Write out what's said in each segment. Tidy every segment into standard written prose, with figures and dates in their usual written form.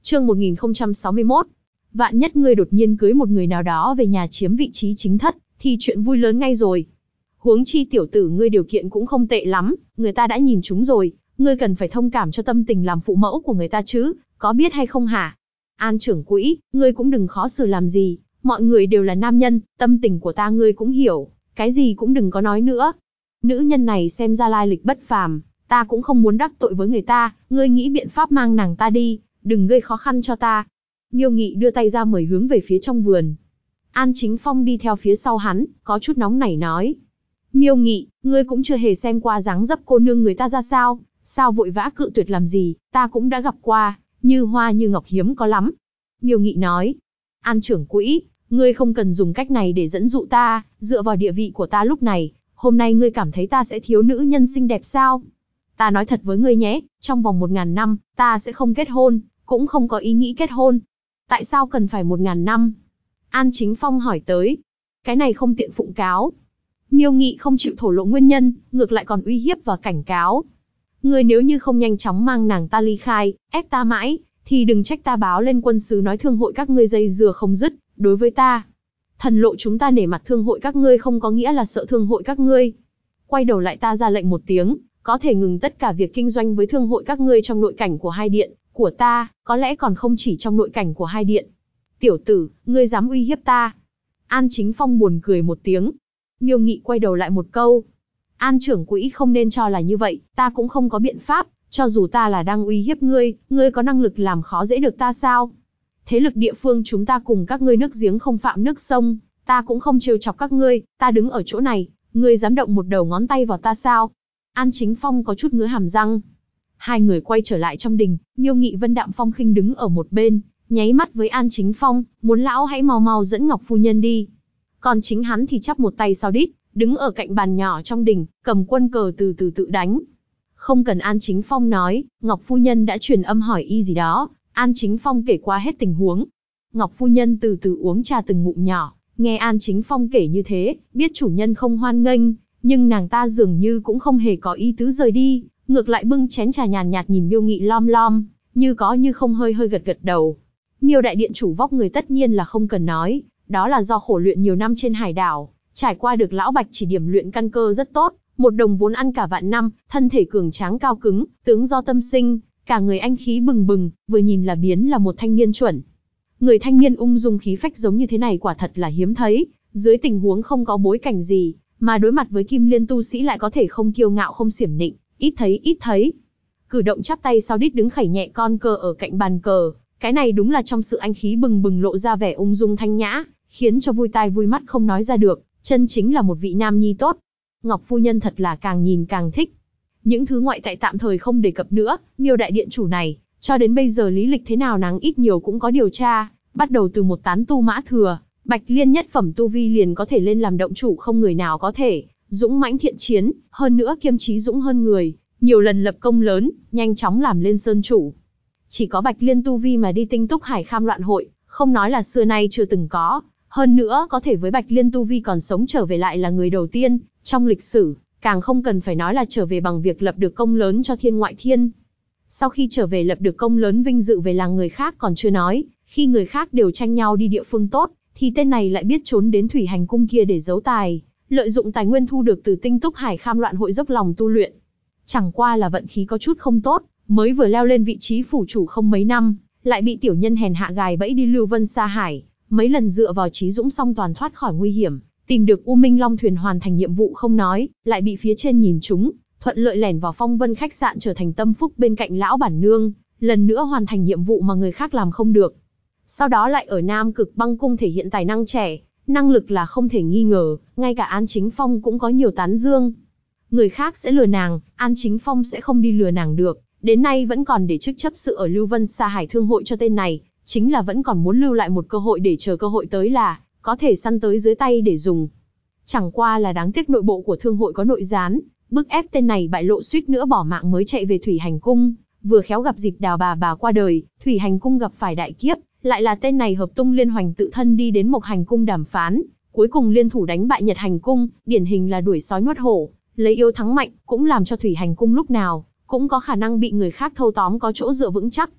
Chương 1061. Vạn nhất ngươi đột nhiên cưới một người nào đó về nhà chiếm vị trí chính thất, thì chuyện vui lớn ngay rồi. Huống chi tiểu tử ngươi điều kiện cũng không tệ lắm, người ta đã nhìn chúng rồi, ngươi cần phải thông cảm cho tâm tình làm phụ mẫu của người ta chứ, có biết hay không hả? An trưởng quỹ, ngươi cũng đừng khó xử làm gì, mọi người đều là nam nhân, tâm tình của ta ngươi cũng hiểu, cái gì cũng đừng có nói nữa. Nữ nhân này xem ra lai lịch bất phàm, ta cũng không muốn đắc tội với người ta, ngươi nghĩ biện pháp mang nàng ta đi, đừng gây khó khăn cho ta. Miêu Nghị đưa tay ra mời hướng về phía trong vườn. An Chính Phong đi theo phía sau hắn, có chút nóng nảy nói. Miêu Nghị, ngươi cũng chưa hề xem qua dáng dấp cô nương người ta ra sao, sao vội vã cự tuyệt làm gì, ta cũng đã gặp qua, như hoa như ngọc hiếm có lắm. Miêu Nghị nói. An trưởng quỹ, ngươi không cần dùng cách này để dẫn dụ ta, dựa vào địa vị của ta lúc này, hôm nay ngươi cảm thấy ta sẽ thiếu nữ nhân xinh đẹp sao? Ta nói thật với ngươi nhé, trong vòng 1000 năm, ta sẽ không kết hôn, cũng không có ý nghĩ kết hôn. Tại sao cần phải 1000 năm? An Chính Phong hỏi tới. Cái này không tiện phụng cáo. Miêu Nghị không chịu thổ lộ nguyên nhân, ngược lại còn uy hiếp và cảnh cáo. Ngươi nếu như không nhanh chóng mang nàng ta ly khai, ép ta mãi, thì đừng trách ta báo lên quân sứ nói thương hội các ngươi dây dưa không dứt, đối với ta. Thần lộ chúng ta nể mặt thương hội các ngươi không có nghĩa là sợ thương hội các ngươi. Quay đầu lại ta ra lệnh một tiếng, có thể ngừng tất cả việc kinh doanh với thương hội các ngươi trong nội cảnh của hai điện, của ta, có lẽ còn không chỉ trong nội cảnh của hai điện. Tiểu tử, ngươi dám uy hiếp ta? An Chính Phong buồn cười một tiếng. Miêu Nghị quay đầu lại một câu. An trưởng quỹ không nên cho là như vậy, ta cũng không có biện pháp, cho dù ta là đang uy hiếp ngươi, ngươi có năng lực làm khó dễ được ta sao? Thế lực địa phương chúng ta cùng các ngươi nước giếng không phạm nước sông, ta cũng không trêu chọc các ngươi, ta đứng ở chỗ này, ngươi dám động một đầu ngón tay vào ta sao? An Chính Phong có chút ngứa hàm răng. Hai người quay trở lại trong đình, Miêu Nghị vân đạm phong khinh đứng ở một bên, nháy mắt với An Chính Phong, muốn lão hãy mau mau dẫn Ngọc phu nhân đi. Còn chính hắn thì chắp một tay sau đít, đứng ở cạnh bàn nhỏ trong đình, cầm quân cờ từ từ tự đánh. Không cần An Chính Phong nói, Ngọc phu nhân đã truyền âm hỏi y gì đó, An Chính Phong kể qua hết tình huống. Ngọc phu nhân từ từ uống trà từng ngụm nhỏ, nghe An Chính Phong kể như thế, biết chủ nhân không hoan nghênh, nhưng nàng ta dường như cũng không hề có ý tứ rời đi, ngược lại bưng chén trà nhàn nhạt nhìn Miêu Nghị lom lom, như có như không hơi hơi gật gật đầu. Miêu đại điện chủ vóc người tất nhiên là không cần nói, đó là do khổ luyện nhiều năm trên hải đảo, trải qua được lão Bạch chỉ điểm luyện căn cơ rất tốt, một đồng vốn ăn cả vạn năm, thân thể cường tráng cao cứng, tướng do tâm sinh, cả người anh khí bừng bừng, vừa nhìn là biến là một thanh niên chuẩn. Người thanh niên ung dung khí phách giống như thế này quả thật là hiếm thấy, dưới tình huống không có bối cảnh gì, mà đối mặt với Kim Liên tu sĩ lại có thể không kiêu ngạo không xiểm nịnh, ít thấy. Cử động chắp tay sau đít đứng khẩy nhẹ con cờ ở cạnh bàn cờ, cái này đúng là trong sự anh khí bừng bừng lộ ra vẻ ung dung thanh nhã, khiến cho vui tai vui mắt không nói ra được, chân chính là một vị nam nhi tốt. Ngọc phu nhân thật là càng nhìn càng thích. Những thứ ngoại tại tạm thời không đề cập nữa, Miêu đại điện chủ này, cho đến bây giờ lý lịch thế nào nàng ít nhiều cũng có điều tra, bắt đầu từ một tán tu mã thừa, Bạch Liên nhất phẩm tu vi liền có thể lên làm động chủ không người nào có thể, dũng mãnh thiện chiến, hơn nữa kiêm trí dũng hơn người, nhiều lần lập công lớn, nhanh chóng làm lên sơn chủ. Chỉ có Bạch Liên tu vi mà đi tinh túc hải kham loạn hội, không nói là xưa nay chưa từng có, hơn nữa có thể với Bạch Liên tu vi còn sống trở về lại là người đầu tiên trong lịch sử, càng không cần phải nói là trở về bằng việc lập được công lớn cho thiên ngoại thiên. Sau khi trở về lập được công lớn vinh dự về làng người khác còn chưa nói, khi người khác đều tranh nhau đi địa phương tốt, thì tên này lại biết trốn đến thủy hành cung kia để giấu tài, lợi dụng tài nguyên thu được từ tinh túc hải kham loạn hội dốc lòng tu luyện. Chẳng qua là vận khí có chút không tốt, mới vừa leo lên vị trí phủ chủ không mấy năm, lại bị tiểu nhân hèn hạ gài bẫy đi lưu vân xa hải, mấy lần dựa vào trí dũng song toàn thoát khỏi nguy hiểm, tìm được U Minh Long thuyền hoàn thành nhiệm vụ không nói, lại bị phía trên nhìn trúng, thuận lợi lẻn vào Phong Vân khách sạn trở thành tâm phúc bên cạnh lão bản nương, lần nữa hoàn thành nhiệm vụ mà người khác làm không được. Sau đó lại ở Nam Cực Băng cung thể hiện tài năng trẻ, năng lực là không thể nghi ngờ, ngay cả An Chính Phong cũng có nhiều tán dương. Người khác sẽ lừa nàng, An Chính Phong sẽ không đi lừa nàng được, đến nay vẫn còn để chức chấp sự ở Lưu Vân Sa Hải Thương hội cho tên này, chính là vẫn còn muốn lưu lại một cơ hội để chờ cơ hội tới là có thể săn tới dưới tay để dùng. Chẳng qua là đáng tiếc nội bộ của thương hội có nội gián, bức ép tên này bại lộ suýt nữa bỏ mạng mới chạy về Thủy Hành cung, vừa khéo gặp dịp đào bà qua đời, Thủy Hành cung gặp phải đại kiếp, lại là tên này hợp tung liên hoành tự thân đi đến Mộc Hành cung đàm phán, cuối cùng liên thủ đánh bại Nhật Hành cung, điển hình là đuổi sói nuốt hổ, lấy yếu thắng mạnh, cũng làm cho Thủy Hành cung lúc nào cũng có khả năng bị người khác thâu tóm có chỗ dựa vững chắc.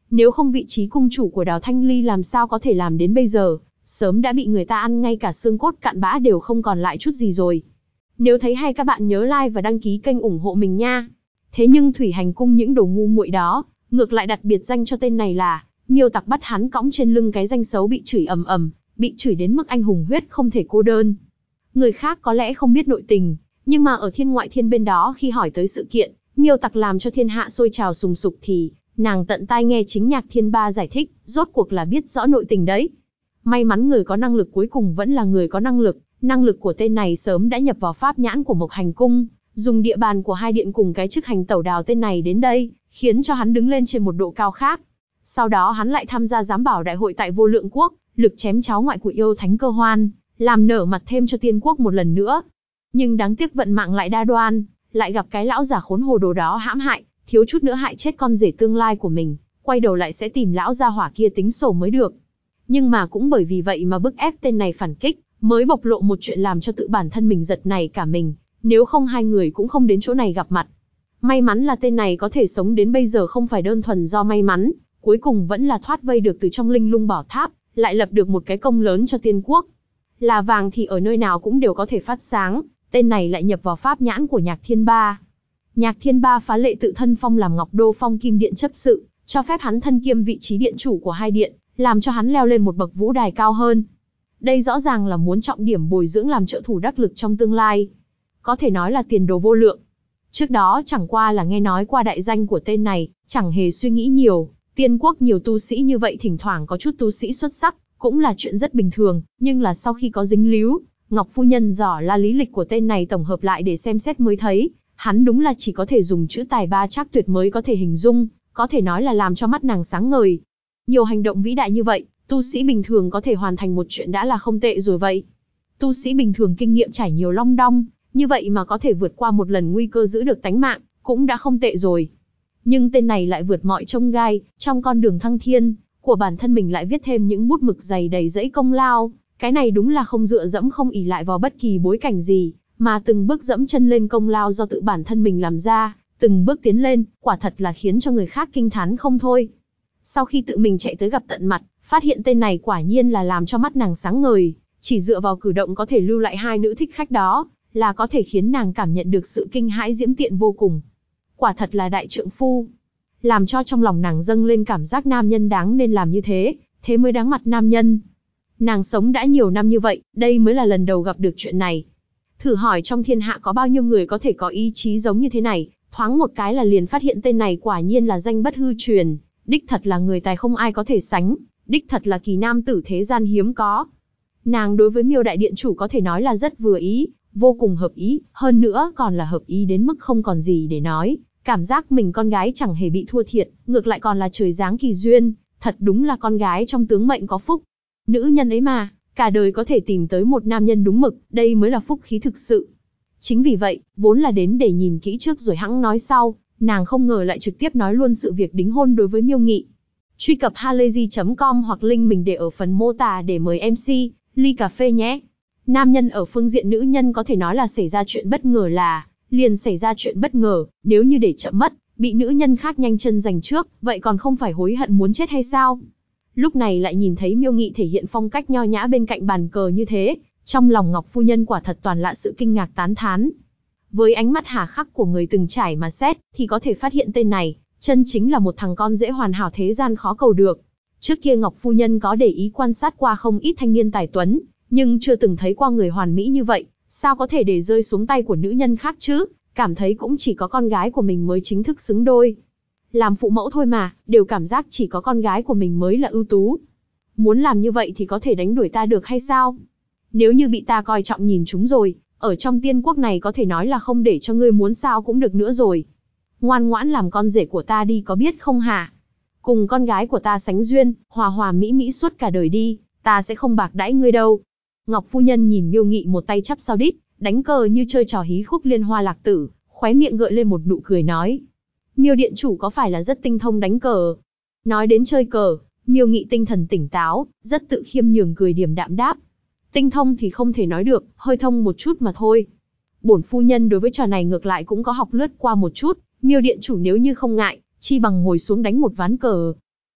Nếu không vị trí cung chủ của Đào Thanh Ly làm sao có thể làm đến bây giờ, sớm đã bị người ta ăn ngay cả xương cốt cặn bã đều không còn lại chút gì rồi. Nếu thấy hay các bạn nhớ like và đăng ký kênh ủng hộ mình nha. Thế nhưng Thủy Hành Cung những đồ ngu muội đó, ngược lại đặt biệt danh cho tên này là Miêu Tặc, bắt hắn cõng trên lưng cái danh xấu bị chửi ầm ầm, bị chửi đến mức anh hùng huyết không thể cô đơn. Người khác có lẽ không biết nội tình, nhưng mà ở thiên ngoại thiên bên đó khi hỏi tới sự kiện Miêu Tặc làm cho thiên hạ sôi trào sùng sục thì nàng tận tai nghe chính Nhạc Thiên Ba giải thích, rốt cuộc là biết rõ nội tình đấy. May mắn người có năng lực cuối cùng vẫn là người có năng lực của tên này sớm đã nhập vào pháp nhãn của Mộc Hành Cung, dùng địa bàn của hai điện cùng cái chức hành tẩu đào tên này đến đây, khiến cho hắn đứng lên trên một độ cao khác. Sau đó hắn lại tham gia giám bảo đại hội tại Vô Lượng Quốc, lực chém cháu ngoại của yêu thánh Cơ Hoan, làm nở mặt thêm cho Tiên Quốc một lần nữa. Nhưng đáng tiếc vận mạng lại đa đoan, lại gặp cái lão già khốn hồ đồ đó hãm hại, thiếu chút nữa hại chết con rể tương lai của mình, quay đầu lại sẽ tìm lão gia hỏa kia tính sổ mới được. Nhưng mà cũng bởi vì vậy mà bức ép tên này phản kích, mới bộc lộ một chuyện làm cho tự bản thân mình giật nảy cả mình, nếu không hai người cũng không đến chỗ này gặp mặt. May mắn là tên này có thể sống đến bây giờ không phải đơn thuần do may mắn, cuối cùng vẫn là thoát vây được từ trong Linh Lung Bảo Tháp, lại lập được một cái công lớn cho Tiên Quốc. Là vàng thì ở nơi nào cũng đều có thể phát sáng, tên này lại nhập vào pháp nhãn của Nhạc Thiên Ba. Nhạc Thiên Ba phá lệ tự thân phong làm Ngọc Đô Phong Kim Điện chấp sự, cho phép hắn thân kiêm vị trí điện chủ của hai điện, làm cho hắn leo lên một bậc vũ đài cao hơn. Đây rõ ràng là muốn trọng điểm bồi dưỡng làm trợ thủ đắc lực trong tương lai. Có thể nói là tiền đồ vô lượng. Trước đó chẳng qua là nghe nói qua đại danh của tên này, chẳng hề suy nghĩ nhiều. Tiên Quốc nhiều tu sĩ như vậy, thỉnh thoảng có chút tu sĩ xuất sắc, cũng là chuyện rất bình thường. Nhưng là sau khi có dính líu, Ngọc phu nhân dò la lý lịch của tên này tổng hợp lại để xem xét mới thấy, hắn đúng là chỉ có thể dùng chữ tài ba trác tuyệt mới có thể hình dung, có thể nói là làm cho mắt nàng sáng ngời. Nhiều hành động vĩ đại như vậy, tu sĩ bình thường có thể hoàn thành một chuyện đã là không tệ rồi vậy. Tu sĩ bình thường kinh nghiệm trải nhiều long đong, như vậy mà có thể vượt qua một lần nguy cơ giữ được tánh mạng, cũng đã không tệ rồi. Nhưng tên này lại vượt mọi chông gai, trong con đường thăng thiên của bản thân mình lại viết thêm những bút mực dày đầy dẫy công lao, cái này đúng là không dựa dẫm không ỷ lại vào bất kỳ bối cảnh gì, mà từng bước dẫm chân lên công lao do tự bản thân mình làm ra, từng bước tiến lên, quả thật là khiến cho người khác kinh thán không thôi. Sau khi tự mình chạy tới gặp tận mặt, phát hiện tên này quả nhiên là làm cho mắt nàng sáng ngời, chỉ dựa vào cử động có thể lưu lại hai nữ thích khách đó, là có thể khiến nàng cảm nhận được sự kinh hãi diễm tiện vô cùng. Quả thật là đại trượng phu, làm cho trong lòng nàng dâng lên cảm giác nam nhân đáng nên làm như thế, thế mới đáng mặt nam nhân. Nàng sống đã nhiều năm như vậy, đây mới là lần đầu gặp được chuyện này. Thử hỏi trong thiên hạ có bao nhiêu người có thể có ý chí giống như thế này, thoáng một cái là liền phát hiện tên này quả nhiên là danh bất hư truyền, đích thật là người tài không ai có thể sánh, đích thật là kỳ nam tử thế gian hiếm có. Nàng đối với Miêu đại điện chủ có thể nói là rất vừa ý, vô cùng hợp ý, hơn nữa còn là hợp ý đến mức không còn gì để nói, cảm giác mình con gái chẳng hề bị thua thiệt, ngược lại còn là trời giáng kỳ duyên, thật đúng là con gái trong tướng mệnh có phúc. Nữ nhân ấy mà, cả đời có thể tìm tới một nam nhân đúng mực, đây mới là phúc khí thực sự. Chính vì vậy, vốn là đến để nhìn kỹ trước rồi hẵng nói sau, nàng không ngờ lại trực tiếp nói luôn sự việc đính hôn đối với Miêu Nghị. Truy cập halayzi.com hoặc link mình để ở phần mô tả để mời MC, ly cà phê nhé. Nam nhân ở phương diện nữ nhân có thể nói là xảy ra chuyện bất ngờ là, liền xảy ra chuyện bất ngờ, nếu như để chậm mất, bị nữ nhân khác nhanh chân giành trước, vậy còn không phải hối hận muốn chết hay sao? Lúc này lại nhìn thấy Miêu Nghị thể hiện phong cách nho nhã bên cạnh bàn cờ như thế, trong lòng Ngọc phu nhân quả thật toàn là sự kinh ngạc tán thán. Với ánh mắt hà khắc của người từng trải mà xét, thì có thể phát hiện tên này, chân chính là một thằng con dễ hoàn hảo thế gian khó cầu được. Trước kia Ngọc phu nhân có để ý quan sát qua không ít thanh niên tài tuấn, nhưng chưa từng thấy qua người hoàn mỹ như vậy, sao có thể để rơi xuống tay của nữ nhân khác chứ, cảm thấy cũng chỉ có con gái của mình mới chính thức xứng đôi. Làm phụ mẫu thôi mà, đều cảm giác chỉ có con gái của mình mới là ưu tú. Muốn làm như vậy thì có thể đánh đuổi ta được hay sao? Nếu như bị ta coi trọng nhìn chúng rồi, ở trong Tiên Quốc này có thể nói là không để cho ngươi muốn sao cũng được nữa rồi. Ngoan ngoãn làm con rể của ta đi có biết không hả? Cùng con gái của ta sánh duyên, hòa hòa mỹ mỹ suốt cả đời đi, ta sẽ không bạc đãi ngươi đâu. Ngọc phu nhân nhìn Miêu Nghị một tay chắp sau đít, đánh cờ như chơi trò hí khúc liên hoa lạc tử, khóe miệng gợi lên một nụ cười nói. Miêu điện chủ có phải là rất tinh thông đánh cờ? Nói đến chơi cờ, Miêu Nghị tinh thần tỉnh táo, rất tự khiêm nhường cười điềm đạm đáp. Tinh thông thì không thể nói được, hơi thông một chút mà thôi. Bổn phu nhân đối với trò này ngược lại cũng có học lướt qua một chút, Miêu điện chủ nếu như không ngại, chi bằng ngồi xuống đánh một ván cờ.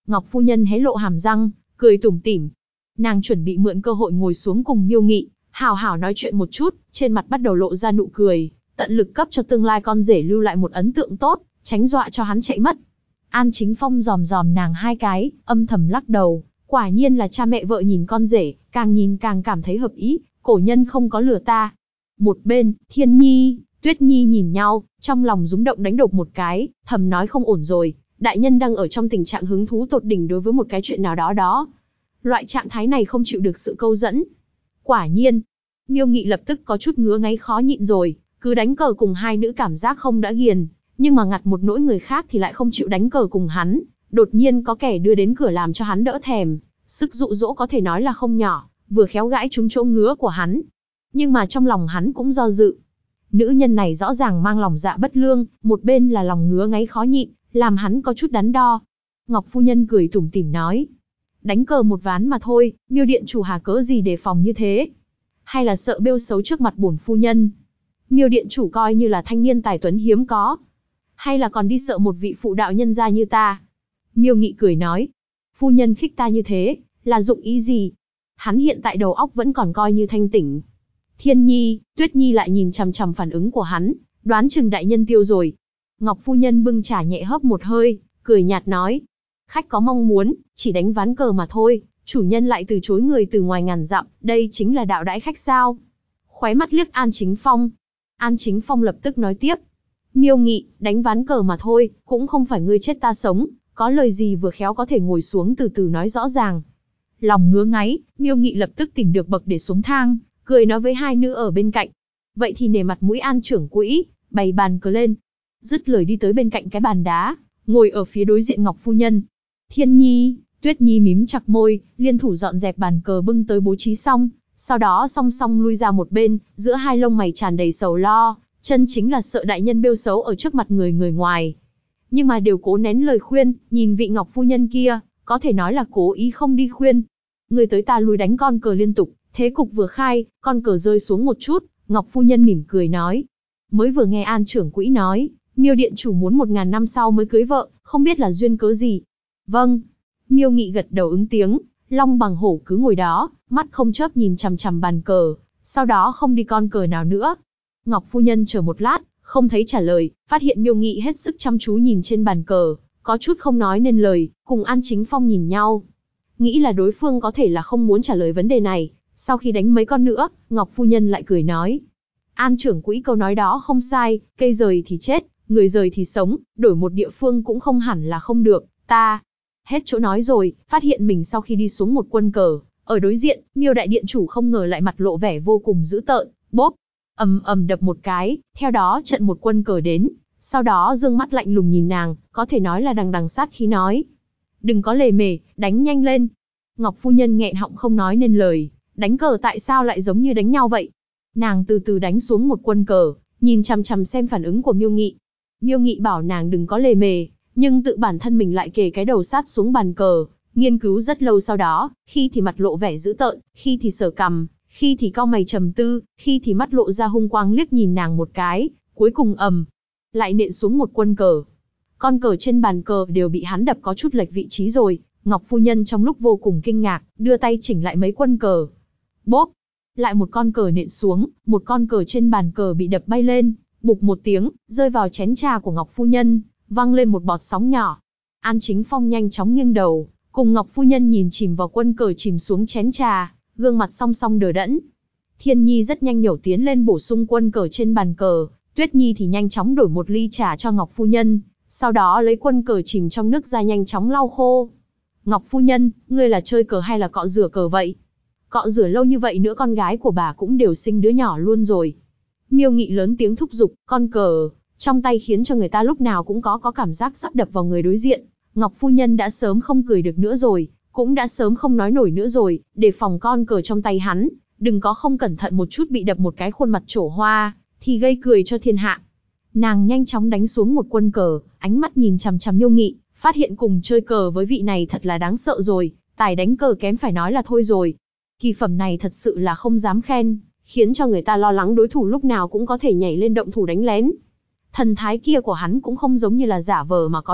Ngọc phu nhân hé lộ hàm răng, cười tủm tỉm. Nàng chuẩn bị mượn cơ hội ngồi xuống cùng Miêu Nghị, hào hào nói chuyện một chút, trên mặt bắt đầu lộ ra nụ cười, tận lực cấp cho tương lai con rể lưu lại một ấn tượng tốt, tránh dọa cho hắn chạy mất. An Chính Phong dòm dòm nàng hai cái, âm thầm lắc đầu, quả nhiên là cha mẹ vợ nhìn con rể, càng nhìn càng cảm thấy hợp ý, cổ nhân không có lừa ta. Một bên, Thiên Nhi, Tuyết Nhi nhìn nhau, trong lòng rúng động đánh đột một cái, thầm nói không ổn rồi, đại nhân đang ở trong tình trạng hứng thú tột đỉnh đối với một cái chuyện nào đó. Loại trạng thái này không chịu được sự câu dẫn. Quả nhiên, Miêu Nghị lập tức có chút ngứa ngáy khó nhịn rồi, cứ đánh cờ cùng hai nữ cảm giác không đã ghiền, nhưng mà ngặt một nỗi người khác thì lại không chịu đánh cờ cùng hắn, đột nhiên có kẻ đưa đến cửa làm cho hắn đỡ thèm, sức dụ dỗ có thể nói là không nhỏ, vừa khéo gãi trúng chỗ ngứa của hắn. Nhưng mà trong lòng hắn cũng do dự. Nữ nhân này rõ ràng mang lòng dạ bất lương, một bên là lòng ngứa ngáy khó nhịn, làm hắn có chút đắn đo. Ngọc phu nhân cười tủm tỉm nói, đánh cờ một ván mà thôi, Miêu điện chủ hà cớ gì đề phòng như thế? Hay là sợ bêu xấu trước mặt bổn phu nhân? Miêu điện chủ coi như là thanh niên tài tuấn hiếm có, hay là còn đi sợ một vị phụ đạo nhân gia như ta? Miêu Nghị cười nói, phu nhân khích ta như thế, là dụng ý gì? Hắn hiện tại đầu óc vẫn còn coi như thanh tỉnh. Thiên Nhi, Tuyết Nhi lại nhìn chằm chằm phản ứng của hắn, đoán chừng đại nhân tiêu rồi. Ngọc phu nhân bưng trà nhẹ hớp một hơi, cười nhạt nói, khách có mong muốn, chỉ đánh ván cờ mà thôi, chủ nhân lại từ chối người từ ngoài ngàn dặm, đây chính là đạo đãi khách sao? Khóe mắt liếc An Chính Phong. An Chính Phong lập tức nói tiếp, Miêu Nghị, đánh ván cờ mà thôi, cũng không phải ngươi chết ta sống, có lời gì vừa khéo có thể ngồi xuống từ từ nói rõ ràng. Lòng ngứa ngáy, Miêu Nghị lập tức tìm được bậc để xuống thang, cười nói với hai nữ ở bên cạnh. Vậy thì nể mặt mũi An trưởng quỹ, bày bàn cờ lên. Dứt lời đi tới bên cạnh cái bàn đá, ngồi ở phía đối diện Ngọc phu nhân. Thiên Nhi, Tuyết Nhi mím chặt môi, liên thủ dọn dẹp bàn cờ bưng tới bố trí xong, sau đó song song lui ra một bên, giữa hai lông mày tràn đầy sầu lo, chân chính là sợ đại nhân bêu xấu ở trước mặt người ngoài. Nhưng mà đều cố nén lời khuyên, nhìn vị Ngọc phu nhân kia, có thể nói là cố ý không đi khuyên. Người tới ta lui đánh con cờ liên tục, thế cục vừa khai, con cờ rơi xuống một chút, Ngọc phu nhân mỉm cười nói. Mới vừa nghe An trưởng quỹ nói, Miêu điện chủ muốn 1000 năm sau mới cưới vợ, không biết là duyên cớ gì. Vâng. Miêu Nghị gật đầu ứng tiếng, Long Bằng Hổ cứ ngồi đó, mắt không chớp nhìn chằm chằm bàn cờ, sau đó không đi con cờ nào nữa. Ngọc phu nhân chờ một lát, không thấy trả lời, phát hiện Miêu Nghị hết sức chăm chú nhìn trên bàn cờ, có chút không nói nên lời, cùng An Chính Phong nhìn nhau. Nghĩ là đối phương có thể là không muốn trả lời vấn đề này, sau khi đánh mấy con nữa, Ngọc phu nhân lại cười nói. An trưởng quỹ câu nói đó không sai, cây rời thì chết, người rời thì sống, đổi một địa phương cũng không hẳn là không được, ta. Hết chỗ nói rồi, phát hiện mình sau khi đi xuống một quân cờ, ở đối diện, Miêu đại điện chủ không ngờ lại mặt lộ vẻ vô cùng dữ tợn, bốp, ầm ầm đập một cái, theo đó trận một quân cờ đến, sau đó dương mắt lạnh lùng nhìn nàng, có thể nói là đằng đằng sát khí nói. Đừng có lề mề, đánh nhanh lên. Ngọc phu nhân nghẹn họng không nói nên lời, đánh cờ tại sao lại giống như đánh nhau vậy? Nàng từ từ đánh xuống một quân cờ, nhìn chằm chằm xem phản ứng của Miêu Nghị. Miêu Nghị bảo nàng đừng có lề mề, nhưng tự bản thân mình lại kề cái đầu sát xuống bàn cờ, nghiên cứu rất lâu sau đó, khi thì mặt lộ vẻ dữ tợn, khi thì sờ cằm, khi thì cau mày trầm tư, khi thì mắt lộ ra hung quang liếc nhìn nàng một cái, cuối cùng lại nện xuống một quân cờ. Con cờ trên bàn cờ đều bị hắn đập có chút lệch vị trí rồi, Ngọc phu nhân trong lúc vô cùng kinh ngạc, đưa tay chỉnh lại mấy quân cờ. Bốp, lại một con cờ nện xuống, một con cờ trên bàn cờ bị đập bay lên, bục một tiếng, rơi vào chén trà của Ngọc phu nhân, văng lên một bọt sóng nhỏ. An Chính Phong nhanh chóng nghiêng đầu, cùng Ngọc phu nhân nhìn chìm vào quân cờ chìm xuống chén trà, gương mặt song song đờ đẫn. Thiên Nhi rất nhanh nhẩu tiến lên bổ sung quân cờ trên bàn cờ, Tuyết Nhi thì nhanh chóng đổi một ly trà cho Ngọc phu nhân, sau đó lấy quân cờ chìm trong nước ra nhanh chóng lau khô. Ngọc phu nhân, ngươi là chơi cờ hay là cọ rửa cờ vậy? Cọ rửa lâu như vậy nữa con gái của bà cũng đều sinh đứa nhỏ luôn rồi. Miêu Nghị lớn tiếng thúc giục, con cờ trong tay khiến cho người ta lúc nào cũng có cảm giác sắp đập vào người đối diện. Ngọc phu nhân đã sớm không cười được nữa rồi, cũng đã sớm không nói nổi nữa rồi, đề phòng con cờ trong tay hắn, đừng có không cẩn thận một chút bị đập một cái khuôn mặt trổ hoa, thì gây cười cho thiên hạ. Nàng nhanh chóng đánh xuống một quân cờ, ánh mắt nhìn chằm chằm Miêu Nghị, phát hiện cùng chơi cờ với vị này thật là đáng sợ rồi, tài đánh cờ kém phải nói là thôi rồi. Kỳ phẩm này thật sự là không dám khen, khiến cho người ta lo lắng đối thủ lúc nào cũng có thể nhảy lên động thủ đánh lén. Thần thái kia của hắn cũng không giống như là giả vờ mà có được,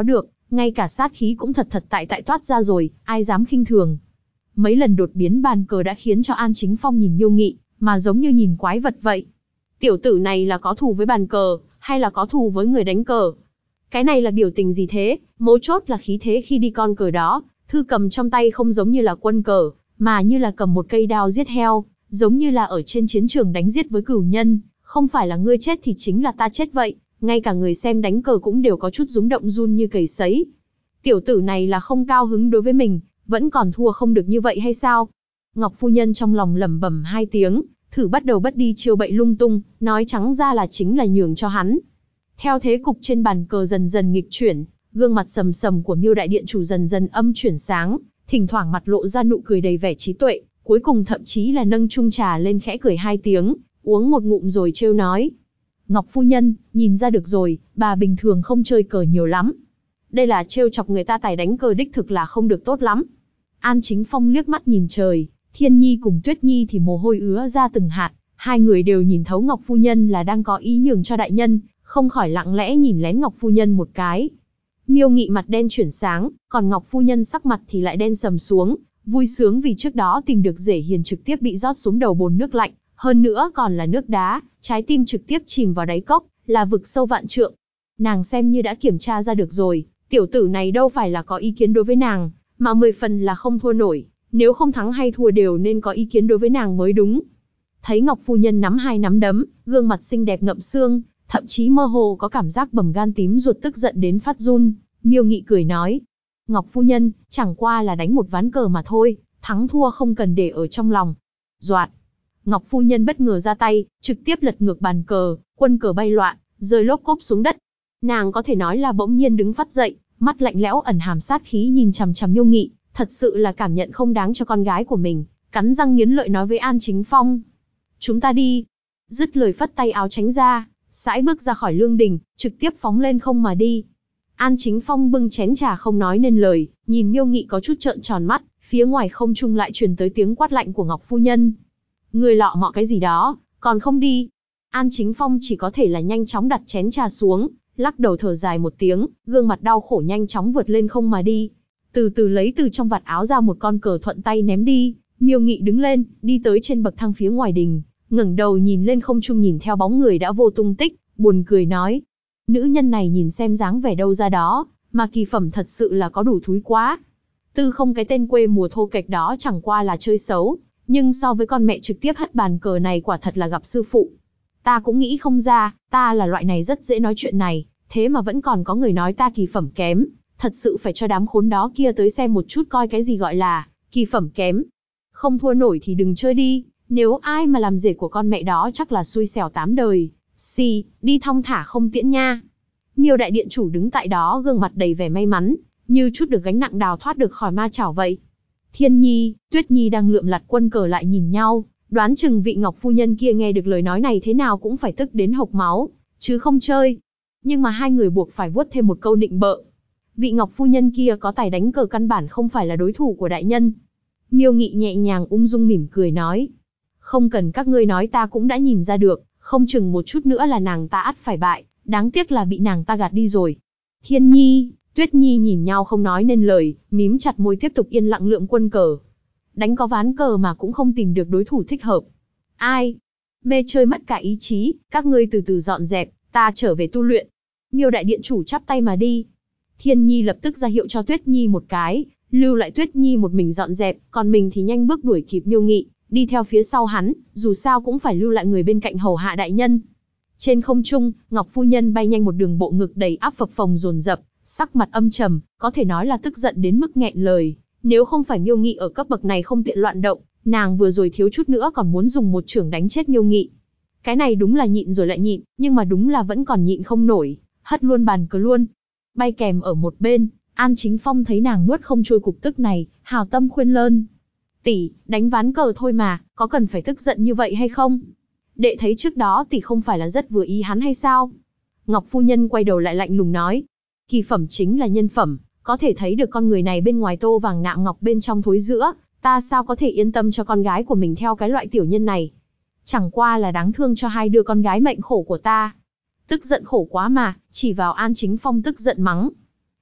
ngay cả sát khí cũng thật thật tại tại toát ra rồi, ai dám khinh thường. Mấy lần đột biến bàn cờ đã khiến cho An Chính Phong nhìn Miêu Nghị, mà giống như nhìn quái vật vậy. Tiểu tử này là có thù với bàn cờ, hay là có thù với người đánh cờ? Cái này là biểu tình gì thế? Mấu chốt là khí thế khi đi con cờ đó, thư cầm trong tay không giống như là quân cờ, mà như là cầm một cây đao giết heo, giống như là ở trên chiến trường đánh giết với cửu nhân, không phải là ngươi chết thì chính là ta chết vậy, ngay cả người xem đánh cờ cũng đều có chút rúng động run như cầy sấy. Tiểu tử này là không cao hứng đối với mình, vẫn còn thua không được như vậy hay sao? Ngọc phu nhân trong lòng lẩm bẩm hai tiếng, thử bắt đầu bất đi chiêu bậy lung tung, nói trắng ra là chính là nhường cho hắn. Theo thế cục trên bàn cờ dần dần nghịch chuyển, gương mặt sầm sầm của Miêu đại điện chủ dần dần âm chuyển sáng, thỉnh thoảng mặt lộ ra nụ cười đầy vẻ trí tuệ, cuối cùng thậm chí là nâng chung trà lên khẽ cười hai tiếng, uống một ngụm rồi trêu nói. Ngọc phu nhân, nhìn ra được rồi, bà bình thường không chơi cờ nhiều lắm. Đây là trêu chọc người ta tài đánh cờ đích thực là không được tốt lắm. An Chính Phong liếc mắt nhìn trời, Thiên Nhi cùng Tuyết Nhi thì mồ hôi ứa ra từng hạt, hai người đều nhìn thấu Ngọc phu nhân là đang có ý nhường cho đại nhân, không khỏi lặng lẽ nhìn lén Ngọc phu nhân một cái. Miêu Nghị mặt đen chuyển sáng, còn Ngọc phu nhân sắc mặt thì lại đen sầm xuống, vui sướng vì trước đó tìm được rể hiền trực tiếp bị rót xuống đầu bồn nước lạnh, hơn nữa còn là nước đá, trái tim trực tiếp chìm vào đáy cốc, là vực sâu vạn trượng. Nàng xem như đã kiểm tra ra được rồi, tiểu tử này đâu phải là có ý kiến đối với nàng, mà 10 phần là không thua nổi, nếu không thắng hay thua đều nên có ý kiến đối với nàng mới đúng. Thấy Ngọc phu nhân nắm hai nắm đấm, gương mặt xinh đẹp ngậm xương, thậm chí mơ hồ có cảm giác bầm gan tím ruột tức giận đến phát run, Miêu Nghị cười nói. Ngọc phu nhân, chẳng qua là đánh một ván cờ mà thôi, thắng thua không cần để ở trong lòng. Doạt. Ngọc phu nhân bất ngờ ra tay, trực tiếp lật ngược bàn cờ, quân cờ bay loạn, rơi lốp cốp xuống đất. Nàng có thể nói là bỗng nhiên đứng phát dậy, mắt lạnh lẽo ẩn hàm sát khí nhìn chằm chằm Miêu Nghị, thật sự là cảm nhận không đáng cho con gái của mình, cắn răng nghiến lợi nói với An Chính Phong. Chúng ta đi. Dứt lời phất tay áo tránh ra, sải bước ra khỏi lương đình, trực tiếp phóng lên không mà đi. An Chính Phong bưng chén trà không nói nên lời, nhìn Miêu Nghị có chút trợn tròn mắt, phía ngoài không trung lại truyền tới tiếng quát lạnh của Ngọc phu nhân. Người lọ mọ cái gì đó, còn không đi. An Chính Phong chỉ có thể là nhanh chóng đặt chén trà xuống, lắc đầu thở dài một tiếng, gương mặt đau khổ nhanh chóng vượt lên không mà đi. Từ từ lấy từ trong vạt áo ra một con cờ thuận tay ném đi, Miêu Nghị đứng lên, đi tới trên bậc thang phía ngoài đình, ngẩng đầu nhìn lên không trung nhìn theo bóng người đã vô tung tích, buồn cười nói. Nữ nhân này nhìn xem dáng vẻ đâu ra đó, mà kỳ phẩm thật sự là có đủ thúi quá. Tư không cái tên quê mùa thô kệch đó chẳng qua là chơi xấu, nhưng so với con mẹ trực tiếp hất bàn cờ này quả thật là gặp sư phụ. Ta cũng nghĩ không ra, ta là loại này rất dễ nói chuyện này, thế mà vẫn còn có người nói ta kỳ phẩm kém, thật sự phải cho đám khốn đó kia tới xem một chút coi cái gì gọi là kỳ phẩm kém. Không thua nổi thì đừng chơi đi, nếu ai mà làm rể của con mẹ đó chắc là xui xẻo 8 đời. Xì, đi thong thả không tiễn nha. Miêu đại điện chủ đứng tại đó gương mặt đầy vẻ may mắn, như chút được gánh nặng đào thoát được khỏi ma chảo vậy. Thiên Nhi, Tuyết Nhi đang lượm lặt quân cờ lại nhìn nhau, đoán chừng vị Ngọc phu nhân kia nghe được lời nói này thế nào cũng phải tức đến hộc máu, chứ không chơi. Nhưng mà hai người buộc phải vuốt thêm một câu nịnh bợ. Vị Ngọc phu nhân kia có tài đánh cờ căn bản không phải là đối thủ của đại nhân. Miêu Nghị nhẹ nhàng ung dung mỉm cười nói. Không cần các ngươi nói ta cũng đã nhìn ra được, không chừng một chút nữa là nàng ta ắt phải bại, đáng tiếc là bị nàng ta gạt đi rồi. Thiên Nhi, Tuyết Nhi nhìn nhau không nói nên lời, mím chặt môi tiếp tục yên lặng lượm quân cờ. Đánh có ván cờ mà cũng không tìm được đối thủ thích hợp. Ai? Mê chơi mất cả ý chí, các ngươi từ từ dọn dẹp, ta trở về tu luyện. Miêu đại điện chủ chắp tay mà đi. Thiên Nhi lập tức ra hiệu cho Tuyết Nhi một cái, lưu lại Tuyết Nhi một mình dọn dẹp, còn mình thì nhanh bước đuổi kịp Miêu Nghị, đi theo phía sau hắn, dù sao cũng phải lưu lại người bên cạnh hầu hạ đại nhân. Trên không trung, Ngọc phu nhân bay nhanh một đường bộ ngực đầy áp phập phồng dồn dập, sắc mặt âm trầm, có thể nói là tức giận đến mức nghẹn lời. Nếu không phải Miêu Nghị ở cấp bậc này không tiện loạn động, nàng vừa rồi thiếu chút nữa còn muốn dùng một chưởng đánh chết Miêu Nghị. Cái này đúng là nhịn rồi lại nhịn, nhưng mà đúng là vẫn còn nhịn không nổi, hất luôn bàn cờ luôn. Bay kèm ở một bên, An Chính Phong thấy nàng nuốt không trôi cục tức này, hào tâm khuyên lơn. Tỷ, đánh ván cờ thôi mà, có cần phải tức giận như vậy hay không? Đệ thấy trước đó tỷ không phải là rất vừa ý hắn hay sao? Ngọc phu nhân quay đầu lại lạnh lùng nói. Kỳ phẩm chính là nhân phẩm, có thể thấy được con người này bên ngoài tô vàng nạm ngọc bên trong thối rữa, ta sao có thể yên tâm cho con gái của mình theo cái loại tiểu nhân này? Chẳng qua là đáng thương cho hai đứa con gái mệnh khổ của ta. Tức giận khổ quá mà, chỉ vào An Chính Phong tức giận mắng.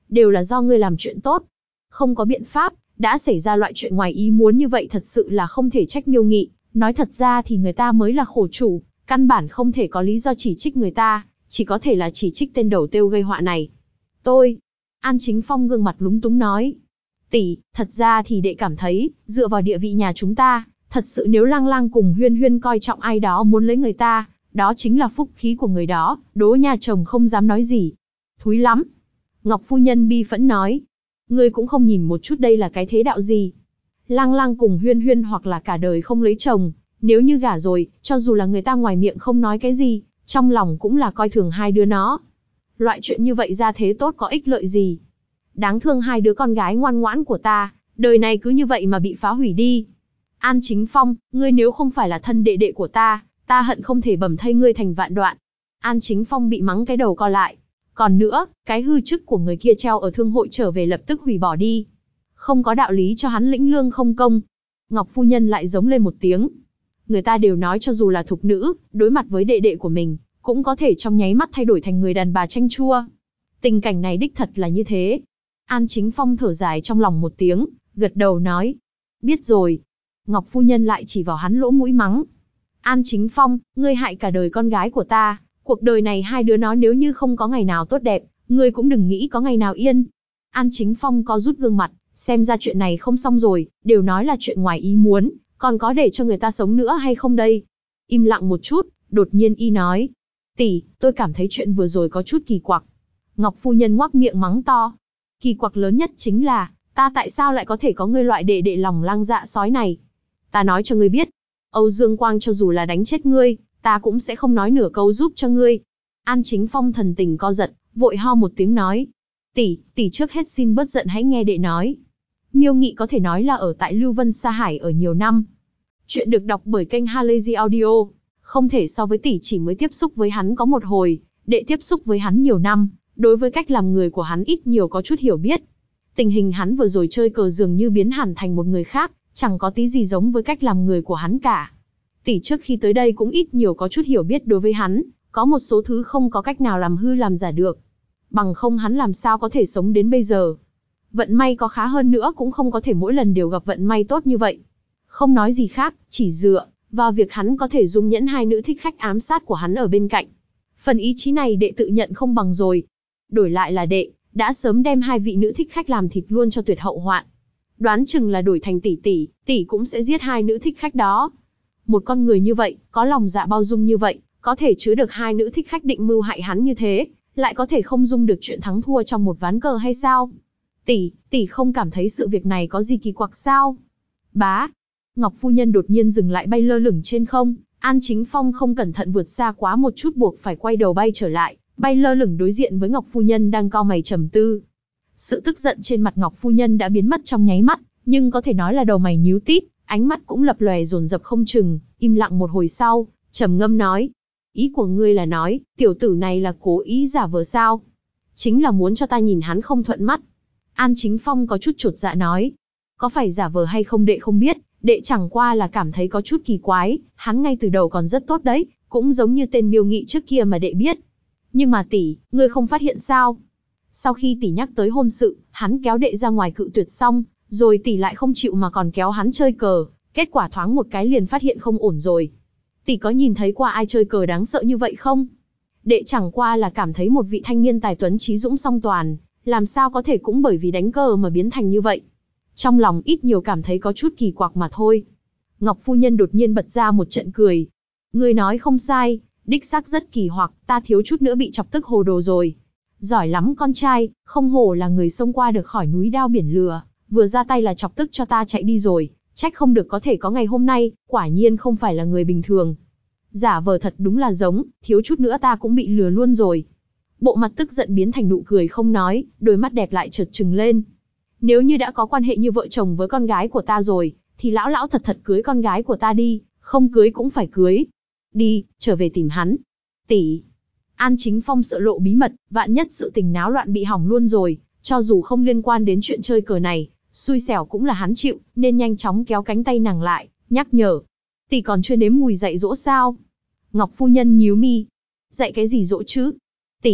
đều là do ngươi làm chuyện tốt. Không có biện pháp, đã xảy ra loại chuyện ngoài ý muốn như vậy thật sự là không thể trách Miêu Nghị, nói thật ra thì người ta mới là khổ chủ, căn bản không thể có lý do chỉ trích người ta, chỉ có thể là chỉ trích tên đầu têu gây họa này. An Chính Phong gương mặt lúng túng nói. Tỷ, thật ra thì đệ cảm thấy, dựa vào địa vị nhà chúng ta, thật sự nếu Lang Lang cùng Huyên Huyên coi trọng ai đó muốn lấy người ta, đó chính là phúc khí của người đó, Đỗ nhà chồng không dám nói gì. Thúi lắm. Ngọc phu nhân bi phẫn nói. Ngươi cũng không nhìn một chút đây là cái thế đạo gì. Lang Lang cùng Huyên Huyên hoặc là cả đời không lấy chồng, nếu như gả rồi, cho dù là người ta ngoài miệng không nói cái gì, trong lòng cũng là coi thường hai đứa nó. Loại chuyện như vậy ra thế tốt có ích lợi gì. Đáng thương hai đứa con gái ngoan ngoãn của ta, đời này cứ như vậy mà bị phá hủy đi. An Chính Phong, ngươi nếu không phải là thân đệ đệ của ta hận không thể bầm thây ngươi thành vạn đoạn. An Chính Phong bị mắng cái đầu co lại. Còn nữa, cái hư chức của người kia treo ở thương hội trở về lập tức hủy bỏ đi. Không có đạo lý cho hắn lĩnh lương không công. Ngọc phu nhân lại giống lên một tiếng. Người ta đều nói cho dù là thục nữ, đối mặt với đệ đệ của mình, cũng có thể trong nháy mắt thay đổi thành người đàn bà chanh chua. Tình cảnh này đích thật là như thế. An Chính Phong thở dài trong lòng một tiếng, gật đầu nói. Biết rồi. Ngọc phu nhân lại chỉ vào hắn lỗ mũi mắng. An Chính Phong, ngươi hại cả đời con gái của ta. Cuộc đời này hai đứa nó nếu như không có ngày nào tốt đẹp, ngươi cũng đừng nghĩ có ngày nào yên. An Chính Phong có rút gương mặt, xem ra chuyện này không xong rồi, đều nói là chuyện ngoài ý muốn, còn có để cho người ta sống nữa hay không đây? Im lặng một chút, đột nhiên y nói. Tỷ, tôi cảm thấy chuyện vừa rồi có chút kỳ quặc. Ngọc phu nhân ngoác miệng mắng to. Kỳ quặc lớn nhất chính là, ta tại sao lại có thể có ngươi loại đệ đệ lòng lang dạ sói này? Ta nói cho ngươi biết, Âu Dương Quang cho dù là đánh chết ngươi, ta cũng sẽ không nói nửa câu giúp cho ngươi. An Chính Phong thần tình co giật, vội ho một tiếng nói. Tỷ trước hết xin bớt giận hãy nghe đệ nói. Miêu Nghị có thể nói là ở tại Lưu Vân Sa Hải ở nhiều năm. Chuyện được đọc bởi kênh Halazy Audio. Không thể so với tỷ chỉ mới tiếp xúc với hắn có một hồi, đệ tiếp xúc với hắn nhiều năm, đối với cách làm người của hắn ít nhiều có chút hiểu biết. Tình hình hắn vừa rồi chơi cờ dường như biến hẳn thành một người khác, chẳng có tí gì giống với cách làm người của hắn cả. Tỷ trước khi tới đây cũng ít nhiều có chút hiểu biết đối với hắn, có một số thứ không có cách nào làm hư làm giả được. Bằng không hắn làm sao có thể sống đến bây giờ. Vận may có khá hơn nữa cũng không có thể mỗi lần đều gặp vận may tốt như vậy. Không nói gì khác, chỉ dựa vào việc hắn có thể dung nhẫn hai nữ thích khách ám sát của hắn ở bên cạnh. Phần ý chí này đệ tự nhận không bằng rồi. Đổi lại là đệ, đã sớm đem hai vị nữ thích khách làm thịt luôn cho tuyệt hậu hoạn. Đoán chừng là đổi thành tỷ cũng sẽ giết hai nữ thích khách đó. Một con người như vậy, có lòng dạ bao dung như vậy, có thể chứa được hai nữ thích khách định mưu hại hắn như thế, lại có thể không dung được chuyện thắng thua trong một ván cờ hay sao? Tỷ không cảm thấy sự việc này có gì kỳ quặc sao? Bá! Ngọc phu nhân đột nhiên dừng lại bay lơ lửng trên không, An Chính Phong không cẩn thận vượt xa quá một chút buộc phải quay đầu bay trở lại, bay lơ lửng đối diện với Ngọc phu nhân đang cau mày trầm tư. Sự tức giận trên mặt Ngọc phu nhân đã biến mất trong nháy mắt, nhưng có thể nói là đầu mày nhíu tít, ánh mắt cũng lập lòe dồn dập không chừng, im lặng một hồi sau, trầm ngâm nói. Ý của ngươi là nói, tiểu tử này là cố ý giả vờ sao? Chính là muốn cho ta nhìn hắn không thuận mắt. An Chính Phong có chút chột dạ nói. Có phải giả vờ hay không đệ không biết, đệ chẳng qua là cảm thấy có chút kỳ quái, hắn ngay từ đầu còn rất tốt đấy, cũng giống như tên Miêu Nghị trước kia mà đệ biết. Nhưng mà tỷ, ngươi không phát hiện sao? Sau khi tỷ nhắc tới hôn sự, hắn kéo đệ ra ngoài cự tuyệt xong, rồi tỷ lại không chịu mà còn kéo hắn chơi cờ, kết quả thoáng một cái liền phát hiện không ổn rồi. Tỷ có nhìn thấy qua ai chơi cờ đáng sợ như vậy không? Đệ chẳng qua là cảm thấy một vị thanh niên tài tuấn trí dũng song toàn, làm sao có thể cũng bởi vì đánh cờ mà biến thành như vậy. Trong lòng ít nhiều cảm thấy có chút kỳ quặc mà thôi. Ngọc phu nhân đột nhiên bật ra một trận cười. Ngươi nói không sai, đích xác rất kỳ hoặc, ta thiếu chút nữa bị chọc tức hồ đồ rồi. Giỏi lắm con trai, không hổ là người xông qua được khỏi núi đao biển lửa, vừa ra tay là chọc tức cho ta chạy đi rồi, trách không được có thể có ngày hôm nay, quả nhiên không phải là người bình thường. Giả vờ thật đúng là giống, thiếu chút nữa ta cũng bị lừa luôn rồi. Bộ mặt tức giận biến thành nụ cười không nói, đôi mắt đẹp lại chợt trừng lên. Nếu như đã có quan hệ như vợ chồng với con gái của ta rồi, thì lão thật cưới con gái của ta đi, không cưới cũng phải cưới. Đi, trở về tìm hắn. Tỷ. An Chính Phong sợ lộ bí mật, vạn nhất sự tình náo loạn bị hỏng luôn rồi, cho dù không liên quan đến chuyện chơi cờ này, xui xẻo cũng là hắn chịu, nên nhanh chóng kéo cánh tay nàng lại, nhắc nhở. Tỷ còn chưa nếm mùi dạy dỗ sao? Ngọc phu nhân nhíu mi. Dạy cái gì dỗ chứ? Tỷ,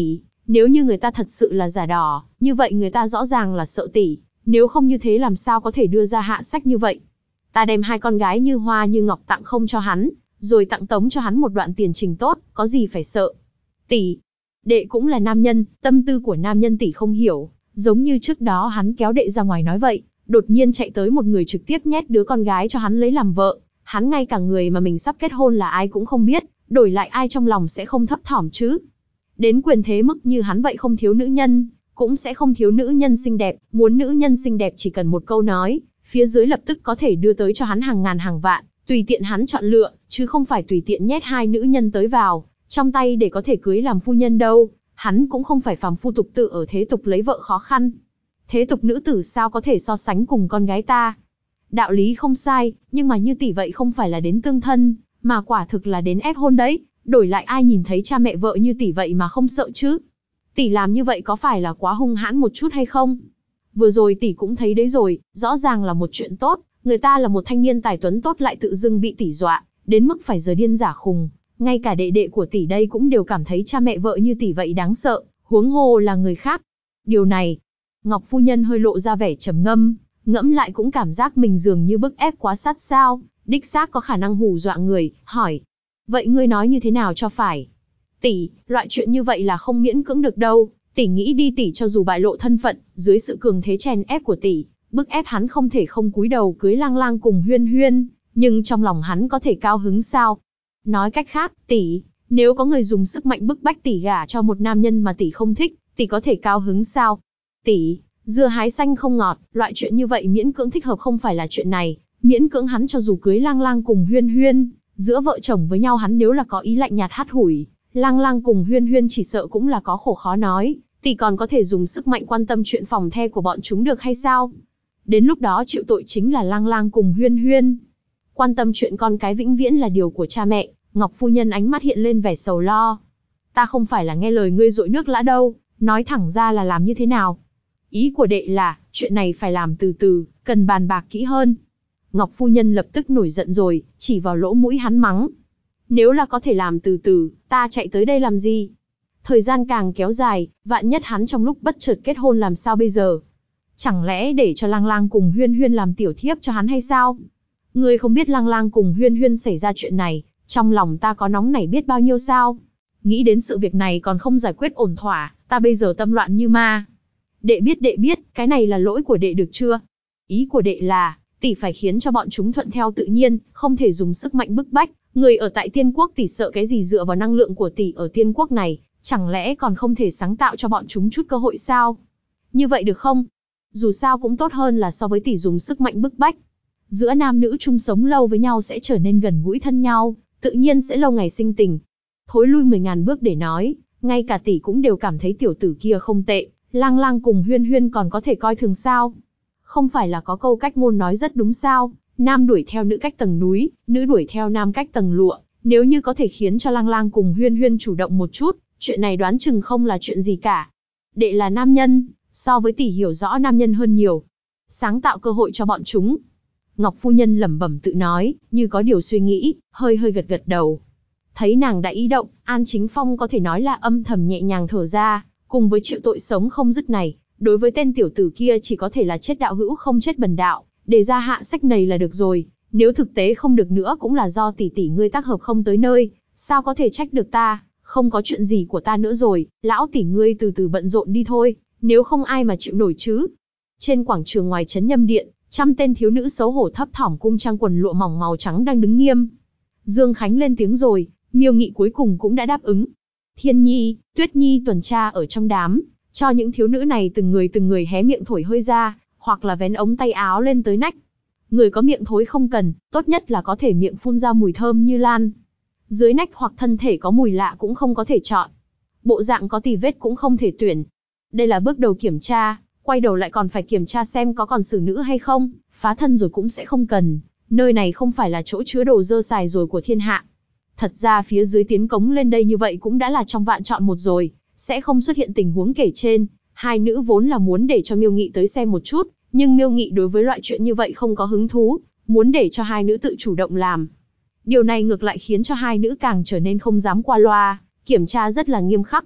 Nếu như người ta thật sự là giả đỏ, như vậy người ta rõ ràng là sợ tỷ, nếu không như thế làm sao có thể đưa ra hạ sách như vậy. Ta đem hai con gái như hoa như ngọc tặng không cho hắn, rồi tặng tống cho hắn một đoạn tiền trình tốt, có gì phải sợ. Tỷ, đệ cũng là nam nhân, tâm tư của nam nhân tỷ không hiểu, giống như trước đó hắn kéo đệ ra ngoài nói vậy, đột nhiên chạy tới một người trực tiếp nhét đứa con gái cho hắn lấy làm vợ, hắn ngay cả người mà mình sắp kết hôn là ai cũng không biết, đổi lại ai trong lòng sẽ không thấp thỏm chứ. Đến quyền thế mức như hắn vậy không thiếu nữ nhân, cũng sẽ không thiếu nữ nhân xinh đẹp, muốn nữ nhân xinh đẹp chỉ cần một câu nói, phía dưới lập tức có thể đưa tới cho hắn hàng ngàn hàng vạn, tùy tiện hắn chọn lựa, chứ không phải tùy tiện nhét hai nữ nhân tới vào trong tay để có thể cưới làm phu nhân đâu, hắn cũng không phải phàm phu tục tử ở thế tục lấy vợ khó khăn. Thế tục nữ tử sao có thể so sánh cùng con gái ta? Đạo lý không sai, nhưng mà như tỷ vậy không phải là đến tương thân, mà quả thực là đến ép hôn đấy, đổi lại ai nhìn thấy cha mẹ vợ như tỷ vậy mà không sợ chứ? Tỷ làm như vậy có phải là quá hung hãn một chút hay không? Vừa rồi tỷ cũng thấy đấy rồi, rõ ràng là một chuyện tốt, người ta là một thanh niên tài tuấn tốt lại tự dưng bị tỷ dọa, đến mức phải giờ điên giả khùng. Ngay cả đệ đệ của tỷ đây cũng đều cảm thấy cha mẹ vợ như tỷ vậy đáng sợ, huống hồ là người khác. Điều này, Ngọc phu nhân hơi lộ ra vẻ trầm ngâm, ngẫm lại cũng cảm giác mình dường như bức ép quá sát sao, đích xác có khả năng hù dọa người, hỏi. Vậy ngươi nói như thế nào cho phải? Tỷ, loại chuyện như vậy là không miễn cưỡng được đâu, tỷ nghĩ đi tỷ cho dù bại lộ thân phận, dưới sự cường thế chèn ép của tỷ, bức ép hắn không thể không cúi đầu cưới Lang Lang cùng Huyên Huyên, nhưng trong lòng hắn có thể cao hứng sao? Nói cách khác, tỷ, nếu có người dùng sức mạnh bức bách tỷ gả cho một nam nhân mà tỷ không thích, tỷ có thể cao hứng sao? Tỷ, dưa hái xanh không ngọt, loại chuyện như vậy miễn cưỡng thích hợp không phải là chuyện này, miễn cưỡng hắn cho dù cưới Lang Lang cùng Huyên Huyên, giữa vợ chồng với nhau hắn nếu là có ý lạnh nhạt hắt hủi, Lang Lang cùng Huyên Huyên chỉ sợ cũng là có khổ khó nói, tỷ còn có thể dùng sức mạnh quan tâm chuyện phòng the của bọn chúng được hay sao? Đến lúc đó chịu tội chính là Lang Lang cùng Huyên Huyên. Quan tâm chuyện con cái vĩnh viễn là điều của cha mẹ, Ngọc phu nhân ánh mắt hiện lên vẻ sầu lo. Ta không phải là nghe lời ngươi dội nước lã đâu, nói thẳng ra là làm như thế nào? Ý của đệ là, chuyện này phải làm từ từ, cần bàn bạc kỹ hơn. Ngọc phu nhân lập tức nổi giận rồi, chỉ vào lỗ mũi hắn mắng. Nếu là có thể làm từ từ, ta chạy tới đây làm gì? Thời gian càng kéo dài, vạn nhất hắn trong lúc bất chợt kết hôn làm sao bây giờ? Chẳng lẽ để cho Lang Lang cùng Huyên Huyên làm tiểu thiếp cho hắn hay sao? Ngươi không biết Lang Lang cùng Huyên Huyên xảy ra chuyện này, trong lòng ta có nóng nảy biết bao nhiêu sao? Nghĩ đến sự việc này còn không giải quyết ổn thỏa, ta bây giờ tâm loạn như ma. Đệ biết, cái này là lỗi của đệ được chưa? Ý của đệ là, tỷ phải khiến cho bọn chúng thuận theo tự nhiên, không thể dùng sức mạnh bức bách. Người ở tại Tiên Quốc tỷ sợ cái gì dựa vào năng lượng của tỷ ở Tiên Quốc này, chẳng lẽ còn không thể sáng tạo cho bọn chúng chút cơ hội sao? Như vậy được không? Dù sao cũng tốt hơn là so với tỷ dùng sức mạnh bức bách. Giữa nam nữ chung sống lâu với nhau sẽ trở nên gần gũi thân nhau, tự nhiên sẽ lâu ngày sinh tình. Thối lui 10.000 bước để nói, ngay cả tỷ cũng đều cảm thấy tiểu tử kia không tệ, Lang Lang cùng Huyên Huyên còn có thể coi thường sao? Không phải là có câu cách ngôn nói rất đúng sao? Nam đuổi theo nữ cách tầng núi, nữ đuổi theo nam cách tầng lụa. Nếu như có thể khiến cho Lang Lang cùng Huyên Huyên chủ động một chút, chuyện này đoán chừng không là chuyện gì cả. Đệ là nam nhân, so với tỷ hiểu rõ nam nhân hơn nhiều. Sáng tạo cơ hội cho bọn chúng. Ngọc phu nhân lẩm bẩm tự nói, như có điều suy nghĩ, hơi gật gật đầu. Thấy nàng đã ý động, An Chính Phong có thể nói là âm thầm nhẹ nhàng thở ra, cùng với chịu tội sống không dứt này, đối với tên tiểu tử kia chỉ có thể là chết đạo hữu không chết bần đạo, để ra hạ sách này là được rồi, nếu thực tế không được nữa cũng là do tỷ tỷ ngươi tác hợp không tới nơi, sao có thể trách được ta, không có chuyện gì của ta nữa rồi, lão tỷ ngươi từ từ bận rộn đi thôi, nếu không ai mà chịu nổi chứ. Trên quảng trường ngoài trấn Nhâm Điện, trăm tên thiếu nữ xấu hổ thấp thỏm cung trang quần lụa mỏng màu trắng đang đứng nghiêm. Dương Khánh lên tiếng rồi, Miêu Nghị cuối cùng cũng đã đáp ứng. Thiên Nhi, Tuyết Nhi tuần tra ở trong đám, cho những thiếu nữ này từng người hé miệng thổi hơi ra, hoặc là vén ống tay áo lên tới nách. Người có miệng thối không cần, tốt nhất là có thể miệng phun ra mùi thơm như lan. Dưới nách hoặc thân thể có mùi lạ cũng không có thể chọn. Bộ dạng có tì vết cũng không thể tuyển. Đây là bước đầu kiểm tra, quay đầu lại còn phải kiểm tra xem có còn xử nữ hay không, phá thân rồi cũng sẽ không cần. Nơi này không phải là chỗ chứa đồ dơ xài rồi của thiên hạ. Thật ra phía dưới tiến cống lên đây như vậy cũng đã là trong vạn chọn một rồi, sẽ không xuất hiện tình huống kể trên. Hai nữ vốn là muốn để cho Miêu Nghị tới xem một chút, nhưng Miêu Nghị đối với loại chuyện như vậy không có hứng thú, muốn để cho hai nữ tự chủ động làm. Điều này ngược lại khiến cho hai nữ càng trở nên không dám qua loa, kiểm tra rất là nghiêm khắc.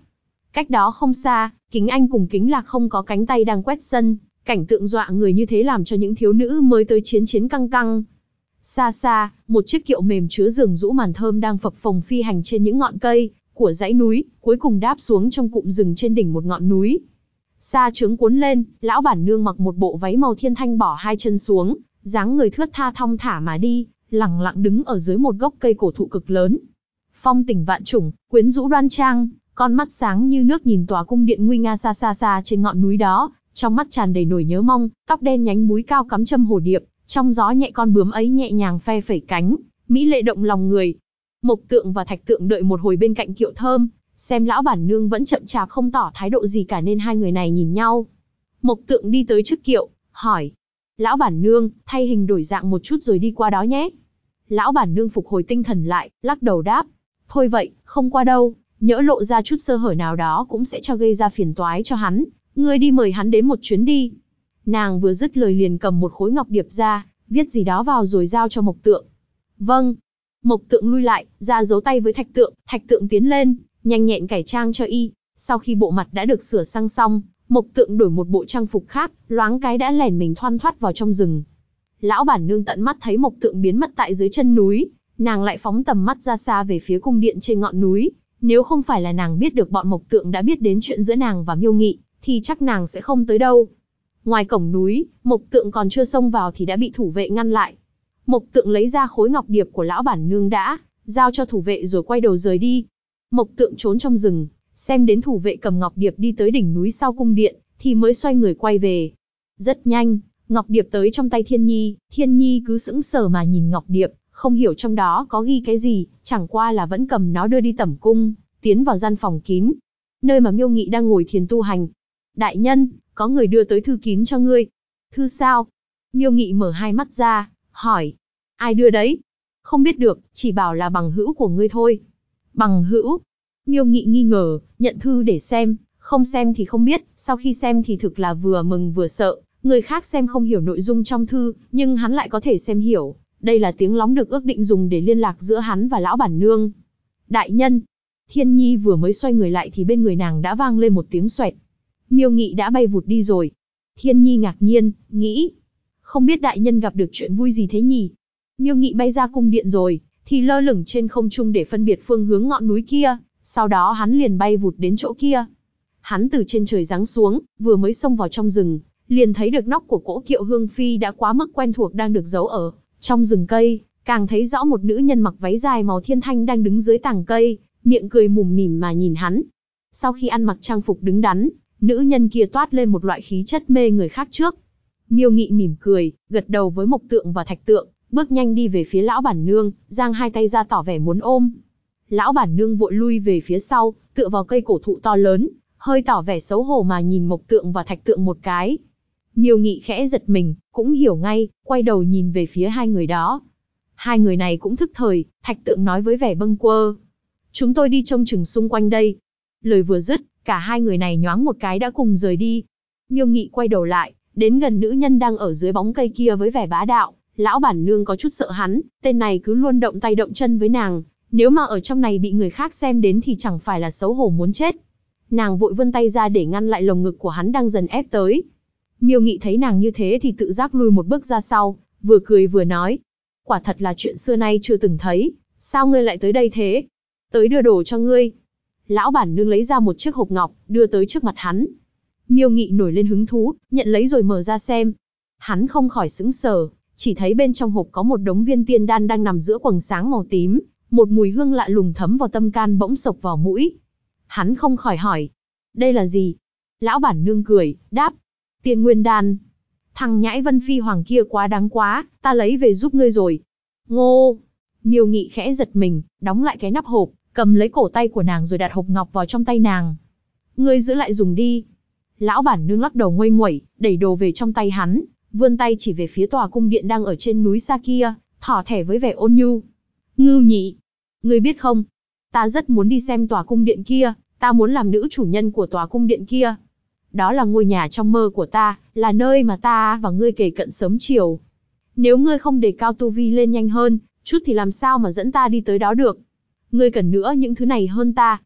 Cách đó không xa, Kính Anh cùng Kính Lạc không có cánh tay đang quét sân, cảnh tượng dọa người như thế làm cho những thiếu nữ mới tới chiến căng căng. Xa xa, một chiếc kiệu mềm chứa giường rũ màn thơm đang phập phồng phi hành trên những ngọn cây của dãy núi, cuối cùng đáp xuống trong cụm rừng trên đỉnh một ngọn núi. Sa trướng cuốn lên, lão bản nương mặc một bộ váy màu thiên thanh bỏ hai chân xuống, dáng người thướt tha thong thả mà đi, lẳng lặng đứng ở dưới một gốc cây cổ thụ cực lớn. Phong tình vạn trùng, quyến rũ đoan trang, con mắt sáng như nước nhìn tòa cung điện nguy nga xa xa xa trên ngọn núi đó, trong mắt tràn đầy nỗi nhớ mong, tóc đen nhánh búi cao cắm châm hồ điệp, trong gió nhẹ con bướm ấy nhẹ nhàng phe phẩy cánh, mỹ lệ động lòng người. Mộc Tượng và Thạch Tượng đợi một hồi bên cạnh kiệu thơm, xem lão bản nương vẫn chậm chạp không tỏ thái độ gì cả nên hai người này nhìn nhau. Mộc Tượng đi tới trước kiệu, hỏi: lão bản nương, thay hình đổi dạng một chút rồi đi qua đó nhé. Lão bản nương phục hồi tinh thần lại, lắc đầu đáp: thôi vậy, không qua đâu, nhỡ lộ ra chút sơ hở nào đó cũng sẽ cho gây ra phiền toái cho hắn, ngươi đi mời hắn đến một chuyến đi. Nàng vừa dứt lời liền cầm một khối ngọc điệp ra, viết gì đó vào rồi giao cho Mộc Tượng. Vâng. Mộc Tượng lui lại, ra giấu tay với Thạch Tượng tiến lên, nhanh nhẹn cải trang cho y. Sau khi bộ mặt đã được sửa sang xong, Mộc Tượng đổi một bộ trang phục khác, loáng cái đã lẻn mình thoăn thoắt vào trong rừng. Lão bản nương tận mắt thấy Mộc Tượng biến mất tại dưới chân núi, nàng lại phóng tầm mắt ra xa về phía cung điện trên ngọn núi. Nếu không phải là nàng biết được bọn Mộc Tượng đã biết đến chuyện giữa nàng và Miêu Nghị, thì chắc nàng sẽ không tới đâu. Ngoài cổng núi, Mộc Tượng còn chưa xông vào thì đã bị thủ vệ ngăn lại. Mộc Tượng lấy ra khối ngọc điệp của lão bản nương đã giao cho thủ vệ rồi quay đầu rời đi. Mộc Tượng trốn trong rừng, xem đến thủ vệ cầm ngọc điệp đi tới đỉnh núi sau cung điện, thì mới xoay người quay về. Rất nhanh, ngọc điệp tới trong tay Thiên Nhi cứ sững sờ mà nhìn ngọc điệp, không hiểu trong đó có ghi cái gì, chẳng qua là vẫn cầm nó đưa đi tẩm cung, tiến vào gian phòng kín, nơi mà Miêu Nghị đang ngồi thiền tu hành. Đại nhân, có người đưa tới thư kín cho ngươi. Thư sao? Miêu Nghị mở hai mắt ra, hỏi. Ai đưa đấy? Không biết được, chỉ bảo là bằng hữu của ngươi thôi. Bằng hữu? Miêu Nghị nghi ngờ, nhận thư để xem, không xem thì không biết, sau khi xem thì thực là vừa mừng vừa sợ. Người khác xem không hiểu nội dung trong thư, nhưng hắn lại có thể xem hiểu. Đây là tiếng lóng được ước định dùng để liên lạc giữa hắn và lão bản nương. Đại nhân. Thiên Nhi vừa mới xoay người lại thì bên người nàng đã vang lên một tiếng xoẹt. Miêu Nghị đã bay vụt đi rồi. Thiên Nhi ngạc nhiên, nghĩ. Không biết đại nhân gặp được chuyện vui gì thế nhỉ? Miêu Nghị bay ra cung điện rồi, thì lơ lửng trên không trung để phân biệt phương hướng ngọn núi kia. Sau đó hắn liền bay vụt đến chỗ kia. Hắn từ trên trời giáng xuống, vừa mới xông vào trong rừng, liền thấy được nóc của cỗ kiệu hương phi đã quá mức quen thuộc đang được giấu ở trong rừng cây, càng thấy rõ một nữ nhân mặc váy dài màu thiên thanh đang đứng dưới tàng cây, miệng cười mủm mỉm mà nhìn hắn. Sau khi ăn mặc trang phục đứng đắn, nữ nhân kia toát lên một loại khí chất mê người khác trước. Miêu Nghị mỉm cười, gật đầu với Mộc Tượng và Thạch Tượng, bước nhanh đi về phía lão bản nương, giang hai tay ra tỏ vẻ muốn ôm. Lão bản nương vội lui về phía sau, tựa vào cây cổ thụ to lớn, hơi tỏ vẻ xấu hổ mà nhìn Mộc Tượng và Thạch Tượng một cái. Miêu Nghị khẽ giật mình, cũng hiểu ngay, quay đầu nhìn về phía hai người đó. Hai người này cũng thức thời, Thạch Tượng nói với vẻ bâng quơ. Chúng tôi đi trông chừng xung quanh đây. Lời vừa dứt, cả hai người này nhoáng một cái đã cùng rời đi. Miêu Nghị quay đầu lại, đến gần nữ nhân đang ở dưới bóng cây kia với vẻ bá đạo. Lão bản nương có chút sợ hắn, tên này cứ luôn động tay động chân với nàng. Nếu mà ở trong này bị người khác xem đến thì chẳng phải là xấu hổ muốn chết. Nàng vội vươn tay ra để ngăn lại lồng ngực của hắn đang dần ép tới. Miêu Nghị thấy nàng như thế thì tự giác lui một bước ra sau, vừa cười vừa nói. Quả thật là chuyện xưa nay chưa từng thấy, sao ngươi lại tới đây thế? Tới đưa đồ cho ngươi. Lão bản nương lấy ra một chiếc hộp ngọc, đưa tới trước mặt hắn. Miêu Nghị nổi lên hứng thú, nhận lấy rồi mở ra xem. Hắn không khỏi sững sờ, chỉ thấy bên trong hộp có một đống viên tiên đan đang nằm giữa quầng sáng màu tím, một mùi hương lạ lùng thấm vào tâm can bỗng sộc vào mũi. Hắn không khỏi hỏi, đây là gì? Lão bản nương cười, đáp, Tiên Nguyên Đan. Thằng nhãi Vân Phi Hoàng kia quá đáng quá, ta lấy về giúp ngươi rồi. Ngô! Miêu Nghị khẽ giật mình, đóng lại cái nắp hộp, cầm lấy cổ tay của nàng rồi đặt hộp ngọc vào trong tay nàng. Ngươi giữ lại dùng đi. Lão bản nương lắc đầu nguây nguẩy, đẩy đồ về trong tay hắn, vươn tay chỉ về phía tòa cung điện đang ở trên núi xa kia, thỏ thẻ với vẻ ôn nhu. Ngưu Nhị! Ngươi biết không? Ta rất muốn đi xem tòa cung điện kia, ta muốn làm nữ chủ nhân của tòa cung điện kia. Đó là ngôi nhà trong mơ của ta, là nơi mà ta và ngươi kề cận sớm chiều. Nếu ngươi không đề cao tu vi lên nhanh hơn, chút thì làm sao mà dẫn ta đi tới đó được. Ngươi cần nữa những thứ này hơn ta.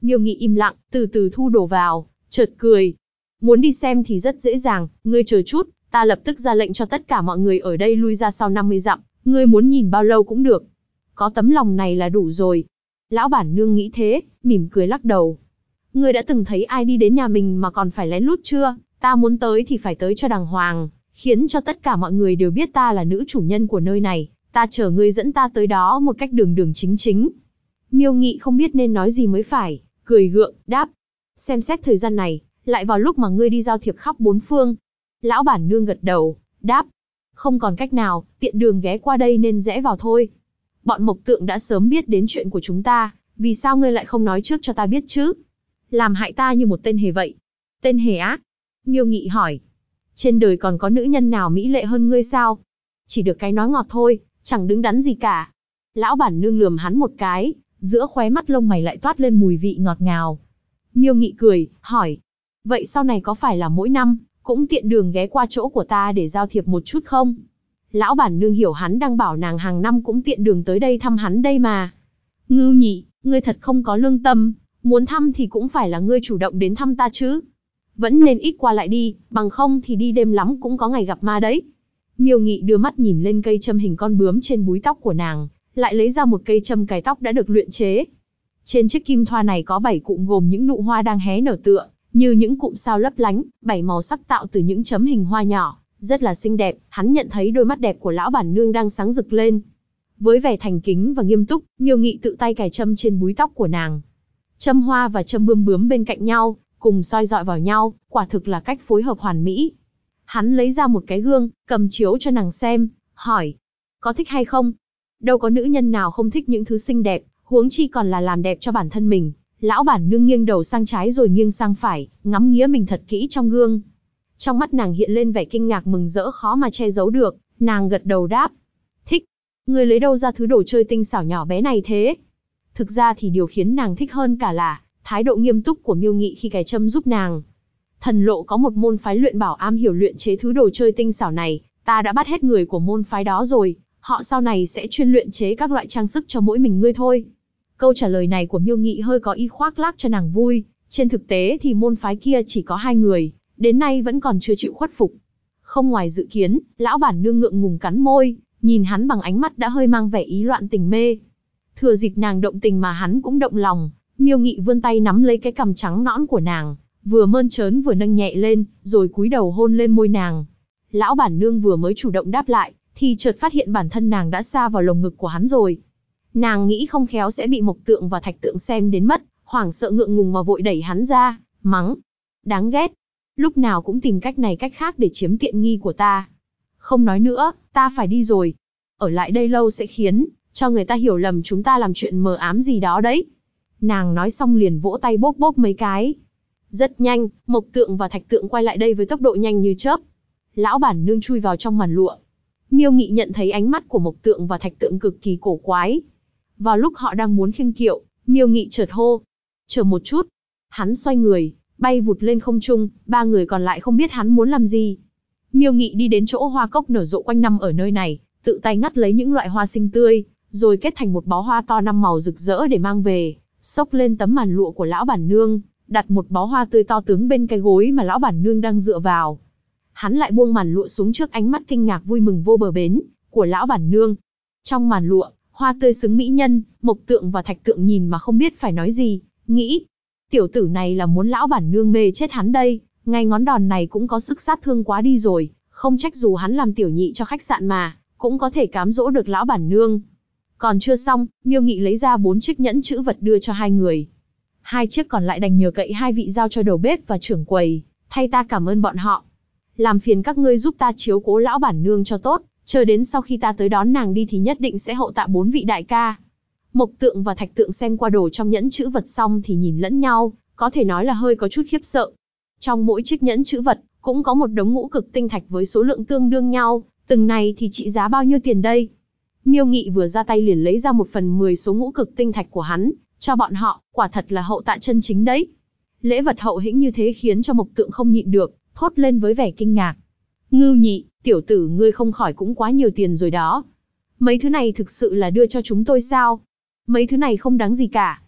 Miêu Nghị im lặng, từ từ thu đồ vào, chợt cười. Muốn đi xem thì rất dễ dàng, ngươi chờ chút, ta lập tức ra lệnh cho tất cả mọi người ở đây lui ra sau 50 dặm, ngươi muốn nhìn bao lâu cũng được. Có tấm lòng này là đủ rồi. Lão bản nương nghĩ thế, mỉm cười lắc đầu. Ngươi đã từng thấy ai đi đến nhà mình mà còn phải lén lút chưa? Ta muốn tới thì phải tới cho đàng hoàng, khiến cho tất cả mọi người đều biết ta là nữ chủ nhân của nơi này, ta chờ ngươi dẫn ta tới đó một cách đường đường chính chính. Miêu Nghị không biết nên nói gì mới phải, cười gượng, đáp. Xem xét thời gian này, lại vào lúc mà ngươi đi giao thiệp khắp bốn phương. Lão bản nương gật đầu, đáp. Không còn cách nào, tiện đường ghé qua đây nên rẽ vào thôi. Bọn Mộc Tượng đã sớm biết đến chuyện của chúng ta, vì sao ngươi lại không nói trước cho ta biết chứ? Làm hại ta như một tên hề vậy. Tên hề á? Miêu Nghị hỏi. Trên đời còn có nữ nhân nào mỹ lệ hơn ngươi sao? Chỉ được cái nói ngọt thôi, chẳng đứng đắn gì cả. Lão bản nương lườm hắn một cái, giữa khóe mắt lông mày lại toát lên mùi vị ngọt ngào. Miêu Nghị cười, hỏi. Vậy sau này có phải là mỗi năm, cũng tiện đường ghé qua chỗ của ta để giao thiệp một chút không? Lão bản nương hiểu hắn đang bảo nàng hàng năm cũng tiện đường tới đây thăm hắn đây mà. Ngưu Nhị, ngươi thật không có lương tâm, muốn thăm thì cũng phải là ngươi chủ động đến thăm ta chứ. Vẫn nên ít qua lại đi, bằng không thì đi đêm lắm cũng có ngày gặp ma đấy. Miêu Nghị đưa mắt nhìn lên cây châm hình con bướm trên búi tóc của nàng, lại lấy ra một cây châm cài tóc đã được luyện chế. Trên chiếc kim thoa này có 7 cụm gồm những nụ hoa đang hé nở tựa, như những cụm sao lấp lánh, 7 màu sắc tạo từ những chấm hình hoa nhỏ, rất là xinh đẹp. Hắn nhận thấy đôi mắt đẹp của lão bản nương đang sáng rực lên. Với vẻ thành kính và nghiêm túc, Miêu Nghị tự tay cài châm trên búi tóc của nàng. Châm hoa và châm bươm bướm bên cạnh nhau, cùng soi dọi vào nhau, quả thực là cách phối hợp hoàn mỹ. Hắn lấy ra một cái gương, cầm chiếu cho nàng xem, hỏi. Có thích hay không? Đâu có nữ nhân nào không thích những thứ xinh đẹp, huống chi còn là làm đẹp cho bản thân mình. Lão bản nương nghiêng đầu sang trái rồi nghiêng sang phải, ngắm nghía mình thật kỹ trong gương. Trong mắt nàng hiện lên vẻ kinh ngạc mừng rỡ khó mà che giấu được, nàng gật đầu đáp. Thích. Người lấy đâu ra thứ đồ chơi tinh xảo nhỏ bé này thế? Thực ra thì điều khiến nàng thích hơn cả là thái độ nghiêm túc của Miêu Nghị khi cài châm giúp nàng. Thần Lộ có một môn phái luyện bảo am hiểu luyện chế thứ đồ chơi tinh xảo này, ta đã bắt hết người của môn phái đó rồi, họ sau này sẽ chuyên luyện chế các loại trang sức cho mỗi mình ngươi thôi. Câu trả lời này của Miêu Nghị hơi có ý khoác lác cho nàng vui, trên thực tế thì môn phái kia chỉ có 2 người, đến nay vẫn còn chưa chịu khuất phục. Không ngoài dự kiến, lão bản nương ngượng ngùng cắn môi, nhìn hắn bằng ánh mắt đã hơi mang vẻ ý loạn tình mê. Thừa dịp nàng động tình mà hắn cũng động lòng, Miêu Nghị vươn tay nắm lấy cái cằm trắng nõn của nàng, vừa mơn trớn vừa nâng nhẹ lên, rồi cúi đầu hôn lên môi nàng. Lão bản nương vừa mới chủ động đáp lại, thì chợt phát hiện bản thân nàng đã sa vào lồng ngực của hắn rồi. Nàng nghĩ không khéo sẽ bị Mộc Tượng và Thạch Tượng xem đến mất, hoảng sợ ngượng ngùng mà vội đẩy hắn ra, mắng. Đáng ghét. Lúc nào cũng tìm cách này cách khác để chiếm tiện nghi của ta. Không nói nữa, ta phải đi rồi. Ở lại đây lâu sẽ khiến cho người ta hiểu lầm chúng ta làm chuyện mờ ám gì đó đấy. Nàng nói xong liền vỗ tay bốp bốp mấy cái. Rất nhanh, Mộc Tượng và Thạch Tượng quay lại đây với tốc độ nhanh như chớp. Lão bản nương chui vào trong màn lụa. Miêu Nghị nhận thấy ánh mắt của Mộc Tượng và Thạch Tượng cực kỳ cổ quái. Vào lúc họ đang muốn khiêng kiệu, Miêu Nghị chợt hô. Chờ một chút. Hắn xoay người, bay vụt lên không trung, 3 người còn lại không biết hắn muốn làm gì. Miêu Nghị đi đến chỗ hoa cốc nở rộ quanh năm ở nơi này, tự tay ngắt lấy những loại hoa xinh tươi, rồi kết thành một bó hoa to 5 màu rực rỡ để mang về, xốc lên tấm màn lụa của lão bản nương, đặt một bó hoa tươi to tướng bên cái gối mà lão bản nương đang dựa vào. Hắn lại buông màn lụa xuống trước ánh mắt kinh ngạc vui mừng vô bờ bến của lão bản nương. Trong màn lụa, hoa tươi xứng mỹ nhân, Mộc Tượng và Thạch Tượng nhìn mà không biết phải nói gì, nghĩ, tiểu tử này là muốn lão bản nương mê chết hắn đây, ngay ngón đòn này cũng có sức sát thương quá đi rồi, không trách dù hắn làm tiểu nhị cho khách sạn mà, cũng có thể cám dỗ được lão bản nương. Còn chưa xong, Miêu Nghị lấy ra 4 chiếc nhẫn chữ vật đưa cho 2 người. 2 chiếc còn lại đành nhờ cậy 2 vị giao cho đầu bếp và trưởng quầy, thay ta cảm ơn bọn họ. Làm phiền các ngươi giúp ta chiếu cố lão bản nương cho tốt, chờ đến sau khi ta tới đón nàng đi thì nhất định sẽ hộ tạ 4 vị đại ca. Mộc Tượng và Thạch Tượng xem qua đồ trong nhẫn chữ vật xong thì nhìn lẫn nhau, có thể nói là hơi có chút khiếp sợ. Trong mỗi chiếc nhẫn chữ vật, cũng có một đống ngũ cực tinh thạch với số lượng tương đương nhau, từng này thì trị giá bao nhiêu tiền đây? Miêu Nghị vừa ra tay liền lấy ra 1/10 số ngũ cực tinh thạch của hắn, cho bọn họ, quả thật là hậu tạ chân chính đấy. Lễ vật hậu hĩnh như thế khiến cho Mộc Tượng không nhịn được, thốt lên với vẻ kinh ngạc. Ngưu Nhị, tiểu tử ngươi không khỏi cũng quá nhiều tiền rồi đó. Mấy thứ này thực sự là đưa cho chúng tôi sao? Mấy thứ này không đáng gì cả.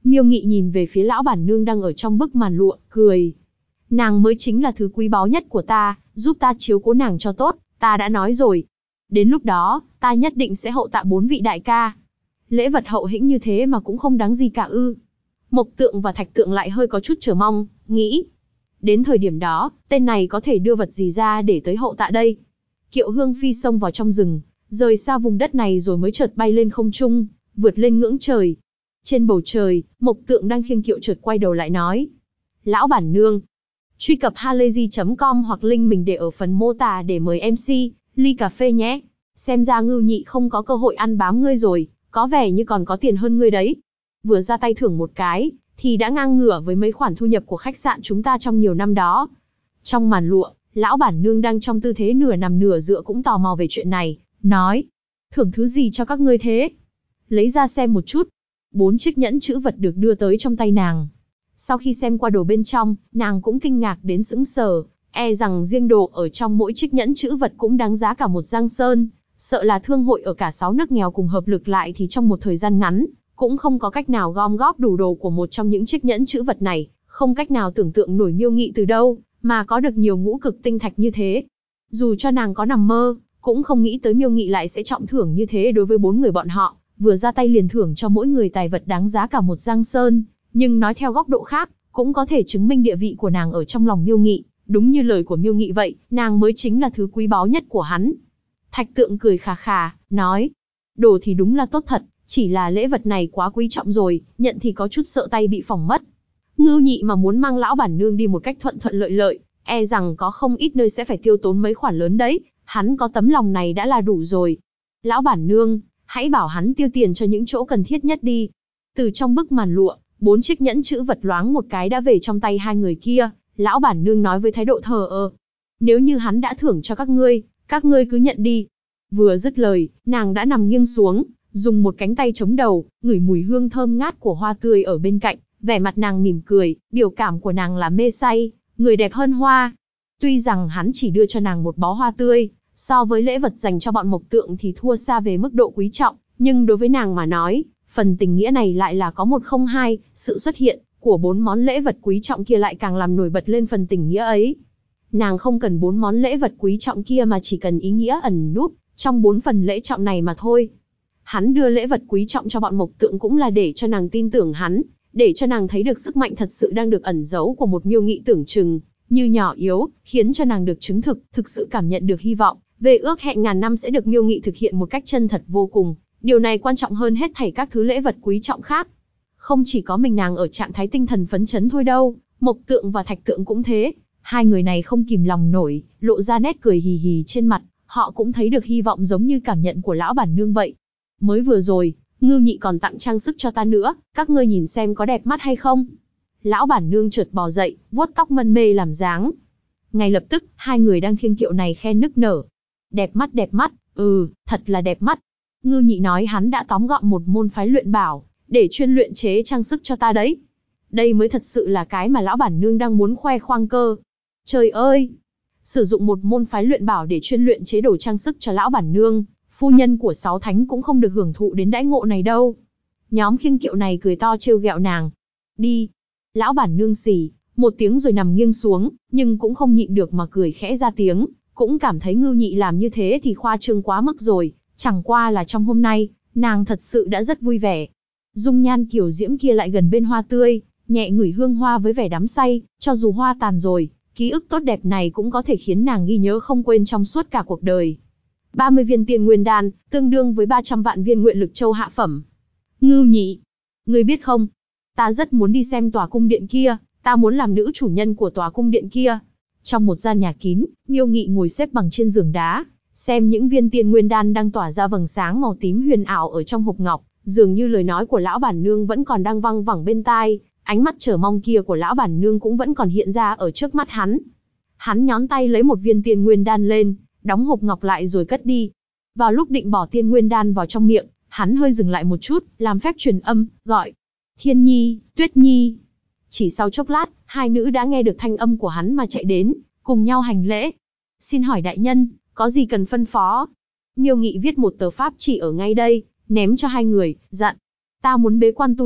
Miêu Nghị nhìn về phía lão bản nương đang ở trong bức màn lụa, cười. Nàng mới chính là thứ quý báu nhất của ta, giúp ta chiếu cố nàng cho tốt, ta đã nói rồi. Đến lúc đó, ta nhất định sẽ hậu tạ 4 vị đại ca. Lễ vật hậu hĩnh như thế mà cũng không đáng gì cả ư. Mộc Tượng và Thạch Tượng lại hơi có chút chờ mong, nghĩ. Đến thời điểm đó, tên này có thể đưa vật gì ra để tới hậu tạ đây? Kiệu Hương Phi xông vào trong rừng, rời xa vùng đất này rồi mới chợt bay lên không trung, vượt lên ngưỡng trời. Trên bầu trời, Mộc Tượng đang khiêng kiệu chợt quay đầu lại nói. Lão bản nương. Truy cập halayzi.com hoặc link mình để ở phần mô tả để mời MC, ly cà phê nhé. Xem ra Ngưu Nhị không có cơ hội ăn bám ngươi rồi, có vẻ như còn có tiền hơn ngươi đấy. Vừa ra tay thưởng một cái, thì đã ngang ngửa với mấy khoản thu nhập của khách sạn chúng ta trong nhiều năm đó. Trong màn lụa, lão bản nương đang trong tư thế nửa nằm nửa dựa cũng tò mò về chuyện này, nói. Thưởng thứ gì cho các ngươi thế? Lấy ra xem một chút. 4 chiếc nhẫn chữ vật được đưa tới trong tay nàng. Sau khi xem qua đồ bên trong, nàng cũng kinh ngạc đến sững sờ, e rằng riêng đồ ở trong mỗi chiếc nhẫn chữ vật cũng đáng giá cả một giang sơn, sợ là thương hội ở cả 6 nước nghèo cùng hợp lực lại thì trong một thời gian ngắn, cũng không có cách nào gom góp đủ đồ của một trong những chiếc nhẫn chữ vật này, không cách nào tưởng tượng nổi Miêu Nghị từ đâu, mà có được nhiều ngũ cực tinh thạch như thế. Dù cho nàng có nằm mơ, cũng không nghĩ tới Miêu Nghị lại sẽ trọng thưởng như thế đối với 4 người bọn họ, vừa ra tay liền thưởng cho mỗi người tài vật đáng giá cả một giang sơn. Nhưng nói theo góc độ khác, cũng có thể chứng minh địa vị của nàng ở trong lòng Miêu Nghị, đúng như lời của Miêu Nghị vậy, nàng mới chính là thứ quý báu nhất của hắn. Thạch Tượng cười khà khà, nói, đồ thì đúng là tốt thật, chỉ là lễ vật này quá quý trọng rồi, nhận thì có chút sợ tay bị phỏng mất. Ngưu Nhị mà muốn mang lão bản nương đi một cách thuận thuận lợi lợi, e rằng có không ít nơi sẽ phải tiêu tốn mấy khoản lớn đấy, hắn có tấm lòng này đã là đủ rồi. Lão bản nương, hãy bảo hắn tiêu tiền cho những chỗ cần thiết nhất đi. Từ trong bức màn lụa, 4 chiếc nhẫn chữ vật loáng một cái đã về trong tay hai người kia, lão bản nương nói với thái độ thờ ơ. Nếu như hắn đã thưởng cho các ngươi cứ nhận đi. Vừa dứt lời, nàng đã nằm nghiêng xuống, dùng một cánh tay chống đầu, ngửi mùi hương thơm ngát của hoa tươi ở bên cạnh, vẻ mặt nàng mỉm cười, biểu cảm của nàng là mê say, người đẹp hơn hoa. Tuy rằng hắn chỉ đưa cho nàng một bó hoa tươi, so với lễ vật dành cho bọn Mộc Tượng thì thua xa về mức độ quý trọng, nhưng đối với nàng mà nói, phần tình nghĩa này lại là có một không hai, sự xuất hiện của 4 món lễ vật quý trọng kia lại càng làm nổi bật lên phần tình nghĩa ấy. Nàng không cần 4 món lễ vật quý trọng kia mà chỉ cần ý nghĩa ẩn núp trong 4 phần lễ trọng này mà thôi. Hắn đưa lễ vật quý trọng cho bọn Mộc Tượng cũng là để cho nàng tin tưởng hắn, để cho nàng thấy được sức mạnh thật sự đang được ẩn giấu của một Miêu Nghị tưởng chừng như nhỏ yếu, khiến cho nàng được chứng thực sự cảm nhận được hy vọng về ước hẹn ngàn năm sẽ được Miêu Nghị thực hiện một cách chân thật vô cùng. Điều này quan trọng hơn hết thảy các thứ lễ vật quý trọng khác. Không chỉ có mình nàng ở trạng thái tinh thần phấn chấn thôi đâu, Mộc Tượng và Thạch Tượng cũng thế. Hai người này không kìm lòng nổi, lộ ra nét cười hì hì trên mặt, họ cũng thấy được hy vọng giống như cảm nhận của lão bản nương vậy. Mới vừa rồi, Ngưu Nhị còn tặng trang sức cho ta nữa, các ngươi nhìn xem có đẹp mắt hay không? Lão bản nương chợt bò dậy, vuốt tóc mân mê làm dáng. Ngay lập tức, hai người đang khiêng kiệu này khen nức nở. Đẹp mắt, thật là đẹp mắt. Ngưu Nhị nói hắn đã tóm gọn một môn phái luyện bảo, để chuyên luyện chế trang sức cho ta đấy. Đây mới thật sự là cái mà lão bản nương đang muốn khoe khoang cơ. Trời ơi! Sử dụng một môn phái luyện bảo để chuyên luyện chế đồ trang sức cho lão bản nương, phu nhân của 6 thánh cũng không được hưởng thụ đến đãi ngộ này đâu. Nhóm khiêng kiệu này cười to trêu ghẹo nàng. Đi! Lão bản nương xì một tiếng rồi nằm nghiêng xuống, nhưng cũng không nhịn được mà cười khẽ ra tiếng, cũng cảm thấy Ngưu Nhị làm như thế thì khoa trương quá mức rồi, chẳng qua là trong hôm nay, nàng thật sự đã rất vui vẻ. Dung nhan kiều diễm kia lại gần bên hoa tươi, nhẹ ngửi hương hoa với vẻ đắm say, cho dù hoa tàn rồi, ký ức tốt đẹp này cũng có thể khiến nàng ghi nhớ không quên trong suốt cả cuộc đời. 30 viên tiên nguyên đan, tương đương với 300 vạn viên nguyện lực châu hạ phẩm. Ngưu Nhị, ngươi biết không, ta rất muốn đi xem tòa cung điện kia, ta muốn làm nữ chủ nhân của tòa cung điện kia. Trong một gian nhà kín, Miêu Nghị ngồi xếp bằng trên giường đá, xem những viên tiên nguyên đan đang tỏa ra vầng sáng màu tím huyền ảo ở trong hộp ngọc, dường như lời nói của lão bản nương vẫn còn đang văng vẳng bên tai, ánh mắt chờ mong kia của lão bản nương cũng vẫn còn hiện ra ở trước mắt hắn. Hắn nhón tay lấy một viên tiên nguyên đan lên, đóng hộp ngọc lại rồi cất đi. Vào lúc định bỏ tiên nguyên đan vào trong miệng, hắn hơi dừng lại một chút, làm phép truyền âm, gọi Thiên Nhi, Tuyết Nhi. Chỉ sau chốc lát, hai nữ đã nghe được thanh âm của hắn mà chạy đến, cùng nhau hành lễ. Xin hỏi đại nhân, có gì cần phân phó? Miêu Nghị viết một tờ pháp chỉ ở ngay đây, ném cho hai người, dặn. Ta muốn bế quan tu luyện,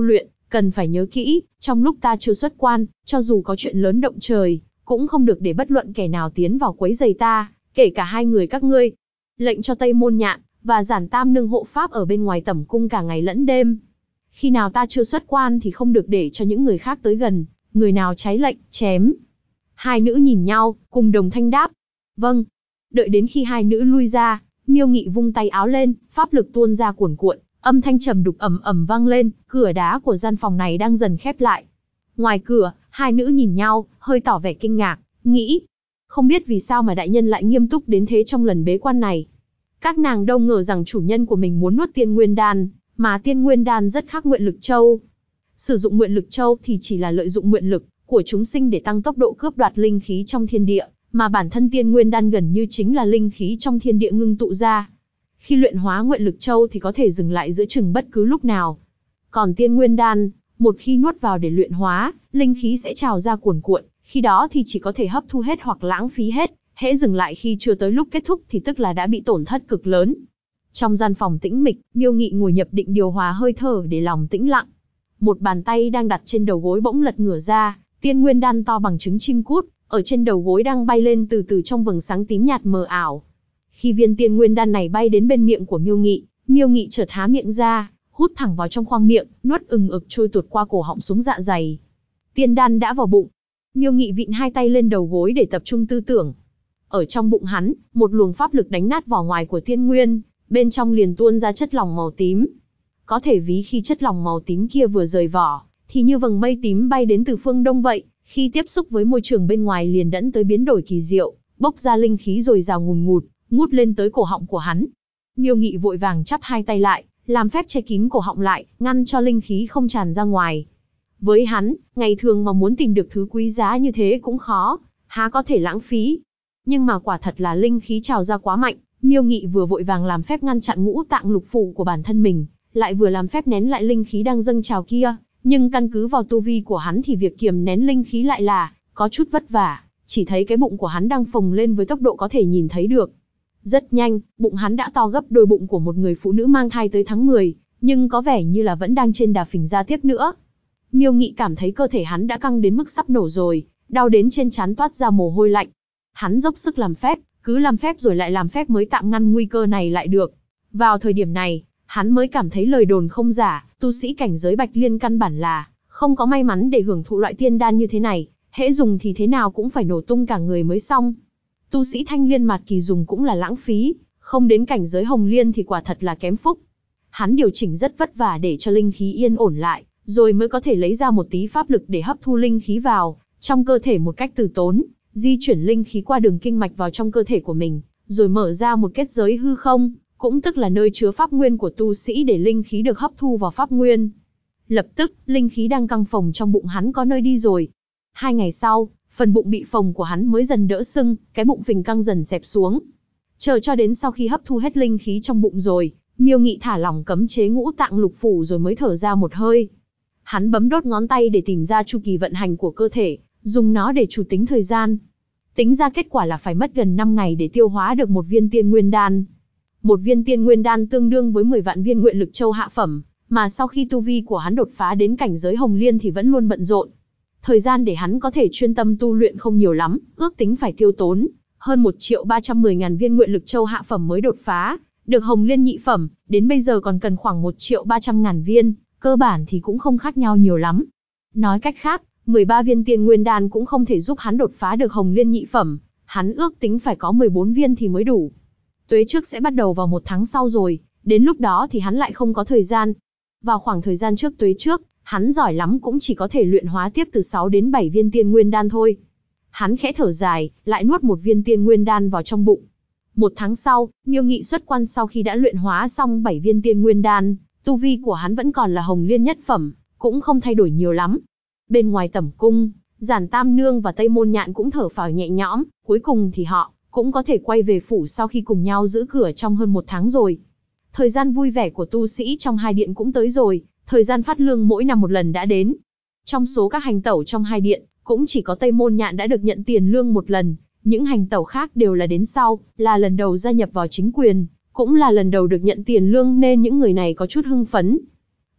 Cần phải nhớ kỹ, trong lúc ta chưa xuất quan, cho dù có chuyện lớn động trời, cũng không được để bất luận kẻ nào tiến vào quấy rầy ta, kể cả hai người các ngươi. Lệnh cho Tây Môn Nhạn và Giản Tam Nương hộ pháp ở bên ngoài tẩm cung cả ngày lẫn đêm. Khi nào ta chưa xuất quan thì không được để cho những người khác tới gần, người nào trái lệnh, chém. Hai nữ nhìn nhau, cùng đồng thanh đáp. Vâng. Đợi đến khi hai nữ lui ra, Miêu Nghị vung tay áo lên, pháp lực tuôn ra cuồn cuộn, âm thanh trầm đục ầm ầm vang lên, cửa đá của gian phòng này đang dần khép lại. Ngoài cửa, hai nữ nhìn nhau, hơi tỏ vẻ kinh ngạc, nghĩ, không biết vì sao mà đại nhân lại nghiêm túc đến thế trong lần bế quan này. Các nàng đâu ngờ rằng chủ nhân của mình muốn nuốt Tiên Nguyên Đan, mà Tiên Nguyên Đan rất khác Nguyện Lực Châu. Sử dụng Nguyện Lực Châu thì chỉ là lợi dụng nguyện lực của chúng sinh để tăng tốc độ cướp đoạt linh khí trong thiên địa, mà bản thân Tiên Nguyên Đan gần như chính là linh khí trong thiên địa ngưng tụ ra. Khi luyện hóa Nguyện Lực Châu thì có thể dừng lại giữa chừng bất cứ lúc nào. Còn Tiên Nguyên Đan, một khi nuốt vào để luyện hóa, linh khí sẽ trào ra cuồn cuộn, khi đó thì chỉ có thể hấp thu hết hoặc lãng phí hết, hễ dừng lại khi chưa tới lúc kết thúc thì tức là đã bị tổn thất cực lớn. Trong gian phòng tĩnh mịch, Miêu Nghị ngồi nhập định điều hòa hơi thở để lòng tĩnh lặng. Một bàn tay đang đặt trên đầu gối bỗng lật ngửa ra, Tiên Nguyên Đan to bằng trứng chim cút, ở trên đầu gối đang bay lên từ từ trong vầng sáng tím nhạt mờ ảo. Khi viên Tiên Nguyên Đan này bay đến bên miệng của Miêu Nghị chợt há miệng ra, hút thẳng vào trong khoang miệng, nuốt ừng ực trôi tuột qua cổ họng xuống dạ dày. Tiên đan đã vào bụng. Miêu Nghị vịn hai tay lên đầu gối để tập trung tư tưởng. Ở trong bụng hắn, một luồng pháp lực đánh nát vỏ ngoài của tiên nguyên, bên trong liền tuôn ra chất lỏng màu tím. Có thể ví khi chất lỏng màu tím kia vừa rời vỏ, thì như vầng mây tím bay đến từ phương đông vậy, khi tiếp xúc với môi trường bên ngoài liền dẫn tới biến đổi kỳ diệu, bốc ra linh khí dồi dào ngùn ngụt, ngút lên tới cổ họng của hắn. Miêu Nghị vội vàng chắp hai tay lại, làm phép che kín cổ họng lại, ngăn cho linh khí không tràn ra ngoài. Với hắn, ngày thường mà muốn tìm được thứ quý giá như thế cũng khó, há có thể lãng phí. Nhưng mà quả thật là linh khí trào ra quá mạnh, Miêu Nghị vừa vội vàng làm phép ngăn chặn ngũ tạng lục phủ của bản thân mình, lại vừa làm phép nén lại linh khí đang dâng trào kia, nhưng căn cứ vào tu vi của hắn thì việc kiềm nén linh khí lại là có chút vất vả, chỉ thấy cái bụng của hắn đang phồng lên với tốc độ có thể nhìn thấy được. Rất nhanh, bụng hắn đã to gấp đôi bụng của một người phụ nữ mang thai tới tháng 10, nhưng có vẻ như là vẫn đang trên đà phình ra tiếp nữa. Miêu Nghị cảm thấy cơ thể hắn đã căng đến mức sắp nổ rồi, đau đến trên trán toát ra mồ hôi lạnh. Hắn dốc sức làm phép, cứ làm phép rồi lại làm phép mới tạm ngăn nguy cơ này lại được. Vào thời điểm này, hắn mới cảm thấy lời đồn không giả, tu sĩ cảnh giới Bạch Liên căn bản là không có may mắn để hưởng thụ loại tiên đan như thế này, hễ dùng thì thế nào cũng phải nổ tung cả người mới xong. Tu sĩ Thanh Liên Mạt Kỳ dùng cũng là lãng phí, không đến cảnh giới Hồng Liên thì quả thật là kém phúc. Hắn điều chỉnh rất vất vả để cho linh khí yên ổn lại, rồi mới có thể lấy ra một tí pháp lực để hấp thu linh khí vào trong cơ thể một cách từ tốn, di chuyển linh khí qua đường kinh mạch vào trong cơ thể của mình, rồi mở ra một kết giới hư không, cũng tức là nơi chứa pháp nguyên của tu sĩ để linh khí được hấp thu vào pháp nguyên. Lập tức, linh khí đang căng phồng trong bụng hắn có nơi đi rồi. 2 ngày sau, phần bụng bị phồng của hắn mới dần đỡ sưng, cái bụng phình căng dần xẹp xuống. Chờ cho đến sau khi hấp thu hết linh khí trong bụng rồi, Miêu Nghị thả lỏng cấm chế ngũ tạng lục phủ rồi mới thở ra một hơi. Hắn bấm đốt ngón tay để tìm ra chu kỳ vận hành của cơ thể, dùng nó để chủ tính thời gian. Tính ra kết quả là phải mất gần 5 ngày để tiêu hóa được một viên tiên nguyên đan. Một viên tiên nguyên đan tương đương với 10 vạn viên nguyện lực châu hạ phẩm, mà sau khi tu vi của hắn đột phá đến cảnh giới Hồng Liên thì vẫn luôn bận rộn. Thời gian để hắn có thể chuyên tâm tu luyện không nhiều lắm, ước tính phải tiêu tốn hơn 1.310.000 viên nguyện lực châu hạ phẩm mới đột phá được Hồng Liên nhị phẩm, đến bây giờ còn cần khoảng 1.300.000 viên, cơ bản thì cũng không khác nhau nhiều lắm. Nói cách khác, 13 viên tiên nguyên đan cũng không thể giúp hắn đột phá được Hồng Liên nhị phẩm, hắn ước tính phải có 14 viên thì mới đủ. Tuế trước sẽ bắt đầu vào 1 tháng sau rồi, đến lúc đó thì hắn lại không có thời gian. Vào khoảng thời gian trước tuế trước, hắn giỏi lắm cũng chỉ có thể luyện hóa tiếp từ 6 đến 7 viên tiên nguyên đan thôi. Hắn khẽ thở dài, lại nuốt một viên tiên nguyên đan vào trong bụng. 1 tháng sau, Miêu Nghị xuất quan sau khi đã luyện hóa xong 7 viên tiên nguyên đan, tu vi của hắn vẫn còn là Hồng Liên nhất phẩm, cũng không thay đổi nhiều lắm. Bên ngoài tẩm cung, Giản Tam Nương và Tây Môn Nhạn cũng thở phào nhẹ nhõm, cuối cùng thì họ cũng có thể quay về phủ sau khi cùng nhau giữ cửa trong hơn 1 tháng rồi. Thời gian vui vẻ của tu sĩ trong hai điện cũng tới rồi, thời gian phát lương mỗi năm một lần đã đến. Trong số các hành tẩu trong hai điện, cũng chỉ có Tây Môn Nhạn đã được nhận tiền lương một lần, những hành tẩu khác đều là đến sau, là lần đầu gia nhập vào chính quyền, cũng là lần đầu được nhận tiền lương nên những người này có chút hưng phấn.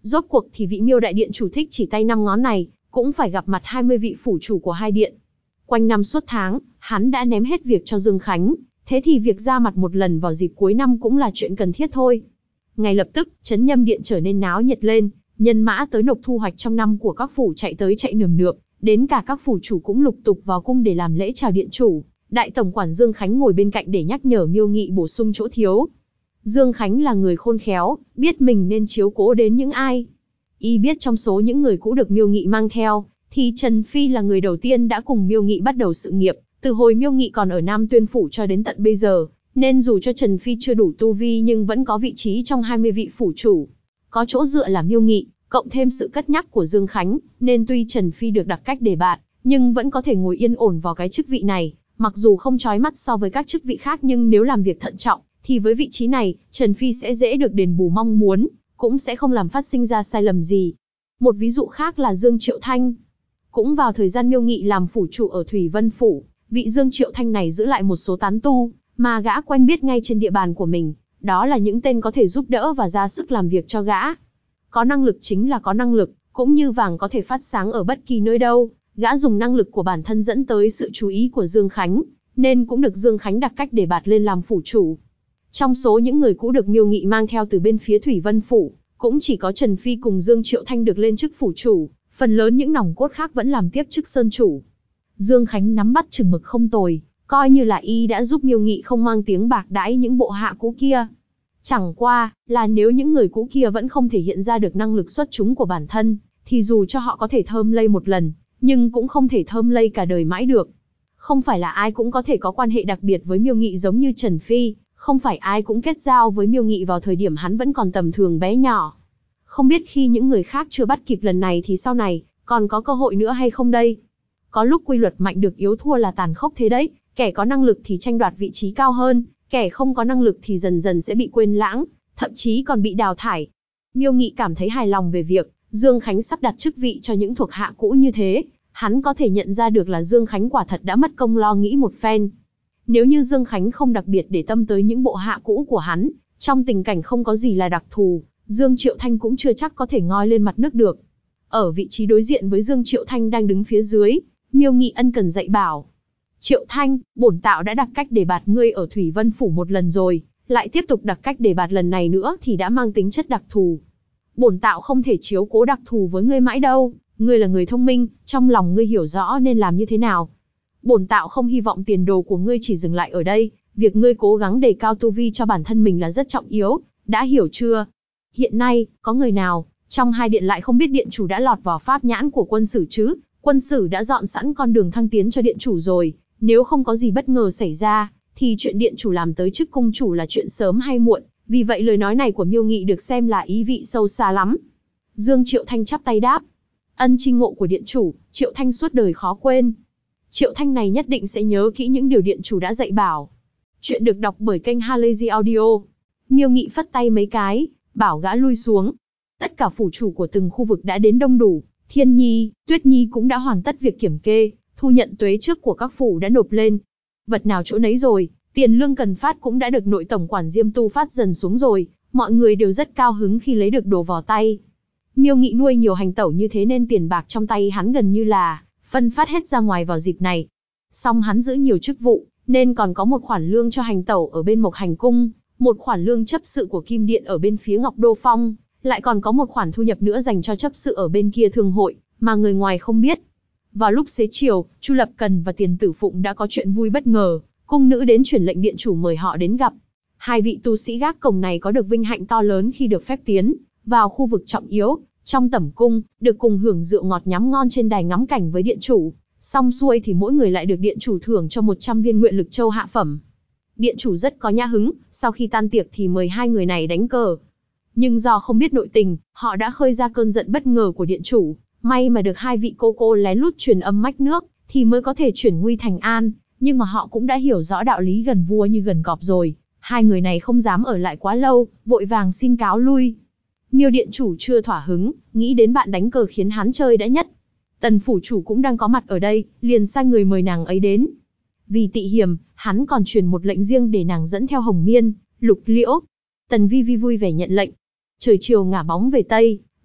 Rốt cuộc thì vị Miêu đại điện chủ thích chỉ tay 5 ngón này, cũng phải gặp mặt 20 vị phủ chủ của hai điện. Quanh năm suốt tháng, hắn đã ném hết việc cho Dương Khánh, thế thì việc ra mặt một lần vào dịp cuối năm cũng là chuyện cần thiết thôi. Ngay lập tức, Trấn Nhâm Điện trở nên náo nhiệt lên, nhân mã tới nộp thu hoạch trong năm của các phủ chạy tới chạy nườm nượp, đến cả các phủ chủ cũng lục tục vào cung để làm lễ chào điện chủ. Đại tổng quản Dương Khánh ngồi bên cạnh để nhắc nhở Miêu Nghị bổ sung chỗ thiếu. Dương Khánh là người khôn khéo, biết mình nên chiếu cố đến những ai. Y biết trong số những người cũ được Miêu Nghị mang theo, thì Trần Phi là người đầu tiên đã cùng Miêu Nghị bắt đầu sự nghiệp, từ hồi Miêu Nghị còn ở Nam Tuyên Phủ cho đến tận bây giờ, nên dù cho Trần Phi chưa đủ tu vi nhưng vẫn có vị trí trong 20 vị phủ chủ. Có chỗ dựa là Miêu Nghị, cộng thêm sự cất nhắc của Dương Khánh, nên tuy Trần Phi được đặc cách đề bạt, nhưng vẫn có thể ngồi yên ổn vào cái chức vị này, mặc dù không chói mắt so với các chức vị khác nhưng nếu làm việc thận trọng, thì với vị trí này, Trần Phi sẽ dễ được đền bù mong muốn, cũng sẽ không làm phát sinh ra sai lầm gì. Một ví dụ khác là Dương Triệu Thanh. Cũng vào thời gian Miêu Nghị làm phủ chủ ở Thủy Vân Phủ, vị Dương Triệu Thanh này giữ lại một số tán tu, mà gã quen biết ngay trên địa bàn của mình, đó là những tên có thể giúp đỡ và ra sức làm việc cho gã. Có năng lực chính là có năng lực, cũng như vàng có thể phát sáng ở bất kỳ nơi đâu, gã dùng năng lực của bản thân dẫn tới sự chú ý của Dương Khánh, nên cũng được Dương Khánh đặc cách để bạt lên làm phủ chủ. Trong số những người cũ được Miêu Nghị mang theo từ bên phía Thủy Vân Phủ, cũng chỉ có Trần Phi cùng Dương Triệu Thanh được lên chức phủ chủ, phần lớn những nòng cốt khác vẫn làm tiếp chức sơn chủ. Dương Khánh nắm bắt chừng mực không tồi, coi như là y đã giúp Miêu Nghị không mang tiếng bạc đãi những bộ hạ cũ kia. Chẳng qua, là nếu những người cũ kia vẫn không thể hiện ra được năng lực xuất chúng của bản thân, thì dù cho họ có thể thơm lây một lần, nhưng cũng không thể thơm lây cả đời mãi được. Không phải là ai cũng có thể có quan hệ đặc biệt với Miêu Nghị giống như Trần Phi, không phải ai cũng kết giao với Miêu Nghị vào thời điểm hắn vẫn còn tầm thường bé nhỏ. Không biết khi những người khác chưa bắt kịp lần này thì sau này, còn có cơ hội nữa hay không đây? Có lúc quy luật mạnh được yếu thua là tàn khốc thế đấy, kẻ có năng lực thì tranh đoạt vị trí cao hơn, kẻ không có năng lực thì dần dần sẽ bị quên lãng, thậm chí còn bị đào thải. Miêu Nghị cảm thấy hài lòng về việc Dương Khánh sắp đặt chức vị cho những thuộc hạ cũ như thế, hắn có thể nhận ra được là Dương Khánh quả thật đã mất công lo nghĩ một phen. Nếu như Dương Khánh không đặc biệt để tâm tới những bộ hạ cũ của hắn, trong tình cảnh không có gì là đặc thù, Dương Triệu Thanh cũng chưa chắc có thể ngoi lên mặt nước được. Ở vị trí đối diện với Dương Triệu Thanh đang đứng phía dưới, Miêu Nghị ân cần dạy bảo. Triệu Thanh, bổn tạo đã đặc cách đề bạt ngươi ở Thủy Vân Phủ một lần rồi, lại tiếp tục đặc cách đề bạt lần này nữa thì đã mang tính chất đặc thù. Bổn tạo không thể chiếu cố đặc thù với ngươi mãi đâu, ngươi là người thông minh, trong lòng ngươi hiểu rõ nên làm như thế nào. Bổn tạo không hy vọng tiền đồ của ngươi chỉ dừng lại ở đây, việc ngươi cố gắng đề cao tu vi cho bản thân mình là rất trọng yếu, đã hiểu chưa? Hiện nay, có người nào trong hai điện lại không biết điện chủ đã lọt vào pháp nhãn của quân sử chứ? Quân sử đã dọn sẵn con đường thăng tiến cho điện chủ rồi, nếu không có gì bất ngờ xảy ra, thì chuyện điện chủ làm tới chức cung chủ là chuyện sớm hay muộn, vì vậy lời nói này của Miêu Nghị được xem là ý vị sâu xa lắm. Dương Triệu Thanh chắp tay đáp, ân chinh ngộ của điện chủ, Triệu Thanh suốt đời khó quên. Triệu Thanh này nhất định sẽ nhớ kỹ những điều điện chủ đã dạy bảo. Chuyện được đọc bởi kênh Halazy Audio. Miêu Nghị phất tay mấy cái, bảo gã lui xuống. Tất cả phủ chủ của từng khu vực đã đến đông đủ, Thiên Nhi, Tuyết Nhi cũng đã hoàn tất việc kiểm kê, thu nhận tuế trước của các phủ đã nộp lên. Vật nào chỗ nấy rồi, tiền lương cần phát cũng đã được nội tổng quản Diêm Tu phát dần xuống rồi, mọi người đều rất cao hứng khi lấy được đồ vào tay. Miêu Nghị nuôi nhiều hành tẩu như thế nên tiền bạc trong tay hắn gần như là phân phát hết ra ngoài vào dịp này. Song hắn giữ nhiều chức vụ, nên còn có một khoản lương cho hành tẩu ở bên Mộc Hành Cung, một khoản lương chấp sự của Kim Điện ở bên phía Ngọc Đô Phong, lại còn có một khoản thu nhập nữa dành cho chấp sự ở bên kia thương hội, mà người ngoài không biết. Vào lúc xế chiều, Chu Lập Cần và Tiền Tử Phụng đã có chuyện vui bất ngờ, cung nữ đến truyền lệnh điện chủ mời họ đến gặp. Hai vị tu sĩ gác cổng này có được vinh hạnh to lớn khi được phép tiến vào khu vực trọng yếu, trong tẩm cung, được cùng hưởng rượu ngọt nhắm ngon trên đài ngắm cảnh với điện chủ. Xong xuôi thì mỗi người lại được điện chủ thưởng cho 100 viên nguyện lực châu hạ phẩm. Điện chủ rất có nhã hứng, sau khi tan tiệc thì mời hai người này đánh cờ. Nhưng do không biết nội tình, họ đã khơi ra cơn giận bất ngờ của điện chủ. May mà được hai vị cô lén lút truyền âm mách nước, thì mới có thể chuyển nguy thành an. Nhưng mà họ cũng đã hiểu rõ đạo lý gần vua như gần cọp rồi. Hai người này không dám ở lại quá lâu, vội vàng xin cáo lui. Miêu điện chủ chưa thỏa hứng, nghĩ đến bạn đánh cờ khiến hắn chơi đã nhất. Tần phủ chủ cũng đang có mặt ở đây, liền sai người mời nàng ấy đến. Vì tị hiềm, hắn còn truyền một lệnh riêng để nàng dẫn theo Hồng Miên, Lục Liễu. Tần Vi Vi vui vẻ nhận lệnh. Trời chiều ngả bóng về Tây,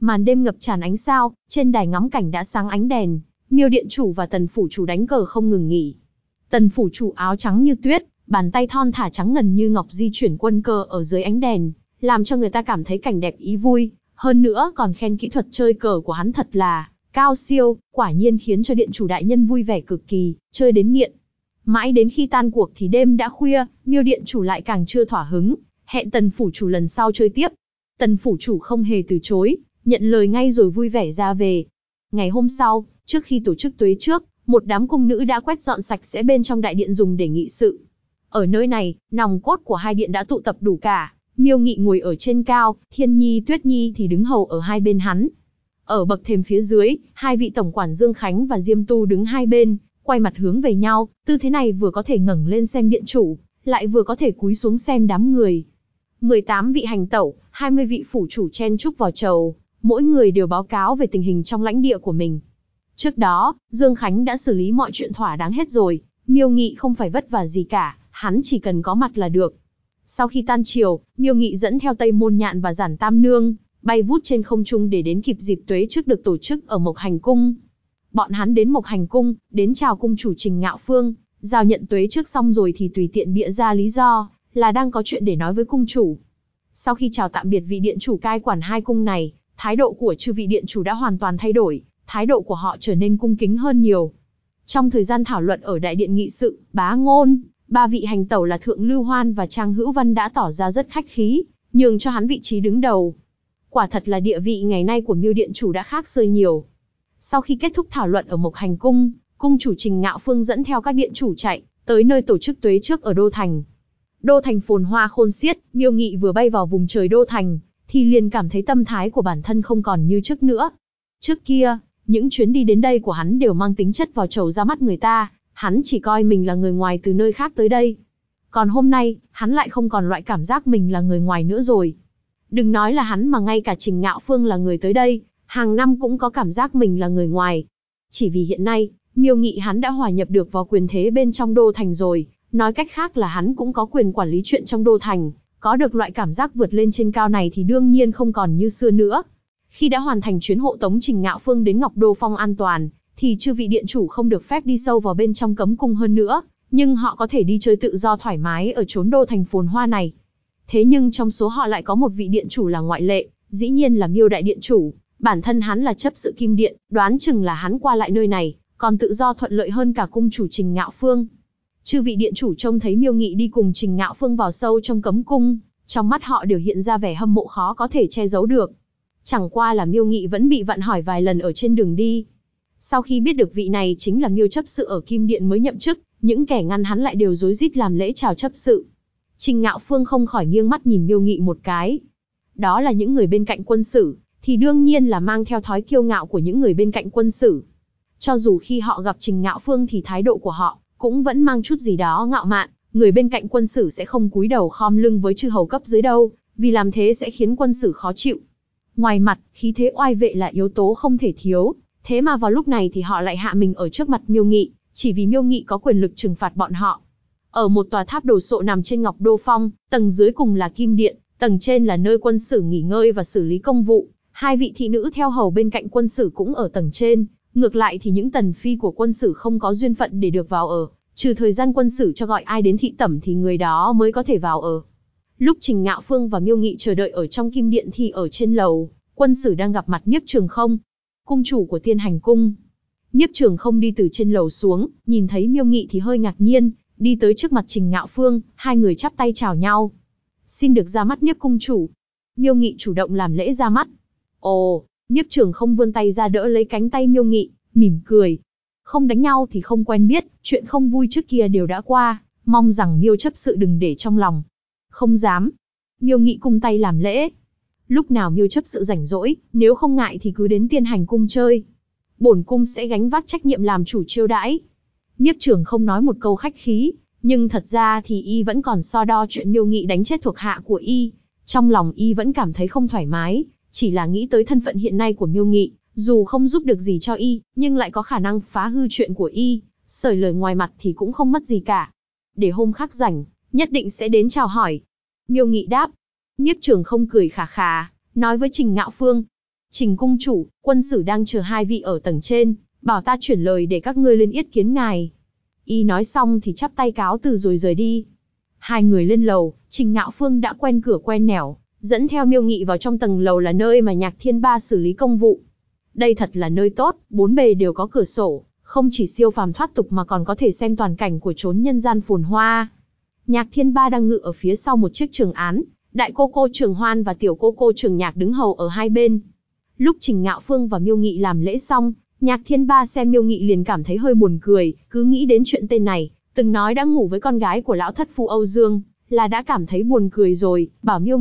Màn đêm ngập tràn ánh sao, trên đài ngắm cảnh đã sáng ánh đèn, Miêu điện chủ và Tần phủ chủ đánh cờ không ngừng nghỉ. Tần phủ chủ áo trắng như tuyết, bàn tay thon thả trắng ngần như ngọc di chuyển quân cờ ở dưới ánh đèn, làm cho người ta cảm thấy cảnh đẹp ý vui, hơn nữa còn khen kỹ thuật chơi cờ của hắn thật là cao siêu, quả nhiên khiến cho điện chủ đại nhân vui vẻ cực kỳ, chơi đến nghiện. Mãi đến khi tan cuộc thì đêm đã khuya, Miêu điện chủ lại càng chưa thỏa hứng, hẹn Tần phủ chủ lần sau chơi tiếp. Tần phủ chủ không hề từ chối, nhận lời ngay rồi vui vẻ ra về. Ngày hôm sau, trước khi tổ chức tuế trước, một đám cung nữ đã quét dọn sạch sẽ bên trong đại điện dùng để nghị sự. Ở nơi này, nòng cốt của hai điện đã tụ tập đủ cả. Miêu Nghị ngồi ở trên cao, Thiên Nhi, Tuyết Nhi thì đứng hầu ở hai bên hắn. Ở bậc thềm phía dưới, hai vị tổng quản Dương Khánh và Diêm Tu đứng hai bên, quay mặt hướng về nhau, tư thế này vừa có thể ngẩng lên xem điện chủ, lại vừa có thể cúi xuống xem đám người. 18 vị hành tẩu, 20 vị phủ chủ chen chúc vào chầu, mỗi người đều báo cáo về tình hình trong lãnh địa của mình. Trước đó, Dương Khánh đã xử lý mọi chuyện thỏa đáng hết rồi, Miêu Nghị không phải vất vả gì cả, hắn chỉ cần có mặt là được. Sau khi tan chiều, Miêu Nghị dẫn theo Tây Môn Nhạn và Giản Tam Nương, bay vút trên không trung để đến kịp dịp tuế trước được tổ chức ở Mộc Hành Cung. Bọn hắn đến Mộc Hành Cung, đến chào cung chủ Trình Ngạo Phương, giao nhận tuế trước xong rồi thì tùy tiện bịa ra lý do, là đang có chuyện để nói với cung chủ. Sau khi chào tạm biệt vị điện chủ cai quản hai cung này, thái độ của chư vị điện chủ đã hoàn toàn thay đổi, thái độ của họ trở nên cung kính hơn nhiều. Trong thời gian thảo luận ở đại điện nghị sự, Bá Ngôn, ba vị hành tẩu là Thượng Lưu Hoan và Trang Hữu Văn đã tỏ ra rất khách khí, nhường cho hắn vị trí đứng đầu. Quả thật là địa vị ngày nay của Miêu điện chủ đã khác xưa nhiều. Sau khi kết thúc thảo luận ở Mộc Hành Cung, cung chủ Trình Ngạo Phương dẫn theo các điện chủ chạy tới nơi tổ chức tuế trước ở Đô Thành. Đô Thành phồn hoa khôn xiết, Miêu Nghị vừa bay vào vùng trời Đô Thành, thì liền cảm thấy tâm thái của bản thân không còn như trước nữa. Trước kia, những chuyến đi đến đây của hắn đều mang tính chất vào chầu ra mắt người ta, hắn chỉ coi mình là người ngoài từ nơi khác tới đây. Còn hôm nay, hắn lại không còn loại cảm giác mình là người ngoài nữa rồi. Đừng nói là hắn mà ngay cả Trình Ngạo Phương là người tới đây, hàng năm cũng có cảm giác mình là người ngoài. Chỉ vì hiện nay, Miêu Nghị hắn đã hòa nhập được vào quyền thế bên trong Đô Thành rồi, nói cách khác là hắn cũng có quyền quản lý chuyện trong Đô Thành, có được loại cảm giác vượt lên trên cao này thì đương nhiên không còn như xưa nữa. Khi đã hoàn thành chuyến hộ tống Trình Ngạo Phương đến Ngọc Đô Phong an toàn, thì chư vị điện chủ không được phép đi sâu vào bên trong cấm cung hơn nữa, nhưng họ có thể đi chơi tự do thoải mái ở chốn Đô Thành phồn hoa này. Thế nhưng trong số họ lại có một vị điện chủ là ngoại lệ, dĩ nhiên là Miêu đại điện chủ. Bản thân hắn là chấp sự Kim Điện, đoán chừng là hắn qua lại nơi này, còn tự do thuận lợi hơn cả cung chủ Trình Ngạo Phương. Chư vị điện chủ trông thấy Miêu Nghị đi cùng Trình Ngạo Phương vào sâu trong cấm cung, trong mắt họ đều hiện ra vẻ hâm mộ khó có thể che giấu được. Chẳng qua là Miêu Nghị vẫn bị vặn hỏi vài lần ở trên đường đi. Sau khi biết được vị này chính là Miêu chấp sự ở Kim Điện mới nhậm chức, những kẻ ngăn hắn lại đều rối rít làm lễ chào chấp sự. Trình Ngạo Phương không khỏi nghiêng mắt nhìn Miêu Nghị một cái. Đó là những người bên cạnh quân sử, thì đương nhiên là mang theo thói kiêu ngạo của những người bên cạnh quân sử. Cho dù khi họ gặp Trình Ngạo Phương thì thái độ của họ cũng vẫn mang chút gì đó ngạo mạn, người bên cạnh quân sử sẽ không cúi đầu khom lưng với chư hầu cấp dưới đâu, vì làm thế sẽ khiến quân sử khó chịu. Ngoài mặt, khí thế oai vệ là yếu tố không thể thiếu, thế mà vào lúc này thì họ lại hạ mình ở trước mặt Miêu Nghị, chỉ vì Miêu Nghị có quyền lực trừng phạt bọn họ. Ở một tòa tháp đồ sộ nằm trên Ngọc Đô Phong, tầng dưới cùng là Kim Điện, tầng trên là nơi quân sử nghỉ ngơi và xử lý công vụ. Hai vị thị nữ theo hầu bên cạnh quân sử cũng ở tầng trên, ngược lại thì những tần phi của quân sử không có duyên phận để được vào ở, trừ thời gian quân sử cho gọi ai đến thị tẩm thì người đó mới có thể vào ở. Lúc Trình Ngạo Phương và Miêu Nghị chờ đợi ở trong Kim Điện thì ở trên lầu, quân sử đang gặp mặt Niếp Trường Không, cung chủ của Tiên Hành Cung. Niếp Trường Không đi từ trên lầu xuống, nhìn thấy Miêu Nghị thì hơi ngạc nhiên, đi tới trước mặt Trình Ngạo Phương, hai người chắp tay chào nhau. Xin được ra mắt Niếp cung chủ. Miêu Nghị chủ động làm lễ ra mắt. Ồ, Niếp Trường Không vươn tay ra đỡ lấy cánh tay Miêu Nghị, mỉm cười. Không đánh nhau thì không quen biết, chuyện không vui trước kia đều đã qua, mong rằng Miêu chấp sự đừng để trong lòng. Không dám. Miêu Nghị cung tay làm lễ. Lúc nào Miêu chấp sự rảnh rỗi, nếu không ngại thì cứ đến Tiên Hành Cung chơi. Bổn cung sẽ gánh vác trách nhiệm làm chủ chiêu đãi. Niếp Trường Không nói một câu khách khí, nhưng thật ra thì y vẫn còn so đo chuyện Miêu Nghị đánh chết thuộc hạ của y. Trong lòng y vẫn cảm thấy không thoải mái, chỉ là nghĩ tới thân phận hiện nay của Miêu Nghị, dù không giúp được gì cho y, nhưng lại có khả năng phá hư chuyện của y, sởi lời ngoài mặt thì cũng không mất gì cả. Để hôm khác rảnh, nhất định sẽ đến chào hỏi. Miêu Nghị đáp. Niếp Trường Không cười khà khà, nói với Trình Ngạo Phương. Trình cung chủ, quân sử đang chờ hai vị ở tầng trên, bảo ta chuyển lời để các ngươi lên yết kiến ngài. Y nói xong thì chắp tay cáo từ rồi rời đi. Hai người lên lầu, Trình Ngạo Phương đã quen cửa quen nẻo, dẫn theo Miêu Nghị vào trong tầng lầu là nơi mà Nhạc Thiên Ba xử lý công vụ. Đây thật là nơi tốt, bốn bề đều có cửa sổ, không chỉ siêu phàm thoát tục mà còn có thể xem toàn cảnh của chốn nhân gian phồn hoa. Nhạc Thiên Ba đang ngự ở phía sau một chiếc trường án, đại cô cô Trường Hoan và tiểu cô cô Trường Nhạc đứng hầu ở hai bên. Lúc Trình Ngạo Phương và Miêu Nghị làm lễ xong, Nhạc Thiên Ba xem Miêu Nghị liền cảm thấy hơi buồn cười, cứ nghĩ đến chuyện tên này, từng nói đã ngủ với con gái của lão thất phu Âu Dương, là đã cảm thấy buồn cười rồi, bảo Miêu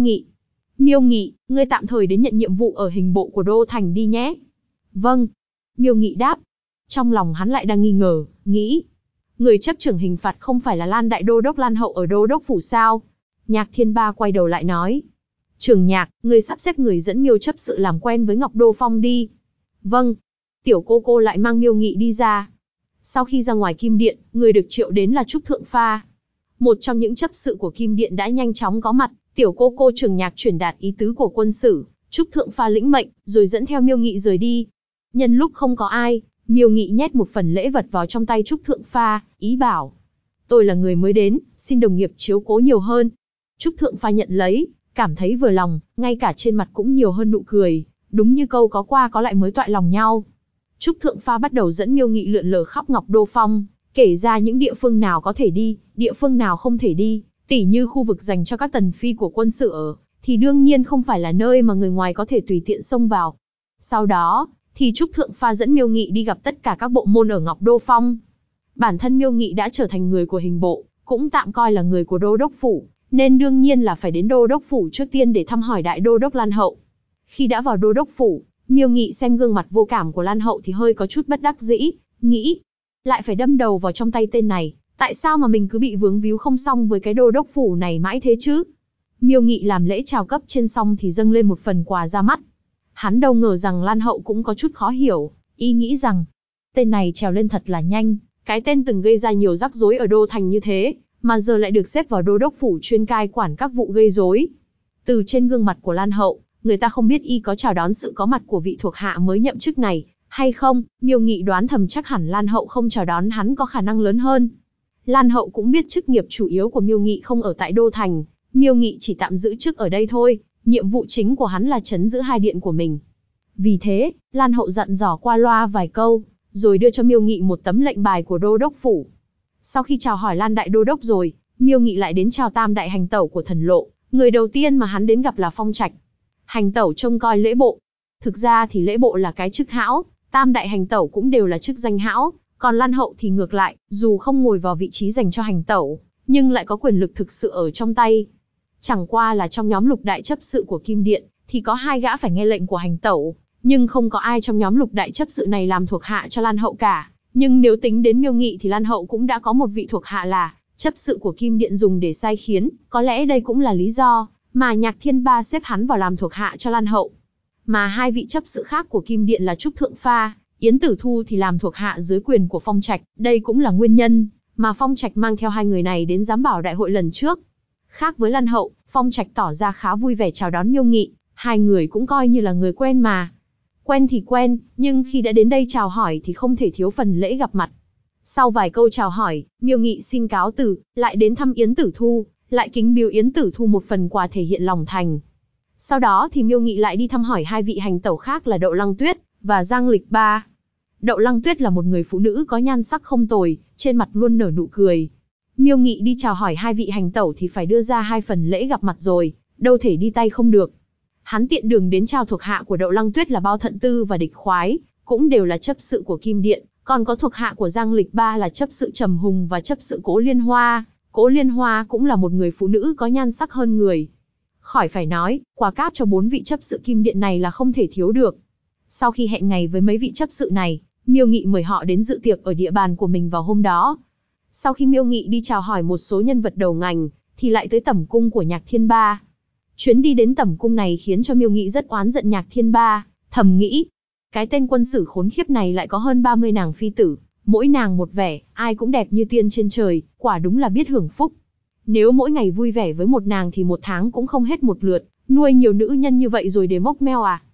Nghị, ngươi tạm thời đến nhận nhiệm vụ ở hình bộ của Đô Thành đi nhé. Vâng. Miêu Nghị đáp. Trong lòng hắn lại đang nghi ngờ, nghĩ. Người chấp trưởng hình phạt không phải là Lan Đại Đô Đốc Lan Hậu ở Đô Đốc Phủ sao? Nhạc Thiên Ba quay đầu lại nói. Trường Nhạc, ngươi sắp xếp người dẫn Miêu chấp sự làm quen với Ngọc Đô Phong đi. Vâng. Tiểu cô cô lại mang Miêu Nghị đi ra. Sau khi ra ngoài Kim Điện, người được triệu đến là Trúc Thượng Pha. Một trong những chấp sự của Kim Điện đã nhanh chóng có mặt, tiểu cô cô Trường Nhạc truyền đạt ý tứ của quân sử, Trúc Thượng Pha lĩnh mệnh, rồi dẫn theo Miêu Nghị rời đi. Nhân lúc không có ai, Miêu Nghị nhét một phần lễ vật vào trong tay Trúc Thượng Pha, ý bảo. Tôi là người mới đến, xin đồng nghiệp chiếu cố nhiều hơn. Trúc Thượng Pha nhận lấy, cảm thấy vừa lòng, ngay cả trên mặt cũng nhiều hơn nụ cười, đúng như câu có qua có lại mới toại lòng nhau. Trúc Thượng Pha bắt đầu dẫn Miêu Nghị lượn lờ khắp Ngọc Đô Phong, kể ra những địa phương nào có thể đi, địa phương nào không thể đi, tỉ như khu vực dành cho các tần phi của quân sự ở, thì đương nhiên không phải là nơi mà người ngoài có thể tùy tiện xông vào. Sau đó, thì Trúc Thượng Pha dẫn Miêu Nghị đi gặp tất cả các bộ môn ở Ngọc Đô Phong. Bản thân Miêu Nghị đã trở thành người của hình bộ, cũng tạm coi là người của Đô Đốc Phủ, nên đương nhiên là phải đến Đô Đốc Phủ trước tiên để thăm hỏi Đại Đô Đốc Lan Hậu. Khi đã vào Đô Đốc Phủ, Miêu Nghị xem gương mặt vô cảm của Lan Hậu thì hơi có chút bất đắc dĩ, nghĩ, lại phải đâm đầu vào trong tay tên này, tại sao mà mình cứ bị vướng víu không xong với cái Đô Đốc Phủ này mãi thế chứ? Miêu Nghị làm lễ chào cấp trên xong thì dâng lên một phần quà ra mắt. Hắn đâu ngờ rằng Lan Hậu cũng có chút khó hiểu, y nghĩ rằng, tên này trèo lên thật là nhanh, cái tên từng gây ra nhiều rắc rối ở Đô Thành như thế, mà giờ lại được xếp vào Đô Đốc Phủ chuyên cai quản các vụ gây rối. Từ trên gương mặt của Lan Hậu, người ta không biết y có chào đón sự có mặt của vị thuộc hạ mới nhậm chức này, hay không. Miêu Nghị đoán thầm chắc hẳn Lan Hậu không chào đón hắn có khả năng lớn hơn. Lan Hậu cũng biết chức nghiệp chủ yếu của Miêu Nghị không ở tại Đô Thành, Miêu Nghị chỉ tạm giữ chức ở đây thôi, nhiệm vụ chính của hắn là trấn giữ hai điện của mình. Vì thế, Lan Hậu dặn dò qua loa vài câu, rồi đưa cho Miêu Nghị một tấm lệnh bài của Đô Đốc Phủ. Sau khi chào hỏi Lan Đại Đô Đốc rồi, Miêu Nghị lại đến chào Tam Đại Hành Tẩu của Thần Lộ, người đầu tiên mà hắn đến gặp là Phong Trạch. Hành Tẩu trông coi lễ bộ. Thực ra thì lễ bộ là cái chức hão, Tam Đại Hành Tẩu cũng đều là chức danh hão, còn Lan Hậu thì ngược lại, dù không ngồi vào vị trí dành cho Hành Tẩu, nhưng lại có quyền lực thực sự ở trong tay. Chẳng qua là trong nhóm lục đại chấp sự của Kim Điện, thì có hai gã phải nghe lệnh của Hành Tẩu, nhưng không có ai trong nhóm lục đại chấp sự này làm thuộc hạ cho Lan Hậu cả. Nhưng nếu tính đến Miêu Nghị thì Lan Hậu cũng đã có một vị thuộc hạ là chấp sự của Kim Điện dùng để sai khiến, có lẽ đây cũng là lý do mà Nhạc Thiên Ba xếp hắn vào làm thuộc hạ cho Lan Hậu. Mà hai vị chấp sự khác của Kim Điện là Trúc Thượng Pha, Yến Tử Thu thì làm thuộc hạ dưới quyền của Phong Trạch, đây cũng là nguyên nhân mà Phong Trạch mang theo hai người này đến giám bảo đại hội lần trước. Khác với Lan Hậu, Phong Trạch tỏ ra khá vui vẻ chào đón Miêu Nghị, hai người cũng coi như là người quen mà. Quen thì quen, nhưng khi đã đến đây chào hỏi thì không thể thiếu phần lễ gặp mặt. Sau vài câu chào hỏi, Miêu Nghị xin cáo từ, lại đến thăm Yến Tử Thu, lại kính biếu Yến Tử Thu một phần quà thể hiện lòng thành. Sau đó thì Miêu Nghị lại đi thăm hỏi hai vị hành tẩu khác là Đậu Lăng Tuyết và Giang Lịch Ba. Đậu Lăng Tuyết là một người phụ nữ có nhan sắc không tồi, trên mặt luôn nở nụ cười. Miêu Nghị đi chào hỏi hai vị hành tẩu thì phải đưa ra hai phần lễ gặp mặt rồi, đâu thể đi tay không được. Hắn tiện đường đến chào thuộc hạ của Đậu Lăng Tuyết là Bao Thận Tư và Địch Khoái, cũng đều là chấp sự của Kim Điện, còn có thuộc hạ của Giang Lịch Ba là chấp sự Trầm Hùng và chấp sự Cố Liên Hoa. Cố Liên Hoa cũng là một người phụ nữ có nhan sắc hơn người. Khỏi phải nói, quà cáp cho 4 vị chấp sự Kim Điện này là không thể thiếu được. Sau khi hẹn ngày với mấy vị chấp sự này, Miêu Nghị mời họ đến dự tiệc ở địa bàn của mình vào hôm đó. Sau khi Miêu Nghị đi chào hỏi một số nhân vật đầu ngành, thì lại tới tẩm cung của Nhạc Thiên Ba. Chuyến đi đến tẩm cung này khiến cho Miêu Nghị rất oán giận Nhạc Thiên Ba, thầm nghĩ, cái tên quân sử khốn khiếp này lại có hơn 30 nàng phi tử, mỗi nàng một vẻ, ai cũng đẹp như tiên trên trời, quả đúng là biết hưởng phúc. Nếu mỗi ngày vui vẻ với một nàng thì một tháng cũng không hết một lượt, nuôi nhiều nữ nhân như vậy rồi để mốc meo à.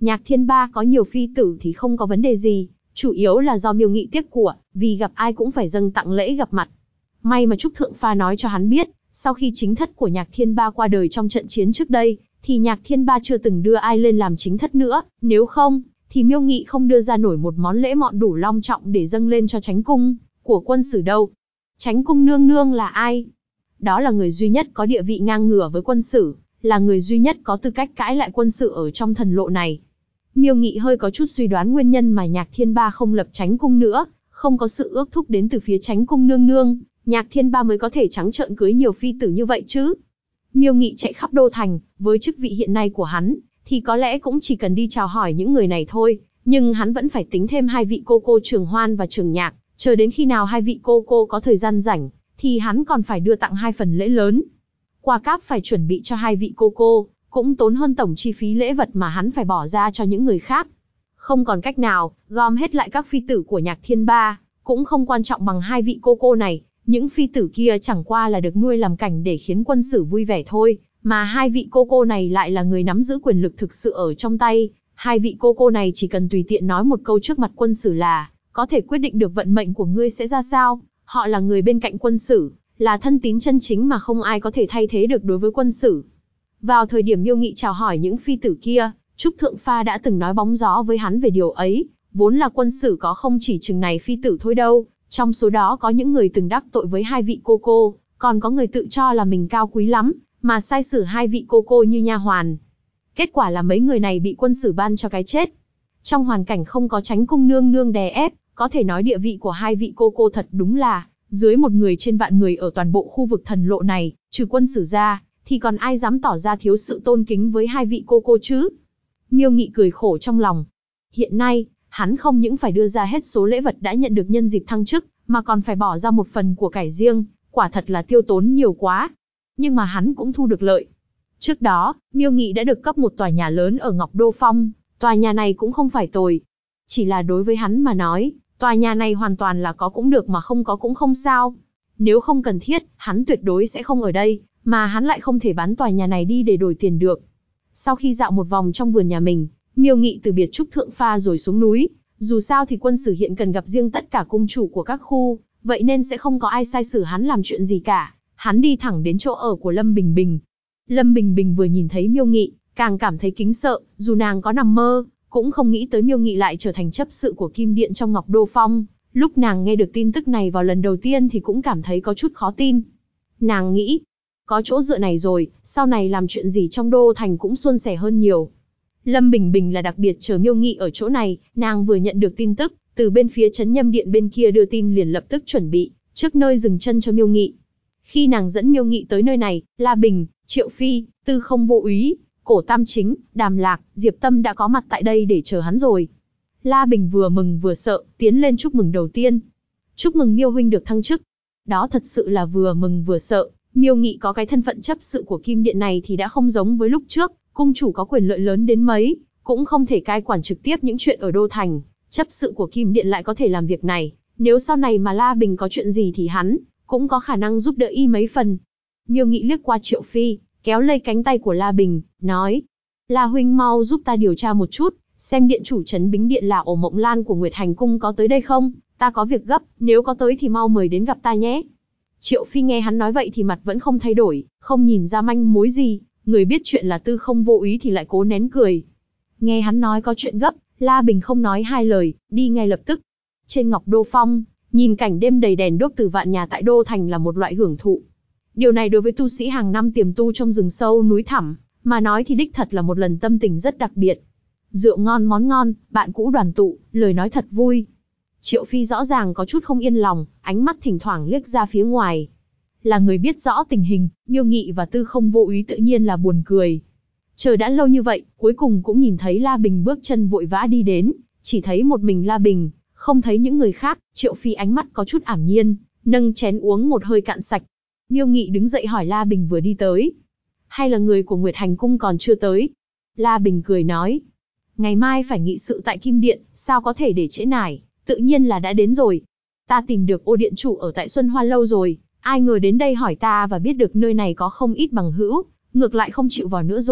Nhạc Thiên Ba có nhiều phi tử thì không có vấn đề gì, chủ yếu là do Miêu Nghị tiếc của, vì gặp ai cũng phải dâng tặng lễ gặp mặt. May mà Trúc Thượng Pha nói cho hắn biết, sau khi chính thất của Nhạc Thiên Ba qua đời trong trận chiến trước đây, thì Nhạc Thiên Ba chưa từng đưa ai lên làm chính thất nữa, nếu không, thì Miêu Nghị không đưa ra nổi một món lễ mọn đủ long trọng để dâng lên cho Chánh Cung của Quân Sử đâu. Chánh Cung nương nương là ai? Đó là người duy nhất có địa vị ngang ngửa với Quân Sử, là người duy nhất có tư cách cãi lại Quân Sử ở trong thần lộ này. Miêu Nghị hơi có chút suy đoán nguyên nhân mà Nhạc Thiên Ba không lập Chánh Cung nữa, không có sự ước thúc đến từ phía Chánh Cung nương nương, Nhạc Thiên Ba mới có thể trắng trợn cưới nhiều phi tử như vậy chứ. Miêu Nghị chạy khắp đô thành, với chức vị hiện nay của hắn, thì có lẽ cũng chỉ cần đi chào hỏi những người này thôi, nhưng hắn vẫn phải tính thêm hai vị cô Trường Hoan và Trường Nhạc, chờ đến khi nào hai vị cô có thời gian rảnh, thì hắn còn phải đưa tặng 2 phần lễ lớn. Quà cáp phải chuẩn bị cho hai vị cô, cũng tốn hơn tổng chi phí lễ vật mà hắn phải bỏ ra cho những người khác. Không còn cách nào, gom hết lại các phi tử của Nhạc Thiên Ba, cũng không quan trọng bằng hai vị cô này, những phi tử kia chẳng qua là được nuôi làm cảnh để khiến Quân Sử vui vẻ thôi, mà hai vị cô này lại là người nắm giữ quyền lực thực sự ở trong tay. Hai vị cô này chỉ cần tùy tiện nói một câu trước mặt Quân Sử là có thể quyết định được vận mệnh của ngươi sẽ ra sao. Họ là người bên cạnh Quân Sử, là thân tín chân chính mà không ai có thể thay thế được đối với Quân Sử. Vào thời điểm Miêu Nghị chào hỏi những phi tử kia, Trúc Thượng Pha đã từng nói bóng gió với hắn về điều ấy, vốn là Quân Sử có không chỉ chừng này phi tử thôi đâu, trong số đó có những người từng đắc tội với hai vị cô, còn có người tự cho là mình cao quý lắm, mà sai xử hai vị cô như nha hoàn. Kết quả là mấy người này bị Quân Sử ban cho cái chết. Trong hoàn cảnh không có Chánh Cung nương nương đè ép, có thể nói địa vị của hai vị cô thật đúng là dưới một người trên vạn người ở toàn bộ khu vực thần lộ này, trừ Quân Sử ra, thì còn ai dám tỏ ra thiếu sự tôn kính với hai vị cô chứ? Miêu Nghị cười khổ trong lòng. Hiện nay, hắn không những phải đưa ra hết số lễ vật đã nhận được nhân dịp thăng chức, mà còn phải bỏ ra một phần của cải riêng, quả thật là tiêu tốn nhiều quá. Nhưng mà hắn cũng thu được lợi. Trước đó, Miêu Nghị đã được cấp một tòa nhà lớn ở Ngọc Đô Phong, tòa nhà này cũng không phải tồi. Chỉ là đối với hắn mà nói, tòa nhà này hoàn toàn là có cũng được mà không có cũng không sao. Nếu không cần thiết, hắn tuyệt đối sẽ không ở đây, mà hắn lại không thể bán tòa nhà này đi để đổi tiền được. Sau khi dạo một vòng trong vườn nhà mình, Miêu Nghị từ biệt Trúc Thượng Pha rồi xuống núi. Dù sao thì Quân Sử hiện cần gặp riêng tất cả cung chủ của các khu, vậy nên sẽ không có ai sai xử hắn làm chuyện gì cả. Hắn đi thẳng đến chỗ ở của Lâm Bình Bình. Lâm Bình Bình vừa nhìn thấy Miêu Nghị, càng cảm thấy kính sợ, dù nàng có nằm mơ, cũng không nghĩ tới Miêu Nghị lại trở thành chấp sự của Kim Điện trong Ngọc Đô Phong. Lúc nàng nghe được tin tức này vào lần đầu tiên thì cũng cảm thấy có chút khó tin. Nàng nghĩ, có chỗ dựa này rồi, sau này làm chuyện gì trong đô thành cũng suôn sẻ hơn nhiều. Lâm Bình Bình là đặc biệt chờ Miêu Nghị ở chỗ này, nàng vừa nhận được tin tức, từ bên phía Trấn Nhâm Điện bên kia đưa tin liền lập tức chuẩn bị, trước nơi dừng chân cho Miêu Nghị. Khi nàng dẫn Miêu Nghị tới nơi này, La Bình, Triệu Phi, Tư Không Vô Úy, Cổ Tam Chính, Đàm Lạc, Diệp Tâm đã có mặt tại đây để chờ hắn rồi. La Bình vừa mừng vừa sợ, tiến lên chúc mừng đầu tiên. Chúc mừng Miêu huynh được thăng chức. Đó thật sự là vừa mừng vừa sợ, Miêu Nghị có cái thân phận chấp sự của Kim Điện này thì đã không giống với lúc trước, cung chủ có quyền lợi lớn đến mấy, cũng không thể cai quản trực tiếp những chuyện ở đô thành, chấp sự của Kim Điện lại có thể làm việc này, nếu sau này mà La Bình có chuyện gì thì hắn cũng có khả năng giúp đỡ y mấy phần. Miêu Nghị liếc qua Triệu Phi, kéo lây cánh tay của La Bình, nói: La huynh mau giúp ta điều tra một chút, xem điện chủ Trấn Bính Điện là Ổ Mộng Lan của Nguyệt Hành Cung có tới đây không, ta có việc gấp, nếu có tới thì mau mời đến gặp ta nhé. Triệu Phi nghe hắn nói vậy thì mặt vẫn không thay đổi, không nhìn ra manh mối gì, người biết chuyện là Tư Không Vô Úy thì lại cố nén cười. Nghe hắn nói có chuyện gấp, La Bình không nói hai lời, đi ngay lập tức. Trên Ngọc Đô Phong, nhìn cảnh đêm đầy đèn đuốc từ vạn nhà tại đô thành là một loại hưởng thụ. Điều này đối với tu sĩ hàng năm tiềm tu trong rừng sâu núi thẳm, mà nói thì đích thật là một lần tâm tình rất đặc biệt. Rượu ngon món ngon, bạn cũ đoàn tụ, lời nói thật vui. Triệu Phi rõ ràng có chút không yên lòng, ánh mắt thỉnh thoảng liếc ra phía ngoài. Là người biết rõ tình hình, Miêu Nghị và Tư Không Vô Úy tự nhiên là buồn cười. Chờ đã lâu như vậy, cuối cùng cũng nhìn thấy La Bình bước chân vội vã đi đến, chỉ thấy một mình La Bình, không thấy những người khác. Triệu Phi ánh mắt có chút ảm nhiên, nâng chén uống một hơi cạn sạch. Miêu Nghị đứng dậy hỏi La Bình vừa đi tới, hay là người của Nguyệt Hành Cung còn chưa tới? La Bình cười nói, ngày mai phải nghị sự tại Kim Điện, sao có thể để trễ nải, tự nhiên là đã đến rồi. Ta tìm được ô điện chủ ở tại Xuân Hoa Lâu rồi, ai ngờ đến đây hỏi ta và biết được nơi này có không ít bằng hữu, ngược lại không chịu vào nữa rồi,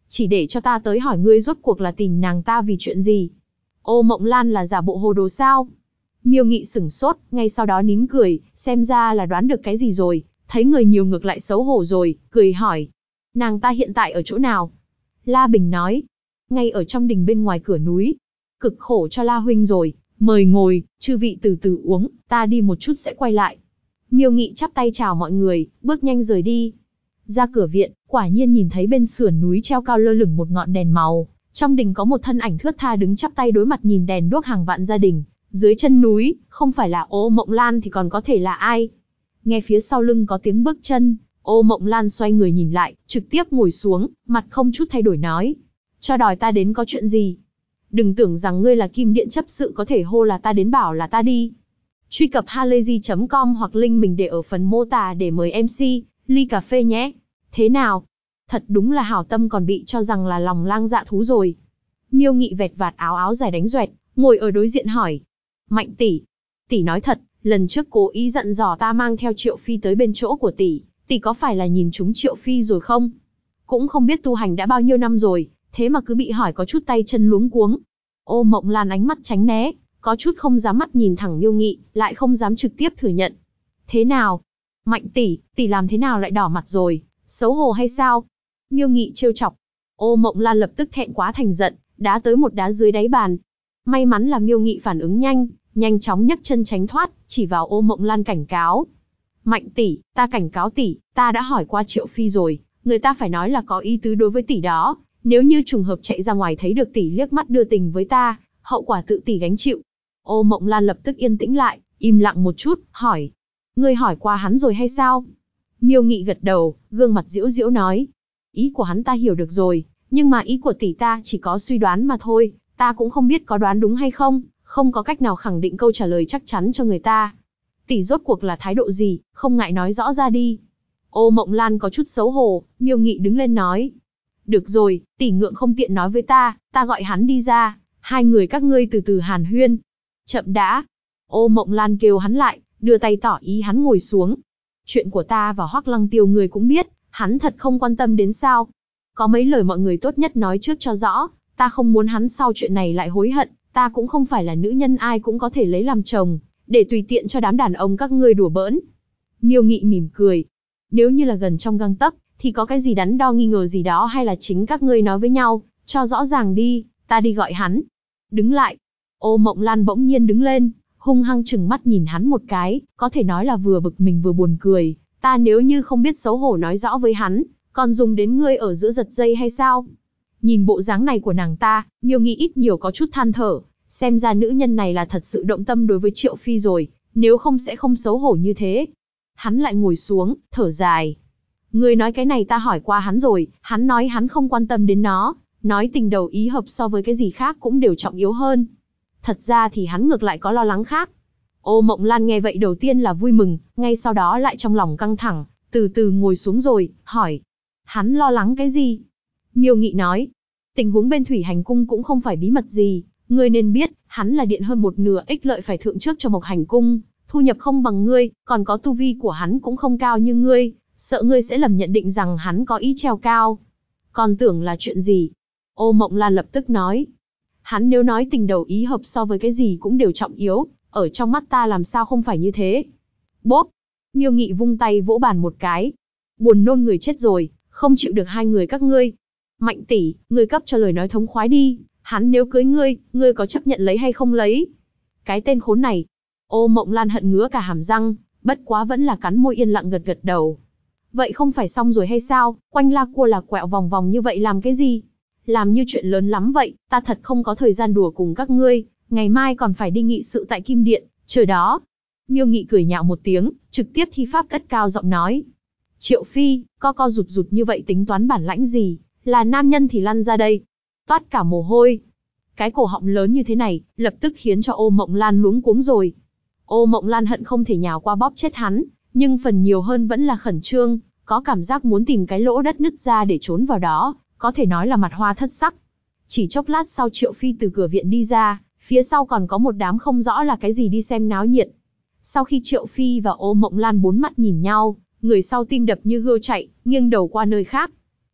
chỉ để cho ta tới hỏi ngươi rốt cuộc là tìm nàng ta vì chuyện gì. Ô Mộng Lan là giả bộ hồ đồ sao? Miêu Nghị sửng sốt, ngay sau đó nín cười, xem ra là đoán được cái gì rồi, thấy người nhiều ngược lại xấu hổ rồi, cười hỏi. Nàng ta hiện tại ở chỗ nào? La Bình nói. Ngay ở trong đình bên ngoài cửa núi. Cực khổ cho La huynh rồi, mời ngồi, chư vị từ từ uống, ta đi một chút sẽ quay lại. Miêu Nghị chắp tay chào mọi người, bước nhanh rời đi. Ra cửa viện, quả nhiên nhìn thấy bên sườn núi treo cao lơ lửng một ngọn đèn màu. Trong đình có một thân ảnh thướt tha đứng chắp tay đối mặt nhìn đèn đuốc hàng vạn gia đình. Dưới chân núi, không phải là Ô Mộng Lan thì còn có thể là ai? Nghe phía sau lưng có tiếng bước chân, Ô Mộng Lan xoay người nhìn lại, trực tiếp ngồi xuống, mặt không chút thay đổi nói. Cho đòi ta đến có chuyện gì? Đừng tưởng rằng ngươi là Kim Điện chấp sự có thể hô là ta đến bảo là ta đi. Truy cập halayzi.com hoặc link mình để ở phần mô tả để mời MC, ly cà phê nhé. Thế nào? Thật đúng là hảo tâm còn bị cho rằng là lòng lang dạ thú rồi. Miêu Nghị vẹt vạt áo áo dài đánh doẹt, ngồi ở đối diện hỏi. Mạnh tỷ, tỷ nói thật, lần trước cố ý dặn dò ta mang theo Triệu Phi tới bên chỗ của tỷ có phải là nhìn trúng Triệu Phi rồi không? Cũng không biết tu hành đã bao nhiêu năm rồi, thế mà cứ bị hỏi có chút tay chân luống cuống. Ô Mộng Lan ánh mắt tránh né, có chút không dám mắt nhìn thẳng Miêu Nghị, lại không dám trực tiếp thừa nhận. Thế nào? Mạnh tỷ làm thế nào lại đỏ mặt rồi, xấu hổ hay sao? Miêu Nghị trêu chọc. Ô Mộng Lan lập tức thẹn quá thành giận, đá tới một đá dưới đáy bàn. May mắn là Miêu Nghị phản ứng nhanh, nhanh chóng nhấc chân tránh thoát, chỉ vào Ô Mộng Lan cảnh cáo. Mạnh tỷ, ta cảnh cáo tỷ, ta đã hỏi qua Triệu Phi rồi, người ta phải nói là có ý tứ đối với tỷ đó, nếu như trùng hợp chạy ra ngoài thấy được tỷ liếc mắt đưa tình với ta, hậu quả tự tỷ gánh chịu. Ô Mộng Lan lập tức yên tĩnh lại, im lặng một chút, hỏi. Ngươi hỏi qua hắn rồi hay sao? Miêu Nghị gật đầu, gương mặt giễu giễu nói. Ý của hắn ta hiểu được rồi, nhưng mà ý của tỷ ta chỉ có suy đoán mà thôi, ta cũng không biết có đoán đúng hay không, không có cách nào khẳng định câu trả lời chắc chắn cho người ta. Tỷ rốt cuộc là thái độ gì, không ngại nói rõ ra đi. Ô Mộng Lan có chút xấu hổ, Miêu Nghị đứng lên nói. Được rồi, tỷ ngượng không tiện nói với ta gọi hắn đi ra, hai người các ngươi từ từ hàn huyên. Chậm đã. Ô Mộng Lan kêu hắn lại, đưa tay tỏ ý hắn ngồi xuống. Chuyện của ta và Hoắc Lăng Tiêu người cũng biết, hắn thật không quan tâm đến sao. Có mấy lời mọi người tốt nhất nói trước cho rõ, ta không muốn hắn sau chuyện này lại hối hận, ta cũng không phải là nữ nhân ai cũng có thể lấy làm chồng, để tùy tiện cho đám đàn ông các ngươi đùa bỡn. Miêu Nghị mỉm cười. Nếu như là gần trong gang tấc, thì có cái gì đắn đo nghi ngờ gì đó hay là chính các ngươi nói với nhau, cho rõ ràng đi, ta đi gọi hắn. Đứng lại. Ô Mộng Lan bỗng nhiên đứng lên, hung hăng chừng mắt nhìn hắn một cái, có thể nói là vừa bực mình vừa buồn cười. Ta nếu như không biết xấu hổ nói rõ với hắn, còn dùng đến ngươi ở giữa giật dây hay sao? Nhìn bộ dáng này của nàng ta, Miêu Nghị ít nhiều có chút than thở, xem ra nữ nhân này là thật sự động tâm đối với Triệu Phi rồi, nếu không sẽ không xấu hổ như thế. Hắn lại ngồi xuống, thở dài. Ngươi nói cái này ta hỏi qua hắn rồi, hắn nói hắn không quan tâm đến nó, nói tình đầu ý hợp so với cái gì khác cũng đều trọng yếu hơn. Thật ra thì hắn ngược lại có lo lắng khác. Ô Mộng Lan nghe vậy đầu tiên là vui mừng, ngay sau đó lại trong lòng căng thẳng, từ từ ngồi xuống rồi, hỏi. Hắn lo lắng cái gì? Miêu Nghị nói. Tình huống bên Thủy Hành Cung cũng không phải bí mật gì, ngươi nên biết, hắn là điện hơn một nửa ích lợi phải thượng trước cho Mộc Hành Cung, thu nhập không bằng ngươi, còn có tu vi của hắn cũng không cao như ngươi, sợ ngươi sẽ lầm nhận định rằng hắn có ý treo cao. Còn tưởng là chuyện gì? Ô Mộng Lan lập tức nói. Hắn nếu nói tình đầu ý hợp so với cái gì cũng đều trọng yếu, ở trong mắt ta làm sao không phải như thế. Bốp! Miêu Nghị vung tay vỗ bàn một cái. Buồn nôn người chết rồi, không chịu được hai người các ngươi. Mạnh tỷ, ngươi cấp cho lời nói thống khoái đi, hắn nếu cưới ngươi có chấp nhận lấy hay không lấy? Cái tên khốn này. Ô Mộng Lan hận ngứa cả hàm răng, bất quá vẫn là cắn môi yên lặng gật gật đầu. Vậy không phải xong rồi hay sao, quanh la cua là quẹo vòng vòng như vậy làm cái gì? Làm như chuyện lớn lắm vậy, ta thật không có thời gian đùa cùng các ngươi, ngày mai còn phải đi nghị sự tại Kim Điện, chờ đó. Miêu Nghị cười nhạo một tiếng, trực tiếp thi pháp cất cao giọng nói. Triệu Phi, co rụt rụt như vậy tính toán bản lãnh gì, là nam nhân thì lăn ra đây. Toát cả mồ hôi. Cái cổ họng lớn như thế này, lập tức khiến cho Ô Mộng Lan luống cuống rồi. Ô Mộng Lan hận không thể nhào qua bóp chết hắn, nhưng phần nhiều hơn vẫn là khẩn trương, có cảm giác muốn tìm cái lỗ đất nứt ra để trốn vào đó, có thể nói là mặt hoa thất sắc. Chỉ chốc lát sau Triệu Phi từ cửa viện đi ra, phía sau còn có một đám không rõ là cái gì đi xem náo nhiệt. Sau khi Triệu Phi và Ô Mộng Lan bốn mắt nhìn nhau, người sau tim đập như hươu chạy, nghiêng đầu qua nơi khác.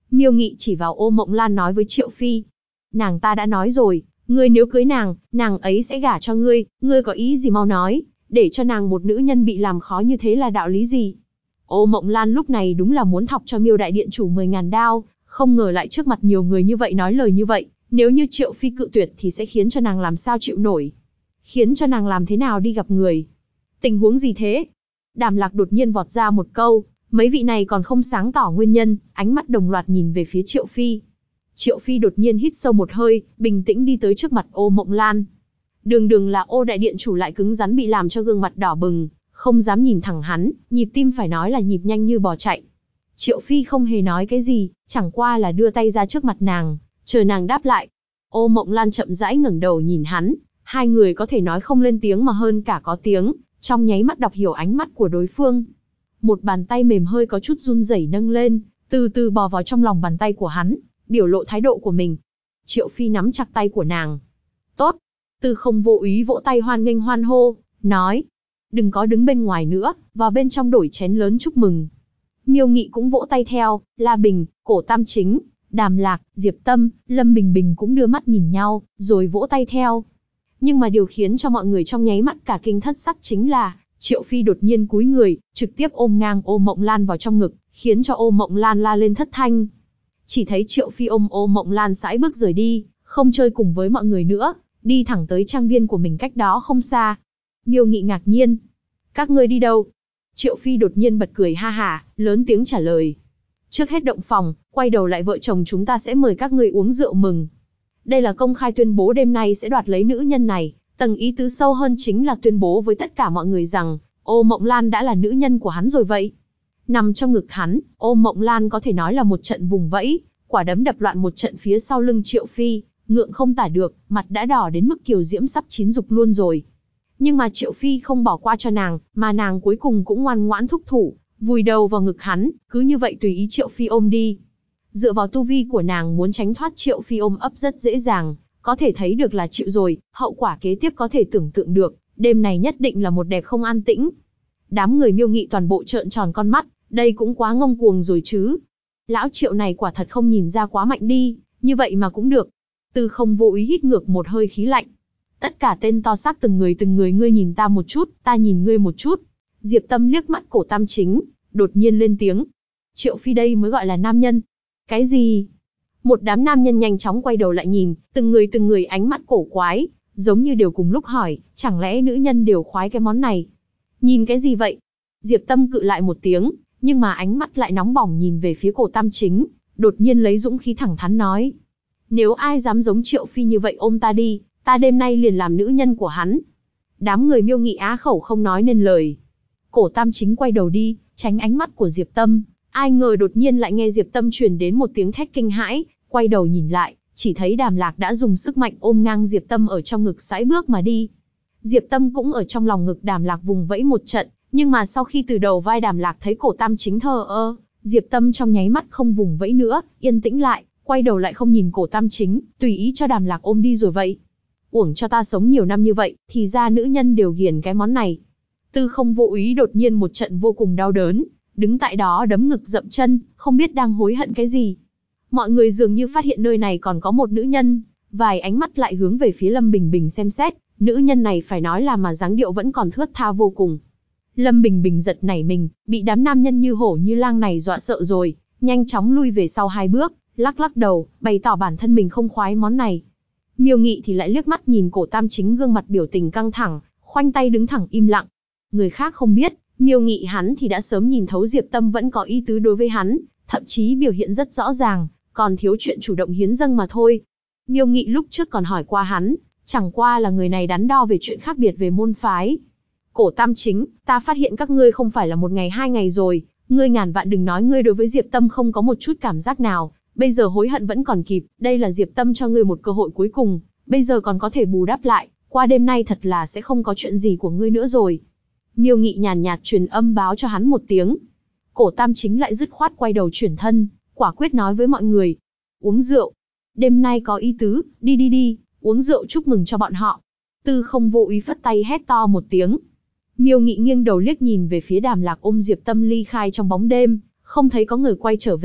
Miêu Nghị chỉ vào Ô Mộng Lan nói với Triệu Phi. Nàng ta đã nói rồi, ngươi nếu cưới nàng, nàng ấy sẽ gả cho ngươi có ý gì mau nói, để cho nàng một nữ nhân bị làm khó như thế là đạo lý gì? Ô Mộng Lan lúc này đúng là muốn thọc cho Miêu đại điện chủ 10.000 đao, không ngờ lại trước mặt nhiều người như vậy nói lời như vậy, nếu như Triệu Phi cự tuyệt thì sẽ khiến cho nàng làm sao chịu nổi. Khiến cho nàng làm thế nào đi gặp người? Tình huống gì thế? Đàm Lạc đột nhiên vọt ra một câu, mấy vị này còn không sáng tỏ nguyên nhân, ánh mắt đồng loạt nhìn về phía Triệu Phi. Triệu Phi đột nhiên hít sâu một hơi, bình tĩnh đi tới trước mặt Ô Mộng Lan. Đường là Ô đại điện chủ lại cứng rắn bị làm cho gương mặt đỏ bừng, không dám nhìn thẳng hắn, nhịp tim phải nói là nhịp nhanh như bò chạy. Triệu Phi không hề nói cái gì, chẳng qua là đưa tay ra trước mặt nàng, chờ nàng đáp lại. Ô Mộng Lan chậm rãi ngẩng đầu nhìn hắn, hai người có thể nói không lên tiếng mà hơn cả có tiếng, trong nháy mắt đọc hiểu ánh mắt của đối phương. Một bàn tay mềm hơi có chút run rẩy nâng lên, từ từ bò vào trong lòng bàn tay của hắn, biểu lộ thái độ của mình. Triệu Phi nắm chặt tay của nàng. Tốt. Tư Không Vô Úy vỗ tay hoan nghênh hoan hô, nói. Đừng có đứng bên ngoài nữa, vào bên trong đổi chén lớn chúc mừng. Miêu Nghị cũng vỗ tay theo, La Bình, Cổ Tam Chính, Đàm Lạc, Diệp Tâm, Lâm Bình Bình cũng đưa mắt nhìn nhau, rồi vỗ tay theo. Nhưng mà điều khiến cho mọi người trong nháy mắt cả kinh thất sắc chính là, Triệu Phi đột nhiên cúi người, trực tiếp ôm ngang Ô Mộng Lan vào trong ngực, khiến cho Ô Mộng Lan la lên thất thanh. Chỉ thấy Triệu Phi ôm Ô Mộng Lan sải bước rời đi, không chơi cùng với mọi người nữa, đi thẳng tới trang viên của mình cách đó không xa. Miêu Nghị ngạc nhiên. Các ngươi đi đâu? Triệu Phi đột nhiên bật cười ha hả, lớn tiếng trả lời. Trước hết động phòng, quay đầu lại vợ chồng chúng ta sẽ mời các ngươi uống rượu mừng. Đây là công khai tuyên bố đêm nay sẽ đoạt lấy nữ nhân này, tầng ý tứ sâu hơn chính là tuyên bố với tất cả mọi người rằng, Ô Mộng Lan đã là nữ nhân của hắn rồi vậy. Nằm trong ngực hắn, Ô Mộng Lan có thể nói là một trận vùng vẫy, quả đấm đập loạn một trận phía sau lưng Triệu Phi, ngượng không tả được, mặt đã đỏ đến mức kiều diễm sắp chín dục luôn rồi. Nhưng mà Triệu Phi không bỏ qua cho nàng, mà nàng cuối cùng cũng ngoan ngoãn thúc thủ, vùi đầu vào ngực hắn, cứ như vậy tùy ý Triệu Phi ôm đi. Dựa vào tu vi của nàng muốn tránh thoát Triệu Phi ôm ấp rất dễ dàng, có thể thấy được là chịu rồi, hậu quả kế tiếp có thể tưởng tượng được, đêm này nhất định là một đẹp không an tĩnh. Đám người Miêu Nghị toàn bộ trợn tròn con mắt, đây cũng quá ngông cuồng rồi chứ. Lão Triệu này quả thật không nhìn ra quá mạnh đi, như vậy mà cũng được. Tư Không Vô Úy hít ngược một hơi khí lạnh. Tất cả tên to xác từng người ngươi nhìn ta một chút, ta nhìn ngươi một chút. Diệp Tâm liếc mắt Cổ Tam Chính, đột nhiên lên tiếng. Triệu Phi đây mới gọi là nam nhân. Cái gì? Một đám nam nhân nhanh chóng quay đầu lại nhìn, từng người ánh mắt cổ quái, giống như đều cùng lúc hỏi, chẳng lẽ nữ nhân đều khoái cái món này? Nhìn cái gì vậy? Diệp Tâm cự lại một tiếng, nhưng mà ánh mắt lại nóng bỏng nhìn về phía Cổ Tam Chính, đột nhiên lấy dũng khí thẳng thắn nói. Nếu ai dám giống Triệu Phi như vậy ôm ta đi, ta đêm nay liền làm nữ nhân của hắn. Đám người Miêu Nghị á khẩu không nói nên lời. Cổ Tam Chính quay đầu đi, tránh ánh mắt của Diệp Tâm, ai ngờ đột nhiên lại nghe Diệp Tâm truyền đến một tiếng thét kinh hãi, quay đầu nhìn lại, chỉ thấy Đàm Lạc đã dùng sức mạnh ôm ngang Diệp Tâm ở trong ngực sải bước mà đi. Diệp Tâm cũng ở trong lòng ngực Đàm Lạc vùng vẫy một trận, nhưng mà sau khi từ đầu vai Đàm Lạc thấy Cổ Tam Chính thờ ơ, Diệp Tâm trong nháy mắt không vùng vẫy nữa, yên tĩnh lại, quay đầu lại không nhìn Cổ Tam Chính, tùy ý cho Đàm Lạc ôm đi rồi vậy. Uổng cho ta sống nhiều năm như vậy, thì ra nữ nhân đều ghiền cái món này. Tư Không Vô Úy đột nhiên một trận vô cùng đau đớn, đứng tại đó đấm ngực dậm chân, không biết đang hối hận cái gì. Mọi người dường như phát hiện nơi này còn có một nữ nhân, vài ánh mắt lại hướng về phía Lâm Bình Bình xem xét, nữ nhân này phải nói là mà dáng điệu vẫn còn thướt tha vô cùng. Lâm Bình Bình giật nảy mình, bị đám nam nhân như hổ như lang này dọa sợ rồi, nhanh chóng lui về sau 2 bước, lắc lắc đầu, bày tỏ bản thân mình không khoái món này. Miêu Nghị thì lại liếc mắt nhìn Cổ Tam Chính gương mặt biểu tình căng thẳng, khoanh tay đứng thẳng im lặng. Người khác không biết, Miêu Nghị hắn thì đã sớm nhìn thấu Diệp Tâm vẫn có ý tứ đối với hắn, thậm chí biểu hiện rất rõ ràng, còn thiếu chuyện chủ động hiến dâng mà thôi. Miêu Nghị lúc trước còn hỏi qua hắn, chẳng qua là người này đắn đo về chuyện khác biệt về môn phái. Cổ Tam Chính, ta phát hiện các ngươi không phải là 1 ngày 2 ngày rồi, ngươi ngàn vạn đừng nói ngươi đối với Diệp Tâm không có một chút cảm giác nào, bây giờ hối hận vẫn còn kịp, đây là Diệp Tâm cho ngươi một cơ hội cuối cùng, bây giờ còn có thể bù đắp lại, qua đêm nay thật là sẽ không có chuyện gì của ngươi nữa rồi. Miêu Nghị nhàn nhạt truyền âm báo cho hắn một tiếng. Cổ Tam Chính lại dứt khoát quay đầu chuyển thân, quả quyết nói với mọi người. Uống rượu. Đêm nay có ý tứ, đi, uống rượu chúc mừng cho bọn họ. Tư Không Vô Úy phất tay hét to một tiếng. Miêu Nghị nghiêng đầu liếc nhìn về phía Đàm Lạc ôm Diệp Tâm ly khai trong bóng đêm, không thấy có người quay trở về,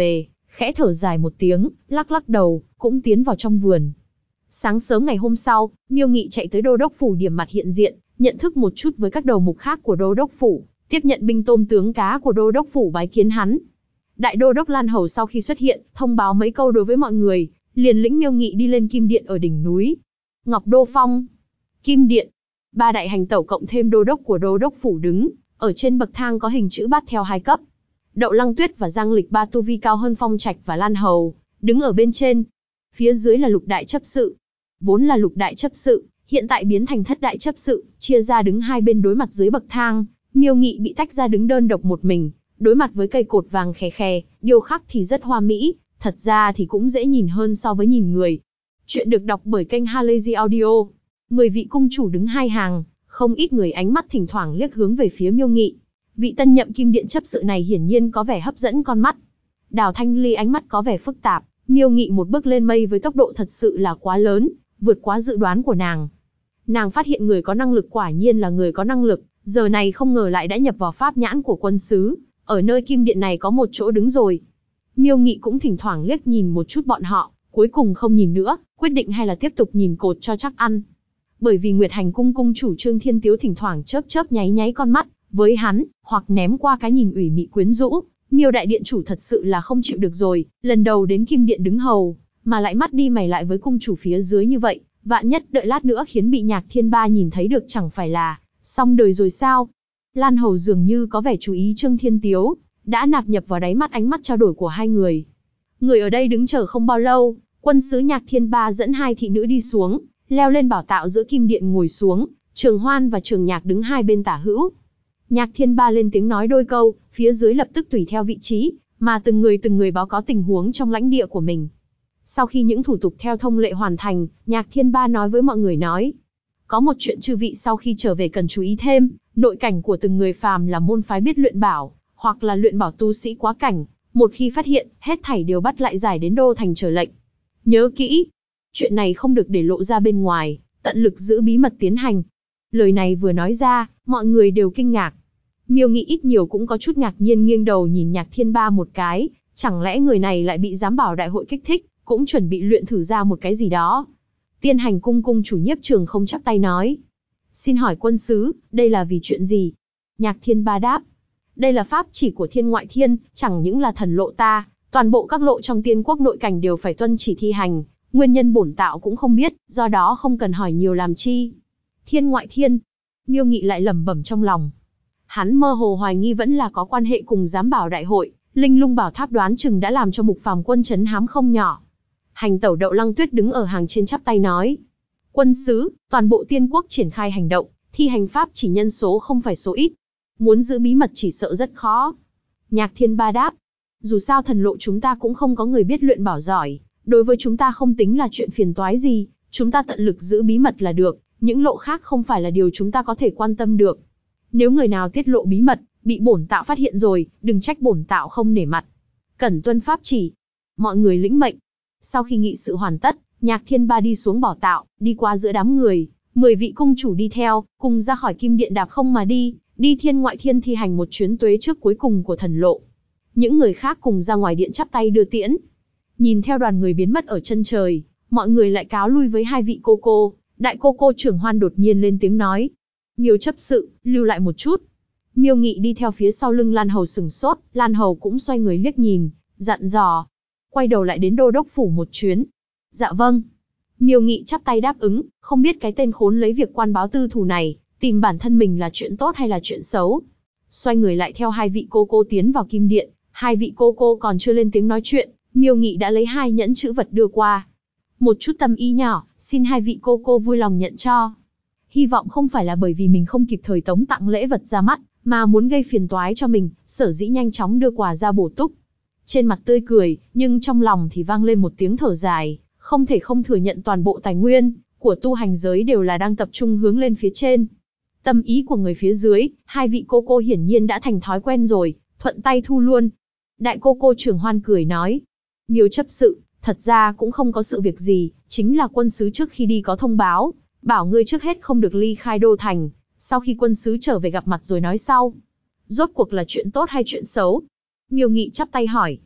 khẽ thở dài một tiếng, lắc lắc đầu, cũng tiến vào trong vườn. Sáng sớm ngày hôm sau, Miêu Nghị chạy tới đô đốc phủ điểm mặt hiện diện, nhận thức một chút với các đầu mục khác của đô đốc phủ, tiếp nhận binh tôm tướng cá của đô đốc phủ bái kiến hắn. Đại đô đốc Lan Hầu sau khi xuất hiện, thông báo mấy câu đối với mọi người, liền lĩnh Miêu Nghị đi lên kim điện ở đỉnh núi Ngọc Đô Phong. Kim điện, ba đại hành tẩu cộng thêm đô đốc của đô đốc phủ đứng ở trên bậc thang có hình chữ bát theo hai cấp. Đậu Lăng Tuyết và Giang Lịch ba tu vi cao hơn Phong Trạch và Lan Hầu, đứng ở bên trên. Phía dưới là Lục đại chấp sự. Vốn là Lục đại chấp sự, hiện tại biến thành Thất đại chấp sự, chia ra đứng hai bên đối mặt dưới bậc thang. Miêu Nghị bị tách ra đứng đơn độc một mình, đối mặt với cây cột vàng khè khè, điêu khắc thì rất hoa mỹ, thật ra thì cũng dễ nhìn hơn so với nhìn người. Chuyện được đọc bởi kênh Halazy Audio. 10 vị cung chủ đứng hai hàng, không ít người ánh mắt thỉnh thoảng liếc hướng về phía Miêu Nghị. Vị tân nhậm kim điện chấp sự này hiển nhiên có vẻ hấp dẫn con mắt. Đào Thanh Ly ánh mắt có vẻ phức tạp, Miêu Nghị một bước lên mây với tốc độ thật sự là quá lớn, vượt quá dự đoán của nàng. Nàng phát hiện người có năng lực quả nhiên là người có năng lực, giờ này không ngờ lại đã nhập vào pháp nhãn của quân sứ, ở nơi kim điện này có một chỗ đứng rồi. Miêu Nghị cũng thỉnh thoảng liếc nhìn một chút bọn họ, cuối cùng không nhìn nữa, quyết định hay là tiếp tục nhìn cột cho chắc ăn. Bởi vì Nguyệt Hành cung cung chủ Trương Thiên Tiếu thỉnh thoảng chớp chớp nháy nháy con mắt với hắn, hoặc ném qua cái nhìn ủy mị quyến rũ, Miêu đại điện chủ thật sự là không chịu được rồi, lần đầu đến kim điện đứng hầu, mà lại mắt đi mày lại với cung chủ phía dưới như vậy, vạn nhất đợi lát nữa khiến bị Nhạc Thiên Ba nhìn thấy được chẳng phải là xong đời rồi sao? Lan Hầu dường như có vẻ chú ý Trương Thiên Tiếu, đã nạp nhập vào đáy mắt ánh mắt trao đổi của hai người. Người ở đây đứng chờ không bao lâu, quân sứ Nhạc Thiên Ba dẫn hai thị nữ đi xuống, leo lên bảo tọa giữa kim điện ngồi xuống, Trường Hoan và Trường Nhạc đứng hai bên tả hữu. Nhạc Thiên Ba lên tiếng nói đôi câu, phía dưới lập tức tùy theo vị trí, mà từng người báo cáo tình huống trong lãnh địa của mình. Sau khi những thủ tục theo thông lệ hoàn thành, Nhạc Thiên Ba nói với mọi người nói. Có một chuyện chư vị sau khi trở về cần chú ý thêm, nội cảnh của từng người phàm là môn phái biết luyện bảo, hoặc là luyện bảo tu sĩ quá cảnh, một khi phát hiện, hết thảy đều bắt lại giải đến đô thành chờ lệnh. Nhớ kỹ, chuyện này không được để lộ ra bên ngoài, tận lực giữ bí mật tiến hành. Lời này vừa nói ra, mọi người đều kinh ngạc. Miêu Nghị ít nhiều cũng có chút ngạc nhiên nghiêng đầu nhìn Nhạc Thiên Ba một cái, chẳng lẽ người này lại bị giám bảo đại hội kích thích, cũng chuẩn bị luyện thử ra một cái gì đó. Tiên Hành cung cung chủ Nhiếp Trường không chắp tay nói. Xin hỏi quân sứ, đây là vì chuyện gì? Nhạc Thiên Ba đáp. Đây là pháp chỉ của thiên ngoại thiên, chẳng những là thần lộ ta, toàn bộ các lộ trong tiên quốc nội cảnh đều phải tuân chỉ thi hành, nguyên nhân bổn tạo cũng không biết, do đó không cần hỏi nhiều làm chi. Thiên ngoại thiên, Miêu Nghị lại lẩm bẩm trong lòng. Hắn mơ hồ hoài nghi vẫn là có quan hệ cùng giám bảo đại hội, Linh Lung Bảo Tháp đoán chừng đã làm cho Mục Phàm quân trấn hám không nhỏ. Hành tẩu Đậu Lăng Tuyết đứng ở hàng trên chắp tay nói. Quân sứ, toàn bộ tiên quốc triển khai hành động, thi hành pháp chỉ nhân số không phải số ít. Muốn giữ bí mật chỉ sợ rất khó. Nhạc Thiên Ba đáp. Dù sao thần lộ chúng ta cũng không có người biết luyện bảo giỏi, đối với chúng ta không tính là chuyện phiền toái gì, chúng ta tận lực giữ bí mật là được, những lộ khác không phải là điều chúng ta có thể quan tâm được. Nếu người nào tiết lộ bí mật, bị bổn tạo phát hiện rồi, đừng trách bổn tạo không nể mặt. Cẩn tuân pháp chỉ. Mọi người lĩnh mệnh. Sau khi nghị sự hoàn tất, Nhạc Thiên Ba đi xuống bảo tọa, đi qua giữa đám người, 10 vị cung chủ đi theo, cùng ra khỏi kim điện đạp không mà đi thiên ngoại thiên thi hành một chuyến tuế trước cuối cùng của thần lộ. Những người khác cùng ra ngoài điện chắp tay đưa tiễn. Nhìn theo đoàn người biến mất ở chân trời, mọi người lại cáo lui với hai vị cô cô. Đại cô cô Trưởng Hoan đột nhiên lên tiếng nói. Miêu chấp sự, lưu lại một chút. Miêu Nghị đi theo phía sau lưng Lan Hầu sừng sốt, Lan Hầu cũng xoay người liếc nhìn, dặn dò. Quay đầu lại đến đô đốc phủ một chuyến. Dạ vâng. Miêu Nghị chắp tay đáp ứng, không biết cái tên khốn lấy việc quan báo tư thù này, tìm bản thân mình là chuyện tốt hay là chuyện xấu. Xoay người lại theo hai vị cô cô tiến vào kim điện, hai vị cô cô còn chưa lên tiếng nói chuyện, Miêu Nghị đã lấy hai nhẫn chữ vật đưa qua. Một chút tâm ý nhỏ, xin hai vị cô cô vui lòng nhận cho. Hy vọng không phải là bởi vì mình không kịp thời tống tặng lễ vật ra mắt, mà muốn gây phiền toái cho mình, sở dĩ nhanh chóng đưa quà ra bổ túc. Trên mặt tươi cười, nhưng trong lòng thì vang lên một tiếng thở dài, không thể không thừa nhận toàn bộ tài nguyên của tu hành giới đều là đang tập trung hướng lên phía trên. Tâm ý của người phía dưới, hai vị cô cô hiển nhiên đã thành thói quen rồi, thuận tay thu luôn. Đại cô cô Trưởng Hoan cười nói, Miêu chấp sự, thật ra cũng không có sự việc gì, chính là quân sứ trước khi đi có thông báo, bảo ngươi trước hết không được ly khai đô thành, sau khi quân sứ trở về gặp mặt rồi nói sau. Rốt cuộc là chuyện tốt hay chuyện xấu? Miêu Nghị chắp tay hỏi.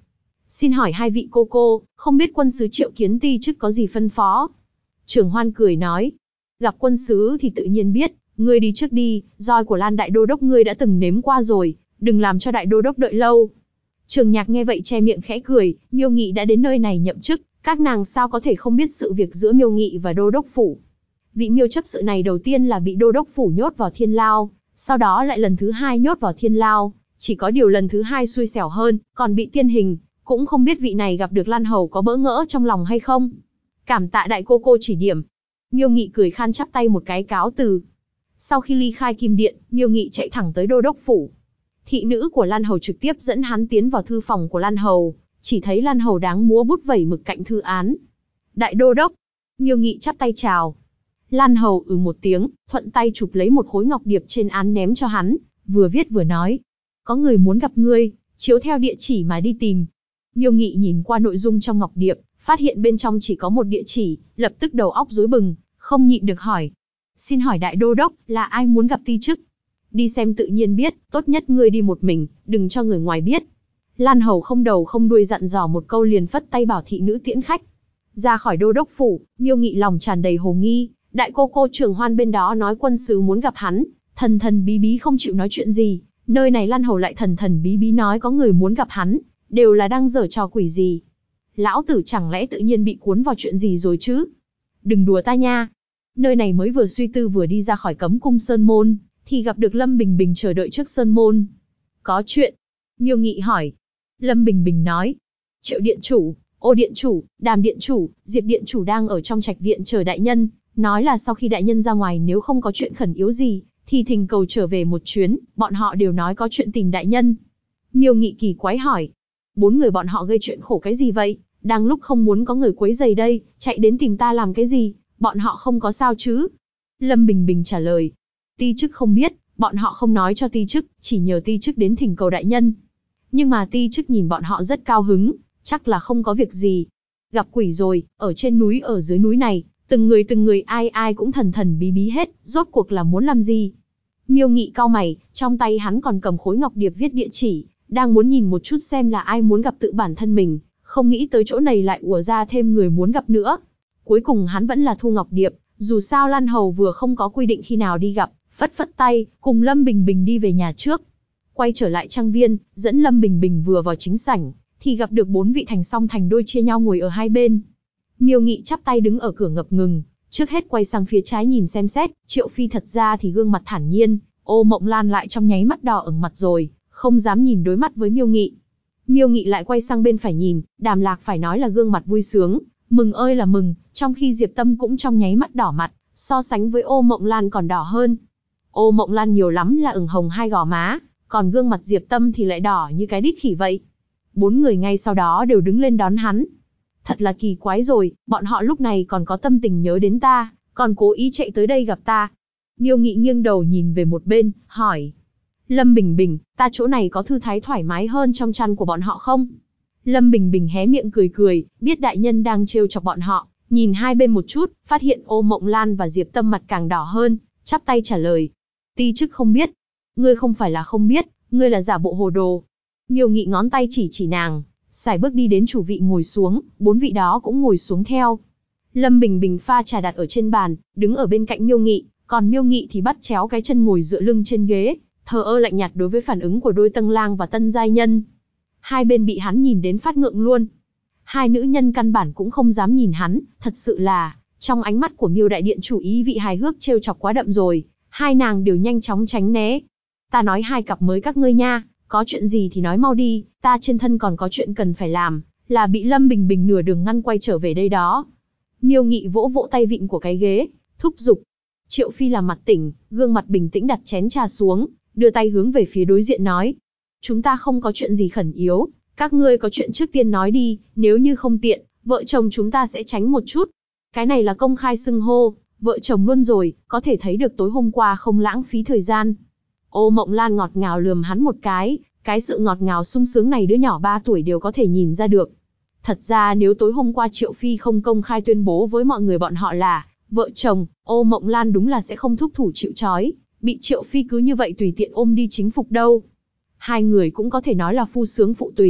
Xin hỏi hai vị cô, không biết quân sứ Triệu Kiến ti chức có gì phân phó? Trường Hoan cười nói, gặp quân sứ thì tự nhiên biết, ngươi đi trước đi, roi của Lan đại đô đốc ngươi đã từng nếm qua rồi, đừng làm cho đại đô đốc đợi lâu. Trường Nhạc nghe vậy che miệng khẽ cười, Miêu Nghị đã đến nơi này nhậm chức, các nàng sao có thể không biết sự việc giữa Miêu Nghị và đô đốc phủ. Vị Miêu chấp sự này đầu tiên là bị đô đốc phủ nhốt vào thiên lao, sau đó lại lần thứ hai nhốt vào thiên lao, chỉ có điều lần thứ hai xui xẻo hơn, còn bị tiên hình, cũng không biết vị này gặp được Lan hầu có bỡ ngỡ trong lòng hay không. Cảm tạ đại cô chỉ điểm. Miêu Nghị cười khan chắp tay một cái cáo từ. Sau khi ly khai Kim Điện, Miêu Nghị chạy thẳng tới đô đốc phủ. Thị nữ của Lan hầu trực tiếp dẫn hắn tiến vào thư phòng của Lan hầu, chỉ thấy Lan hầu đang múa bút vẩy mực cạnh thư án. Đại đô đốc. Miêu Nghị chắp tay chào. Lan hầu một tiếng, thuận tay chụp lấy một khối ngọc điệp trên án ném cho hắn, vừa viết vừa nói. Có người muốn gặp ngươi, chiếu theo địa chỉ mà đi tìm. Miêu Nghị nhìn qua nội dung trong ngọc điệp, phát hiện bên trong chỉ có một địa chỉ, lập tức đầu óc rối bừng, không nhịn được hỏi. Xin hỏi đại đô đốc, là ai muốn gặp ti chức? Đi xem tự nhiên biết, tốt nhất ngươi đi một mình, đừng cho người ngoài biết. Lan hầu không đầu không đuôi dặn dò một câu liền phất tay bảo thị nữ tiễn khách. Ra khỏi đô đốc phủ, Miêu Nghị lòng tràn đầy hồ nghi, đại cô Trường Hoan bên đó nói quân sứ muốn gặp hắn, thần thần bí bí không chịu nói chuyện gì, nơi này Lan hầu lại thần thần bí bí nói có người muốn gặp hắn, đều là đang giở trò quỷ gì. Lão tử chẳng lẽ tự nhiên bị cuốn vào chuyện gì rồi chứ? Đừng đùa ta nha. Nơi này mới vừa suy tư vừa đi ra khỏi cấm cung Sơn Môn, thì gặp được Lâm Bình Bình chờ đợi trước Sơn Môn. Có chuyện? Miêu Nghị hỏi. Lâm Bình Bình nói. Triệu điện chủ, Ô điện chủ, Đàm điện chủ, Diệp điện chủ đang ở trong trạch viện chờ đại nhân, nói là sau khi đại nhân ra ngoài nếu không có chuyện khẩn yếu gì, thì thỉnh cầu trở về một chuyến, bọn họ đều nói có chuyện tìm đại nhân. Miêu Nghị kỳ quái hỏi. 4 người bọn họ gây chuyện khổ cái gì vậy? Đang lúc không muốn có người quấy rầy đây, chạy đến tìm ta làm cái gì? Bọn họ không có sao chứ? Lâm Bình Bình trả lời. Ti chức không biết, bọn họ không nói cho ti chức, chỉ nhờ ti chức đến thỉnh cầu đại nhân. Nhưng mà ti chức nhìn bọn họ rất cao hứng, chắc là không có việc gì. Gặp quỷ rồi, ở trên núi ở dưới núi này, từng người ai ai cũng thần thần bí bí hết, rốt cuộc là muốn làm gì? Miêu Nghị cau mày, trong tay hắn còn cầm khối ngọc điệp viết địa chỉ, đang muốn nhìn một chút xem là ai muốn gặp tự bản thân mình, không nghĩ tới chỗ này lại ùa ra thêm người muốn gặp nữa. Cuối cùng hắn vẫn là thu ngọc điệp, dù sao Lan hầu vừa không có quy định khi nào đi gặp, phất phất tay, cùng Lâm Bình Bình đi về nhà trước. Quay trở lại trang viên, dẫn Lâm Bình Bình vừa vào chính sảnh, thì gặp được 4 vị thành song thành đôi chia nhau ngồi ở hai bên. Miêu Nghị chắp tay đứng ở cửa ngập ngừng, trước hết quay sang phía trái nhìn xem xét, Triệu Phi thật ra thì gương mặt thản nhiên, Ô Mộng Lan lại trong nháy mắt đỏ ửng mặt rồi, không dám nhìn đối mắt với Miêu Nghị. Miêu Nghị lại quay sang bên phải nhìn, Đàm Lạc phải nói là gương mặt vui sướng, mừng ơi là mừng, trong khi Diệp Tâm cũng trong nháy mắt đỏ mặt, so sánh với Ô Mộng Lan còn đỏ hơn. Ô Mộng Lan nhiều lắm là ửng hồng hai gò má, còn gương mặt Diệp Tâm thì lại đỏ như cái đít khỉ vậy. 4 người ngay sau đó đều đứng lên đón hắn. Thật là kỳ quái rồi, bọn họ lúc này còn có tâm tình nhớ đến ta, còn cố ý chạy tới đây gặp ta. Miêu Nghị nghiêng đầu nhìn về một bên, hỏi. Lâm Bình Bình, ta chỗ này có thư thái thoải mái hơn trong chăn của bọn họ không? Lâm Bình Bình hé miệng cười cười, biết đại nhân đang trêu chọc bọn họ, nhìn hai bên một chút, phát hiện Ô Mộng Lan và Diệp Tâm mặt càng đỏ hơn, chắp tay trả lời. Ti chức không biết. Ngươi không phải là không biết, ngươi là giả bộ hồ đồ. Miêu Nghị ngón tay chỉ nàng, sải bước đi đến chủ vị ngồi xuống, 4 vị đó cũng ngồi xuống theo. Lâm Bình Bình pha trà đặt ở trên bàn, đứng ở bên cạnh Miêu Nghị, còn Miêu Nghị thì bắt chéo cái chân ngồi dựa lưng trên ghế, thờ ơ lạnh nhạt đối với phản ứng của đôi tân lang và tân giai nhân. Hai bên bị hắn nhìn đến phát ngượng luôn. Hai nữ nhân căn bản cũng không dám nhìn hắn, thật sự là, trong ánh mắt của Miêu đại điện chủ ý vị hài hước trêu chọc quá đậm rồi, hai nàng đều nhanh chóng tránh né. Ta nói hai cặp mới các ngươi nha, có chuyện gì thì nói mau đi, ta trên thân còn có chuyện cần phải làm, là bị Lâm Bình Bình nửa đường ngăn quay trở về đây đó. Miêu Nghị vỗ vỗ tay vịn của cái ghế, thúc giục. Triệu Phi làm mặt tỉnh, gương mặt bình tĩnh đặt chén trà xuống, đưa tay hướng về phía đối diện nói. Chúng ta không có chuyện gì khẩn yếu, các ngươi có chuyện trước tiên nói đi, nếu như không tiện, vợ chồng chúng ta sẽ tránh một chút. Cái này là công khai xưng hô, vợ chồng luôn rồi, có thể thấy được tối hôm qua không lãng phí thời gian. Ô Mộng Lan ngọt ngào lườm hắn một cái sự ngọt ngào sung sướng này đứa nhỏ 3 tuổi đều có thể nhìn ra được. Thật ra nếu tối hôm qua Triệu Phi không công khai tuyên bố với mọi người bọn họ là vợ chồng, Ô Mộng Lan đúng là sẽ không thúc thủ chịu trói, bị Triệu Phi cứ như vậy tùy tiện ôm đi chính phục đâu. Hai người cũng có thể nói là phu sướng phụ tùy,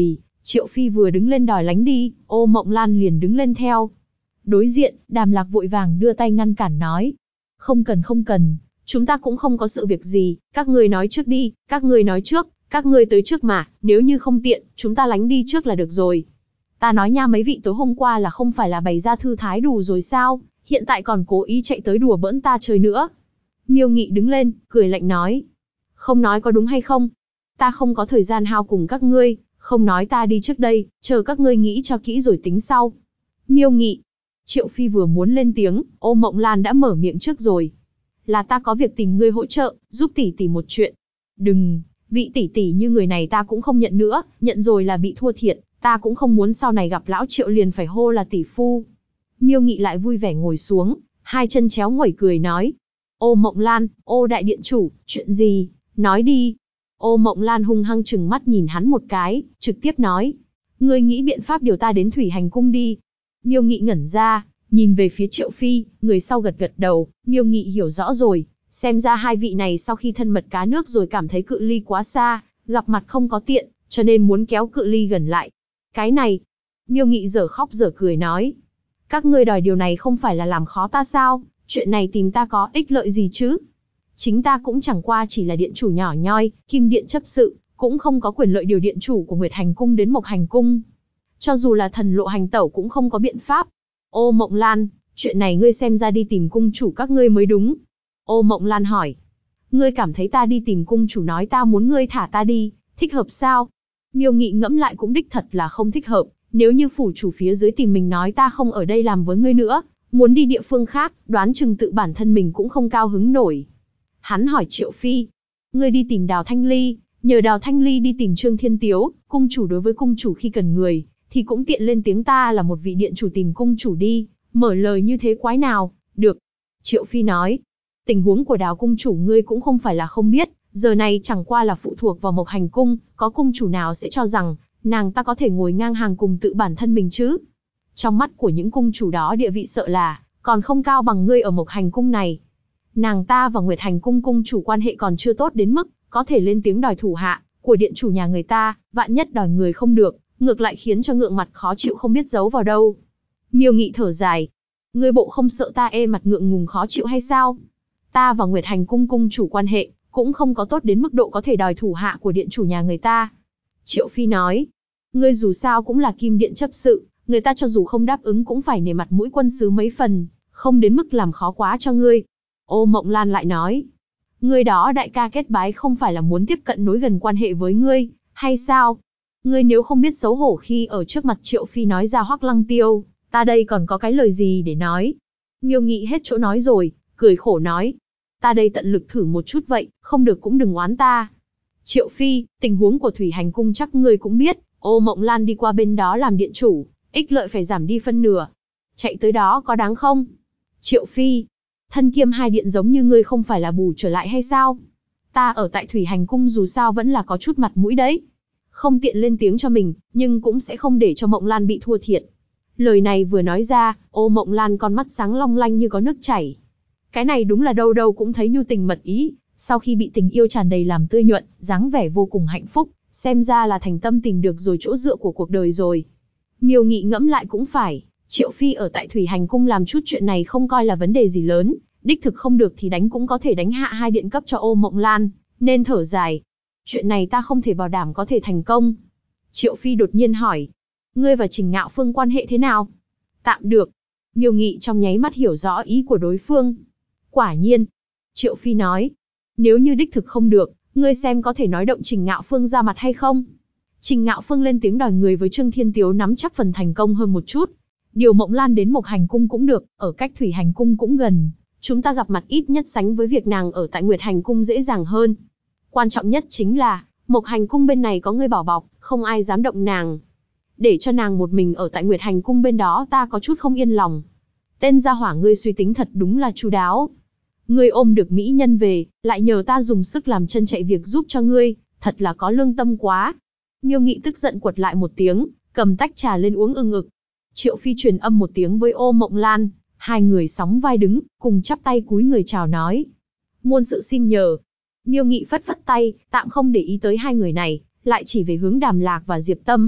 Triệu Phi vừa đứng lên đòi lánh đi, Ô Mộng Lan liền đứng lên theo. Đối diện, Đàm Lạc vội vàng đưa tay ngăn cản nói. Không cần, chúng ta cũng không có sự việc gì, các ngươi nói trước đi, các ngươi nói trước, các ngươi tới trước mà, nếu như không tiện, chúng ta lánh đi trước là được rồi. Ta nói nha, mấy vị tối hôm qua là không phải là bày ra thư thái đủ rồi sao, hiện tại còn cố ý chạy tới đùa bỡn ta chơi nữa. Miêu Nghị đứng lên, cười lạnh nói. Không nói có đúng hay không? Ta không có thời gian hao cùng các ngươi, không nói ta đi trước đây, chờ các ngươi nghĩ cho kỹ rồi tính sau. Miêu Nghị. Triệu Phi vừa muốn lên tiếng, Ô Mộng Lan đã mở miệng trước rồi. Là ta có việc tìm ngươi hỗ trợ, giúp tỷ tỷ một chuyện. Đừng, vị tỷ tỷ như người này ta cũng không nhận nữa, nhận rồi là bị thua thiệt, ta cũng không muốn sau này gặp lão Triệu liền phải hô là tỷ phu. Miêu Nghị lại vui vẻ ngồi xuống, hai chân chéo nguẩy cười nói. Ô Mộng Lan, Ô đại điện chủ, chuyện gì, nói đi. Ô Mộng Lan hung hăng trừng mắt nhìn hắn một cái, trực tiếp nói. Ngươi nghĩ biện pháp điều ta đến Thủy Hành Cung đi. Miêu Nghị ngẩn ra, nhìn về phía Triệu Phi, người sau gật gật đầu, Miêu Nghị hiểu rõ rồi, xem ra hai vị này sau khi thân mật cá nước rồi cảm thấy cự ly quá xa, gặp mặt không có tiện, cho nên muốn kéo cự ly gần lại. Cái này, Miêu Nghị dở khóc dở cười nói. Các ngươi đòi điều này không phải là làm khó ta sao, chuyện này tìm ta có ích lợi gì chứ? Chính ta cũng chẳng qua chỉ là điện chủ nhỏ nhoi, kim điện chấp sự, cũng không có quyền lợi điều điện chủ của Nguyệt Hành Cung đến Mộc Hành Cung. Cho dù là thần lộ hành tẩu cũng không có biện pháp. Ô Mộng Lan, chuyện này ngươi xem ra đi tìm cung chủ các ngươi mới đúng. Ô Mộng Lan hỏi. Ngươi cảm thấy ta đi tìm cung chủ nói ta muốn ngươi thả ta đi, thích hợp sao? Miêu Nghị ngẫm lại cũng đích thật là không thích hợp. Nếu như phủ chủ phía dưới tìm mình nói ta không ở đây làm với ngươi nữa, muốn đi địa phương khác, đoán chừng tự bản thân mình cũng không cao hứng nổi. Hắn hỏi Triệu Phi. Ngươi đi tìm Đào Thanh Ly, nhờ Đào Thanh Ly đi tìm Trương Thiên Tiếu, cung chủ đối với cung chủ khi cần người, thì cũng tiện lên tiếng ta là một vị điện chủ tìm cung chủ đi, mở lời như thế quái nào, được. Triệu Phi nói, tình huống của Đào cung chủ ngươi cũng không phải là không biết, giờ này chẳng qua là phụ thuộc vào Mộc Hành Cung, có cung chủ nào sẽ cho rằng, nàng ta có thể ngồi ngang hàng cùng tự bản thân mình chứ. Trong mắt của những cung chủ đó địa vị sợ là, còn không cao bằng ngươi ở Mộc Hành Cung này. Nàng ta và Nguyệt Hành Cung cung chủ quan hệ còn chưa tốt đến mức, có thể lên tiếng đòi thủ hạ, của điện chủ nhà người ta, vạn nhất đòi người không được, ngược lại khiến cho ngượng mặt khó chịu không biết giấu vào đâu. Miêu Nghị thở dài. Ngươi bộ không sợ ta mặt ngượng ngùng khó chịu hay sao? Ta và Nguyệt Hành Cung cung chủ quan hệ, cũng không có tốt đến mức độ có thể đòi thủ hạ của điện chủ nhà người ta. Triệu Phi nói. Ngươi dù sao cũng là kim điện chấp sự, người ta cho dù không đáp ứng cũng phải nể mặt mũi quân sứ mấy phần, không đến mức làm khó quá cho ngươi. Ô Mộng Lan lại nói. Ngươi đó đại ca kết bái không phải là muốn tiếp cận nối gần quan hệ với ngươi, hay sao? Ngươi nếu không biết xấu hổ khi ở trước mặt Triệu Phi nói ra Hoắc Lăng Tiêu, ta đây còn có cái lời gì để nói? Miêu Nghị hết chỗ nói rồi, cười khổ nói. Ta đây tận lực thử một chút vậy, không được cũng đừng oán ta. Triệu Phi, tình huống của Thủy Hành Cung chắc ngươi cũng biết, Ô Mộng Lan đi qua bên đó làm điện chủ, ích lợi phải giảm đi phân nửa. Chạy tới đó có đáng không? Triệu Phi, thân kiêm hai điện giống như ngươi không phải là bù trở lại hay sao? Ta ở tại Thủy Hành Cung dù sao vẫn là có chút mặt mũi đấy. Không tiện lên tiếng cho mình, nhưng cũng sẽ không để cho Mộng Lan bị thua thiệt. Lời này vừa nói ra, Ô Mộng Lan con mắt sáng long lanh như có nước chảy. Cái này đúng là đâu đâu cũng thấy nhu tình mật ý, sau khi bị tình yêu tràn đầy làm tươi nhuận, dáng vẻ vô cùng hạnh phúc, xem ra là thành tâm tìm được rồi chỗ dựa của cuộc đời rồi. Miêu Nghị ngẫm lại cũng phải, Triệu Phi ở tại Thủy Hành Cung làm chút chuyện này không coi là vấn đề gì lớn, đích thực không được thì đánh cũng có thể đánh hạ hai điện cấp cho Ô Mộng Lan, nên thở dài. Chuyện này ta không thể bảo đảm có thể thành công. Triệu Phi đột nhiên hỏi, ngươi và Trình Ngạo Phương quan hệ thế nào? Tạm được. Miêu Nghị trong nháy mắt hiểu rõ ý của đối phương. Quả nhiên. Triệu Phi nói, nếu như đích thực không được, ngươi xem có thể nói động Trình Ngạo Phương ra mặt hay không? Trình Ngạo Phương lên tiếng đòi người với Trương Thiên Tiếu nắm chắc phần thành công hơn một chút. Điều Mộng Lan đến Mộc Hành Cung cũng được, ở cách Thủy Hành Cung cũng gần. Chúng ta gặp mặt ít nhất sánh với việc nàng ở tại Nguyệt Hành Cung dễ dàng hơn. Quan trọng nhất chính là, Mộc Hành Cung bên này có người bảo bọc, không ai dám động nàng. Để cho nàng một mình ở tại Nguyệt Hành Cung bên đó ta có chút không yên lòng. Tên gia hỏa ngươi suy tính thật đúng là chu đáo. Ngươi ôm được mỹ nhân về, lại nhờ ta dùng sức làm chân chạy việc giúp cho ngươi, thật là có lương tâm quá. Miêu Nghị tức giận quật lại một tiếng, cầm tách trà lên uống ưng ực. Triệu Phi truyền âm một tiếng với Ô Mộng Lan, hai người sóng vai đứng, cùng chắp tay cúi người chào nói. Muôn sự xin nhờ. Miêu Nghị phất phất tay, tạm không để ý tới hai người này, lại chỉ về hướng Đàm Lạc và Diệp Tâm.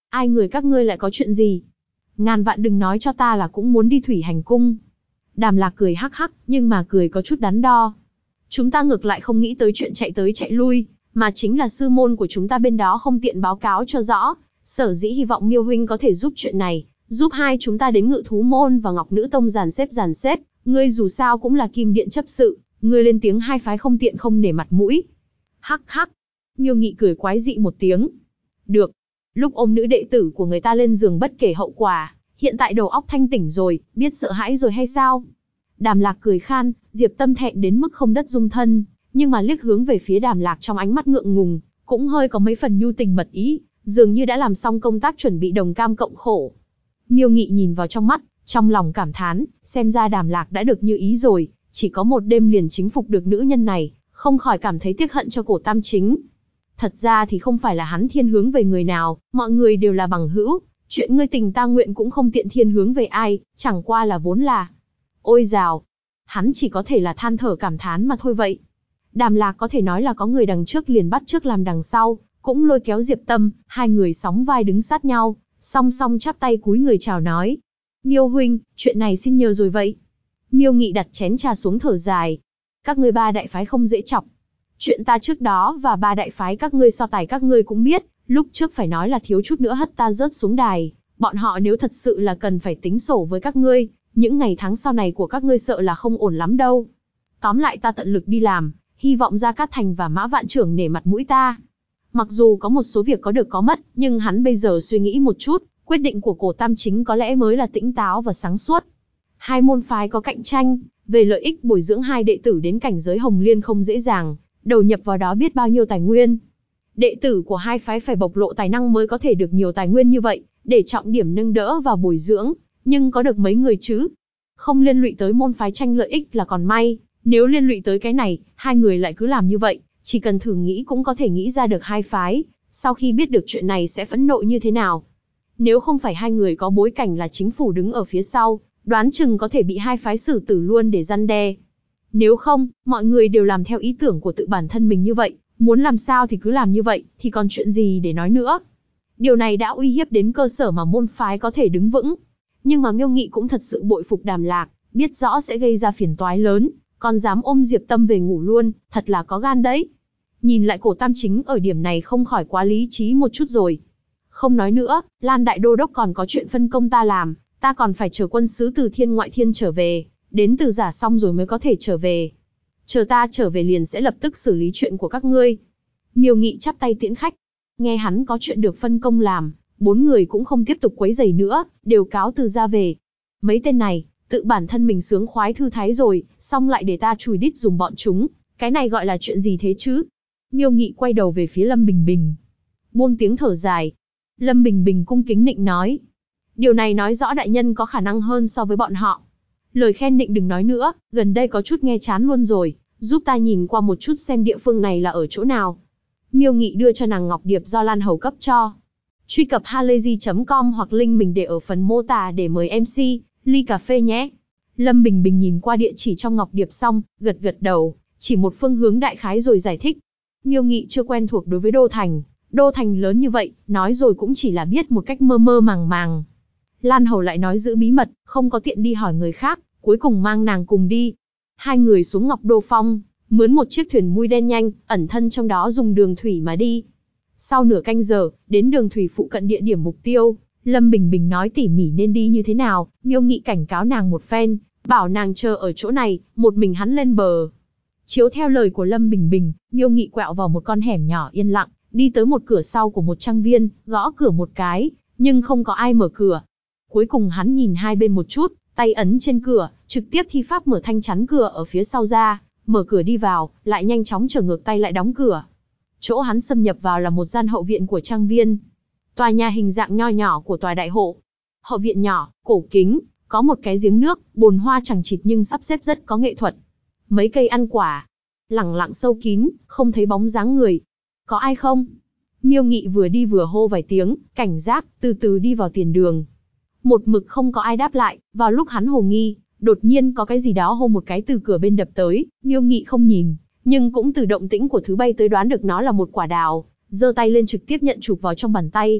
Ai người các ngươi lại có chuyện gì? Ngàn vạn đừng nói cho ta là cũng muốn đi thủy hành cung. Đàm Lạc cười hắc hắc, nhưng mà cười có chút đắn đo. Chúng ta ngược lại không nghĩ tới chuyện chạy tới chạy lui, mà chính là sư môn của chúng ta bên đó không tiện báo cáo cho rõ. Sở dĩ hy vọng Miêu huynh có thể giúp chuyện này, giúp hai chúng ta đến Ngự Thú môn và Ngọc Nữ tông dàn xếp. Ngươi dù sao cũng là Kim Điện chấp sự, ngươi lên tiếng hai phái không tiện không nể mặt mũi. Hắc hắc. Miêu Nghị cười quái dị một tiếng. Được. Lúc ôm nữ đệ tử của người ta lên giường bất kể hậu quả, hiện tại đầu óc thanh tỉnh rồi, biết sợ hãi rồi hay sao? Đàm Lạc cười khan, Diệp Tâm thẹn đến mức không đất dung thân, nhưng mà liếc hướng về phía Đàm Lạc trong ánh mắt ngượng ngùng, cũng hơi có mấy phần nhu tình mật ý, dường như đã làm xong công tác chuẩn bị đồng cam cộng khổ. Miêu Nghị nhìn vào trong mắt, trong lòng cảm thán, xem ra Đàm Lạc đã được như ý rồi, chỉ có một đêm liền chính phục được nữ nhân này, không khỏi cảm thấy tiếc hận cho Cổ Tam Chính. Thật ra thì không phải là hắn thiên hướng về người nào, mọi người đều là bằng hữu, chuyện ngươi tình ta nguyện cũng không tiện thiên hướng về ai, chẳng qua là vốn là. Ôi dào, hắn chỉ có thể là than thở cảm thán mà thôi vậy. Đàm Lạc có thể nói là có người đằng trước liền bắt trước làm đằng sau, cũng lôi kéo Diệp Tâm, hai người sóng vai đứng sát nhau, song song chắp tay cúi người chào nói. Miêu huynh, chuyện này xin nhờ rồi vậy. Miêu Nghị đặt chén trà xuống thở dài. Các ngươi ba đại phái không dễ chọc. Chuyện ta trước đó và ba đại phái các ngươi so tài các ngươi cũng biết, lúc trước phải nói là thiếu chút nữa hất ta rớt xuống đài. Bọn họ nếu thật sự là cần phải tính sổ với các ngươi, những ngày tháng sau này của các ngươi sợ là không ổn lắm đâu. Tóm lại ta tận lực đi làm, hy vọng Gia Cát Thành và Mã Vạn Trưởng nể mặt mũi ta. Mặc dù có một số việc có được có mất, nhưng hắn bây giờ suy nghĩ một chút, quyết định của Cổ Tam Chính có lẽ mới là tĩnh táo và sáng suốt. Hai môn phái có cạnh tranh, về lợi ích bồi dưỡng hai đệ tử đến cảnh giới Hồng Liên không dễ dàng, đầu nhập vào đó biết bao nhiêu tài nguyên. Đệ tử của hai phái phải bộc lộ tài năng mới có thể được nhiều tài nguyên như vậy, để trọng điểm nâng đỡ và bồi dưỡng, nhưng có được mấy người chứ? Không liên lụy tới môn phái tranh lợi ích là còn may, nếu liên lụy tới cái này, hai người lại cứ làm như vậy, chỉ cần thử nghĩ cũng có thể nghĩ ra được hai phái, sau khi biết được chuyện này sẽ phẫn nộ như thế nào. Nếu không phải hai người có bối cảnh là chính phủ đứng ở phía sau, đoán chừng có thể bị hai phái xử tử luôn để răn đe. Nếu không, mọi người đều làm theo ý tưởng của tự bản thân mình như vậy, muốn làm sao thì cứ làm như vậy, thì còn chuyện gì để nói nữa. Điều này đã uy hiếp đến cơ sở mà môn phái có thể đứng vững. Nhưng mà Miêu Nghị cũng thật sự bội phục Đàm Lạc, biết rõ sẽ gây ra phiền toái lớn, còn dám ôm Diệp Tâm về ngủ luôn, thật là có gan đấy. Nhìn lại Cổ Tam Chính ở điểm này không khỏi quá lý trí một chút rồi. Không nói nữa, Lan Đại Đô Đốc còn có chuyện phân công ta làm, ta còn phải chờ quân sứ từ Thiên Ngoại Thiên trở về, đến từ giả xong rồi mới có thể trở về. Chờ ta trở về liền sẽ lập tức xử lý chuyện của các ngươi. Miêu Nghị chắp tay tiễn khách. Nghe hắn có chuyện được phân công làm, bốn người cũng không tiếp tục quấy rầy nữa, đều cáo từ ra về. Mấy tên này, tự bản thân mình sướng khoái thư thái rồi, xong lại để ta chùi đít dùng bọn chúng, cái này gọi là chuyện gì thế chứ? Miêu Nghị quay đầu về phía Lâm Bình Bình. Buông tiếng thở dài. Lâm Bình Bình cung kính nịnh nói. Điều này nói rõ đại nhân có khả năng hơn so với bọn họ. Lời khen nịnh đừng nói nữa, gần đây có chút nghe chán luôn rồi, giúp ta nhìn qua một chút xem địa phương này là ở chỗ nào. Miêu Nghị đưa cho nàng ngọc điệp do Lan Hầu cấp cho. Truy cập halayzi.com hoặc link mình để ở phần mô tả để mời MC, ly cà phê nhé. Lâm Bình Bình nhìn qua địa chỉ trong ngọc điệp xong, gật gật đầu, chỉ một phương hướng đại khái rồi giải thích. Miêu Nghị chưa quen thuộc đối với Đô Thành lớn như vậy, nói rồi cũng chỉ là biết một cách mơ mơ màng màng. Lan Hầu lại nói giữ bí mật, không có tiện đi hỏi người khác, cuối cùng mang nàng cùng đi. Hai người xuống Ngọc Đô Phong, mướn một chiếc thuyền mui đen nhanh, ẩn thân trong đó dùng đường thủy mà đi. Sau nửa canh giờ, đến đường thủy phụ cận địa điểm mục tiêu, Lâm Bình Bình nói tỉ mỉ nên đi như thế nào, Miêu Nghị cảnh cáo nàng một phen, bảo nàng chờ ở chỗ này, một mình hắn lên bờ. Chiếu theo lời của Lâm Bình Bình, Miêu Nghị quẹo vào một con hẻm nhỏ yên lặng, đi tới một cửa sau của một trang viên, gõ cửa một cái, nhưng không có ai mở cửa. Cuối cùng hắn nhìn hai bên một chút, tay ấn trên cửa, trực tiếp thi pháp mở thanh chắn cửa ở phía sau ra, mở cửa đi vào, lại nhanh chóng trở ngược tay lại đóng cửa. Chỗ hắn xâm nhập vào là một gian hậu viện của trang viên. Tòa nhà hình dạng nho nhỏ của tòa đại hộ. Hậu viện nhỏ, cổ kính, có một cái giếng nước, bồn hoa chằng chịt nhưng sắp xếp rất có nghệ thuật. Mấy cây ăn quả, lẳng lặng sâu kín, không thấy bóng dáng người. Có ai không? Miêu Nghị vừa đi vừa hô vài tiếng, cảnh giác, từ từ đi vào tiền đường. Một mực không có ai đáp lại, vào lúc hắn hồ nghi, đột nhiên có cái gì đó hô một cái từ cửa bên đập tới, Miêu Nghị không nhìn, nhưng cũng từ động tĩnh của thứ bay tới đoán được nó là một quả đào, giơ tay lên trực tiếp nhận chụp vào trong bàn tay.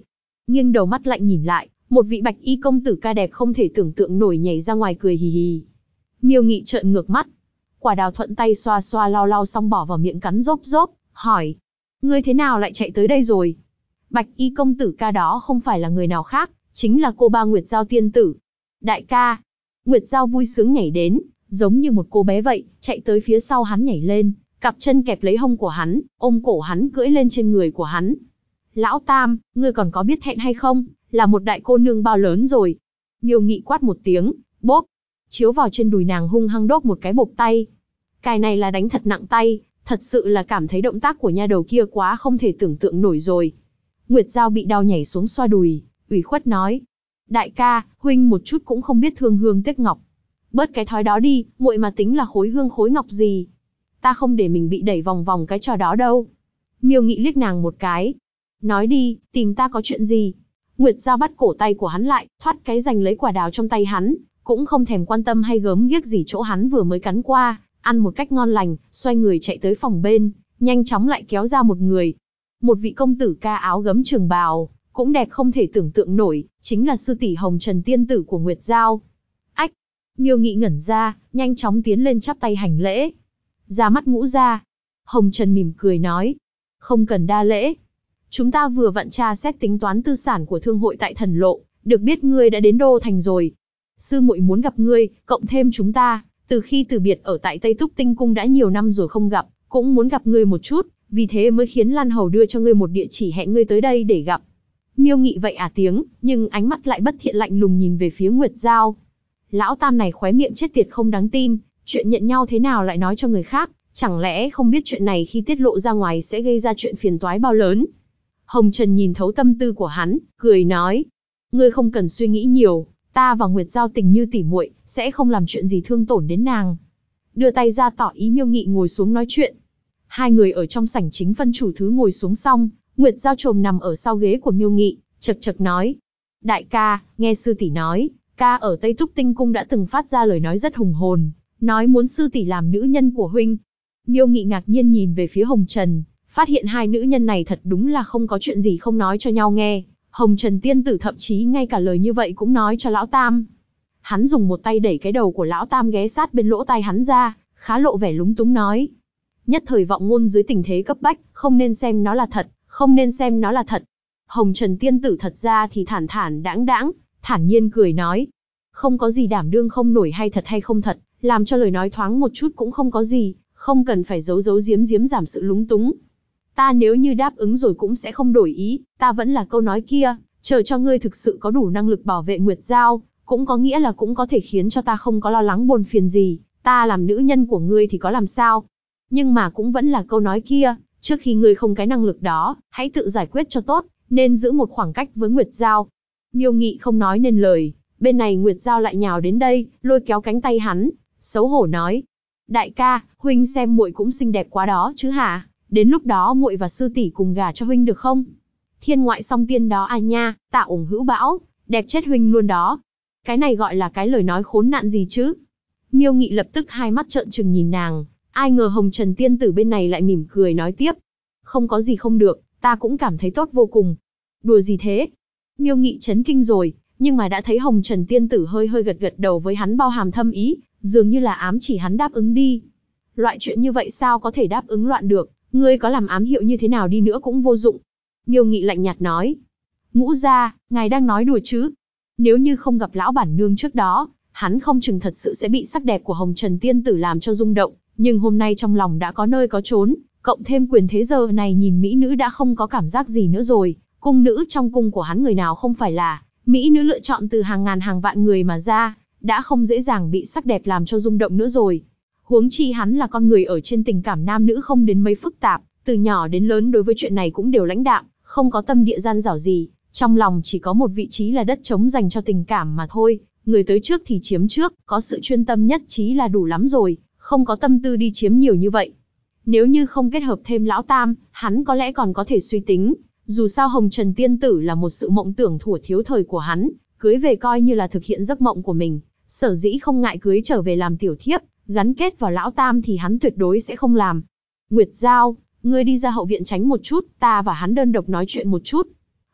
Nghiêng đầu mắt lạnh nhìn lại, một vị bạch y công tử ca đẹp không thể tưởng tượng nổi nhảy ra ngoài cười hì hì. Miêu Nghị trợn ngược mắt. Quả đào thuận tay xoa xoa lau lau xong bỏ vào miệng cắn rốp rốp, hỏi. Ngươi thế nào lại chạy tới đây rồi? Bạch y công tử ca đó không phải là người nào khác, chính là cô ba Nguyệt Giao tiên tử. Đại ca. Nguyệt Giao vui sướng nhảy đến, giống như một cô bé vậy, chạy tới phía sau hắn nhảy lên, cặp chân kẹp lấy hông của hắn, ôm cổ hắn cưỡi lên trên người của hắn. Lão Tam, ngươi còn có biết thẹn hay không? Là một đại cô nương bao lớn rồi. Miêu Nghị quát một tiếng, bốp, chiếu vào trên đùi nàng hung hăng đốt một cái bộp tay. Cái này là đánh thật nặng tay, thật sự là cảm thấy động tác của nha đầu kia quá không thể tưởng tượng nổi rồi. Nguyệt Giao bị đau nhảy xuống xoa đùi, ủy khuất nói. Đại ca, huynh một chút cũng không biết thương hương tiếc ngọc. Bớt cái thói đó đi, muội mà tính là khối hương khối ngọc gì. Ta không để mình bị đẩy vòng vòng cái trò đó đâu. Miêu Nghị liếc nàng một cái. Nói đi, tìm ta có chuyện gì? Nguyệt Giao bắt cổ tay của hắn lại, thoát cái giành lấy quả đào trong tay hắn, cũng không thèm quan tâm hay gớm ghiếc gì chỗ hắn vừa mới cắn qua, ăn một cách ngon lành, xoay người chạy tới phòng bên, nhanh chóng lại kéo ra một người. Một vị công tử ca áo gấm trường bào, cũng đẹp không thể tưởng tượng nổi, chính là sư tỷ Hồng Trần tiên tử của Nguyệt Giao. Ách! Miêu Nghị ngẩn ra, nhanh chóng tiến lên chắp tay hành lễ. Ra mắt ngũ gia. Hồng Trần mỉm cười nói. Không cần đa lễ. Chúng ta vừa vặn tra xét tính toán tư sản của thương hội tại Thần Lộ, được biết ngươi đã đến Đô Thành rồi. Sư muội muốn gặp ngươi, cộng thêm chúng ta, từ khi từ biệt ở tại Tây Túc Tinh Cung đã nhiều năm rồi không gặp, cũng muốn gặp ngươi một chút, vì thế mới khiến Lan Hầu đưa cho ngươi một địa chỉ hẹn ngươi tới đây để gặp. Miêu Nghị vậy tiếng, nhưng ánh mắt lại bất thiện lạnh lùng nhìn về phía Nguyệt Giao. Lão Tam này khóe miệng chết tiệt không đáng tin, chuyện nhận nhau thế nào lại nói cho người khác, chẳng lẽ không biết chuyện này khi tiết lộ ra ngoài sẽ gây ra chuyện phiền toái bao lớn. Hồng Trần nhìn thấu tâm tư của hắn, cười nói. Ngươi không cần suy nghĩ nhiều, ta và Nguyệt Giao tình như tỉ muội, sẽ không làm chuyện gì thương tổn đến nàng. Đưa tay ra tỏ ý Miêu Nghị ngồi xuống nói chuyện. Hai người ở trong sảnh chính phân chủ thứ ngồi xuống xong, Nguyệt Giao trồm nằm ở sau ghế của Miêu Nghị, chật chật nói. Đại ca, nghe sư tỷ nói, ca ở Tây Túc Tinh Cung đã từng phát ra lời nói rất hùng hồn, nói muốn sư tỷ làm nữ nhân của huynh. Miêu Nghị ngạc nhiên nhìn về phía Hồng Trần, phát hiện hai nữ nhân này thật đúng là không có chuyện gì không nói cho nhau nghe. Hồng Trần tiên tử thậm chí ngay cả lời như vậy cũng nói cho Lão Tam. Hắn dùng một tay đẩy cái đầu của Lão Tam ghé sát bên lỗ tai hắn ra, khá lộ vẻ lúng túng nói. Nhất thời vọng ngôn dưới tình thế cấp bách, không nên xem nó là thật, không nên xem nó là thật. Hồng Trần tiên tử thật ra thì thản thản đãng đãng, thản nhiên cười nói. Không có gì đảm đương không nổi hay thật hay không thật, làm cho lời nói thoáng một chút cũng không có gì, không cần phải giấu giấu giếm giếm giảm sự lúng túng. Ta nếu như đáp ứng rồi cũng sẽ không đổi ý, ta vẫn là câu nói kia, chờ cho ngươi thực sự có đủ năng lực bảo vệ Nguyệt Giao, cũng có nghĩa là cũng có thể khiến cho ta không có lo lắng buồn phiền gì, ta làm nữ nhân của ngươi thì có làm sao. Nhưng mà cũng vẫn là câu nói kia, trước khi ngươi không cái năng lực đó, hãy tự giải quyết cho tốt, nên giữ một khoảng cách với Nguyệt Giao. Miêu Nghị không nói nên lời, bên này Nguyệt Giao lại nhào đến đây, lôi kéo cánh tay hắn, xấu hổ nói. Đại ca, huynh xem muội cũng xinh đẹp quá đó chứ hả? Đến lúc đó muội và sư tỷ cùng gả cho huynh được không? Thiên ngoại song tiên đó à nha, tạ ủng hữu bão, đẹp chết huynh luôn đó. Cái này gọi là cái lời nói khốn nạn gì chứ? Miêu Nghị lập tức hai mắt trợn trừng nhìn nàng, ai ngờ Hồng Trần tiên tử bên này lại mỉm cười nói tiếp. Không có gì không được, ta cũng cảm thấy tốt vô cùng. Đùa gì thế? Miêu Nghị chấn kinh rồi, nhưng mà đã thấy Hồng Trần tiên tử hơi hơi gật gật đầu với hắn bao hàm thâm ý, dường như là ám chỉ hắn đáp ứng đi. Loại chuyện như vậy sao có thể đáp ứng loạn được, ngươi có làm ám hiệu như thế nào đi nữa cũng vô dụng. Miêu Nghị lạnh nhạt nói. Ngũ gia, ngài đang nói đùa chứ? Nếu như không gặp lão bản nương trước đó, hắn không chừng thật sự sẽ bị sắc đẹp của Hồng Trần tiên tử làm cho rung động, nhưng hôm nay trong lòng đã có nơi có chốn, cộng thêm quyền thế giờ này nhìn mỹ nữ đã không có cảm giác gì nữa rồi, cung nữ trong cung của hắn người nào không phải là mỹ nữ lựa chọn từ hàng ngàn hàng vạn người mà ra, đã không dễ dàng bị sắc đẹp làm cho rung động nữa rồi. Huống chi hắn là con người ở trên tình cảm nam nữ không đến mấy phức tạp, từ nhỏ đến lớn đối với chuyện này cũng đều lãnh đạm, không có tâm địa gian dảo gì, trong lòng chỉ có một vị trí là đất trống dành cho tình cảm mà thôi, người tới trước thì chiếm trước, có sự chuyên tâm nhất trí là đủ lắm rồi, không có tâm tư đi chiếm nhiều như vậy. Nếu như không kết hợp thêm Lão Tam, hắn có lẽ còn có thể suy tính, dù sao Hồng Trần tiên tử là một sự mộng tưởng thuở thiếu thời của hắn, cưới về coi như là thực hiện giấc mộng của mình, sở dĩ không ngại cưới trở về làm tiểu thiếp, gắn kết vào Lão Tam thì hắn tuyệt đối sẽ không làm. Nguyệt Giao, ngươi đi ra hậu viện tránh một chút, ta và hắn đơn độc nói chuyện một chút.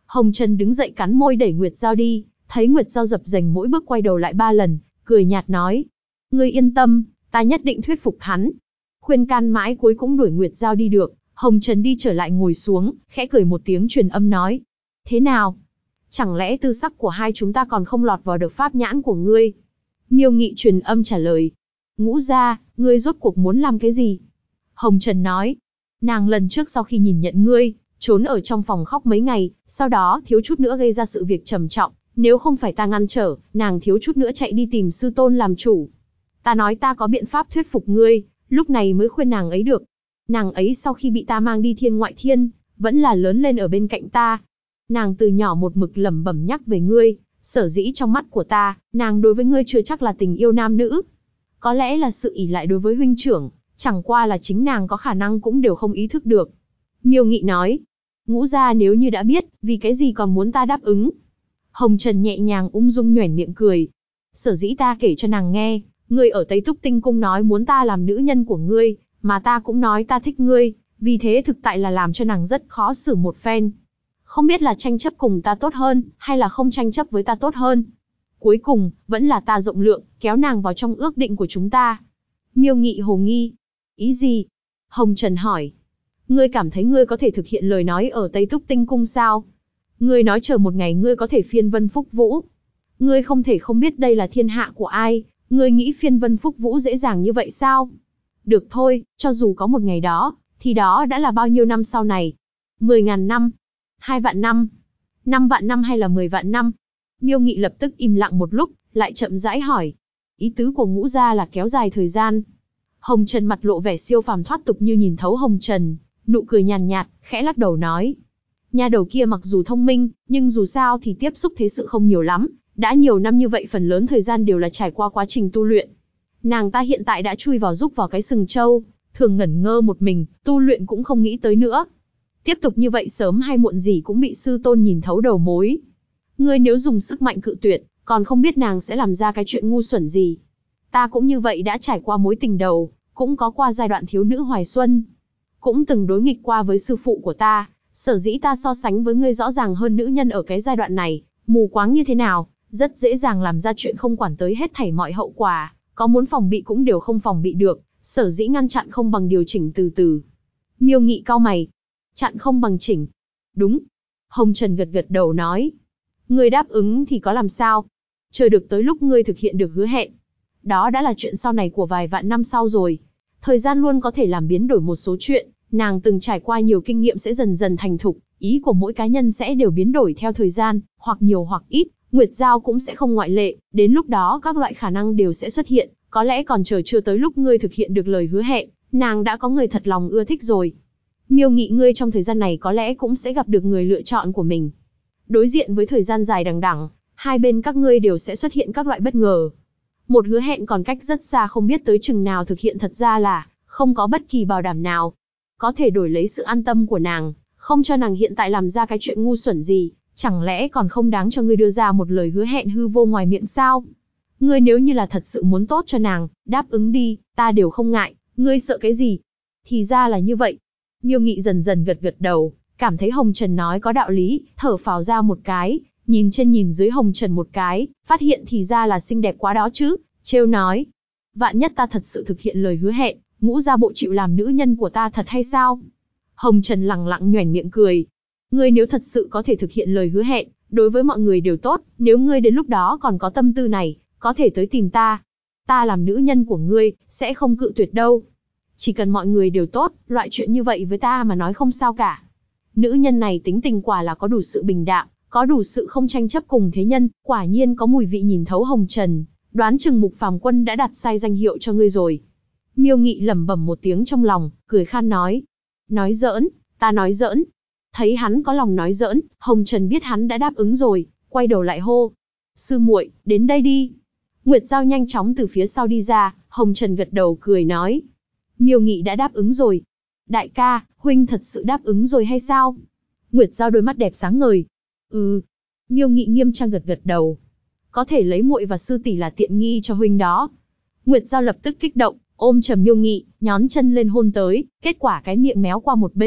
Hồng Trần đứng dậy cắn môi đẩy Nguyệt Giao đi, thấy Nguyệt Giao dập dềnh mỗi bước quay đầu lại 3 lần, cười nhạt nói. Ngươi yên tâm, ta nhất định thuyết phục hắn. Khuyên can mãi cuối cũng đuổi Nguyệt Giao đi được, Hồng Trần đi trở lại ngồi xuống, khẽ cười một tiếng truyền âm nói. Thế nào? Chẳng lẽ tư sắc của hai chúng ta còn không lọt vào được pháp nhãn của ngươi? Miêu Nghị truyền âm trả lời. Ngũ gia, ngươi rốt cuộc muốn làm cái gì? Hồng Trần nói. Nàng lần trước sau khi nhìn nhận ngươi, trốn ở trong phòng khóc mấy ngày, sau đó thiếu chút nữa gây ra sự việc trầm trọng, nếu không phải ta ngăn trở, nàng thiếu chút nữa chạy đi tìm sư tôn làm chủ. Ta nói ta có biện pháp thuyết phục ngươi, lúc này mới khuyên nàng ấy được. Nàng ấy sau khi bị ta mang đi thiên ngoại thiên, vẫn là lớn lên ở bên cạnh ta. Nàng từ nhỏ một mực lẩm bẩm nhắc về ngươi, sở dĩ trong mắt của ta, nàng đối với ngươi chưa chắc là tình yêu nam nữ. Có lẽ là sự ỷ lại đối với huynh trưởng, chẳng qua là chính nàng có khả năng cũng đều không ý thức được. Miêu Nghị nói, Ngũ gia nếu như đã biết, vì cái gì còn muốn ta đáp ứng? Hồng Trần nhẹ nhàng ung dung nhoẻn miệng cười. Sở dĩ ta kể cho nàng nghe, ngươi ở Tây Túc Tinh Cung nói muốn ta làm nữ nhân của ngươi, mà ta cũng nói ta thích ngươi, vì thế thực tại là làm cho nàng rất khó xử một phen. Không biết là tranh chấp cùng ta tốt hơn, hay là không tranh chấp với ta tốt hơn. Cuối cùng, vẫn là ta rộng lượng, kéo nàng vào trong ước định của chúng ta. Miêu Nghị hồ nghi. Ý gì? Hồng Trần hỏi. Ngươi cảm thấy ngươi có thể thực hiện lời nói ở Tây Túc Tinh Cung sao? Ngươi nói chờ một ngày ngươi có thể phiên vân phúc vũ. Ngươi không thể không biết đây là thiên hạ của ai, ngươi nghĩ phiên vân phúc vũ dễ dàng như vậy sao? Được thôi, cho dù có một ngày đó, thì đó đã là bao nhiêu năm sau này? 10.000 năm? 2 vạn năm? 5 vạn năm hay là 10 vạn năm? Miêu Nghị lập tức im lặng một lúc, lại chậm rãi hỏi. Ý tứ của Ngũ gia là kéo dài thời gian. Hồng Trần mặt lộ vẻ siêu phàm thoát tục như nhìn thấu Hồng Trần, nụ cười nhàn nhạt, khẽ lắc đầu nói. Nhà đầu kia mặc dù thông minh, nhưng dù sao thì tiếp xúc thế sự không nhiều lắm, đã nhiều năm như vậy phần lớn thời gian đều là trải qua quá trình tu luyện. Nàng ta hiện tại đã chui vào rúc vào cái sừng trâu, thường ngẩn ngơ một mình, tu luyện cũng không nghĩ tới nữa. Tiếp tục như vậy sớm hay muộn gì cũng bị sư tôn nhìn thấu đầu mối. Ngươi nếu dùng sức mạnh cự tuyệt, còn không biết nàng sẽ làm ra cái chuyện ngu xuẩn gì. Ta cũng như vậy đã trải qua mối tình đầu, cũng có qua giai đoạn thiếu nữ hoài xuân. Cũng từng đối nghịch qua với sư phụ của ta, sở dĩ ta so sánh với ngươi rõ ràng hơn nữ nhân ở cái giai đoạn này, mù quáng như thế nào, rất dễ dàng làm ra chuyện không quản tới hết thảy mọi hậu quả, có muốn phòng bị cũng đều không phòng bị được, sở dĩ ngăn chặn không bằng điều chỉnh từ từ. Miêu Nghị cau mày. Chặn không bằng chỉnh. Đúng. Hồng Trần gật gật đầu nói. Ngươi đáp ứng thì có làm sao? Chờ được tới lúc ngươi thực hiện được hứa hẹn. Đó đã là chuyện sau này của vài vạn năm sau rồi. Thời gian luôn có thể làm biến đổi một số chuyện, nàng từng trải qua nhiều kinh nghiệm sẽ dần dần thành thục, ý của mỗi cá nhân sẽ đều biến đổi theo thời gian, hoặc nhiều hoặc ít, Nguyệt Giao cũng sẽ không ngoại lệ, đến lúc đó các loại khả năng đều sẽ xuất hiện, có lẽ còn chờ chưa tới lúc ngươi thực hiện được lời hứa hẹn, nàng đã có người thật lòng ưa thích rồi. Miêu Nghị ngươi trong thời gian này có lẽ cũng sẽ gặp được người lựa chọn của mình. Đối diện với thời gian dài đằng đẵng, hai bên các ngươi đều sẽ xuất hiện các loại bất ngờ. Một hứa hẹn còn cách rất xa không biết tới chừng nào thực hiện thật ra là không có bất kỳ bảo đảm nào. Có thể đổi lấy sự an tâm của nàng, không cho nàng hiện tại làm ra cái chuyện ngu xuẩn gì, chẳng lẽ còn không đáng cho ngươi đưa ra một lời hứa hẹn hư vô ngoài miệng sao? Ngươi nếu như là thật sự muốn tốt cho nàng, đáp ứng đi, ta đều không ngại, ngươi sợ cái gì? Thì ra là như vậy. Miêu Nghị dần dần gật gật đầu, cảm thấy Hồng Trần nói có đạo lý, thở phào ra một cái, nhìn trên nhìn dưới Hồng Trần một cái, phát hiện thì ra là xinh đẹp quá đó chứ, trêu nói. Vạn nhất ta thật sự thực hiện lời hứa hẹn, Ngũ gia bộ chịu làm nữ nhân của ta thật hay sao? Hồng Trần lẳng lặng nhoẻn miệng cười. Ngươi nếu thật sự có thể thực hiện lời hứa hẹn, đối với mọi người đều tốt, nếu ngươi đến lúc đó còn có tâm tư này, có thể tới tìm ta. Ta làm nữ nhân của ngươi, sẽ không cự tuyệt đâu. Chỉ cần mọi người đều tốt, loại chuyện như vậy với ta mà nói không sao cả. Nữ nhân này tính tình quả là có đủ sự bình đạm, có đủ sự không tranh chấp cùng thế nhân, quả nhiên có mùi vị nhìn thấu Hồng Trần, đoán chừng Mục Phàm Quân đã đặt sai danh hiệu cho ngươi rồi. Miêu Nghị lẩm bẩm một tiếng trong lòng, cười khan nói. Nói giỡn, ta nói giỡn. Thấy hắn có lòng nói giỡn, Hồng Trần biết hắn đã đáp ứng rồi, quay đầu lại hô. Sư muội, đến đây đi. Nguyệt Giao nhanh chóng từ phía sau đi ra, Hồng Trần gật đầu cười nói. Miêu Nghị đã đáp ứng rồi. Đại ca, huynh thật sự đáp ứng rồi hay sao? Nguyệt Giao đôi mắt đẹp sáng ngời. Ừ. Miêu Nghị nghiêm trang gật gật đầu. Có thể lấy muội và sư tỷ là tiện nghi cho huynh đó. Nguyệt Giao lập tức kích động, ôm chầm Miêu Nghị, nhón chân lên hôn tới, kết quả cái miệng méo qua một bên,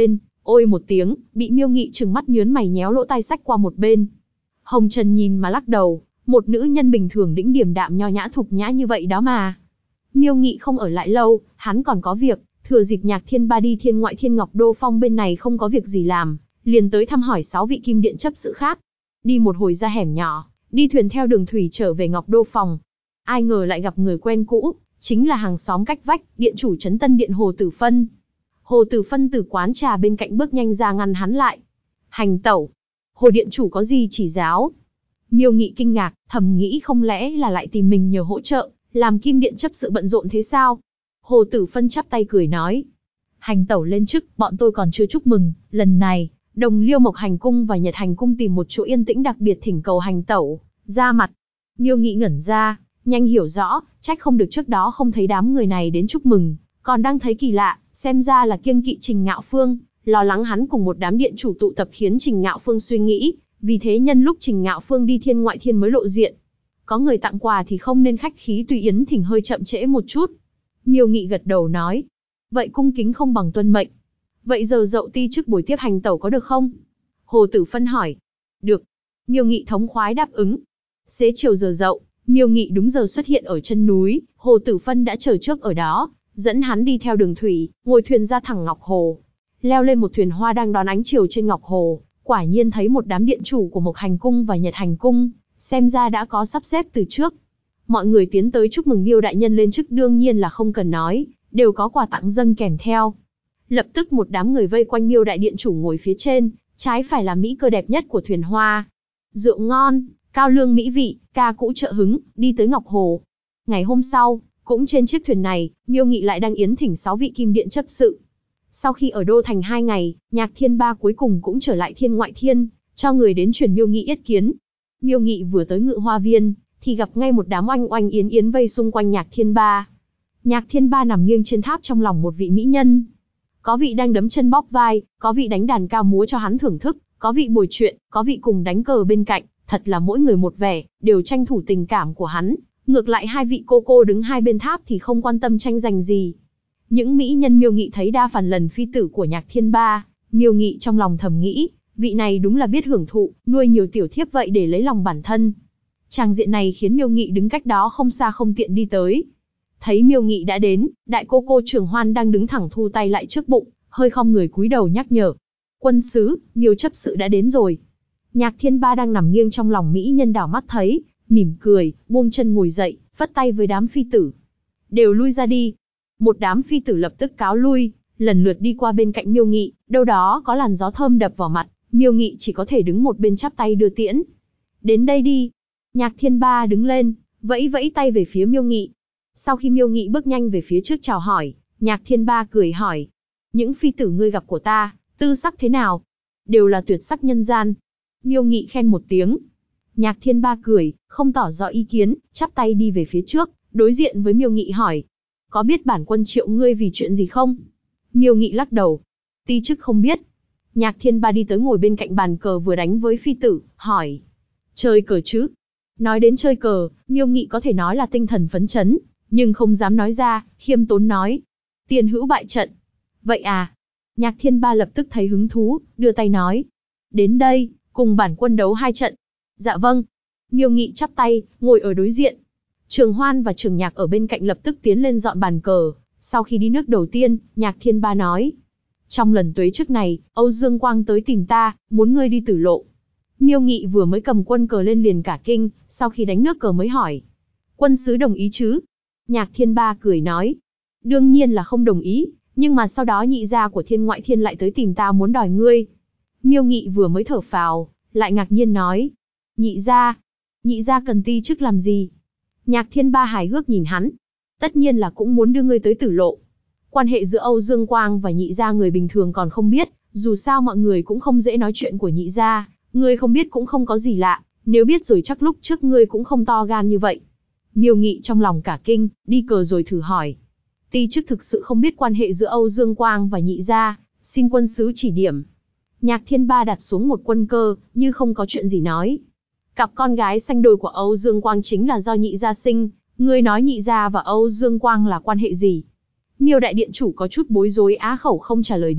Ôi một tiếng, bị Miêu Nghị trừng mắt nhớn mày nhéo lỗ tai xách qua một bên. Hồng Trần nhìn mà lắc đầu, một nữ nhân bình thường đĩnh điềm đạm nho nhã thục nhã như vậy đó mà. Miêu Nghị không ở lại lâu, hắn còn có việc, thừa dịp Nhạc Thiên Ba đi Thiên Ngoại Thiên Ngọc Đô Phong bên này không có việc gì làm, liền tới thăm hỏi 6 vị kim điện chấp sự khác. Đi một hồi ra hẻm nhỏ, đi thuyền theo đường thủy trở về Ngọc Đô Phòng. Ai ngờ lại gặp người quen cũ, chính là hàng xóm cách vách, điện chủ Trấn Tân Điện Hồ Tử Phân. Hồ Tử Phân từ quán trà bên cạnh bước nhanh ra ngăn hắn lại. Hành tẩu, Hồ điện chủ có gì chỉ giáo? Miêu Nghị kinh ngạc, thầm nghĩ không lẽ là lại tìm mình nhờ hỗ trợ, làm kim điện chấp sự bận rộn thế sao? Hồ Tử Phân chắp tay cười nói. Hành tẩu lên chức, bọn tôi còn chưa chúc mừng, lần này, Đồng Liêu Mộc Hành Cung và Nhật Hành Cung tìm một chỗ yên tĩnh đặc biệt thỉnh cầu hành tẩu, ra mặt. Miêu Nghị ngẩn ra, nhanh hiểu rõ, trách không được trước đó không thấy đám người này đến chúc mừng, còn đang thấy kỳ lạ, xem ra là kiêng kỵ Trình Ngạo Phương, lo lắng hắn cùng một đám điện chủ tụ tập khiến Trình Ngạo Phương suy nghĩ, vì thế nhân lúc Trình Ngạo Phương đi Thiên Ngoại Thiên mới lộ diện. Có người tặng quà thì không nên khách khí tùy yến thỉnh hơi chậm trễ một chút. Miêu Nghị gật đầu nói, vậy cung kính không bằng tuân mệnh. Vậy giờ dậu ti trước buổi tiếp hành tẩu có được không? Hồ Tử Phân hỏi. Được. Miêu Nghị thống khoái đáp ứng. Xế chiều giờ dậu, Miêu Nghị đúng giờ xuất hiện ở chân núi, Hồ Tử Phân đã chờ trước ở đó, dẫn hắn đi theo đường thủy, ngồi thuyền ra thẳng Ngọc Hồ. Leo lên một thuyền hoa đang đón ánh chiều trên Ngọc Hồ, quả nhiên thấy một đám điện chủ của Mộc Hành Cung và Nhật Hành Cung, xem ra đã có sắp xếp từ trước. Mọi người tiến tới chúc mừng Miêu đại nhân lên chức đương nhiên là không cần nói, đều có quà tặng dâng kèm theo. Lập tức một đám người vây quanh Miêu đại điện chủ ngồi phía trên, trái phải là mỹ cơ đẹp nhất của thuyền hoa. Rượu ngon, cao lương mỹ vị, ca cũ trợ hứng, đi tới Ngọc Hồ. Ngày hôm sau, cũng trên chiếc thuyền này, Miêu Nghị lại đang yến thỉnh 6 vị kim điện chấp sự. Sau khi ở Đô Thành 2 ngày, Nhạc Thiên Ba cuối cùng cũng trở lại Thiên Ngoại Thiên, cho người đến truyền Miêu Nghị yết kiến. Miêu Nghị vừa tới Ngự Hoa Viên, thì gặp ngay một đám oanh oanh yến yến vây xung quanh Nhạc Thiên Ba. Nhạc Thiên Ba nằm nghiêng trên tháp trong lòng một vị mỹ nhân. Có vị đang đấm chân bóp vai, có vị đánh đàn cao múa cho hắn thưởng thức, có vị bồi chuyện, có vị cùng đánh cờ bên cạnh, thật là mỗi người một vẻ, đều tranh thủ tình cảm của hắn. Ngược lại hai vị cô đứng hai bên tháp thì không quan tâm tranh giành gì. Những mỹ nhân Miêu Nghị thấy đa phần lần phi tử của Nhạc Thiên Ba, Miêu Nghị trong lòng thầm nghĩ, vị này đúng là biết hưởng thụ, nuôi nhiều tiểu thiếp vậy để lấy lòng bản thân. Tràng diện này khiến Miêu Nghị đứng cách đó không xa không tiện đi tới. Thấy Miêu Nghị đã đến, đại cô Trường Hoan đang đứng thẳng thu tay lại trước bụng, hơi khom người cúi đầu nhắc nhở. Quân sứ, Miêu chấp sự đã đến rồi. Nhạc Thiên Ba đang nằm nghiêng trong lòng mỹ nhân đảo mắt thấy, mỉm cười, buông chân ngồi dậy, vất tay với đám phi tử. Đều lui ra đi. Một đám phi tử lập tức cáo lui, lần lượt đi qua bên cạnh Miêu Nghị, đâu đó có làn gió thơm đập vào mặt, Miêu Nghị chỉ có thể đứng một bên chắp tay đưa tiễn. Đến đây đi. Nhạc Thiên Ba đứng lên, vẫy vẫy tay về phía Miêu Nghị. Sau khi Miêu Nghị bước nhanh về phía trước chào hỏi, Nhạc Thiên Ba cười hỏi. Những phi tử ngươi gặp của ta, tư sắc thế nào? Đều là tuyệt sắc nhân gian. Miêu Nghị khen một tiếng. Nhạc Thiên Ba cười, không tỏ rõ ý kiến, chắp tay đi về phía trước, đối diện với Miêu Nghị hỏi. Có biết bản quân triệu ngươi vì chuyện gì không? Miêu Nghị lắc đầu. Ti chức không biết. Nhạc Thiên Ba đi tới ngồi bên cạnh bàn cờ vừa đánh với phi tử, hỏi. Chơi cờ chứ? Nói đến chơi cờ, Miêu Nghị có thể nói là tinh thần phấn chấn, nhưng không dám nói ra, khiêm tốn nói. Tiền hữu bại trận. Vậy à? Nhạc Thiên Ba lập tức thấy hứng thú, đưa tay nói. Đến đây, cùng bản quân đấu 2 trận. Dạ vâng. Miêu Nghị chắp tay, ngồi ở đối diện. Trường Hoan và Trường Nhạc ở bên cạnh lập tức tiến lên dọn bàn cờ. Sau khi đi nước đầu tiên, Nhạc Thiên Ba nói. Trong lần tuế trước này, Âu Dương Quang tới tìm ta, muốn ngươi đi tử lộ. Miêu Nghị vừa mới cầm quân cờ lên liền cả kinh, sau khi đánh nước cờ mới hỏi. Quân sứ đồng ý chứ? Nhạc Thiên Ba cười nói. Đương nhiên là không đồng ý, nhưng mà sau đó nhị gia của Thiên Ngoại Thiên lại tới tìm ta muốn đòi ngươi. Miêu Nghị vừa mới thở phào, lại ngạc nhiên nói. Nhị gia cần ti chức làm gì? Nhạc Thiên Ba hài hước nhìn hắn. Tất nhiên là cũng muốn đưa ngươi tới tử lộ. Quan hệ giữa Âu Dương Quang và nhị gia người bình thường còn không biết, dù sao mọi người cũng không dễ nói chuyện của nhị gia, ngươi không biết cũng không có gì lạ, nếu biết rồi chắc lúc trước ngươi cũng không to gan như vậy. Miêu Nghị trong lòng cả kinh, đi cờ rồi thử hỏi. Ti chức thực sự không biết quan hệ giữa Âu Dương Quang và nhị gia, xin quân sứ chỉ điểm. Nhạc Thiên Ba đặt xuống một quân cơ, như không có chuyện gì nói. Cặp con gái sanh đôi của Âu Dương Quang chính là do nhị gia sinh, ngươi nói nhị gia và Âu Dương Quang là quan hệ gì? Miêu đại điện chủ có chút bối rối á khẩu không trả lời được,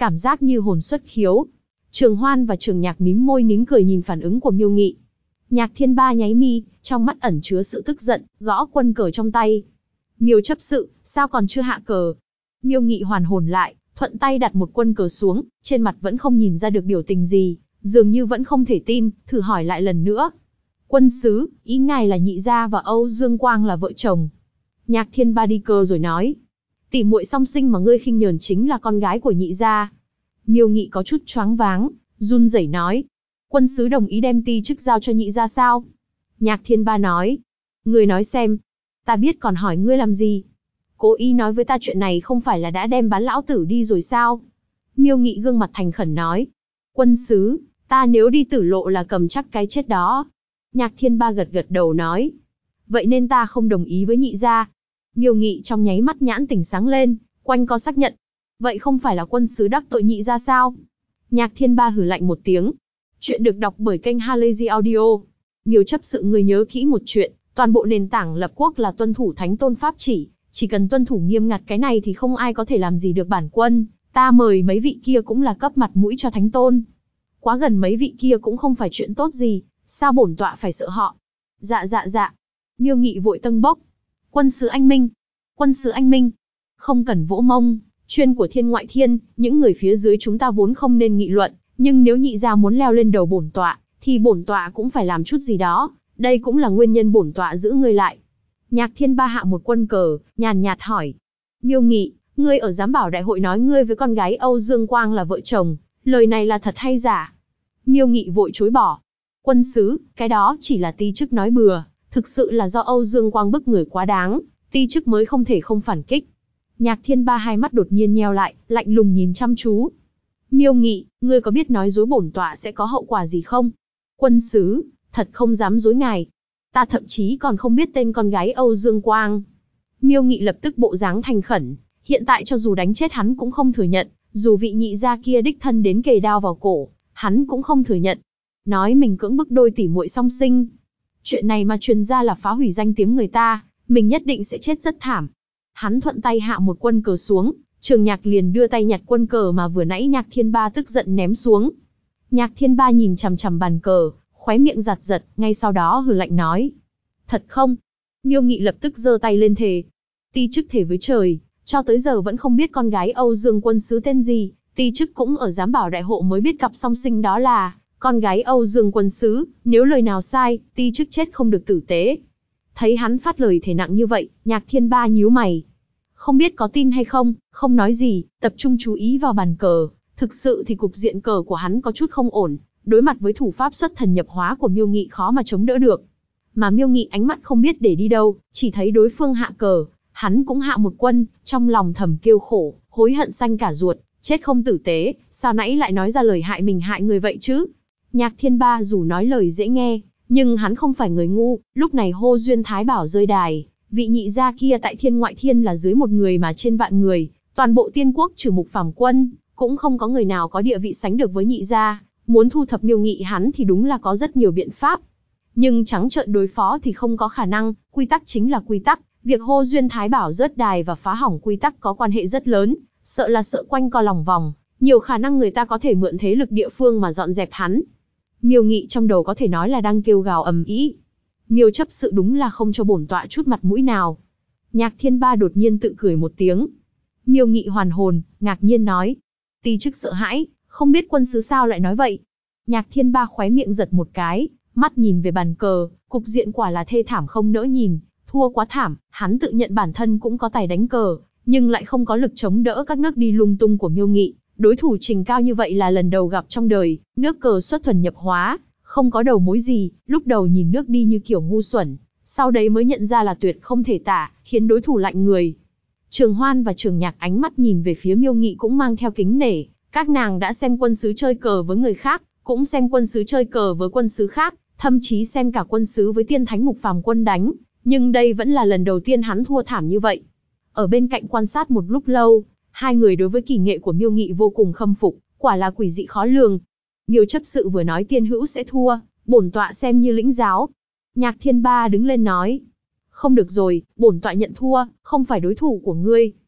cảm giác như hồn xuất khiếu. Trường Hoan và Trường Nhạc mím môi nín cười nhìn phản ứng của Miêu Nghị. Nhạc Thiên Ba nháy mi, trong mắt ẩn chứa sự tức giận, gõ quân cờ trong tay. Miêu chấp sự, sao còn chưa hạ cờ? Miêu Nghị hoàn hồn lại, thuận tay đặt một quân cờ xuống, trên mặt vẫn không nhìn ra được biểu tình gì, dường như vẫn không thể tin, thử hỏi lại lần nữa. Quân sứ, ý ngài là Nhị gia và Âu Dương Quang là vợ chồng. Nhạc Thiên Ba đi cờ rồi nói. Tỷ muội song sinh mà ngươi khinh nhờn chính là con gái của Nhị gia. Miêu Nghị có chút choáng váng, run rẩy nói. Quân sứ đồng ý đem ti chức giao cho Nhị gia sao? Nhạc Thiên Ba nói. Ngươi nói xem. Ta biết còn hỏi ngươi làm gì? Cố ý nói với ta chuyện này không phải là đã đem bán lão tử đi rồi sao? Miêu Nghị gương mặt thành khẩn nói. Quân sứ, ta nếu đi tử lộ là cầm chắc cái chết đó. Nhạc Thiên Ba gật gật đầu nói. Vậy nên ta không đồng ý với Nhị gia. Miêu Nghị trong nháy mắt nhãn tỉnh sáng lên, quanh co xác nhận. Vậy không phải là quân sứ đắc tội Nhị gia sao? Nhạc Thiên Ba hừ lạnh một tiếng. Chuyện được đọc bởi kênh Halazy Audio. Miêu chấp sự người nhớ kỹ một chuyện, toàn bộ nền tảng lập quốc là tuân thủ thánh tôn pháp chỉ cần tuân thủ nghiêm ngặt cái này thì không ai có thể làm gì được bản quân. Ta mời mấy vị kia cũng là cấp mặt mũi cho thánh tôn. Quá gần mấy vị kia cũng không phải chuyện tốt gì, sao bổn tọa phải sợ họ? Dạ. Miêu Nghị vội tâng bốc. Quân sứ anh minh. Quân sứ anh minh. Không cần vỗ mông, chuyên của thiên ngoại thiên, những người phía dưới chúng ta vốn không nên nghị luận, nhưng nếu Nhị gia muốn leo lên đầu bổn tọa, thì bổn tọa cũng phải làm chút gì đó, đây cũng là nguyên nhân bổn tọa giữ ngươi lại. Nhạc Thiên Ba hạ một quân cờ, nhàn nhạt hỏi. Miêu Nghị, ngươi ở giám bảo đại hội nói ngươi với con gái Âu Dương Quang là vợ chồng, lời này là thật hay giả? Miêu Nghị vội chối bỏ. Quân sứ, cái đó chỉ là ti chức nói bừa, thực sự là do Âu Dương Quang bức người quá đáng, ti chức mới không thể không phản kích. Nhạc Thiên Ba hai mắt đột nhiên nheo lại, lạnh lùng nhìn chăm chú. Miêu Nghị, ngươi có biết nói dối bổn tọa sẽ có hậu quả gì không? Quân sứ, thật không dám dối ngài. Ta thậm chí còn không biết tên con gái Âu Dương Quang. Miêu Nghị lập tức bộ dáng thành khẩn, hiện tại cho dù đánh chết hắn cũng không thừa nhận, dù vị Nhị gia kia đích thân đến kề đao vào cổ, hắn cũng không thừa nhận. Nói mình cưỡng bức đôi tỷ muội song sinh. Chuyện này mà truyền ra là phá hủy danh tiếng người ta, mình nhất định sẽ chết rất thảm. Hắn thuận tay hạ một quân cờ xuống, Trường Nhạc liền đưa tay nhặt quân cờ mà vừa nãy Nhạc Thiên Ba tức giận ném xuống. Nhạc Thiên Ba nhìn chằm chằm bàn cờ, khóe miệng giật giật, ngay sau đó hừ lạnh nói. Thật không? Miêu Nghị lập tức giơ tay lên thề. Ti chức thề với trời, cho tới giờ vẫn không biết con gái Âu Dương quân sứ tên gì, ti chức cũng ở giám bảo đại hộ mới biết cặp song sinh đó là con gái Âu Dương quân sứ, nếu lời nào sai, ti chức chết không được tử tế. Thấy hắn phát lời thề nặng như vậy, Nhạc Thiên Ba nhíu mày. Không biết có tin hay không, không nói gì, tập trung chú ý vào bàn cờ. Thực sự thì cục diện cờ của hắn có chút không ổn, đối mặt với thủ pháp xuất thần nhập hóa của Miêu Nghị khó mà chống đỡ được. Mà Miêu Nghị ánh mắt không biết để đi đâu, chỉ thấy đối phương hạ cờ, hắn cũng hạ một quân, trong lòng thầm kêu khổ, hối hận xanh cả ruột, chết không tử tế, sao nãy lại nói ra lời hại mình hại người vậy chứ? Nhạc Thiên Ba dù nói lời dễ nghe, nhưng hắn không phải người ngu, lúc này hô duyên Thái Bảo rơi đài, vị Nhị gia kia tại thiên ngoại thiên là dưới một người mà trên vạn người, toàn bộ tiên quốc trừ Mục Phàm Quân, cũng không có người nào có địa vị sánh được với Nhị gia, muốn thu thập Miêu Nghị hắn thì đúng là có rất nhiều biện pháp. Nhưng trắng trợn đối phó thì không có khả năng, quy tắc chính là quy tắc, việc hô duyên Thái Bảo rớt đài và phá hỏng quy tắc có quan hệ rất lớn, sợ là sợ quanh co lòng vòng, nhiều khả năng người ta có thể mượn thế lực địa phương mà dọn dẹp hắn. Miêu Nghị trong đầu có thể nói là đang kêu gào ầm ĩ. Miêu chấp sự đúng là không cho bổn tọa chút mặt mũi nào. Nhạc Thiên Ba đột nhiên tự cười một tiếng. Miêu Nghị hoàn hồn, ngạc nhiên nói. Ti chức sợ hãi, không biết quân sứ sao lại nói vậy. Nhạc Thiên Ba khóe miệng giật một cái, mắt nhìn về bàn cờ, cục diện quả là thê thảm không nỡ nhìn, thua quá thảm, hắn tự nhận bản thân cũng có tài đánh cờ, nhưng lại không có lực chống đỡ các nước đi lung tung của Miêu Nghị. Đối thủ trình cao như vậy là lần đầu gặp trong đời, nước cờ xuất thuần nhập hóa, không có đầu mối gì, lúc đầu nhìn nước đi như kiểu ngu xuẩn, sau đấy mới nhận ra là tuyệt không thể tả, khiến đối thủ lạnh người. Trường Hoan và Trường Nhạc ánh mắt nhìn về phía Miêu Nghị cũng mang theo kính nể, các nàng đã xem quân sứ chơi cờ với người khác, cũng xem quân sứ chơi cờ với quân sứ khác, thậm chí xem cả quân sứ với tiên thánh Mục Phàm Quân đánh, nhưng đây vẫn là lần đầu tiên hắn thua thảm như vậy. Ở bên cạnh quan sát một lúc lâu, hai người đối với kỳ nghệ của Miêu Nghị vô cùng khâm phục, quả là quỷ dị khó lường. Miêu chấp sự vừa nói tiên hữu sẽ thua, bổn tọa xem như lĩnh giáo. Nhạc Thiên Ba đứng lên nói. Không được rồi, bổn tọa nhận thua, không phải đối thủ của ngươi.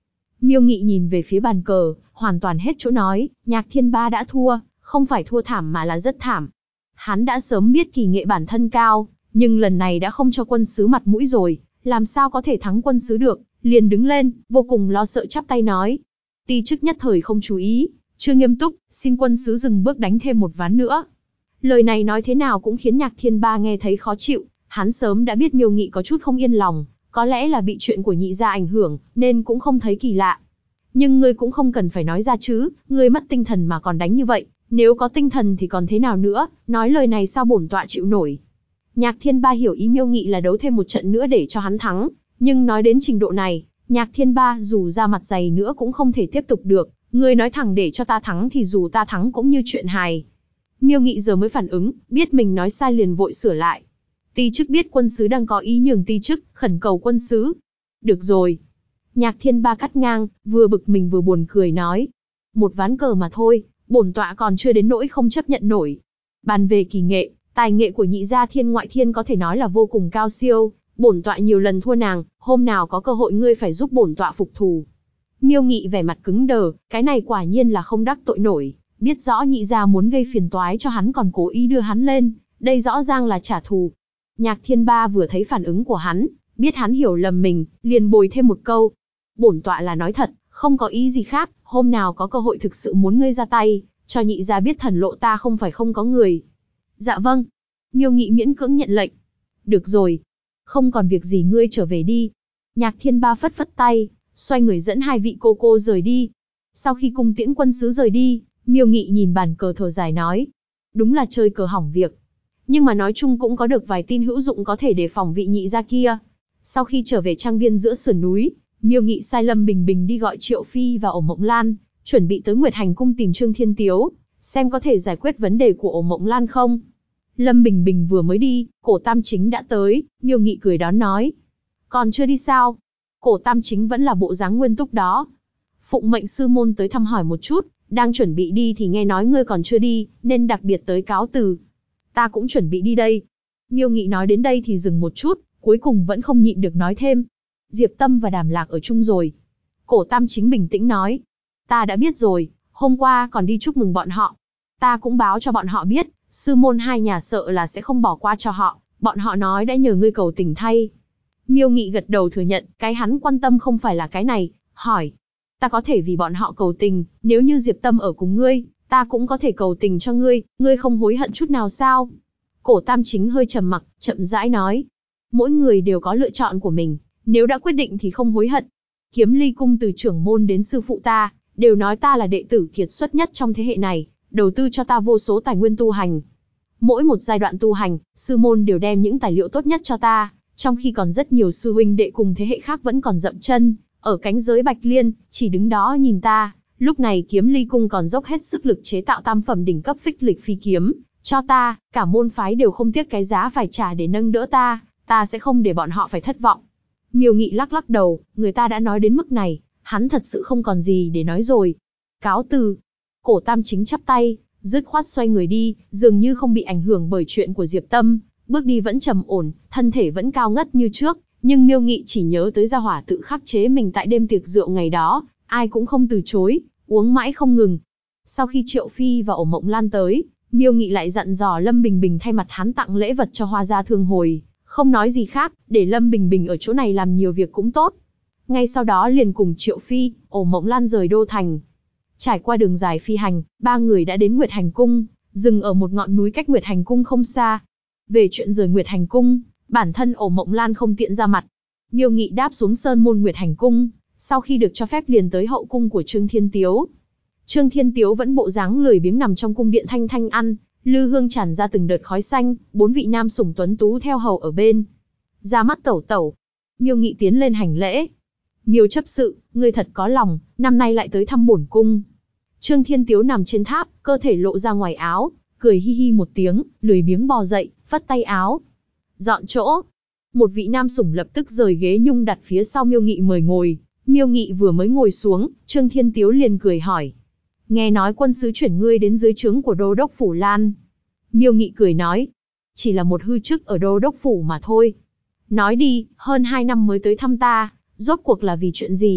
Miêu Nghị nhìn về phía bàn cờ, hoàn toàn hết chỗ nói, Nhạc Thiên Ba đã thua, không phải thua thảm mà là rất thảm. Hắn đã sớm biết kỳ nghệ bản thân cao, nhưng lần này đã không cho quân sứ mặt mũi rồi, làm sao có thể thắng quân sứ được, liền đứng lên, vô cùng lo sợ chắp tay nói. Ti chức nhất thời không chú ý, chưa nghiêm túc, xin quân sứ dừng bước đánh thêm một ván nữa. Lời này nói thế nào cũng khiến Nhạc Thiên Ba nghe thấy khó chịu, hắn sớm đã biết Miêu Nghị có chút không yên lòng, có lẽ là bị chuyện của nhị gia ảnh hưởng, nên cũng không thấy kỳ lạ. Nhưng ngươi cũng không cần phải nói ra chứ, ngươi mất tinh thần mà còn đánh như vậy, nếu có tinh thần thì còn thế nào nữa, nói lời này sao bổn tọa chịu nổi. Nhạc Thiên Ba hiểu ý Miêu Nghị là đấu thêm một trận nữa để cho hắn thắng, nhưng nói đến trình độ này, Nhạc Thiên Ba dù ra mặt dày nữa cũng không thể tiếp tục được, ngươi nói thẳng để cho ta thắng thì dù ta thắng cũng như chuyện hài. Miêu Nghị giờ mới phản ứng, biết mình nói sai liền vội sửa lại. Ti chức biết quân sứ đang có ý nhường ti chức, khẩn cầu quân sứ. Được rồi. Nhạc Thiên Ba cắt ngang, vừa bực mình vừa buồn cười nói. Một ván cờ mà thôi, bổn tọa còn chưa đến nỗi không chấp nhận nổi. Bàn về kỳ nghệ, tài nghệ của nhị gia Thiên Ngoại Thiên có thể nói là vô cùng cao siêu, bổn tọa nhiều lần thua nàng, hôm nào có cơ hội ngươi phải giúp bổn tọa phục thù. Miêu Nghị vẻ mặt cứng đờ, cái này quả nhiên là không đắc tội nổi, biết rõ nhị gia muốn gây phiền toái cho hắn còn cố ý đưa hắn lên, đây rõ ràng là trả thù. Nhạc Thiên Ba vừa thấy phản ứng của hắn, biết hắn hiểu lầm mình, liền bồi thêm một câu. Bổn tọa là nói thật, không có ý gì khác, hôm nào có cơ hội thực sự muốn ngươi ra tay, cho nhị gia biết thần lộ ta không phải không có người. Dạ vâng. Miêu Nghị miễn cưỡng nhận lệnh. Được rồi. Không còn việc gì ngươi trở về đi. Nhạc Thiên Ba phất phất tay, xoay người dẫn hai vị cô rời đi. Sau khi cung tiễn quân sứ rời đi, Miêu Nghị nhìn bàn cờ thở dài nói. Đúng là chơi cờ hỏng việc. Nhưng mà nói chung cũng có được vài tin hữu dụng có thể đề phòng vị nhị gia kia. Sau khi trở về trang viên giữa sườn núi, Miêu Nghị sai Lâm Bình Bình đi gọi Triệu Phi và Ổ Mộng Lan, chuẩn bị tới Nguyệt Hành cung tìm Trương Thiên Tiếu, xem có thể giải quyết vấn đề của Ổ Mộng Lan không. Lâm Bình Bình vừa mới đi, Cổ Tam Chính đã tới, Miêu Nghị cười đón nói. Còn chưa đi sao? Cổ Tam Chính vẫn là bộ dáng nguyên túc đó. Phụng mệnh sư môn tới thăm hỏi một chút, đang chuẩn bị đi thì nghe nói ngươi còn chưa đi, nên đặc biệt tới cáo từ. Ta cũng chuẩn bị đi đây. Miêu Nghị nói đến đây thì dừng một chút, cuối cùng vẫn không nhịn được nói thêm. Diệp Tâm và Đàm Lạc ở chung rồi. Cổ Tam Chính bình tĩnh nói. Ta đã biết rồi, hôm qua còn đi chúc mừng bọn họ. Ta cũng báo cho bọn họ biết, sư môn hai nhà sợ là sẽ không bỏ qua cho họ, bọn họ nói đã nhờ ngươi cầu tình thay. Miêu Nghị gật đầu thừa nhận, cái hắn quan tâm không phải là cái này, hỏi. Ta có thể vì bọn họ cầu tình, nếu như Diệp Tâm ở cùng ngươi, ta cũng có thể cầu tình cho ngươi không hối hận chút nào sao? Cổ Tam Chính hơi trầm mặc, chậm rãi nói. Mỗi người đều có lựa chọn của mình, nếu đã quyết định thì không hối hận. Kiếm Ly cung từ trưởng môn đến sư phụ ta, đều nói ta là đệ tử kiệt xuất nhất trong thế hệ này, đầu tư cho ta vô số tài nguyên tu hành. Mỗi một giai đoạn tu hành, sư môn đều đem những tài liệu tốt nhất cho ta, trong khi còn rất nhiều sư huynh đệ cùng thế hệ khác vẫn còn dậm chân, ở cánh giới Bạch Liên, chỉ đứng đó nhìn ta. Lúc này Kiếm Ly cung còn dốc hết sức lực chế tạo tam phẩm đỉnh cấp phích lịch phi kiếm, cho ta, cả môn phái đều không tiếc cái giá phải trả để nâng đỡ ta sẽ không để bọn họ phải thất vọng. Miêu Nghị lắc lắc đầu, người ta đã nói đến mức này, hắn thật sự không còn gì để nói rồi. Cáo từ. Cổ Tam Chính chắp tay, dứt khoát xoay người đi, dường như không bị ảnh hưởng bởi chuyện của Diệp Tâm, bước đi vẫn trầm ổn, thân thể vẫn cao ngất như trước, nhưng Miêu Nghị chỉ nhớ tới gia hỏa tự khắc chế mình tại đêm tiệc rượu ngày đó, ai cũng không từ chối, uống mãi không ngừng. Sau khi Triệu Phi và Ổ Mộng Lan tới, Miêu Nghị lại dặn dò Lâm Bình Bình thay mặt hắn tặng lễ vật cho Hoa Gia Thương Hồi, không nói gì khác, để Lâm Bình Bình ở chỗ này làm nhiều việc cũng tốt. Ngay sau đó liền cùng Triệu Phi, Ổ Mộng Lan rời đô thành. Trải qua đường dài phi hành, ba người đã đến Nguyệt Hành cung, dừng ở một ngọn núi cách Nguyệt Hành cung không xa. Về chuyện rời Nguyệt Hành cung, bản thân Ổ Mộng Lan không tiện ra mặt. Miêu Nghị đáp xuống sơn môn Nguyệt Hành cung, sau khi được cho phép liền tới hậu cung của Trương Thiên Tiếu. Trương Thiên Tiếu vẫn bộ dáng lười biếng nằm trong cung điện thanh thanh ăn, lư hương tràn ra từng đợt khói xanh, 4 vị nam sủng tuấn tú theo hầu ở bên. Ra mắt tẩu tẩu. Miêu Nghị tiến lên hành lễ. Miêu chấp sự, ngươi thật có lòng, năm nay lại tới thăm bổn cung. Trương Thiên Tiếu nằm trên tháp, cơ thể lộ ra ngoài áo, cười hi hi một tiếng, lười biếng bò dậy, phất tay áo. Dọn chỗ. Một vị nam sủng lập tức rời ghế nhung đặt phía sau Miêu Nghị mời ngồi. Miêu Nghị vừa mới ngồi xuống, Trương Thiên Tiếu liền cười hỏi. Nghe nói quân sứ chuyển ngươi đến dưới trướng của đô đốc phủ Lan. Miêu Nghị cười nói. Chỉ là một hư chức ở đô đốc phủ mà thôi. Nói đi, hơn 2 năm mới tới thăm ta, rốt cuộc là vì chuyện gì?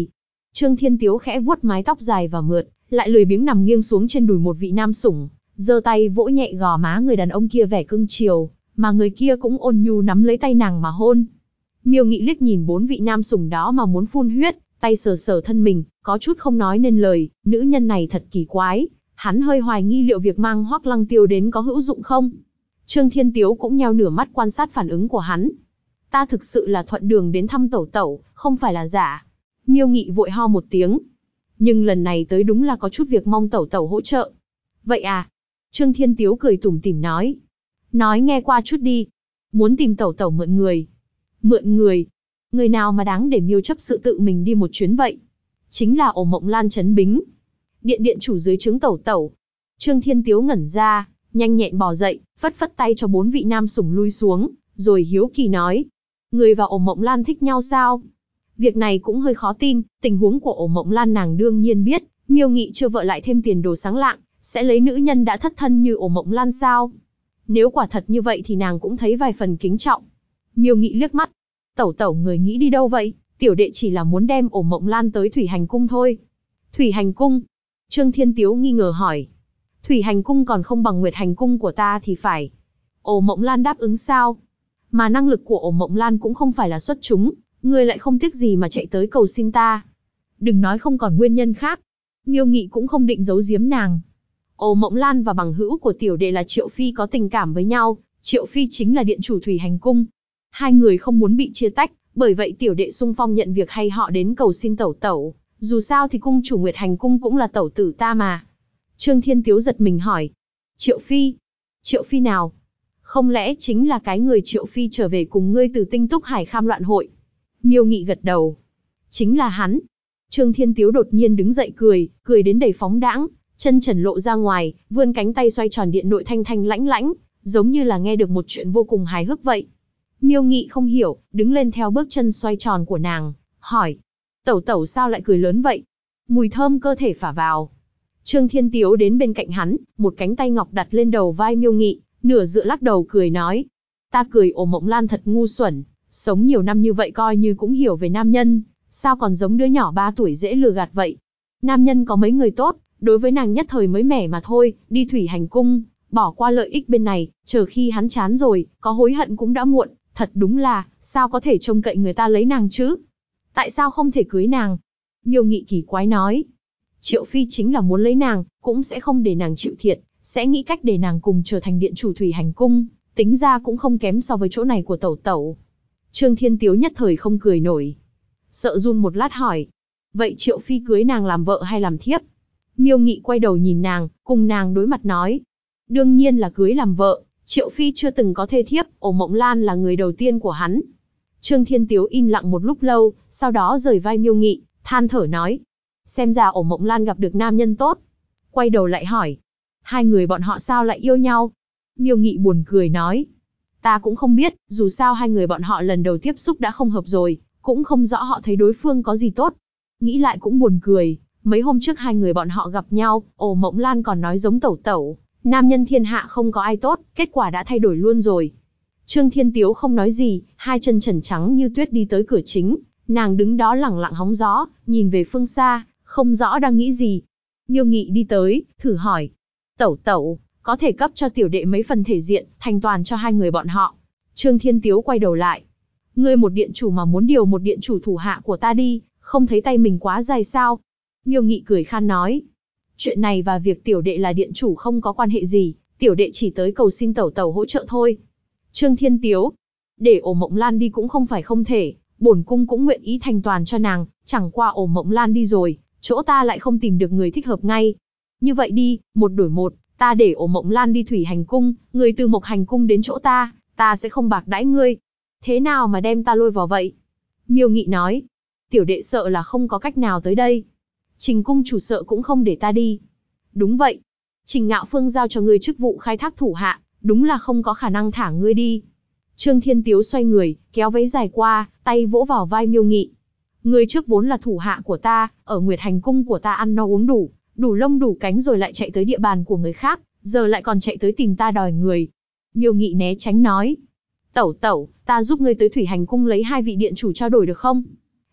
Trương Thiên Tiếu khẽ vuốt mái tóc dài và mượt, lại lười biếng nằm nghiêng xuống trên đùi một vị nam sủng, giơ tay vỗ nhẹ gò má người đàn ông kia vẻ cưng chiều, mà người kia cũng ôn nhu nắm lấy tay nàng mà hôn. Miêu Nghị liếc nhìn 4 vị nam sủng đó mà muốn phun huyết, tay sờ sờ thân mình, có chút không nói nên lời, nữ nhân này thật kỳ quái, hắn hơi hoài nghi liệu việc mang Hoắc Lăng Tiêu đến có hữu dụng không. Trương Thiên Tiếu cũng nheo nửa mắt quan sát phản ứng của hắn. Ta thực sự là thuận đường đến thăm tẩu tẩu, không phải là giả. Miêu Nghị vội ho một tiếng. Nhưng lần này tới đúng là có chút việc mong tẩu tẩu hỗ trợ. Vậy à? Trương Thiên Tiếu cười tủm tỉm nói. Nói nghe qua chút đi. Muốn tìm tẩu tẩu mượn người. Mượn người? Người nào mà đáng để Miêu chấp sự tự mình đi một chuyến vậy? Chính là Ổ Mộng Lan Trấn Bính. Điện điện chủ dưới trướng tẩu tẩu. Trương Thiên Tiếu ngẩn ra, nhanh nhẹn bò dậy, phất phất tay cho 4 vị nam sủng lui xuống, rồi hiếu kỳ nói. Người và Ổ Mộng Lan thích nhau sao? Việc này cũng hơi khó tin, tình huống của Ổ Mộng Lan nàng đương nhiên biết, Miêu Nghị chưa vợ lại thêm tiền đồ sáng lạng, sẽ lấy nữ nhân đã thất thân như Ổ Mộng Lan sao? Nếu quả thật như vậy thì nàng cũng thấy vài phần kính trọng. Miêu Nghị liếc mắt. Tẩu tẩu người nghĩ đi đâu vậy? Tiểu đệ chỉ là muốn đem Ổ Mộng Lan tới Thủy Hành Cung thôi. Thủy Hành Cung? Trương Thiên Tiếu nghi ngờ hỏi. Thủy Hành Cung còn không bằng Nguyệt Hành Cung của ta thì phải. Ổ Mộng Lan đáp ứng sao? Mà năng lực của Ổ Mộng Lan cũng không phải là xuất chúng, ngươi lại không tiếc gì mà chạy tới cầu xin ta. Đừng nói không còn nguyên nhân khác. Miêu Nghị cũng không định giấu giếm nàng. Ổ Mộng Lan và bằng hữu của tiểu đệ là Triệu Phi có tình cảm với nhau, Triệu Phi chính là điện chủ Thủy Hành Cung. Hai người không muốn bị chia tách, bởi vậy tiểu đệ xung phong nhận việc hay họ đến cầu xin tẩu tẩu. Dù sao thì cung chủ Nguyệt Hành Cung cũng là tẩu tử ta mà. Trương Thiên Tiếu giật mình hỏi. Triệu Phi? Triệu Phi nào? Không lẽ chính là cái người Triệu Phi trở về cùng ngươi từ Tinh Túc Hải Kham loạn hội? Miêu Nghị gật đầu. Chính là hắn. Trương Thiên Tiếu đột nhiên đứng dậy cười đến đầy phóng đãng, chân trần lộ ra ngoài, vươn cánh tay xoay tròn điện nội thanh thanh lãnh lãnh, giống như là nghe được một chuyện vô cùng hài hước vậy. Miêu Nghị không hiểu, đứng lên theo bước chân xoay tròn của nàng, hỏi. Tẩu tẩu sao lại cười lớn vậy? Mùi thơm cơ thể phả vào. Trương Thiên Tiếu đến bên cạnh hắn, một cánh tay ngọc đặt lên đầu vai Miêu Nghị, nửa dựa lắc đầu cười nói. Ta cười Ổ Mộng Lan thật ngu xuẩn, sống nhiều năm như vậy coi như cũng hiểu về nam nhân, sao còn giống đứa nhỏ 3 tuổi dễ lừa gạt vậy. Nam nhân có mấy người tốt, đối với nàng nhất thời mới mẻ mà thôi, đi Thủy Hành Cung, bỏ qua lợi ích bên này, chờ khi hắn chán rồi, có hối hận cũng đã muộn, thật đúng là, sao có thể trông cậy người ta lấy nàng chứ? Tại sao không thể cưới nàng? Miêu Nghị kỳ quái nói. Triệu Phi chính là muốn lấy nàng, cũng sẽ không để nàng chịu thiệt, sẽ nghĩ cách để nàng cùng trở thành điện chủ Thủy Hành Cung, tính ra cũng không kém so với chỗ này của tẩu tẩu. Trương Thiên Tiếu nhất thời không cười nổi. Sợ run một lát hỏi. Vậy Triệu Phi cưới nàng làm vợ hay làm thiếp? Miêu Nghị quay đầu nhìn nàng, cùng nàng đối mặt nói. Đương nhiên là cưới làm vợ, Triệu Phi chưa từng có thê thiếp, Ổ Mộng Lan là người đầu tiên của hắn. Trương Thiên Tiếu im lặng một lúc lâu, sau đó rời vai Miêu Nghị, than thở nói. Xem ra Ổ Mộng Lan gặp được nam nhân tốt. Quay đầu lại hỏi. Hai người bọn họ sao lại yêu nhau? Miêu Nghị buồn cười nói. Ta cũng không biết, dù sao hai người bọn họ lần đầu tiếp xúc đã không hợp rồi, cũng không rõ họ thấy đối phương có gì tốt. Nghĩ lại cũng buồn cười, mấy hôm trước hai người bọn họ gặp nhau, Ổ Mộng Lan còn nói giống tẩu tẩu, nam nhân thiên hạ không có ai tốt, kết quả đã thay đổi luôn rồi. Trương Thiên Tiếu không nói gì, hai chân trần trắng như tuyết đi tới cửa chính, nàng đứng đó lẳng lặng hóng gió, nhìn về phương xa, không rõ đang nghĩ gì. Miêu Nghị đi tới, thử hỏi. Tẩu tẩu, có thể cấp cho tiểu đệ mấy phần thể diện, thành toàn cho hai người bọn họ. Trương Thiên Tiếu quay đầu lại. Ngươi một điện chủ mà muốn điều một điện chủ thủ hạ của ta đi, không thấy tay mình quá dài sao? Miêu Nghị cười khan nói. Chuyện này và việc tiểu đệ là điện chủ không có quan hệ gì, tiểu đệ chỉ tới cầu xin tẩu tẩu hỗ trợ thôi. Trương Thiên Tiếu. Để Ổ Mộng Lan đi cũng không phải không thể, bổn cung cũng nguyện ý thành toàn cho nàng, chẳng qua Ổ Mộng Lan đi rồi, chỗ ta lại không tìm được người thích hợp ngay. Như vậy đi, một đổi một, ta để Ổ Mộng Lan đi Thủy Hành Cung, người từ Mộc Hành Cung đến chỗ ta sẽ không bạc đãi ngươi. Thế nào mà đem ta lôi vào vậy? Miêu Nghị nói. Tiểu đệ sợ là không có cách nào tới đây. Trình cung chủ sợ cũng không để ta đi. Đúng vậy. Trình Ngạo Phương giao cho ngươi chức vụ khai thác thủ hạ, đúng là không có khả năng thả ngươi đi. Trương Thiên Tiếu xoay người, kéo váy dài qua, tay vỗ vào vai Miêu Nghị. Ngươi trước vốn là thủ hạ của ta, ở Nguyệt Hành Cung của ta ăn no uống đủ, đủ lông đủ cánh rồi lại chạy tới địa bàn của người khác, giờ lại còn chạy tới tìm ta đòi người. Miêu Nghị né tránh nói. Tẩu tẩu, ta giúp ngươi tới Thủy Hành Cung lấy hai vị điện chủ trao đổi được không?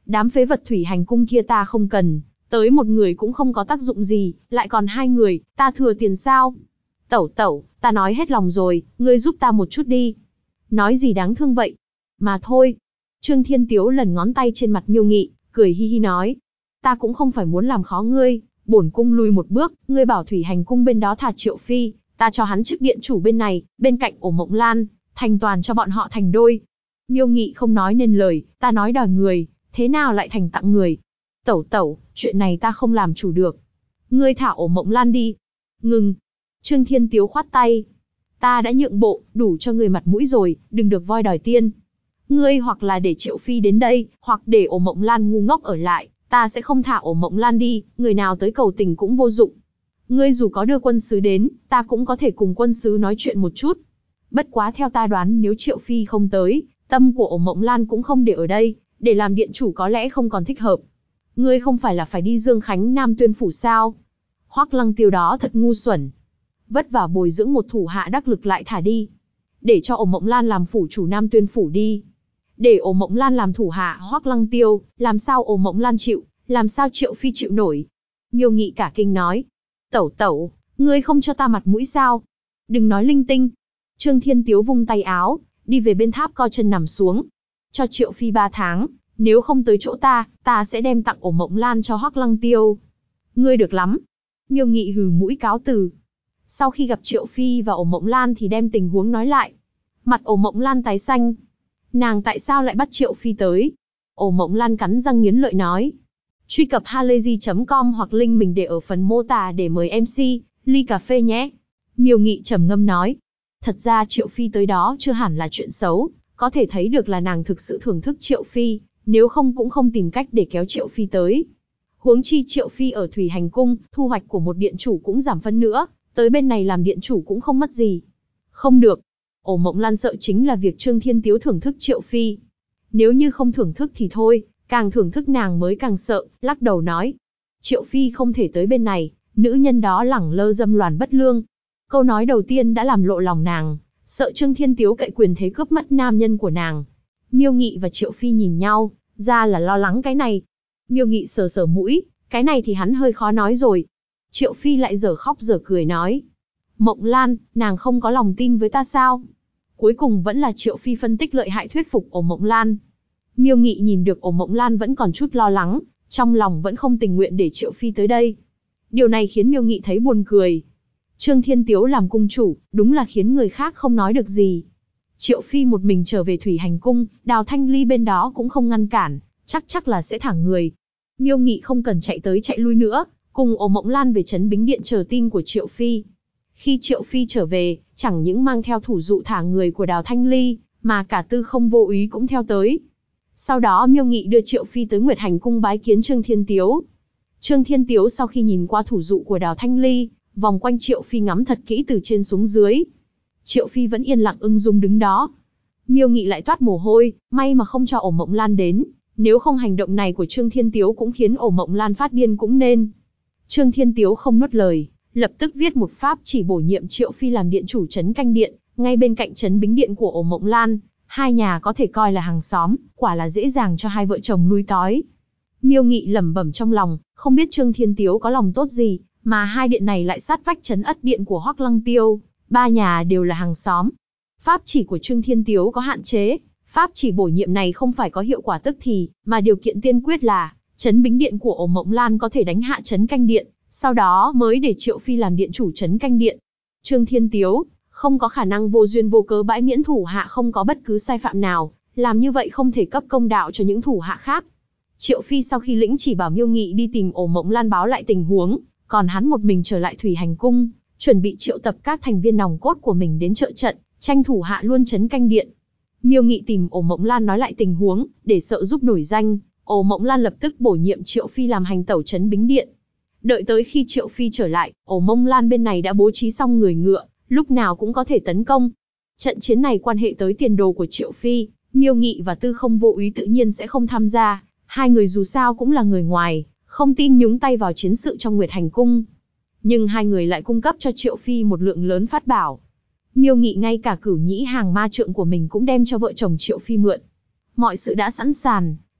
Đám phế vật thủy hành cung kia ta không cần, tới một người cũng không có tác dụng gì, lại còn hai người, ta thừa tiền sao? Tẩu tẩu, ta nói hết lòng rồi, ngươi giúp ta một chút đi. Nói gì đáng thương vậy? Mà thôi. Trương Thiên Tiếu lần ngón tay trên mặt Miêu Nghị, cười hi hi nói. Ta cũng không phải muốn làm khó ngươi, bổn cung lùi một bước, ngươi bảo thủy hành cung bên đó thả Triệu Phi, ta cho hắn chức điện chủ bên này, bên cạnh ổ Mộng Lan, thành toàn cho bọn họ thành đôi. Miêu Nghị không nói nên lời, ta nói đòi người, thế nào lại thành tặng người? Tẩu tẩu, chuyện này ta không làm chủ được. Ngươi thả ổ Mộng Lan đi. Ngừng. Trương Thiên Tiếu khoát tay. Ta đã nhượng bộ, đủ cho người mặt mũi rồi, đừng được voi đòi tiên. Ngươi hoặc là để Triệu Phi đến đây, hoặc để ổ Mộng Lan ngu ngốc ở lại, ta sẽ không thả ổ Mộng Lan đi, người nào tới cầu tình cũng vô dụng. Ngươi dù có đưa quân sứ đến, ta cũng có thể cùng quân sứ nói chuyện một chút. Bất quá theo ta đoán nếu Triệu Phi không tới, tâm của ổ Mộng Lan cũng không để ở đây, để làm điện chủ có lẽ không còn thích hợp. Ngươi không phải là phải đi Dương Khánh Nam Tuyên Phủ sao? Hoắc Lăng Tiêu đó thật ngu xuẩn. Vất vả bồi dưỡng một thủ hạ đắc lực lại thả đi. Để cho ổ Mộng Lan làm phủ chủ Nam Tuyên Phủ đi. Để ổ Mộng Lan làm thủ hạ Hoắc Lăng Tiêu, làm sao ổ Mộng Lan chịu, làm sao Triệu Phi chịu nổi? Miêu Nghị cả kinh nói. Tẩu tẩu, ngươi không cho ta mặt mũi sao? Đừng nói linh tinh. Trương Thiên Tiếu vung tay áo, đi về bên tháp co chân nằm xuống. Cho Triệu Phi 3 tháng, nếu không tới chỗ ta sẽ đem tặng ổ Mộng Lan cho Hoắc Lăng Tiêu. Ngươi được lắm. Miêu Nghị hừ mũi cáo từ. Sau khi gặp Triệu Phi và ổ Mộng Lan thì đem tình huống nói lại. Mặt ổ Mộng Lan tái xanh. Nàng tại sao lại bắt Triệu Phi tới? Ổ Mộng Lan cắn răng nghiến lợi nói. Truy cập halayzi.com hoặc link mình để ở phần mô tả để mời MC, ly cà phê nhé. Miêu Nghị trầm ngâm nói. Thật ra Triệu Phi tới đó chưa hẳn là chuyện xấu, có thể thấy được là nàng thực sự thưởng thức Triệu Phi, nếu không cũng không tìm cách để kéo Triệu Phi tới. Huống chi Triệu Phi ở Thủy Hành Cung, thu hoạch của một điện chủ cũng giảm phân nữa, tới bên này làm điện chủ cũng không mất gì. Không được. Ổ Mộng Lan sợ chính là việc Trương Thiên Tiếu thưởng thức Triệu Phi. Nếu như không thưởng thức thì thôi, càng thưởng thức nàng mới càng sợ, lắc đầu nói. Triệu Phi không thể tới bên này, nữ nhân đó lẳng lơ dâm loạn bất lương. Câu nói đầu tiên đã làm lộ lòng nàng, sợ Trương Thiên Tiếu cậy quyền thế cướp mất nam nhân của nàng. Miêu Nghị và Triệu Phi nhìn nhau, ra là lo lắng cái này. Miêu Nghị sờ sờ mũi, cái này thì hắn hơi khó nói rồi. Triệu Phi lại dở khóc dở cười nói. Mộng Lan, nàng không có lòng tin với ta sao? Cuối cùng vẫn là Triệu Phi phân tích lợi hại thuyết phục ổ Mộng Lan. Miêu Nghị nhìn được ổ Mộng Lan vẫn còn chút lo lắng, trong lòng vẫn không tình nguyện để Triệu Phi tới đây. Điều này khiến Miêu Nghị thấy buồn cười. Trương Thiên Tiếu làm cung chủ, đúng là khiến người khác không nói được gì. Triệu Phi một mình trở về Thủy Hành Cung, Đào Thanh Ly bên đó cũng không ngăn cản, chắc là sẽ thả người. Miêu Nghị không cần chạy tới chạy lui nữa, cùng ổ Mộng Lan về trấn Bính Điện chờ tin của Triệu Phi. Khi Triệu Phi trở về, chẳng những mang theo thủ dụ thả người của Đào Thanh Ly, mà cả Tư Không Vô Úy cũng theo tới. Sau đó Miêu Nghị đưa Triệu Phi tới Nguyệt Hành Cung bái kiến Trương Thiên Tiếu. Trương Thiên Tiếu sau khi nhìn qua thủ dụ của Đào Thanh Ly, vòng quanh Triệu Phi ngắm thật kỹ từ trên xuống dưới. Triệu Phi vẫn yên lặng ung dung đứng đó. Miêu Nghị lại toát mồ hôi, may mà không cho ổ Mộng Lan đến, nếu không hành động này của Trương Thiên Tiếu cũng khiến ổ Mộng Lan phát điên cũng nên. Trương Thiên Tiếu không nuốt lời, lập tức viết một pháp chỉ bổ nhiệm Triệu Phi làm điện chủ trấn Canh Điện, ngay bên cạnh trấn Bính Điện của ổ Mộng Lan. Hai nhà có thể coi là hàng xóm, quả là dễ dàng cho hai vợ chồng lui tói. Miêu Nghị lẩm bẩm trong lòng, không biết Trương Thiên Tiếu có lòng tốt gì, mà hai điện này lại sát vách trấn Ất Điện của Hoắc Lăng Tiêu, ba nhà đều là hàng xóm. Pháp chỉ của Trương Thiên Tiếu có hạn chế, pháp chỉ bổ nhiệm này không phải có hiệu quả tức thì, mà điều kiện tiên quyết là trấn Bính Điện của ổ Mộng Lan có thể đánh hạ trấn Canh Điện, sau đó mới để Triệu Phi làm điện chủ trấn Canh Điện. Trương Thiên Tiếu không có khả năng vô duyên vô cớ bãi miễn thủ hạ không có bất cứ sai phạm nào, làm như vậy không thể cấp công đạo cho những thủ hạ khác. Triệu Phi sau khi lĩnh chỉ bảo Miêu Nghị đi tìm ổ Mộng Lan báo lại tình huống, còn hắn một mình trở lại Thủy Hành Cung, chuẩn bị triệu tập các thành viên nòng cốt của mình đến trợ trận, tranh thủ hạ luôn trấn Canh Điện. Miêu Nghị tìm ổ Mộng Lan nói lại tình huống, để sợ giúp nổi danh, ổ Mộng Lan lập tức bổ nhiệm Triệu Phi làm hành tẩu trấn Bính Điện. Đợi tới khi Triệu Phi trở lại, ổ Mộng Lan bên này đã bố trí xong người ngựa, lúc nào cũng có thể tấn công. Trận chiến này quan hệ tới tiền đồ của Triệu Phi, Miêu Nghị và Tư Không Vô Úy tự nhiên sẽ không tham gia, hai người dù sao cũng là người ngoài, không tin nhúng tay vào chiến sự trong Nguyệt Hành Cung. Nhưng hai người lại cung cấp cho Triệu Phi một lượng lớn phát bảo. Miêu Nghị ngay cả Cửu Nhĩ Hàng Ma Trượng của mình cũng đem cho vợ chồng Triệu Phi mượn. Mọi sự đã sẵn sàng,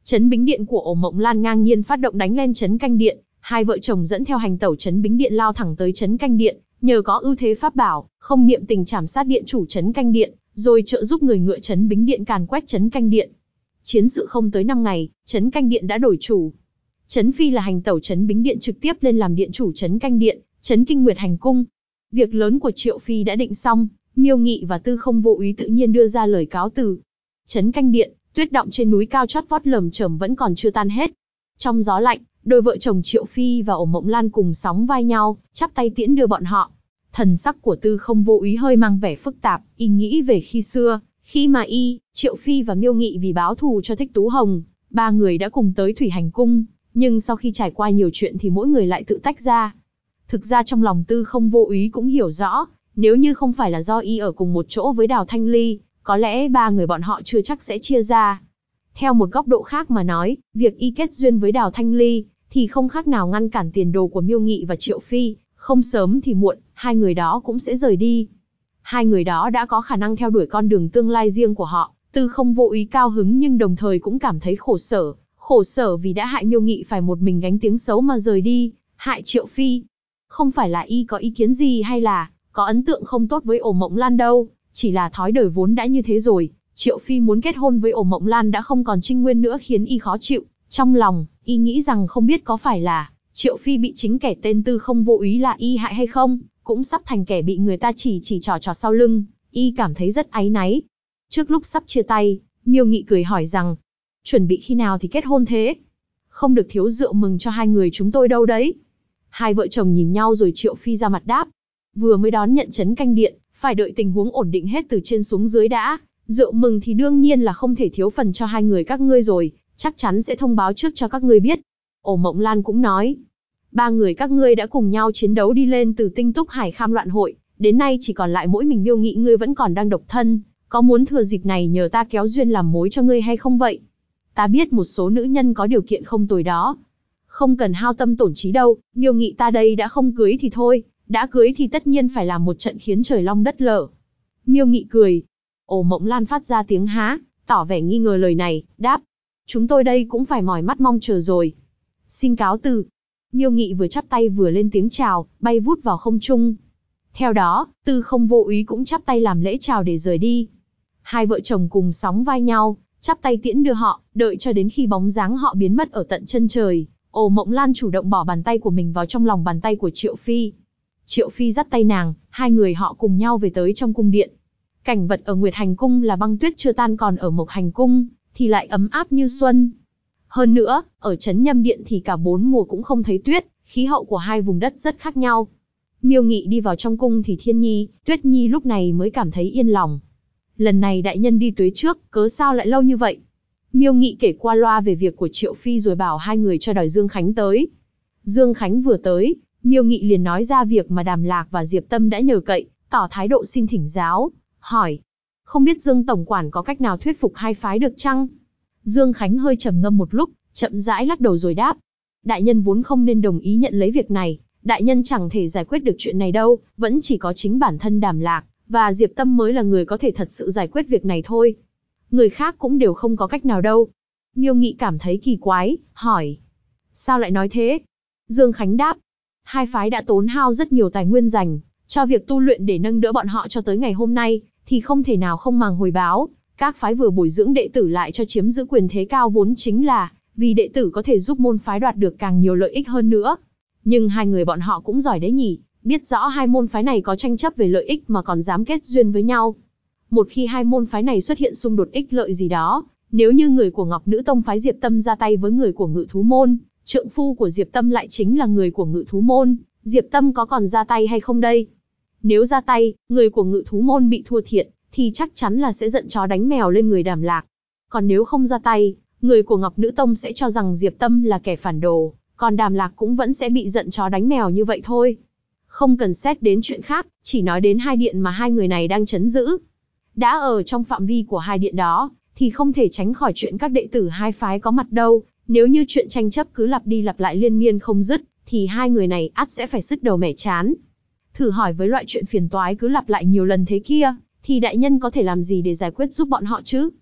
Trấn Bính Điện của Ổ Mộng Lan ngang nhiên phát động đánh lên trấn Canh Điện, hai vợ chồng dẫn theo hành tẩu trấn Bính Điện lao thẳng tới trấn Canh Điện, nhờ có ưu thế pháp bảo, không niệm tình trảm sát điện chủ trấn Canh Điện, rồi trợ giúp người ngựa trấn Bính Điện càn quét trấn Canh Điện. Chiến sự không tới 5 ngày, trấn Canh Điện đã đổi chủ. Trấn Phi là hành tẩu trấn Bính Điện trực tiếp lên làm điện chủ trấn Canh Điện, trấn Kinh Nguyệt Hành Cung. Việc lớn của Triệu Phi đã định xong, Miêu Nghị và Tư Không Vô Úy tự nhiên đưa ra lời cáo từ. Trấn Canh Điện, tuyết đọng trên núi cao chót vót lởm chởm vẫn còn chưa tan hết. Trong gió lạnh, đôi vợ chồng Triệu Phi và Ổ Mộng Lan cùng sóng vai nhau, chắp tay tiễn đưa bọn họ. Thần sắc của Tư Không Vô Úy hơi mang vẻ phức tạp, y nghĩ về khi xưa, khi mà Triệu Phi và Miêu Nghị vì báo thù cho Thích Tú Hồng, ba người đã cùng tới Thủy Hành Cung, nhưng sau khi trải qua nhiều chuyện thì mỗi người lại tự tách ra. Thực ra trong lòng Tư Không Vô Úy cũng hiểu rõ, nếu như không phải là do y ở cùng một chỗ với Đào Thanh Ly, có lẽ ba người bọn họ chưa chắc sẽ chia ra. Theo một góc độ khác mà nói, việc y kết duyên với Đào Thanh Ly, thì không khác nào ngăn cản tiền đồ của Miêu Nghị và Triệu Phi, không sớm thì muộn, hai người đó cũng sẽ rời đi. Hai người đó đã có khả năng theo đuổi con đường tương lai riêng của họ, Tư Không Vô Úy cao hứng nhưng đồng thời cũng cảm thấy khổ sở vì đã hại Miêu Nghị phải một mình gánh tiếng xấu mà rời đi, hại Triệu Phi. Không phải là y có ý kiến gì hay là có ấn tượng không tốt với Ổ Mộng Lan đâu, chỉ là thói đời vốn đã như thế rồi. Triệu Phi muốn kết hôn với Ổ Mộng Lan đã không còn trinh nguyên nữa khiến y khó chịu. Trong lòng, y nghĩ rằng không biết có phải là Triệu Phi bị chính kẻ tên Tư Không Vô Úy là y hại hay không, cũng sắp thành kẻ bị người ta chỉ trò sau lưng, y cảm thấy rất áy náy. Trước lúc sắp chia tay, Miêu Nghị cười hỏi rằng, chuẩn bị khi nào thì kết hôn thế? Không được thiếu rượu mừng cho hai người chúng tôi đâu đấy. Hai vợ chồng nhìn nhau rồi Triệu Phi ra mặt đáp, vừa mới đón nhận trấn Canh Điện, phải đợi tình huống ổn định hết từ trên xuống dưới đã. Rượu mừng thì đương nhiên là không thể thiếu phần cho hai người các ngươi rồi, chắc chắn sẽ thông báo trước cho các ngươi biết. Ổ Mộng Lan cũng nói, ba người các ngươi đã cùng nhau chiến đấu đi lên từ Tinh Túc Hải Kham Loạn Hội, đến nay chỉ còn lại mỗi mình Miêu Nghị ngươi vẫn còn đang độc thân, có muốn thừa dịp này nhờ ta kéo duyên làm mối cho ngươi hay không vậy? Ta biết một số nữ nhân có điều kiện không tồi đó. Không cần hao tâm tổn trí đâu, Miêu Nghị ta đây đã không cưới thì thôi, đã cưới thì tất nhiên phải làm một trận khiến trời long đất lở. Miêu Nghị cười. Ổ Mộng Lan phát ra tiếng há, tỏ vẻ nghi ngờ lời này, đáp, chúng tôi đây cũng phải mỏi mắt mong chờ rồi. Xin cáo từ. Miêu Nghị vừa chắp tay vừa lên tiếng chào, bay vút vào không trung. Theo đó, Tư Không Vô Úy cũng chắp tay làm lễ chào để rời đi. Hai vợ chồng cùng sóng vai nhau, chắp tay tiễn đưa họ, đợi cho đến khi bóng dáng họ biến mất ở tận chân trời. Ổ Mộng Lan chủ động bỏ bàn tay của mình vào trong lòng bàn tay của Triệu Phi. Triệu Phi dắt tay nàng, hai người họ cùng nhau về tới trong cung điện. Cảnh vật ở Nguyệt Hành Cung là băng tuyết chưa tan, còn ở Mộc Hành Cung thì lại ấm áp như xuân. Hơn nữa, ở Trấn Nhâm Điện thì cả 4 mùa cũng không thấy tuyết, khí hậu của hai vùng đất rất khác nhau. Miêu Nghị đi vào trong cung thì Thiên Nhi, Tuyết Nhi lúc này mới cảm thấy yên lòng. Lần này đại nhân đi tuế trước, cớ sao lại lâu như vậy? Miêu Nghị kể qua loa về việc của Triệu Phi rồi bảo hai người cho đòi Dương Khánh tới. Dương Khánh vừa tới, Miêu Nghị liền nói ra việc mà Đàm Lạc và Diệp Tâm đã nhờ cậy, tỏ thái độ xin thỉnh giáo, hỏi, không biết Dương Tổng Quản có cách nào thuyết phục hai phái được chăng? Dương Khánh hơi trầm ngâm một lúc, chậm rãi lắc đầu rồi đáp, đại nhân vốn không nên đồng ý nhận lấy việc này, đại nhân chẳng thể giải quyết được chuyện này đâu, vẫn chỉ có chính bản thân Đàm Lạc và Diệp Tâm mới là người có thể thật sự giải quyết việc này thôi. Người khác cũng đều không có cách nào đâu. Miêu Nghị cảm thấy kỳ quái, hỏi, sao lại nói thế? Dương Khánh đáp, hai phái đã tốn hao rất nhiều tài nguyên dành cho việc tu luyện để nâng đỡ bọn họ cho tới ngày hôm nay, thì không thể nào không màng hồi báo. Các phái vừa bồi dưỡng đệ tử lại cho chiếm giữ quyền thế cao vốn chính là vì đệ tử có thể giúp môn phái đoạt được càng nhiều lợi ích hơn nữa. Nhưng hai người bọn họ cũng giỏi đấy nhỉ, biết rõ hai môn phái này có tranh chấp về lợi ích mà còn dám kết duyên với nhau. Một khi hai môn phái này xuất hiện xung đột ích lợi gì đó, nếu như người của Ngọc Nữ Tông phái Diệp Tâm ra tay với người của Ngự Thú Môn, trượng phu của Diệp Tâm lại chính là người của Ngự Thú Môn, Diệp Tâm có còn ra tay hay không đây? Nếu ra tay, người của Ngự Thú Môn bị thua thiệt, thì chắc chắn là sẽ giận chó đánh mèo lên người Đàm Lạc. Còn nếu không ra tay, người của Ngọc Nữ Tông sẽ cho rằng Diệp Tâm là kẻ phản đồ, còn Đàm Lạc cũng vẫn sẽ bị giận chó đánh mèo như vậy thôi. Không cần xét đến chuyện khác, chỉ nói đến hai điện mà hai người này đang trấn giữ. Đã ở trong phạm vi của hai điện đó, thì không thể tránh khỏi chuyện các đệ tử hai phái có mặt đâu. Nếu như chuyện tranh chấp cứ lặp đi lặp lại liên miên không dứt, thì hai người này ắt sẽ phải sứt đầu mẻ chán. Thử hỏi với loại chuyện phiền toái cứ lặp lại nhiều lần thế kia, thì đại nhân có thể làm gì để giải quyết giúp bọn họ chứ?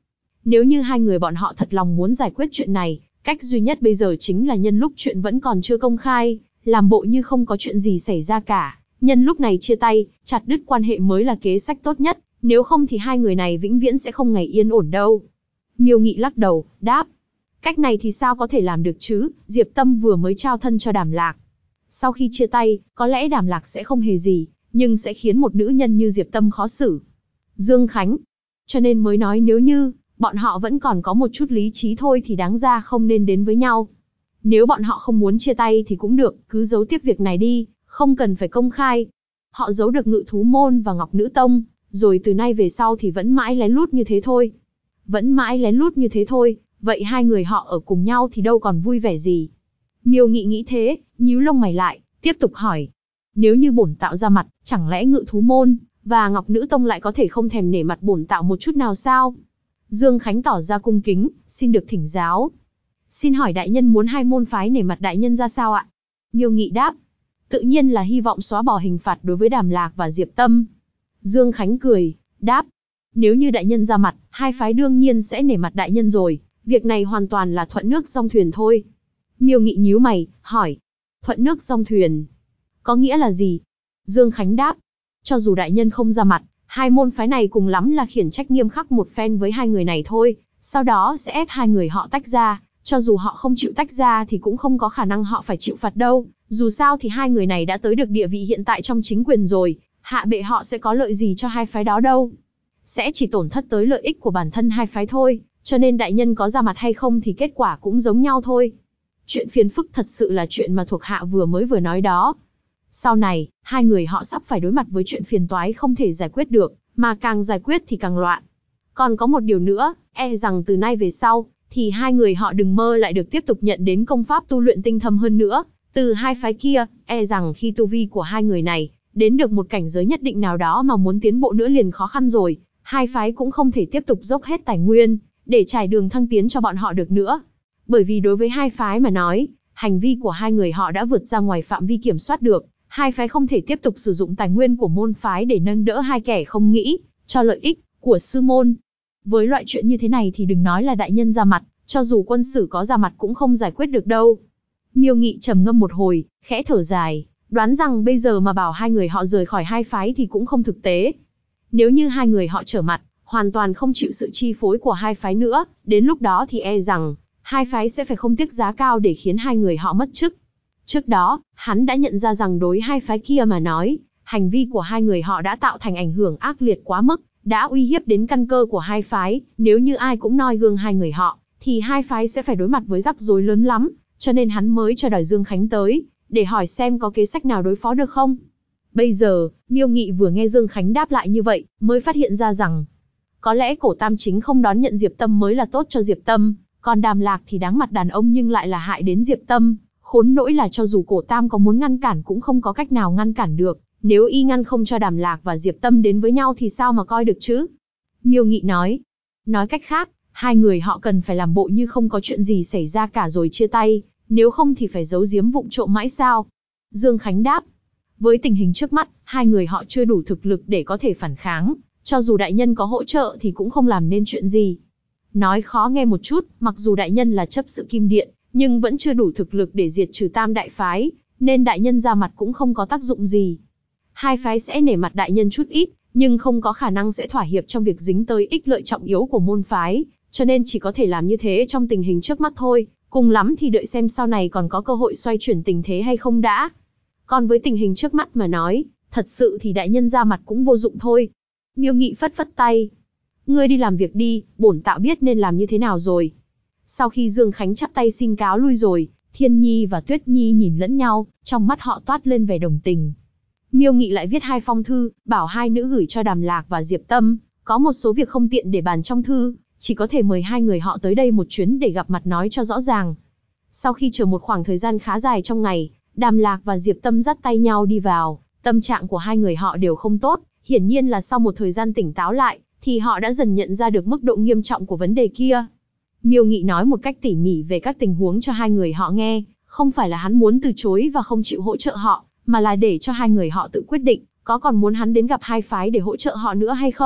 Nếu như hai người bọn họ thật lòng muốn giải quyết chuyện này, cách duy nhất bây giờ chính là nhân lúc chuyện vẫn còn chưa công khai, làm bộ như không có chuyện gì xảy ra cả. Nhân lúc này chia tay, chặt đứt quan hệ mới là kế sách tốt nhất, nếu không thì hai người này vĩnh viễn sẽ không ngày yên ổn đâu. Miêu Nghị lắc đầu, đáp. Cách này thì sao có thể làm được chứ, Diệp Tâm vừa mới trao thân cho Đàm Lạc. Sau khi chia tay, có lẽ Đàm Lạc sẽ không hề gì, nhưng sẽ khiến một nữ nhân như Diệp Tâm khó xử. Dương Khánh. Cho nên mới nói nếu như, bọn họ vẫn còn có một chút lý trí thôi thì đáng ra không nên đến với nhau. Nếu bọn họ không muốn chia tay thì cũng được, cứ giấu tiếp việc này đi, không cần phải công khai. Họ giấu được Ngự Thú Môn và Ngọc Nữ Tông, rồi từ nay về sau thì vẫn mãi lén lút như thế thôi. Vẫn mãi lén lút như thế thôi, vậy hai người họ ở cùng nhau thì đâu còn vui vẻ gì. Miêu Nghị nghĩ thế, nhíu lông mày lại, tiếp tục hỏi. Nếu như bổn tạo ra mặt, chẳng lẽ Ngự Thú Môn và Ngọc Nữ Tông lại có thể không thèm nể mặt bổn tạo một chút nào sao? Dương Khánh tỏ ra cung kính, xin được thỉnh giáo. Xin hỏi đại nhân muốn hai môn phái nể mặt đại nhân ra sao ạ? Miêu Nghị đáp. Tự nhiên là hy vọng xóa bỏ hình phạt đối với Đàm Lạc và Diệp Tâm. Dương Khánh cười, đáp. Nếu như đại nhân ra mặt, hai phái đương nhiên sẽ nể mặt đại nhân rồi. Việc này hoàn toàn là thuận nước dong thuyền thôi. Miêu Nghị nhíu mày, hỏi. Thuận nước dong thuyền? Có nghĩa là gì? Dương Khánh đáp. Cho dù đại nhân không ra mặt, hai môn phái này cùng lắm là khiển trách nghiêm khắc một phen với hai người này thôi. Sau đó sẽ ép hai người họ tách ra. Cho dù họ không chịu tách ra thì cũng không có khả năng họ phải chịu phạt đâu. Dù sao thì hai người này đã tới được địa vị hiện tại trong chính quyền rồi. Hạ bệ họ sẽ có lợi gì cho hai phái đó đâu. Sẽ chỉ tổn thất tới lợi ích của bản thân hai phái thôi. Cho nên đại nhân có ra mặt hay không thì kết quả cũng giống nhau thôi. Chuyện phiền phức thật sự là chuyện mà thuộc hạ vừa nói đó. Sau này, hai người họ sắp phải đối mặt với chuyện phiền toái không thể giải quyết được, mà càng giải quyết thì càng loạn. Còn có một điều nữa, e rằng từ nay về sau, thì hai người họ đừng mơ lại được tiếp tục nhận đến công pháp tu luyện tinh thâm hơn nữa. Từ hai phái kia, e rằng khi tu vi của hai người này, đến được một cảnh giới nhất định nào đó mà muốn tiến bộ nữa liền khó khăn rồi. Hai phái cũng không thể tiếp tục dốc hết tài nguyên, để trải đường thăng tiến cho bọn họ được nữa. Bởi vì đối với hai phái mà nói, hành vi của hai người họ đã vượt ra ngoài phạm vi kiểm soát được. Hai phái không thể tiếp tục sử dụng tài nguyên của môn phái để nâng đỡ hai kẻ không nghĩ cho lợi ích của sư môn. Với loại chuyện như thế này thì đừng nói là đại nhân ra mặt, cho dù quân sử có ra mặt cũng không giải quyết được đâu. Miêu Nghị trầm ngâm một hồi, khẽ thở dài, đoán rằng bây giờ mà bảo hai người họ rời khỏi hai phái thì cũng không thực tế. Nếu như hai người họ trở mặt, hoàn toàn không chịu sự chi phối của hai phái nữa, đến lúc đó thì e rằng hai phái sẽ phải không tiếc giá cao để khiến hai người họ mất chức. Trước đó, hắn đã nhận ra rằng đối hai phái kia mà nói, hành vi của hai người họ đã tạo thành ảnh hưởng ác liệt quá mức, đã uy hiếp đến căn cơ của hai phái. Nếu như ai cũng noi gương hai người họ, thì hai phái sẽ phải đối mặt với rắc rối lớn lắm, cho nên hắn mới cho đòi Dương Khánh tới, để hỏi xem có kế sách nào đối phó được không. Bây giờ, Miêu Nghị vừa nghe Dương Khánh đáp lại như vậy, mới phát hiện ra rằng, có lẽ Cổ Tam chính không đón nhận Diệp Tâm mới là tốt cho Diệp Tâm, còn Đàm Lạc thì đáng mặt đàn ông nhưng lại là hại đến Diệp Tâm. Khốn nỗi là cho dù Cổ Tam có muốn ngăn cản cũng không có cách nào ngăn cản được, nếu y ngăn không cho Đàm Lạc và Diệp Tâm đến với nhau thì sao mà coi được chứ? Miêu Nghị nói. Nói cách khác, hai người họ cần phải làm bộ như không có chuyện gì xảy ra cả rồi chia tay, nếu không thì phải giấu giếm vụng trộm mãi sao? Dương Khánh đáp. Với tình hình trước mắt, hai người họ chưa đủ thực lực để có thể phản kháng, cho dù đại nhân có hỗ trợ thì cũng không làm nên chuyện gì. Nói khó nghe một chút, mặc dù đại nhân là chấp sự Kim Điện, nhưng vẫn chưa đủ thực lực để diệt trừ tam đại phái, nên đại nhân ra mặt cũng không có tác dụng gì. Hai phái sẽ nể mặt đại nhân chút ít, nhưng không có khả năng sẽ thỏa hiệp trong việc dính tới ích lợi trọng yếu của môn phái, cho nên chỉ có thể làm như thế trong tình hình trước mắt thôi, cùng lắm thì đợi xem sau này còn có cơ hội xoay chuyển tình thế hay không đã. Còn với tình hình trước mắt mà nói, thật sự thì đại nhân ra mặt cũng vô dụng thôi. Miêu Nghị phất phất tay. Ngươi đi làm việc đi, bổn tạo biết nên làm như thế nào rồi. Sau khi Dương Khánh chắp tay xin cáo lui rồi, Thiên Nhi và Tuyết Nhi nhìn lẫn nhau, trong mắt họ toát lên vẻ đồng tình. Miêu Nghị lại viết hai phong thư, bảo hai nữ gửi cho Đàm Lạc và Diệp Tâm, có một số việc không tiện để bàn trong thư, chỉ có thể mời hai người họ tới đây một chuyến để gặp mặt nói cho rõ ràng. Sau khi chờ một khoảng thời gian khá dài trong ngày, Đàm Lạc và Diệp Tâm dắt tay nhau đi vào, tâm trạng của hai người họ đều không tốt, hiển nhiên là sau một thời gian tỉnh táo lại, thì họ đã dần nhận ra được mức độ nghiêm trọng của vấn đề kia. Miêu Nghị nói một cách tỉ mỉ về các tình huống cho hai người họ nghe, không phải là hắn muốn từ chối và không chịu hỗ trợ họ, mà là để cho hai người họ tự quyết định, có còn muốn hắn đến gặp hai phái để hỗ trợ họ nữa hay không,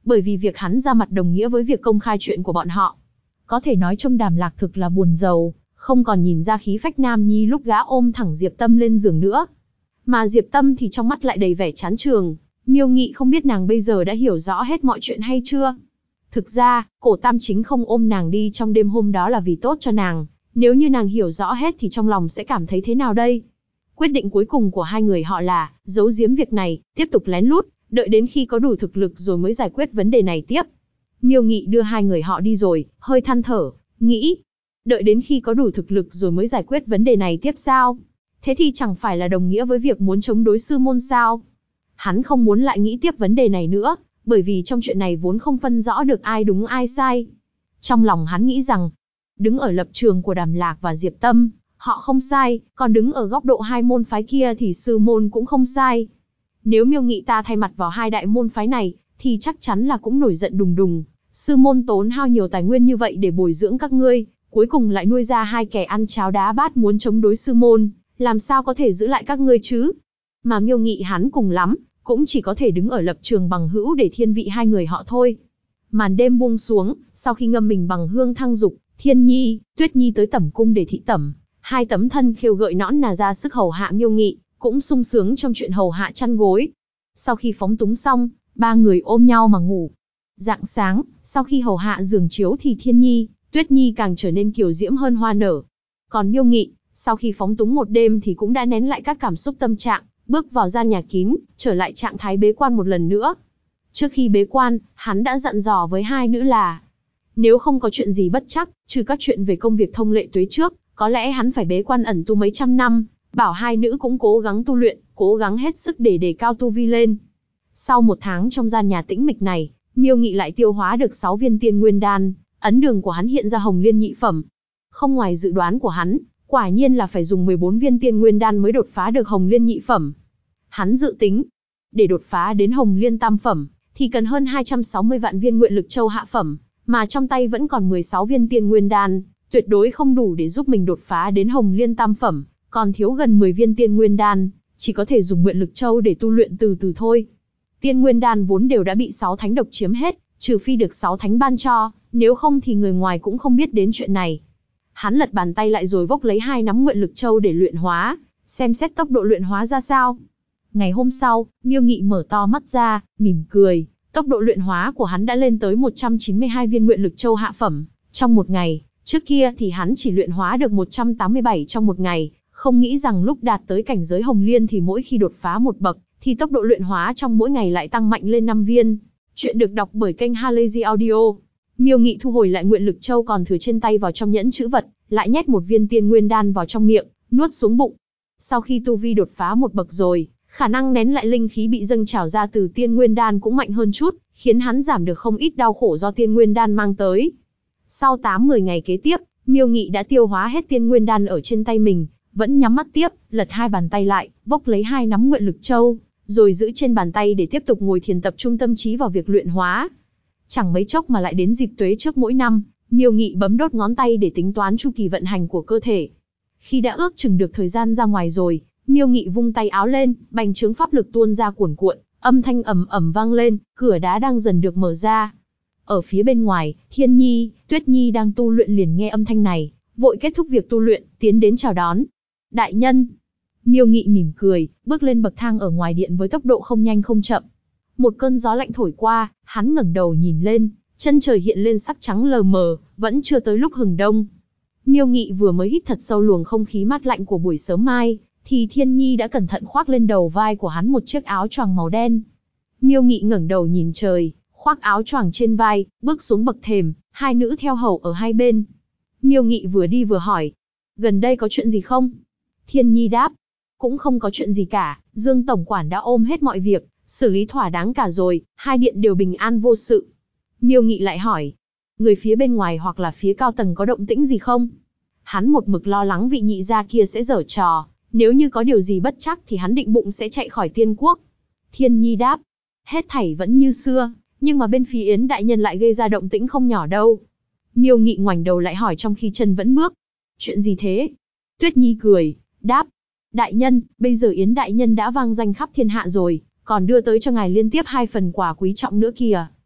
bởi vì việc hắn ra mặt đồng nghĩa với việc công khai chuyện của bọn họ. Có thể nói trông Đàm Lạc thực là buồn rầu, không còn nhìn ra khí phách nam nhi lúc gã ôm thẳng Diệp Tâm lên giường nữa. Mà Diệp Tâm thì trong mắt lại đầy vẻ chán trường, Miêu Nghị không biết nàng bây giờ đã hiểu rõ hết mọi chuyện hay chưa. Thực ra, Cổ Tam Chính không ôm nàng đi trong đêm hôm đó là vì tốt cho nàng, nếu như nàng hiểu rõ hết thì trong lòng sẽ cảm thấy thế nào đây? Quyết định cuối cùng của hai người họ là giấu giếm việc này, tiếp tục lén lút, đợi đến khi có đủ thực lực rồi mới giải quyết vấn đề này tiếp. Miêu Nghị đưa hai người họ đi rồi, hơi than thở, nghĩ, đợi đến khi có đủ thực lực rồi mới giải quyết vấn đề này tiếp sao? Thế thì chẳng phải là đồng nghĩa với việc muốn chống đối sư môn sao? Hắn không muốn lại nghĩ tiếp vấn đề này nữa, bởi vì trong chuyện này vốn không phân rõ được ai đúng ai sai. Trong lòng hắn nghĩ rằng, đứng ở lập trường của Đàm Lạc và Diệp Tâm, họ không sai, còn đứng ở góc độ hai môn phái kia thì sư môn cũng không sai. Nếu Miêu Nghị ta thay mặt vào hai đại môn phái này, thì chắc chắn là cũng nổi giận đùng đùng. Sư môn tốn hao nhiều tài nguyên như vậy để bồi dưỡng các ngươi, cuối cùng lại nuôi ra hai kẻ ăn cháo đá bát muốn chống đối sư môn, làm sao có thể giữ lại các ngươi chứ? Mà Miêu Nghị hắn cùng lắm, cũng chỉ có thể đứng ở lập trường bằng hữu để thiên vị hai người họ thôi. Màn đêm buông xuống, sau khi ngâm mình bằng hương thang dục, Thiên Nhi, Tuyết Nhi tới tẩm cung để thị tẩm. Hai tấm thân khêu gợi nõn nà ra sức hầu hạ Miêu Nghị, cũng sung sướng trong chuyện hầu hạ chăn gối. Sau khi phóng túng xong, ba người ôm nhau mà ngủ. Rạng sáng, sau khi hầu hạ giường chiếu thì Thiên Nhi, Tuyết Nhi càng trở nên kiều diễm hơn hoa nở. Còn Miêu Nghị, sau khi phóng túng một đêm thì cũng đã nén lại các cảm xúc tâm trạng, bước vào gian nhà kín, trở lại trạng thái bế quan một lần nữa. Trước khi bế quan, hắn đã dặn dò với hai nữ là nếu không có chuyện gì bất trắc, trừ các chuyện về công việc thông lệ tuế trước, có lẽ hắn phải bế quan ẩn tu mấy trăm năm, bảo hai nữ cũng cố gắng tu luyện, cố gắng hết sức để đề cao tu vi lên. Sau một tháng trong gian nhà tĩnh mịch này, Miêu Nghị lại tiêu hóa được 6 viên tiên nguyên đan, ấn đường của hắn hiện ra hồng liên nhị phẩm. Không ngoài dự đoán của hắn, quả nhiên là phải dùng 14 viên tiên nguyên đan mới đột phá được hồng liên nhị phẩm. Hắn dự tính, để đột phá đến hồng liên tam phẩm, thì cần hơn 260 vạn viên nguyện lực châu hạ phẩm, mà trong tay vẫn còn 16 viên tiên nguyên đan, tuyệt đối không đủ để giúp mình đột phá đến hồng liên tam phẩm, còn thiếu gần 10 viên tiên nguyên đan, chỉ có thể dùng nguyện lực châu để tu luyện từ từ thôi. Tiên nguyên đan vốn đều đã bị 6 thánh độc chiếm hết, trừ phi được 6 thánh ban cho, nếu không thì người ngoài cũng không biết đến chuyện này. Hắn lật bàn tay lại rồi vốc lấy 2 nắm nguyện lực châu để luyện hóa, xem xét tốc độ luyện hóa ra sao. Ngày hôm sau, Miêu Nghị mở to mắt ra, mỉm cười, tốc độ luyện hóa của hắn đã lên tới 192 viên nguyện lực châu hạ phẩm, trong một ngày. Trước kia thì hắn chỉ luyện hóa được 187 trong một ngày, không nghĩ rằng lúc đạt tới cảnh giới hồng liên thì mỗi khi đột phá một bậc, thì tốc độ luyện hóa trong mỗi ngày lại tăng mạnh lên 5 viên. Chuyện được đọc bởi kênh Halazy Audio. Miêu Nghị thu hồi lại nguyện lực châu còn thừa trên tay vào trong nhẫn chữ vật, lại nhét một viên tiên nguyên đan vào trong miệng, nuốt xuống bụng. Sau khi tu vi đột phá một bậc rồi, khả năng nén lại linh khí bị dâng trào ra từ tiên nguyên đan cũng mạnh hơn chút, khiến hắn giảm được không ít đau khổ do tiên nguyên đan mang tới. Sau 8-10 ngày kế tiếp, Miêu Nghị đã tiêu hóa hết tiên nguyên đan ở trên tay mình, vẫn nhắm mắt tiếp, lật 2 bàn tay lại, vốc lấy 2 nắm nguyện lực châu, rồi giữ trên bàn tay để tiếp tục ngồi thiền tập trung tâm trí vào việc luyện hóa. Chẳng mấy chốc mà lại đến dịp tuế trước mỗi năm, Miêu Nghị bấm đốt ngón tay để tính toán chu kỳ vận hành của cơ thể. Khi đã ước chừng được thời gian ra ngoài rồi, Miêu Nghị vung tay áo lên, bành trướng pháp lực tuôn ra cuồn cuộn, âm thanh ầm ầm vang lên, cửa đá đang dần được mở ra. Ở phía bên ngoài, Thiên Nhi, Tuyết Nhi đang tu luyện liền nghe âm thanh này, vội kết thúc việc tu luyện, tiến đến chào đón. Đại nhân. Miêu Nghị mỉm cười, bước lên bậc thang ở ngoài điện với tốc độ không nhanh không chậm. Một cơn gió lạnh thổi qua, hắn ngẩng đầu nhìn lên, chân trời hiện lên sắc trắng lờ mờ, vẫn chưa tới lúc hừng đông. Miêu Nghị vừa mới hít thật sâu luồng không khí mát lạnh của buổi sớm mai, thì Thiên Nhi đã cẩn thận khoác lên đầu vai của hắn một chiếc áo choàng màu đen. Miêu Nghị ngẩng đầu nhìn trời, khoác áo choàng trên vai, bước xuống bậc thềm, hai nữ theo hầu ở hai bên. Miêu Nghị vừa đi vừa hỏi, gần đây có chuyện gì không? Thiên Nhi đáp, cũng không có chuyện gì cả, Dương tổng quản đã ôm hết mọi việc, xử lý thỏa đáng cả rồi, hai điện đều bình an vô sự. Miêu Nghị lại hỏi, người phía bên ngoài hoặc là phía cao tầng có động tĩnh gì không? Hắn một mực lo lắng vị nhị gia kia sẽ giở trò, nếu như có điều gì bất trắc thì hắn định bụng sẽ chạy khỏi Tiên Quốc. Thiên Nhi đáp, hết thảy vẫn như xưa, nhưng mà bên phía Yến đại nhân lại gây ra động tĩnh không nhỏ đâu. Miêu Nghị ngoảnh đầu lại hỏi trong khi chân vẫn bước, chuyện gì thế? Tuyết Nhi cười, đáp, đại nhân, bây giờ Yến đại nhân đã vang danh khắp thiên hạ rồi, còn đưa tới cho ngài liên tiếp 2 phần quà quý trọng nữa kìa.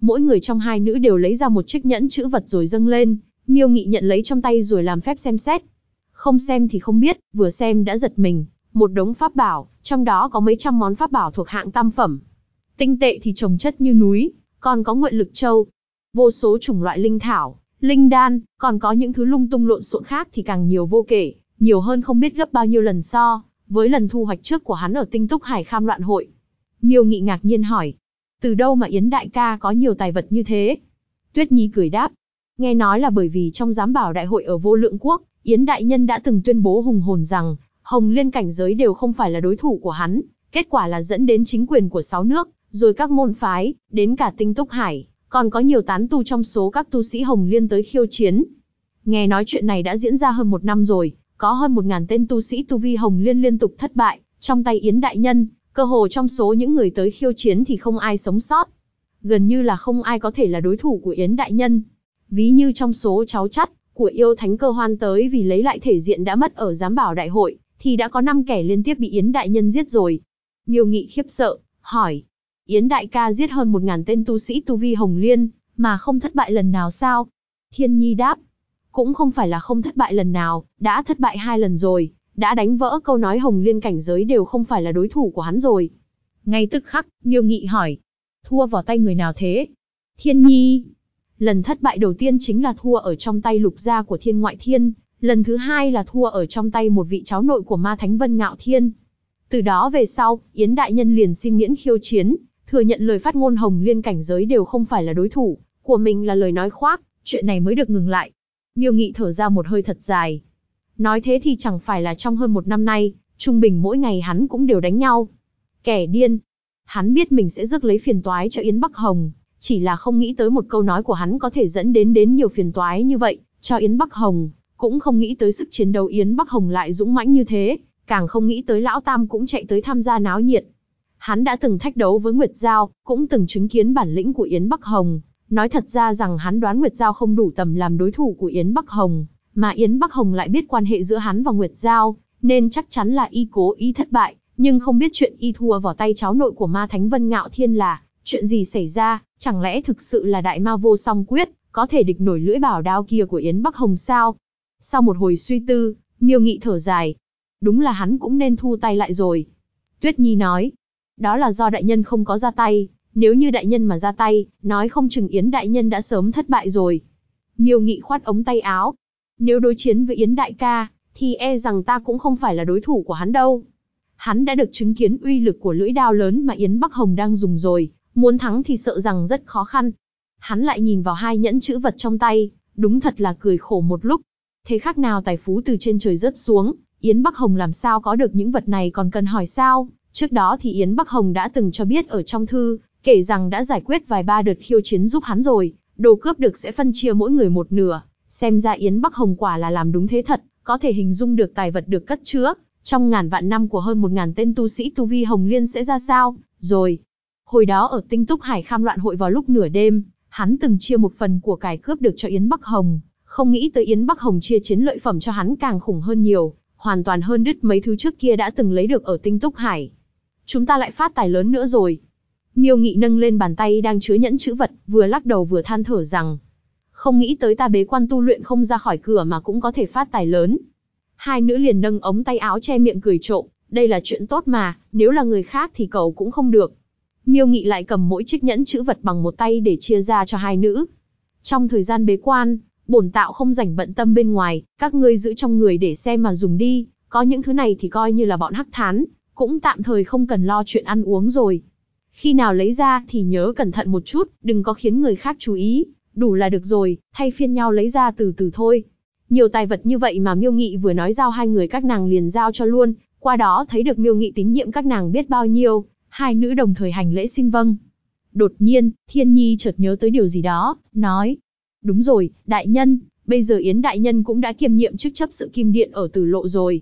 Mỗi người trong hai nữ đều lấy ra một chiếc nhẫn chữ vật rồi dâng lên, Miêu Nghị nhận lấy trong tay rồi làm phép xem xét. Không xem thì không biết, vừa xem đã giật mình, một đống pháp bảo, trong đó có mấy trăm món pháp bảo thuộc hạng tam phẩm. Tinh tệ thì chồng chất như núi, còn có Nguyện Lực Châu, vô số chủng loại linh thảo, linh đan, còn có những thứ lung tung lộn xộn khác thì càng nhiều vô kể, nhiều hơn không biết gấp bao nhiêu lần so với lần thu hoạch trước của hắn ở Tinh Túc Hải Kham Loạn Hội. Miêu Nghị ngạc nhiên hỏi, từ đâu mà Yến đại ca có nhiều tài vật như thế? Tuyết Nhi cười đáp, nghe nói là bởi vì trong giám bảo đại hội ở Vô Lượng Quốc, Yến đại nhân đã từng tuyên bố hùng hồn rằng Hồng Liên cảnh giới đều không phải là đối thủ của hắn, kết quả là dẫn đến chính quyền của 6 nước, rồi các môn phái, đến cả Tinh Túc Hải, còn có nhiều tán tu trong số các tu sĩ Hồng Liên tới khiêu chiến. Nghe nói chuyện này đã diễn ra hơn 1 năm rồi, có hơn 1000 tên tu sĩ tu vi Hồng Liên liên tục thất bại trong tay Yến đại nhân, cơ hồ trong số những người tới khiêu chiến thì không ai sống sót. Gần như là không ai có thể là đối thủ của Yến đại nhân. Ví như trong số cháu chắt của yêu thánh Cơ Hoan tới vì lấy lại thể diện đã mất ở giám bảo đại hội, thì đã có 5 kẻ liên tiếp bị Yến đại nhân giết rồi. Miêu Nghị khiếp sợ, hỏi, Yến đại ca giết hơn 1000 tên tu sĩ tu vi Hồng Liên, mà không thất bại lần nào sao? Thiên Nhi đáp, cũng không phải là không thất bại lần nào, đã thất bại 2 lần rồi, đã đánh vỡ câu nói Hồng Liên cảnh giới đều không phải là đối thủ của hắn rồi. Ngay tức khắc, Miêu Nghị hỏi, thua vào tay người nào thế? Thiên Nhi, lần thất bại đầu tiên chính là thua ở trong tay lục gia của Thiên Ngoại Thiên, lần thứ hai là thua ở trong tay một vị cháu nội của Ma Thánh Vân Ngạo Thiên. Từ đó về sau, Yến đại nhân liền xin miễn khiêu chiến, thừa nhận lời phát ngôn Hồng Liên cảnh giới đều không phải là đối thủ của mình là lời nói khoác, chuyện này mới được ngừng lại. Miêu Nghị thở ra một hơi thật dài. Nói thế thì chẳng phải là trong hơn 1 năm nay, trung bình mỗi ngày hắn cũng đều đánh nhau. Kẻ điên. Hắn biết mình sẽ rước lấy phiền toái cho Yến Bắc Hồng, chỉ là không nghĩ tới một câu nói của hắn có thể dẫn đến nhiều phiền toái như vậy cho Yến Bắc Hồng, cũng không nghĩ tới sức chiến đấu Yến Bắc Hồng lại dũng mãnh như thế, càng không nghĩ tới Lão Tam cũng chạy tới tham gia náo nhiệt. Hắn đã từng thách đấu với Nguyệt Giao, cũng từng chứng kiến bản lĩnh của Yến Bắc Hồng, nói thật ra rằng hắn đoán Nguyệt Giao không đủ tầm làm đối thủ của Yến Bắc Hồng, mà Yến Bắc Hồng lại biết quan hệ giữa hắn và Nguyệt Giao, nên chắc chắn là y cố ý thất bại, nhưng không biết chuyện y thua vào tay cháu nội của Ma Thánh Vân Ngạo Thiên là chuyện gì xảy ra, chẳng lẽ thực sự là đại ma vô song quyết, có thể địch nổi lưỡi bảo đao kia của Yến Bắc Hồng sao? Sau một hồi suy tư, Miêu Nghị thở dài, đúng là hắn cũng nên thu tay lại rồi. Tuyết Nhi nói, đó là do đại nhân không có ra tay, nếu như đại nhân mà ra tay, nói không chừng Yến đại nhân đã sớm thất bại rồi. Miêu Nghị khoát ống tay áo, nếu đối chiến với Yến đại ca, thì e rằng ta cũng không phải là đối thủ của hắn đâu. Hắn đã được chứng kiến uy lực của lưỡi đao lớn mà Yến Bắc Hồng đang dùng rồi, muốn thắng thì sợ rằng rất khó khăn. Hắn lại nhìn vào 2 nhẫn chữ vật trong tay, đúng thật là cười khổ một lúc. Thế khác nào tài phú từ trên trời rớt xuống, Yến Bắc Hồng làm sao có được những vật này còn cần hỏi sao? Trước đó thì Yến Bắc Hồng đã từng cho biết ở trong thư, kể rằng đã giải quyết vài ba đợt khiêu chiến giúp hắn rồi, đồ cướp được sẽ phân chia mỗi người một nửa. Xem ra Yến Bắc Hồng quả là làm đúng thế thật, có thể hình dung được tài vật được cất chứa trong ngàn vạn năm của hơn 1000 tên tu sĩ tu vi Hồng Liên sẽ ra sao, rồi. Hồi đó ở Tinh Túc Hải Kham Loạn Hội vào lúc nửa đêm, hắn từng chia một phần của cải cướp được cho Yến Bắc Hồng, không nghĩ tới Yến Bắc Hồng chia chiến lợi phẩm cho hắn càng khủng hơn nhiều, hoàn toàn hơn đứt mấy thứ trước kia đã từng lấy được ở Tinh Túc Hải. Chúng ta lại phát tài lớn nữa rồi. Miêu Nghị nâng lên bàn tay đang chứa nhẫn chữ vật, vừa lắc đầu vừa than thở rằng, không nghĩ tới ta bế quan tu luyện không ra khỏi cửa mà cũng có thể phát tài lớn. Hai nữ liền nâng ống tay áo che miệng cười trộm, đây là chuyện tốt mà, nếu là người khác thì cậu cũng không được. Miêu Nghị lại cầm mỗi chiếc nhẫn chữ vật bằng một tay để chia ra cho hai nữ. Trong thời gian bế quan, bổn tạo không rảnh bận tâm bên ngoài, các ngươi giữ trong người để xem mà dùng đi, có những thứ này thì coi như là bọn hắc thán, cũng tạm thời không cần lo chuyện ăn uống rồi. Khi nào lấy ra thì nhớ cẩn thận một chút, đừng có khiến người khác chú ý, đủ là được rồi, thay phiên nhau lấy ra từ từ thôi. Nhiều tài vật như vậy mà Miêu Nghị vừa nói giao hai người các nàng liền giao cho luôn, qua đó thấy được Miêu Nghị tín nhiệm các nàng biết bao nhiêu, hai nữ đồng thời hành lễ xin vâng. Đột nhiên, Thiên Nhi chợt nhớ tới điều gì đó, nói, đúng rồi, đại nhân, bây giờ Yến đại nhân cũng đã kiêm nhiệm chức chấp sự Kim Điện ở Tử Lộ rồi.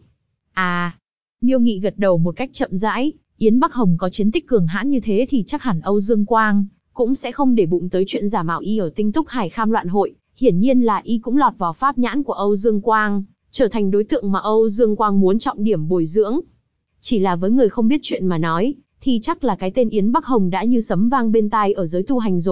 À, Miêu Nghị gật đầu một cách chậm rãi, Yến Bắc Hồng có chiến tích cường hãn như thế thì chắc hẳn Âu Dương Quang cũng sẽ không để bụng tới chuyện giả mạo y ở Tinh Túc Hải Kham Loạn Hội, hiển nhiên là y cũng lọt vào pháp nhãn của Âu Dương Quang, trở thành đối tượng mà Âu Dương Quang muốn trọng điểm bồi dưỡng. Chỉ là với người không biết chuyện mà nói, thì chắc là cái tên Yến Bắc Hồng đã như sấm vang bên tai ở giới tu hành rồi,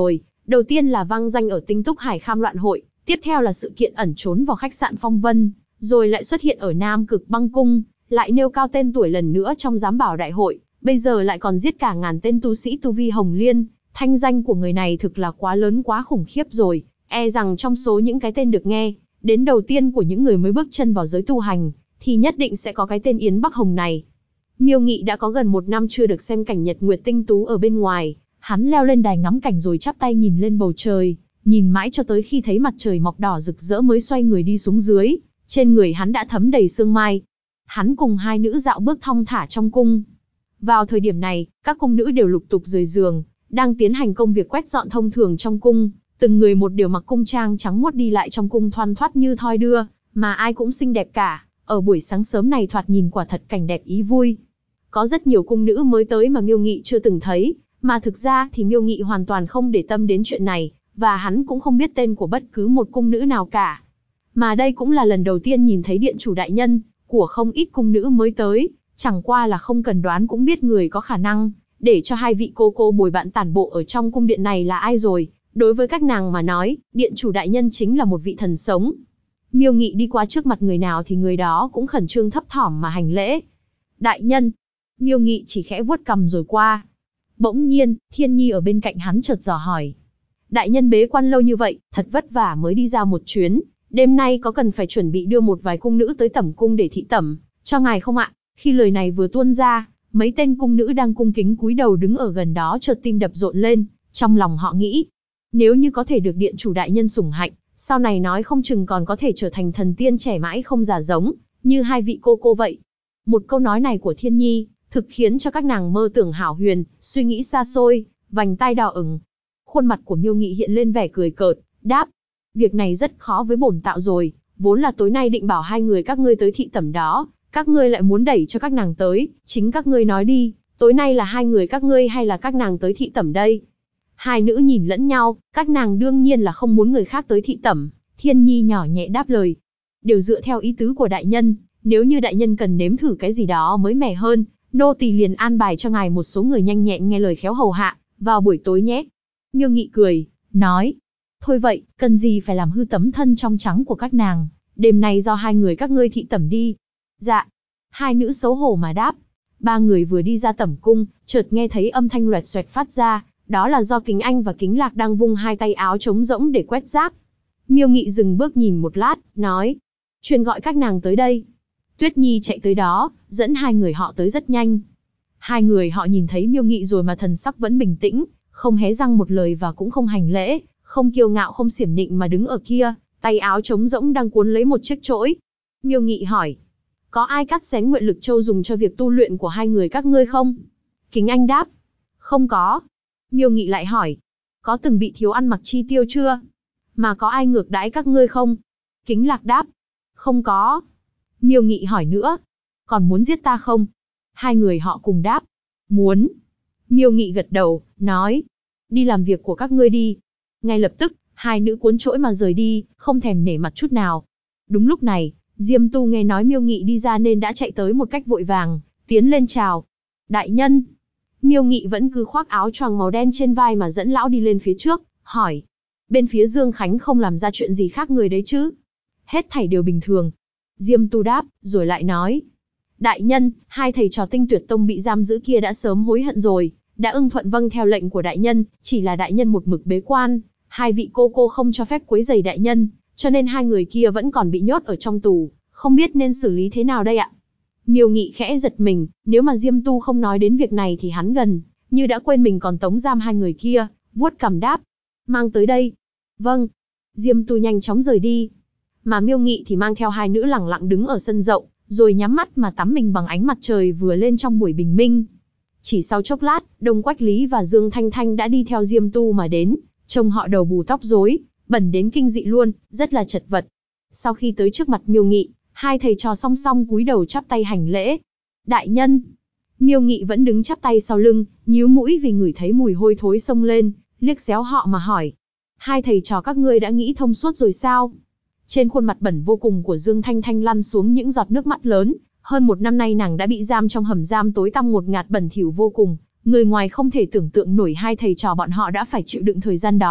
Đầu tiên là vang danh ở Tinh Túc Hải Kham loạn hội, tiếp theo là sự kiện ẩn trốn vào khách sạn Phong Vân, rồi lại xuất hiện ở Nam Cực Băng Cung, lại nêu cao tên tuổi lần nữa trong giám bảo đại hội, bây giờ lại còn giết cả ngàn tên tu sĩ tu vi Hồng Liên, thanh danh của người này thực là quá lớn quá khủng khiếp rồi, e rằng trong số những cái tên được nghe đến đầu tiên của những người mới bước chân vào giới tu hành, thì nhất định sẽ có cái tên Yến Bắc Hồng này. Miêu Nghị đã có gần 1 năm chưa được xem cảnh nhật nguyệt tinh tú ở bên ngoài, hắn leo lên đài ngắm cảnh rồi chắp tay nhìn lên bầu trời, nhìn mãi cho tới khi thấy mặt trời mọc đỏ rực rỡ mới xoay người đi xuống dưới, trên người hắn đã thấm đầy sương mai. Hắn cùng hai nữ dạo bước thong thả trong cung. Vào thời điểm này, các cung nữ đều lục tục rời giường, đang tiến hành công việc quét dọn thông thường trong cung, từng người một đều mặc cung trang trắng muốt đi lại trong cung thoăn thoắt như thoi đưa, mà ai cũng xinh đẹp cả. Ở buổi sáng sớm này thoạt nhìn quả thật cảnh đẹp ý vui. Có rất nhiều cung nữ mới tới mà Miêu Nghị chưa từng thấy, mà thực ra thì Miêu Nghị hoàn toàn không để tâm đến chuyện này, và hắn cũng không biết tên của bất cứ một cung nữ nào cả. Mà đây cũng là lần đầu tiên nhìn thấy điện chủ đại nhân của không ít cung nữ mới tới, chẳng qua là không cần đoán cũng biết người có khả năng để cho hai vị cô bồi bạn tản bộ ở trong cung điện này là ai rồi. Đối với các nàng mà nói, điện chủ đại nhân chính là một vị thần sống. Miêu Nghị đi qua trước mặt người nào thì người đó cũng khẩn trương thấp thỏm mà hành lễ. Đại nhân. Miêu Nghị chỉ khẽ vuốt cằm rồi qua. Bỗng nhiên, Thiên Nhi ở bên cạnh hắn chợt dò hỏi. Đại nhân bế quan lâu như vậy, thật vất vả mới đi ra một chuyến. Đêm nay có cần phải chuẩn bị đưa một vài cung nữ tới tẩm cung để thị tẩm cho ngài không ạ? Khi lời này vừa tuôn ra, mấy tên cung nữ đang cung kính cúi đầu đứng ở gần đó chợt tim đập rộn lên, trong lòng họ nghĩ, nếu như có thể được điện chủ đại nhân sủng hạnh, sau này nói không chừng còn có thể trở thành thần tiên trẻ mãi không già giống, như hai vị cô vậy. Một câu nói này của Thiên Nhi, thực khiến cho các nàng mơ tưởng hảo huyền, suy nghĩ xa xôi, vành tai đỏ ửng. Khuôn mặt của Miêu Nghị hiện lên vẻ cười cợt, đáp, việc này rất khó với bổn tạo rồi, vốn là tối nay định bảo hai người các ngươi tới thị tẩm đó, các ngươi lại muốn đẩy cho các nàng tới, chính các ngươi nói đi, tối nay là hai người các ngươi hay là các nàng tới thị tẩm đây? Hai nữ nhìn lẫn nhau, các nàng đương nhiên là không muốn người khác tới thị tẩm. Thiên Nhi nhỏ nhẹ đáp lời, đều dựa theo ý tứ của đại nhân, nếu như đại nhân cần nếm thử cái gì đó mới mẻ hơn, nô tỳ liền an bài cho ngài một số người nhanh nhẹn nghe lời khéo hầu hạ, vào buổi tối nhé. Miêu Nghị cười, nói, thôi vậy, cần gì phải làm hư tấm thân trong trắng của các nàng, đêm nay do hai người các ngươi thị tẩm đi. Dạ. Hai nữ xấu hổ mà đáp. Ba người vừa đi ra tẩm cung, chợt nghe thấy âm thanh loẹt xoẹt phát ra, đó là do Kính Anh và Kính Lạc đang vung hai tay áo trống rỗng để quét rác. Miêu Nghị dừng bước nhìn một lát, nói, truyền gọi các nàng tới đây. Tuyết Nhi chạy tới đó, dẫn hai người họ tới rất nhanh. Hai người họ nhìn thấy Miêu Nghị rồi mà thần sắc vẫn bình tĩnh, không hé răng một lời và cũng không hành lễ, không kiêu ngạo không xiểm nịnh mà đứng ở kia, tay áo trống rỗng đang cuốn lấy một chiếc chổi. Miêu Nghị hỏi, có ai cắt xén nguyện lực châu dùng cho việc tu luyện của hai người các ngươi không? Kính Anh đáp, không có. Miêu Nghị lại hỏi, có từng bị thiếu ăn mặc chi tiêu chưa? Mà có ai ngược đãi các ngươi không? Kính Lạc đáp, không có. Miêu Nghị hỏi nữa, còn muốn giết ta không? Hai người họ cùng đáp, muốn. Miêu Nghị gật đầu, nói, đi làm việc của các ngươi đi. Ngay lập tức, hai nữ cuốn chổi mà rời đi, không thèm nể mặt chút nào. Đúng lúc này, Diêm Tu nghe nói Miêu Nghị đi ra nên đã chạy tới một cách vội vàng, tiến lên chào. Đại nhân. Miêu Nghị vẫn cứ khoác áo choàng màu đen trên vai mà dẫn lão đi lên phía trước, hỏi. Bên phía Dương Khánh không làm ra chuyện gì khác người đấy chứ? Hết thảy đều bình thường. Diêm Tu đáp, rồi lại nói. Đại nhân, hai thầy trò Tinh Tuyệt Tông bị giam giữ kia đã sớm hối hận rồi, đã ưng thuận vâng theo lệnh của đại nhân, chỉ là đại nhân một mực bế quan, hai vị cô không cho phép quấy rầy đại nhân, cho nên hai người kia vẫn còn bị nhốt ở trong tù, không biết nên xử lý thế nào đây ạ? Miêu Nghị khẽ giật mình, nếu mà Diêm Tu không nói đến việc này thì hắn gần như đã quên mình còn tống giam hai người kia, vuốt cằm đáp, mang tới đây. Vâng. Diêm Tu nhanh chóng rời đi, mà Miêu Nghị thì mang theo hai nữ lẳng lặng đứng ở sân rộng, rồi nhắm mắt mà tắm mình bằng ánh mặt trời vừa lên trong buổi bình minh. Chỉ sau chốc lát, Đông Quách Lý và Dương Thanh Thanh đã đi theo Diêm Tu mà đến, trông họ đầu bù tóc rối, bẩn đến kinh dị luôn, rất là chật vật. Sau khi tới trước mặt Miêu Nghị, hai thầy trò song song cúi đầu chắp tay hành lễ. Đại nhân. Miêu Nghị vẫn đứng chắp tay sau lưng, nhíu mũi vì ngửi thấy mùi hôi thối xông lên, liếc xéo họ mà hỏi. Hai thầy trò các ngươi đã nghĩ thông suốt rồi sao? Trên khuôn mặt bẩn vô cùng của Dương Thanh Thanh lăn xuống những giọt nước mắt lớn. Hơn một năm nay nàng đã bị giam trong hầm giam tối tăm ngột ngạt bẩn thỉu vô cùng. Người ngoài không thể tưởng tượng nổi hai thầy trò bọn họ đã phải chịu đựng thời gian đó.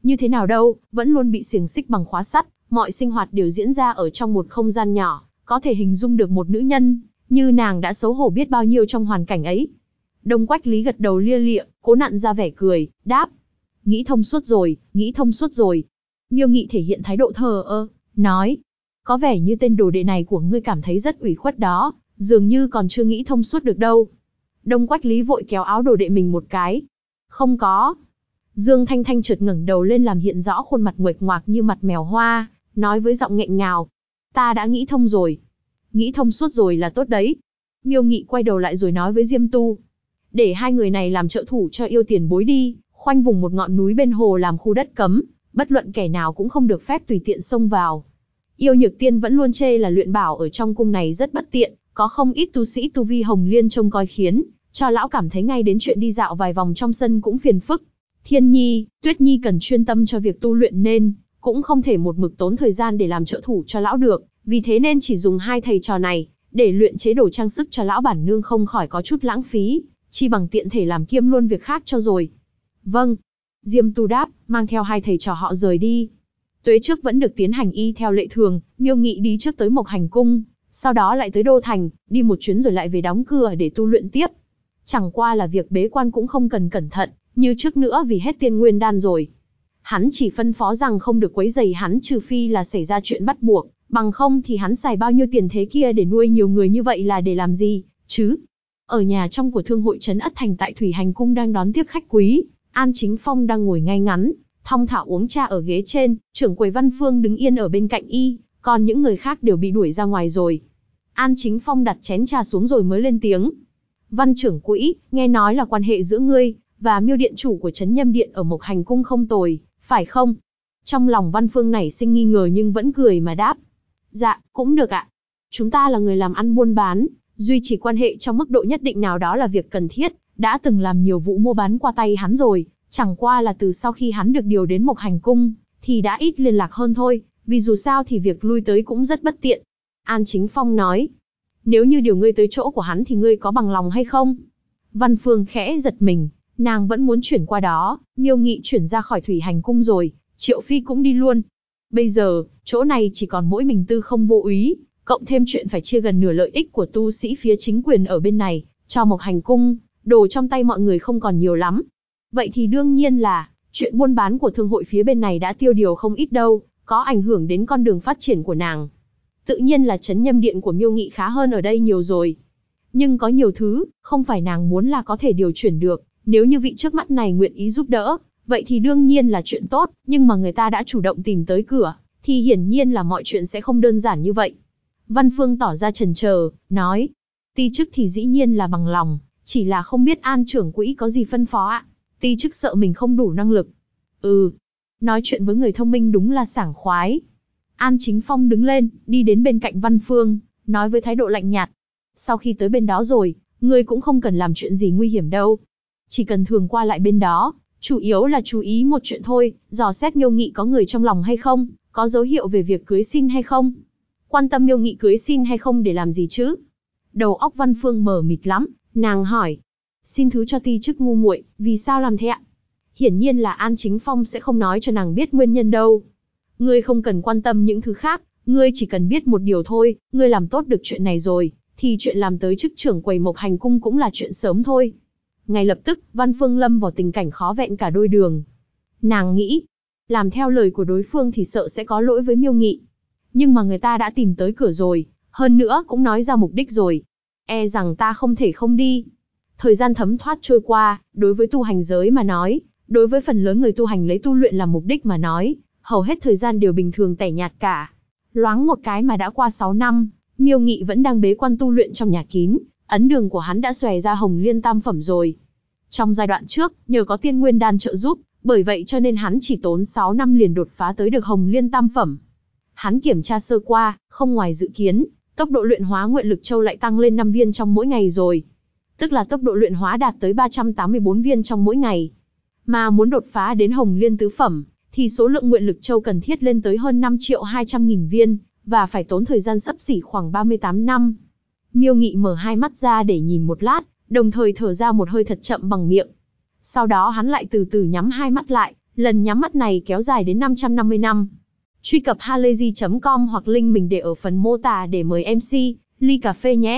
Như thế nào đâu, vẫn luôn bị xiềng xích bằng khóa sắt, mọi sinh hoạt đều diễn ra ở trong một không gian nhỏ, có thể hình dung được một nữ nhân như nàng đã xấu hổ biết bao nhiêu trong hoàn cảnh ấy. Đông Quách Lý gật đầu lia lịa, cố nặn ra vẻ cười, đáp: nghĩ thông suốt rồi, nghĩ thông suốt rồi. Miêu Nghị thể hiện thái độ thờ ơ, nói: có vẻ như tên đồ đệ này của ngươi cảm thấy rất ủy khuất đó, dường như còn chưa nghĩ thông suốt được đâu. Đông Quách Lý vội kéo áo đồ đệ mình một cái. Không có. Dương Thanh Thanh chợt ngẩng đầu lên làm hiện rõ khuôn mặt nguệch ngoạc như mặt mèo hoa, nói với giọng nghẹn ngào: ta đã nghĩ thông rồi. Nghĩ thông suốt rồi là tốt đấy. Miêu Nghị quay đầu lại rồi nói với Diêm Tu: để hai người này làm trợ thủ cho yêu tiền bối đi, khoanh vùng một ngọn núi bên hồ làm khu đất cấm, bất luận kẻ nào cũng không được phép tùy tiện xông vào. Yêu Nhược Tiên vẫn luôn chê là luyện bảo ở trong cung này rất bất tiện, có không ít tu sĩ tu vi Hồng Liên trông coi khiến cho lão cảm thấy ngay đến chuyện đi dạo vài vòng trong sân cũng phiền phức. Thiên Nhi, Tuyết Nhi cần chuyên tâm cho việc tu luyện nên cũng không thể một mực tốn thời gian để làm trợ thủ cho lão được, vì thế nên chỉ dùng hai thầy trò này để luyện chế đồ trang sức cho lão bản nương không khỏi có chút lãng phí, chi bằng tiện thể làm kiêm luôn việc khác cho rồi. Vâng. Diêm Tu đáp, mang theo hai thầy trò họ rời đi. Tuế trước vẫn được tiến hành y theo lệ thường, Miêu Nghị đi trước tới Mộc Hành Cung, sau đó lại tới Đô Thành, đi một chuyến rồi lại về đóng cửa để tu luyện tiếp. Chẳng qua là việc bế quan cũng không cần cẩn thận như trước nữa vì hết tiên nguyên đan rồi. Hắn chỉ phân phó rằng không được quấy rầy hắn trừ phi là xảy ra chuyện bắt buộc, bằng không thì hắn xài bao nhiêu tiền thế kia để nuôi nhiều người như vậy là để làm gì, chứ? Ở nhà trong của thương hội trấn Ất Thành tại Thủy Hành Cung đang đón tiếp khách quý, An Chính Phong đang ngồi ngay ngắn, thong thả uống trà ở ghế trên, trưởng quầy Văn Phương đứng yên ở bên cạnh y, còn những người khác đều bị đuổi ra ngoài rồi. An Chính Phong đặt chén trà xuống rồi mới lên tiếng. Văn trưởng quỹ, nghe nói là quan hệ giữa ngươi và Miêu điện chủ của trấn Nhâm Điện ở Mộc Hành Cung không tồi, phải không? Trong lòng Văn Phương nảy sinh nghi ngờ nhưng vẫn cười mà đáp. Dạ, cũng được ạ. Chúng ta là người làm ăn buôn bán, duy trì quan hệ trong mức độ nhất định nào đó là việc cần thiết, đã từng làm nhiều vụ mua bán qua tay hắn rồi, chẳng qua là từ sau khi hắn được điều đến Mộc Hành Cung, thì đã ít liên lạc hơn thôi, vì dù sao thì việc lui tới cũng rất bất tiện. An Chính Phong nói, nếu như điều ngươi tới chỗ của hắn thì ngươi có bằng lòng hay không? Văn Phương khẽ giật mình, nàng vẫn muốn chuyển qua đó, Miêu Nghị chuyển ra khỏi Thủy Hành Cung rồi, Triệu Phi cũng đi luôn. Bây giờ, chỗ này chỉ còn mỗi mình Tư Không Vô Úy, cộng thêm chuyện phải chia gần nửa lợi ích của tu sĩ phía chính quyền ở bên này, cho Mộc Hành Cung, đồ trong tay mọi người không còn nhiều lắm. Vậy thì đương nhiên là, chuyện buôn bán của thương hội phía bên này đã tiêu điều không ít đâu, có ảnh hưởng đến con đường phát triển của nàng. Tự nhiên là trấn Nhâm Điện của Miêu Nghị khá hơn ở đây nhiều rồi. Nhưng có nhiều thứ, không phải nàng muốn là có thể điều chuyển được, nếu như vị trước mắt này nguyện ý giúp đỡ, vậy thì đương nhiên là chuyện tốt, nhưng mà người ta đã chủ động tìm tới cửa, thì hiển nhiên là mọi chuyện sẽ không đơn giản như vậy. Văn Phương tỏ ra chần chờ, nói, ti chức thì dĩ nhiên là bằng lòng, chỉ là không biết An trưởng quỹ có gì phân phó ạ. Ti chức sợ mình không đủ năng lực. Nói chuyện với người thông minh đúng là sảng khoái. An Chính Phong đứng lên, đi đến bên cạnh Văn Phương, nói với thái độ lạnh nhạt. Sau khi tới bên đó rồi, ngươi cũng không cần làm chuyện gì nguy hiểm đâu. Chỉ cần thường qua lại bên đó, chủ yếu là chú ý một chuyện thôi, dò xét Miêu Nghị có người trong lòng hay không, có dấu hiệu về việc cưới xin hay không. Quan tâm Miêu Nghị cưới xin hay không để làm gì chứ? Đầu óc Văn Phương mờ mịt lắm, nàng hỏi. Xin thứ cho ti chức ngu muội, vì sao làm thế ạ? Hiển nhiên là An Chính Phong sẽ không nói cho nàng biết nguyên nhân đâu. Ngươi không cần quan tâm những thứ khác, ngươi chỉ cần biết một điều thôi, ngươi làm tốt được chuyện này rồi, thì chuyện làm tới chức trưởng quầy Mộc Hành Cung cũng là chuyện sớm thôi. Ngay lập tức, Văn Phương lâm vào tình cảnh khó vẹn cả đôi đường. Nàng nghĩ, làm theo lời của đối phương thì sợ sẽ có lỗi với Miêu Nghị. Nhưng mà người ta đã tìm tới cửa rồi, hơn nữa cũng nói ra mục đích rồi. E rằng ta không thể không đi. Thời gian thấm thoát trôi qua, đối với tu hành giới mà nói, đối với phần lớn người tu hành lấy tu luyện làm mục đích mà nói, hầu hết thời gian đều bình thường tẻ nhạt cả. Loáng một cái mà đã qua 6 năm, Miêu Nghị vẫn đang bế quan tu luyện trong nhà kín, ấn đường của hắn đã xòe ra Hồng Liên tam phẩm rồi. Trong giai đoạn trước, nhờ có tiên nguyên đan trợ giúp, bởi vậy cho nên hắn chỉ tốn 6 năm liền đột phá tới được Hồng Liên tam phẩm. Hắn kiểm tra sơ qua, không ngoài dự kiến, tốc độ luyện hóa nguyện lực châu lại tăng lên 5 viên trong mỗi ngày rồi. Tức là tốc độ luyện hóa đạt tới 384 viên trong mỗi ngày. Mà muốn đột phá đến Hồng Liên tứ phẩm, thì số lượng nguyện lực châu cần thiết lên tới hơn 5.200.000 viên, và phải tốn thời gian xấp xỉ khoảng 38 năm. Miêu Nghị mở hai mắt ra để nhìn một lát, đồng thời thở ra một hơi thật chậm bằng miệng. Sau đó hắn lại từ từ nhắm hai mắt lại, Lần nhắm mắt này kéo dài đến 550 năm. Truy cập halayzi.com hoặc link mình để ở phần mô tả để mời MC, ly cà phê nhé.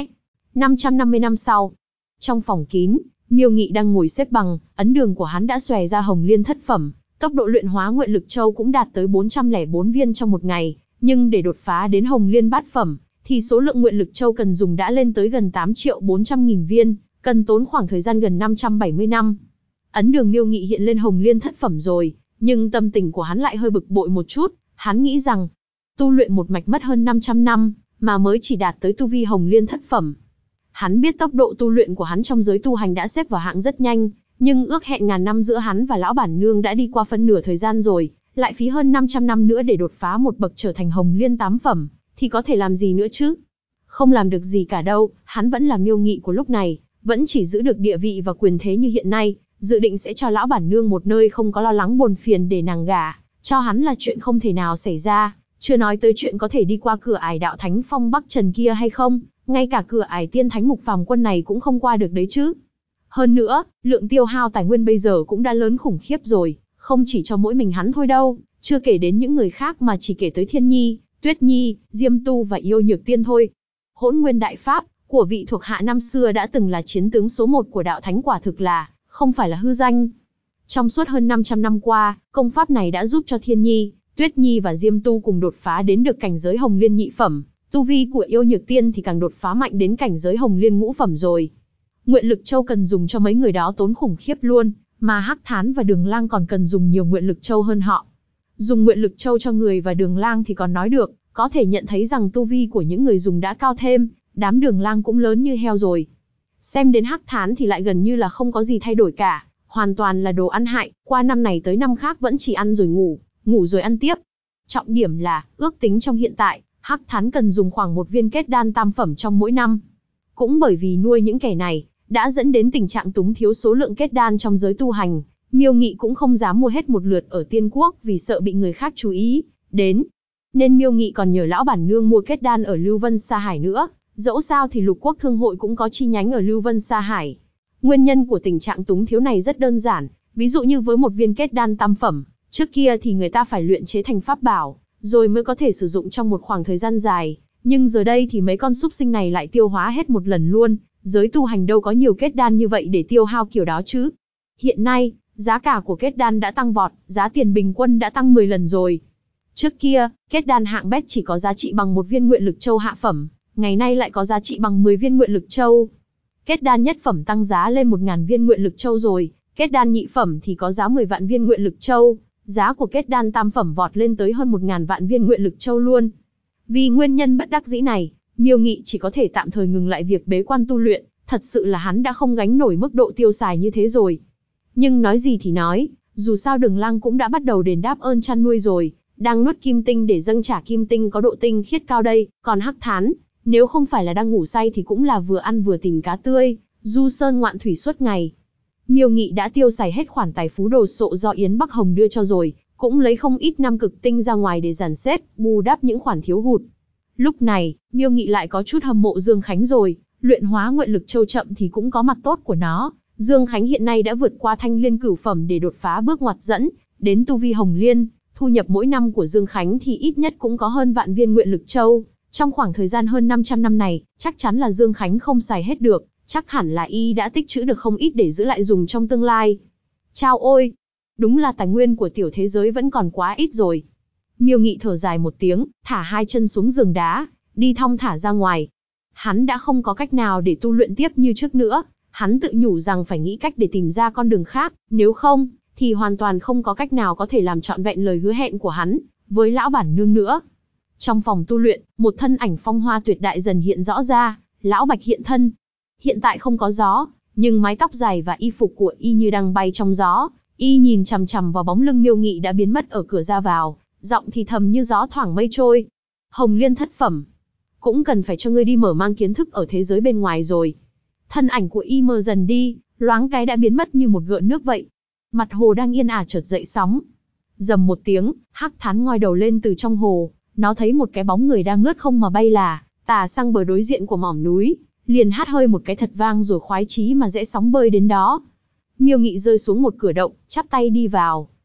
550 năm sau. Trong phòng kín, Miêu Nghị đang ngồi xếp bằng, ấn đường của hắn đã xòe ra hồng liên thất phẩm. Tốc độ luyện hóa nguyện lực châu cũng đạt tới 404 viên trong một ngày. Nhưng để đột phá đến hồng liên bát phẩm, thì số lượng nguyện lực châu cần dùng đã lên tới gần 8.400.000 viên, cần tốn khoảng thời gian gần 570 năm. Ấn đường Miêu Nghị hiện lên hồng liên thất phẩm rồi, nhưng tâm tình của hắn lại hơi bực bội một chút. Hắn nghĩ rằng, tu luyện một mạch mất hơn 500 năm, mà mới chỉ đạt tới tu vi hồng liên thất phẩm. Hắn biết tốc độ tu luyện của hắn trong giới tu hành đã xếp vào hạng rất nhanh, nhưng ước hẹn ngàn năm giữa hắn và lão bản nương đã đi qua phân nửa thời gian rồi, lại phí hơn 500 năm nữa để đột phá một bậc trở thành hồng liên 8 phẩm, thì có thể làm gì nữa chứ? Không làm được gì cả đâu, hắn vẫn là Miêu Nghị của lúc này, vẫn chỉ giữ được địa vị và quyền thế như hiện nay, dự định sẽ cho lão bản nương một nơi không có lo lắng buồn phiền để nàng gả cho hắn là chuyện không thể nào xảy ra, chưa nói tới chuyện có thể đi qua cửa ải đạo thánh phong Bắc Trần kia hay không, ngay cả cửa ải tiên thánh mục phàm quân này cũng không qua được đấy chứ. Hơn nữa, lượng tiêu hao tài nguyên bây giờ cũng đã lớn khủng khiếp rồi, không chỉ cho mỗi mình hắn thôi đâu, chưa kể đến những người khác mà chỉ kể tới Thiên Nhi, Tuyết Nhi, Diêm Tu và Yêu Nhược Tiên thôi. Hỗn Nguyên Đại Pháp của vị thuộc hạ năm xưa đã từng là chiến tướng số 1 của đạo thánh quả thực là, không phải là hư danh. Trong suốt hơn 500 năm qua, công pháp này đã giúp cho Thiên Nhi, Tuyết Nhi và Diêm Tu cùng đột phá đến được cảnh giới hồng liên nhị phẩm, tu vi của Yêu Nhược Tiên thì càng đột phá mạnh đến cảnh giới hồng liên ngũ phẩm rồi. Nguyện lực châu cần dùng cho mấy người đó tốn khủng khiếp luôn, mà Hắc Thán và Đường Lang còn cần dùng nhiều nguyện lực châu hơn họ. Dùng nguyện lực châu cho người và Đường Lang thì còn nói được, có thể nhận thấy rằng tu vi của những người dùng đã cao thêm, đám Đường Lang cũng lớn như heo rồi. Xem đến Hắc Thán thì lại gần như là không có gì thay đổi cả, hoàn toàn là đồ ăn hại, qua năm này tới năm khác vẫn chỉ ăn rồi ngủ, ngủ rồi ăn tiếp. Trọng điểm là, ước tính trong hiện tại, Hắc Thán cần dùng khoảng 1 viên kết đan tam phẩm trong mỗi năm. Cũng bởi vì nuôi những kẻ này, đã dẫn đến tình trạng túng thiếu số lượng kết đan trong giới tu hành, Miêu Nghị cũng không dám mua hết một lượt ở Tiên Quốc vì sợ bị người khác chú ý đến. Nên Miêu Nghị còn nhờ lão bản nương mua kết đan ở Lưu Vân Sa Hải nữa, dẫu sao thì Lục Quốc Thương hội cũng có chi nhánh ở Lưu Vân Sa Hải. Nguyên nhân của tình trạng túng thiếu này rất đơn giản, ví dụ như với một viên kết đan tam phẩm, trước kia thì người ta phải luyện chế thành pháp bảo, rồi mới có thể sử dụng trong một khoảng thời gian dài, nhưng giờ đây thì mấy con súc sinh này lại tiêu hóa hết một lần luôn, giới tu hành đâu có nhiều kết đan như vậy để tiêu hao kiểu đó chứ. Hiện nay, giá cả của kết đan đã tăng vọt, giá tiền bình quân đã tăng 10 lần rồi. Trước kia, kết đan hạng bét chỉ có giá trị bằng một viên nguyện lực châu hạ phẩm, ngày nay lại có giá trị bằng 10 viên nguyện lực châu. Kết đan nhất phẩm tăng giá lên 1000 viên nguyện lực châu rồi, kết đan nhị phẩm thì có giá 10 vạn viên nguyện lực châu, giá của kết đan tam phẩm vọt lên tới hơn 1000 vạn viên nguyện lực châu luôn. Vì nguyên nhân bất đắc dĩ này, Miêu Nghị chỉ có thể tạm thời ngừng lại việc bế quan tu luyện, thật sự là hắn đã không gánh nổi mức độ tiêu xài như thế rồi. Nhưng nói gì thì nói, dù sao Đường Lang cũng đã bắt đầu đền đáp ơn chăn nuôi rồi, đang nuốt kim tinh để dâng trả kim tinh có độ tinh khiết cao đây, còn Hắc Thán, nếu không phải là đang ngủ say thì cũng là vừa ăn vừa tìm cá tươi, du sơn ngoạn thủy suốt ngày. Miêu Nghị đã tiêu xài hết khoản tài phú đồ sộ do Yến Bắc Hồng đưa cho rồi, cũng lấy không ít năm cực tinh ra ngoài để dàn xếp, bù đắp những khoản thiếu hụt. Lúc này, Miêu Nghị lại có chút hâm mộ Dương Khánh rồi, luyện hóa nguyện lực châu chậm thì cũng có mặt tốt của nó. Dương Khánh hiện nay đã vượt qua thanh liên cửu phẩm để đột phá bước ngoặt dẫn đến tu vi hồng liên, thu nhập mỗi năm của Dương Khánh thì ít nhất cũng có hơn vạn viên nguyện lực châu. Trong khoảng thời gian hơn 500 năm này, chắc chắn là Dương Khánh không xài hết được, chắc hẳn là y đã tích trữ được không ít để giữ lại dùng trong tương lai. Chao ôi! Đúng là tài nguyên của tiểu thế giới vẫn còn quá ít rồi. Miêu Nghị thở dài một tiếng, thả hai chân xuống giường đá, đi thong thả ra ngoài. Hắn đã không có cách nào để tu luyện tiếp như trước nữa, hắn tự nhủ rằng phải nghĩ cách để tìm ra con đường khác, nếu không, thì hoàn toàn không có cách nào có thể làm trọn vẹn lời hứa hẹn của hắn với lão bản nương nữa. Trong phòng tu luyện, một thân ảnh phong hoa tuyệt đại dần hiện rõ ra, lão Bạch hiện thân. Hiện tại không có gió, nhưng mái tóc dài và y phục của y như đang bay trong gió. Y nhìn chằm chằm vào bóng lưng Miêu Nghị đã biến mất ở cửa ra vào, giọng thì thầm như gió thoảng mây trôi. Hồng liên thất phẩm, cũng cần phải cho ngươi đi mở mang kiến thức ở thế giới bên ngoài rồi. Thân ảnh của y mờ dần đi, loáng cái đã biến mất như một gợn nước vậy. Mặt hồ đang yên ả chợt dậy sóng. Rầm một tiếng, Hắc Thán ngoi đầu lên từ trong hồ, nó thấy một cái bóng người đang lướt không mà bay tà sang bờ đối diện của mỏm núi, liền hát hơi một cái thật vang rồi khoái chí mà rẽ sóng bơi đến đó. Miêu Nghị rơi xuống một cửa động, chắp tay đi vào.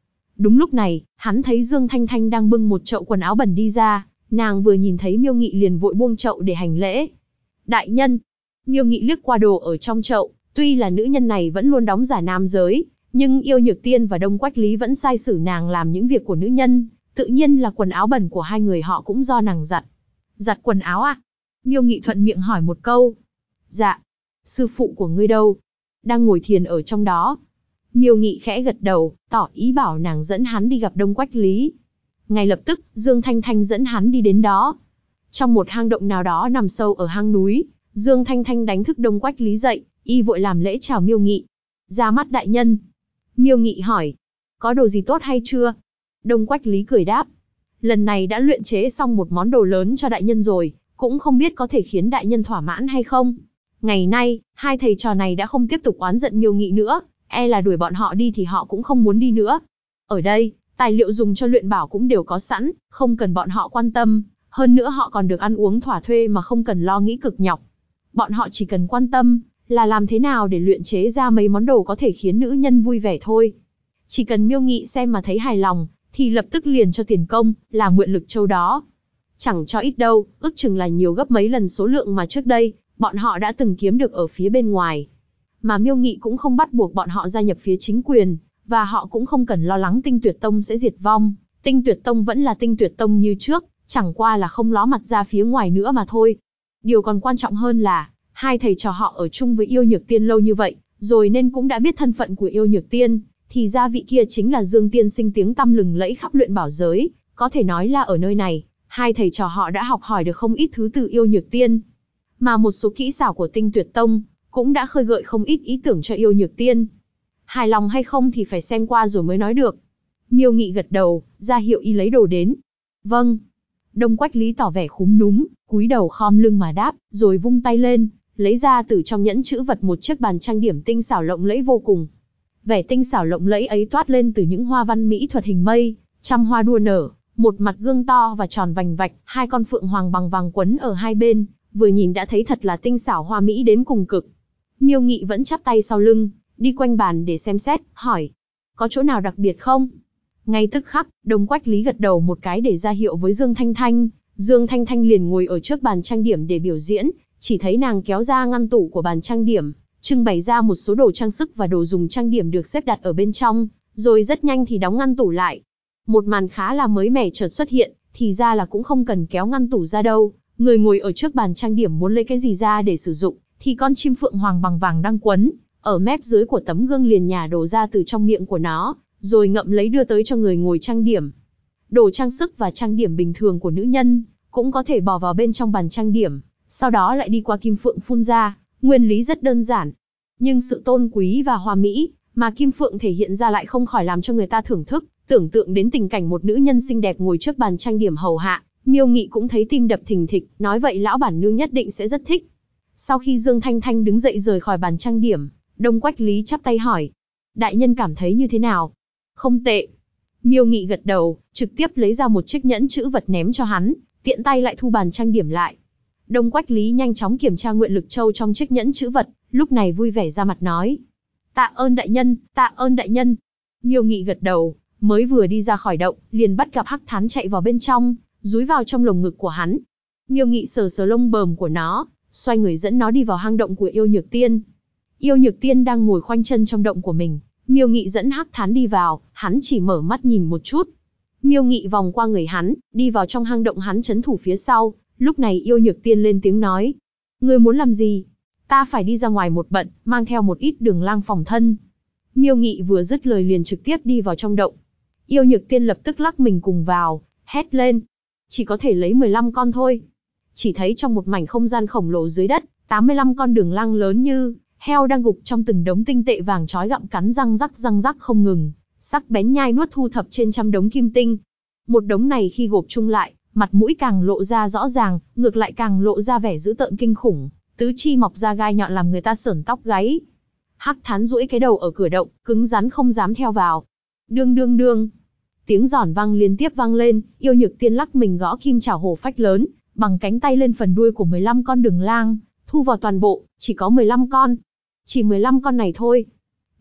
Đúng lúc này, hắn thấy Dương Thanh Thanh đang bưng một chậu quần áo bẩn đi ra, nàng vừa nhìn thấy Miêu Nghị liền vội buông chậu để hành lễ. Đại nhân. Miêu Nghị liếc qua đồ ở trong chậu, tuy là nữ nhân này vẫn luôn đóng giả nam giới, nhưng Yêu Nhược Tiên và Đông Quách Lý vẫn sai sử nàng làm những việc của nữ nhân, tự nhiên là quần áo bẩn của hai người họ cũng do nàng giặt. Giặt quần áo à? Miêu Nghị thuận miệng hỏi một câu. Dạ. Sư phụ của ngươi đâu? Đang ngồi thiền ở trong đó. Miêu Nghị khẽ gật đầu, tỏ ý bảo nàng dẫn hắn đi gặp Đông Quách Lý. Ngay lập tức, Dương Thanh Thanh dẫn hắn đi đến đó. Trong một hang động nào đó nằm sâu ở hang núi, Dương Thanh Thanh đánh thức Đông Quách Lý dậy, y vội làm lễ chào Miêu Nghị. Ra mắt đại nhân. Miêu Nghị hỏi. Có đồ gì tốt hay chưa? Đông Quách Lý cười đáp. Lần này đã luyện chế xong một món đồ lớn cho đại nhân rồi, cũng không biết có thể khiến đại nhân thỏa mãn hay không. Ngày nay, hai thầy trò này đã không tiếp tục oán giận Miêu Nghị nữa, e là đuổi bọn họ đi thì họ cũng không muốn đi nữa. Ở đây, tài liệu dùng cho luyện bảo cũng đều có sẵn, không cần bọn họ quan tâm, hơn nữa họ còn được ăn uống thỏa thuê mà không cần lo nghĩ cực nhọc. Bọn họ chỉ cần quan tâm là làm thế nào để luyện chế ra mấy món đồ có thể khiến nữ nhân vui vẻ thôi. Chỉ cần Miêu Nghị xem mà thấy hài lòng, thì lập tức liền cho tiền công, là nguyện lực châu đó. Chẳng cho ít đâu, ước chừng là nhiều gấp mấy lần số lượng mà trước đây, bọn họ đã từng kiếm được ở phía bên ngoài. Mà Miêu Nghị cũng không bắt buộc bọn họ gia nhập phía chính quyền, và họ cũng không cần lo lắng Tinh Tuyệt Tông sẽ diệt vong. Tinh Tuyệt Tông vẫn là Tinh Tuyệt Tông như trước, chẳng qua là không ló mặt ra phía ngoài nữa mà thôi. Điều còn quan trọng hơn là, hai thầy trò họ ở chung với Yêu Nhược Tiên lâu như vậy, rồi nên cũng đã biết thân phận của Yêu Nhược Tiên, thì ra vị kia chính là Dương tiên sinh tiếng tăm lừng lẫy khắp luyện bảo giới, có thể nói là ở nơi này, hai thầy trò họ đã học hỏi được không ít thứ từ Yêu Nhược Tiên. Mà một số kỹ xảo của Tinh Tuyệt Tông cũng đã khơi gợi không ít ý tưởng cho Yêu Nhược Tiên. Hài lòng hay không thì phải xem qua rồi mới nói được. Miêu Nghị gật đầu, ra hiệu y lấy đồ đến. Vâng. Đông Quách Lý tỏ vẻ khúm núm, cúi đầu khom lưng mà đáp, rồi vung tay lên, lấy ra từ trong nhẫn chữ vật một chiếc bàn trang điểm tinh xảo lộng lẫy vô cùng. Vẻ tinh xảo lộng lẫy ấy toát lên từ những hoa văn mỹ thuật hình mây, trăm hoa đua nở, một mặt gương to và tròn vành vạch, hai con phượng hoàng bằng vàng quấn ở hai bên, vừa nhìn đã thấy thật là tinh xảo hoa mỹ đến cùng cực. Miêu Nghị vẫn chắp tay sau lưng, đi quanh bàn để xem xét, hỏi. Có chỗ nào đặc biệt không? Ngay tức khắc, Đông Quách Lý gật đầu một cái để ra hiệu với Dương Thanh Thanh. Dương Thanh Thanh liền ngồi ở trước bàn trang điểm để biểu diễn, chỉ thấy nàng kéo ra ngăn tủ của bàn trang điểm, trưng bày ra một số đồ trang sức và đồ dùng trang điểm được xếp đặt ở bên trong, rồi rất nhanh thì đóng ngăn tủ lại. Một màn khá là mới mẻ chợt xuất hiện, thì ra là cũng không cần kéo ngăn tủ ra đâu, người ngồi ở trước bàn trang điểm muốn lấy cái gì ra để sử dụng, thì con chim phượng hoàng bằng vàng đang quấn ở mép dưới của tấm gương liền nhả đồ ra từ trong miệng của nó, rồi ngậm lấy đưa tới cho người ngồi trang điểm. Đồ trang sức và trang điểm bình thường của nữ nhân cũng có thể bỏ vào bên trong bàn trang điểm, sau đó lại đi qua kim phượng phun ra. Nguyên lý rất đơn giản, nhưng sự tôn quý và hoa mỹ mà kim phượng thể hiện ra lại không khỏi làm cho người ta thưởng thức, tưởng tượng đến tình cảnh một nữ nhân xinh đẹp ngồi trước bàn trang điểm hầu hạ. Miêu Nghị cũng thấy tim đập thình thịch, nói vậy lão bản nương nhất định sẽ rất thích. Sau khi Dương Thanh Thanh đứng dậy rời khỏi bàn trang điểm, Đông Quách Lý chắp tay hỏi. Đại nhân cảm thấy như thế nào? Không tệ. Miêu Nghị gật đầu, trực tiếp lấy ra một chiếc nhẫn chữ vật ném cho hắn, tiện tay lại thu bàn trang điểm lại. Đông Quách Lý nhanh chóng kiểm tra nguyện lực châu trong chiếc nhẫn chữ vật, lúc này vui vẻ ra mặt nói. Tạ ơn đại nhân, tạ ơn đại nhân. Miêu Nghị gật đầu, mới vừa đi ra khỏi động, liền bắt gặp Hắc Thán chạy vào bên trong, dúi vào trong lồng ngực của hắn. Miêu Nghị sờ sờ lông bờm của nó, xoay người dẫn nó đi vào hang động của Yêu Nhược Tiên. Yêu Nhược Tiên đang ngồi khoanh chân trong động của mình, Miêu Nghị dẫn Hắc Thán đi vào, hắn chỉ mở mắt nhìn một chút. Miêu Nghị vòng qua người hắn, đi vào trong hang động hắn trấn thủ phía sau. Lúc này Yêu Nhược Tiên lên tiếng nói. Ngươi muốn làm gì? Ta phải đi ra ngoài một bận, mang theo một ít đường lang phòng thân. Miêu Nghị vừa dứt lời liền trực tiếp đi vào trong động. Yêu Nhược Tiên lập tức lắc mình cùng vào, hét lên. Chỉ có thể lấy 15 con thôi. Chỉ thấy trong một mảnh không gian khổng lồ dưới đất, 85 con đường lang lớn như heo đang gục trong từng đống tinh tệ vàng chói gặm cắn răng rắc không ngừng, sắc bén nhai nuốt thu thập trên trăm đống kim tinh. Một đống này khi gộp chung lại, mặt mũi càng lộ ra rõ ràng, ngược lại càng lộ ra vẻ dữ tợn kinh khủng, tứ chi mọc ra gai nhọn làm người ta sởn tóc gáy. Hắc Thán duỗi cái đầu ở cửa động, cứng rắn không dám theo vào. Đương đương đương, tiếng giòn vang liên tiếp vang lên, Yêu Nhược Tiên lắc mình gõ kim chảo hổ phách lớn, bằng cánh tay lên phần đuôi của 15 con đường lang, thu vào toàn bộ, chỉ có 15 con. Chỉ 15 con này thôi.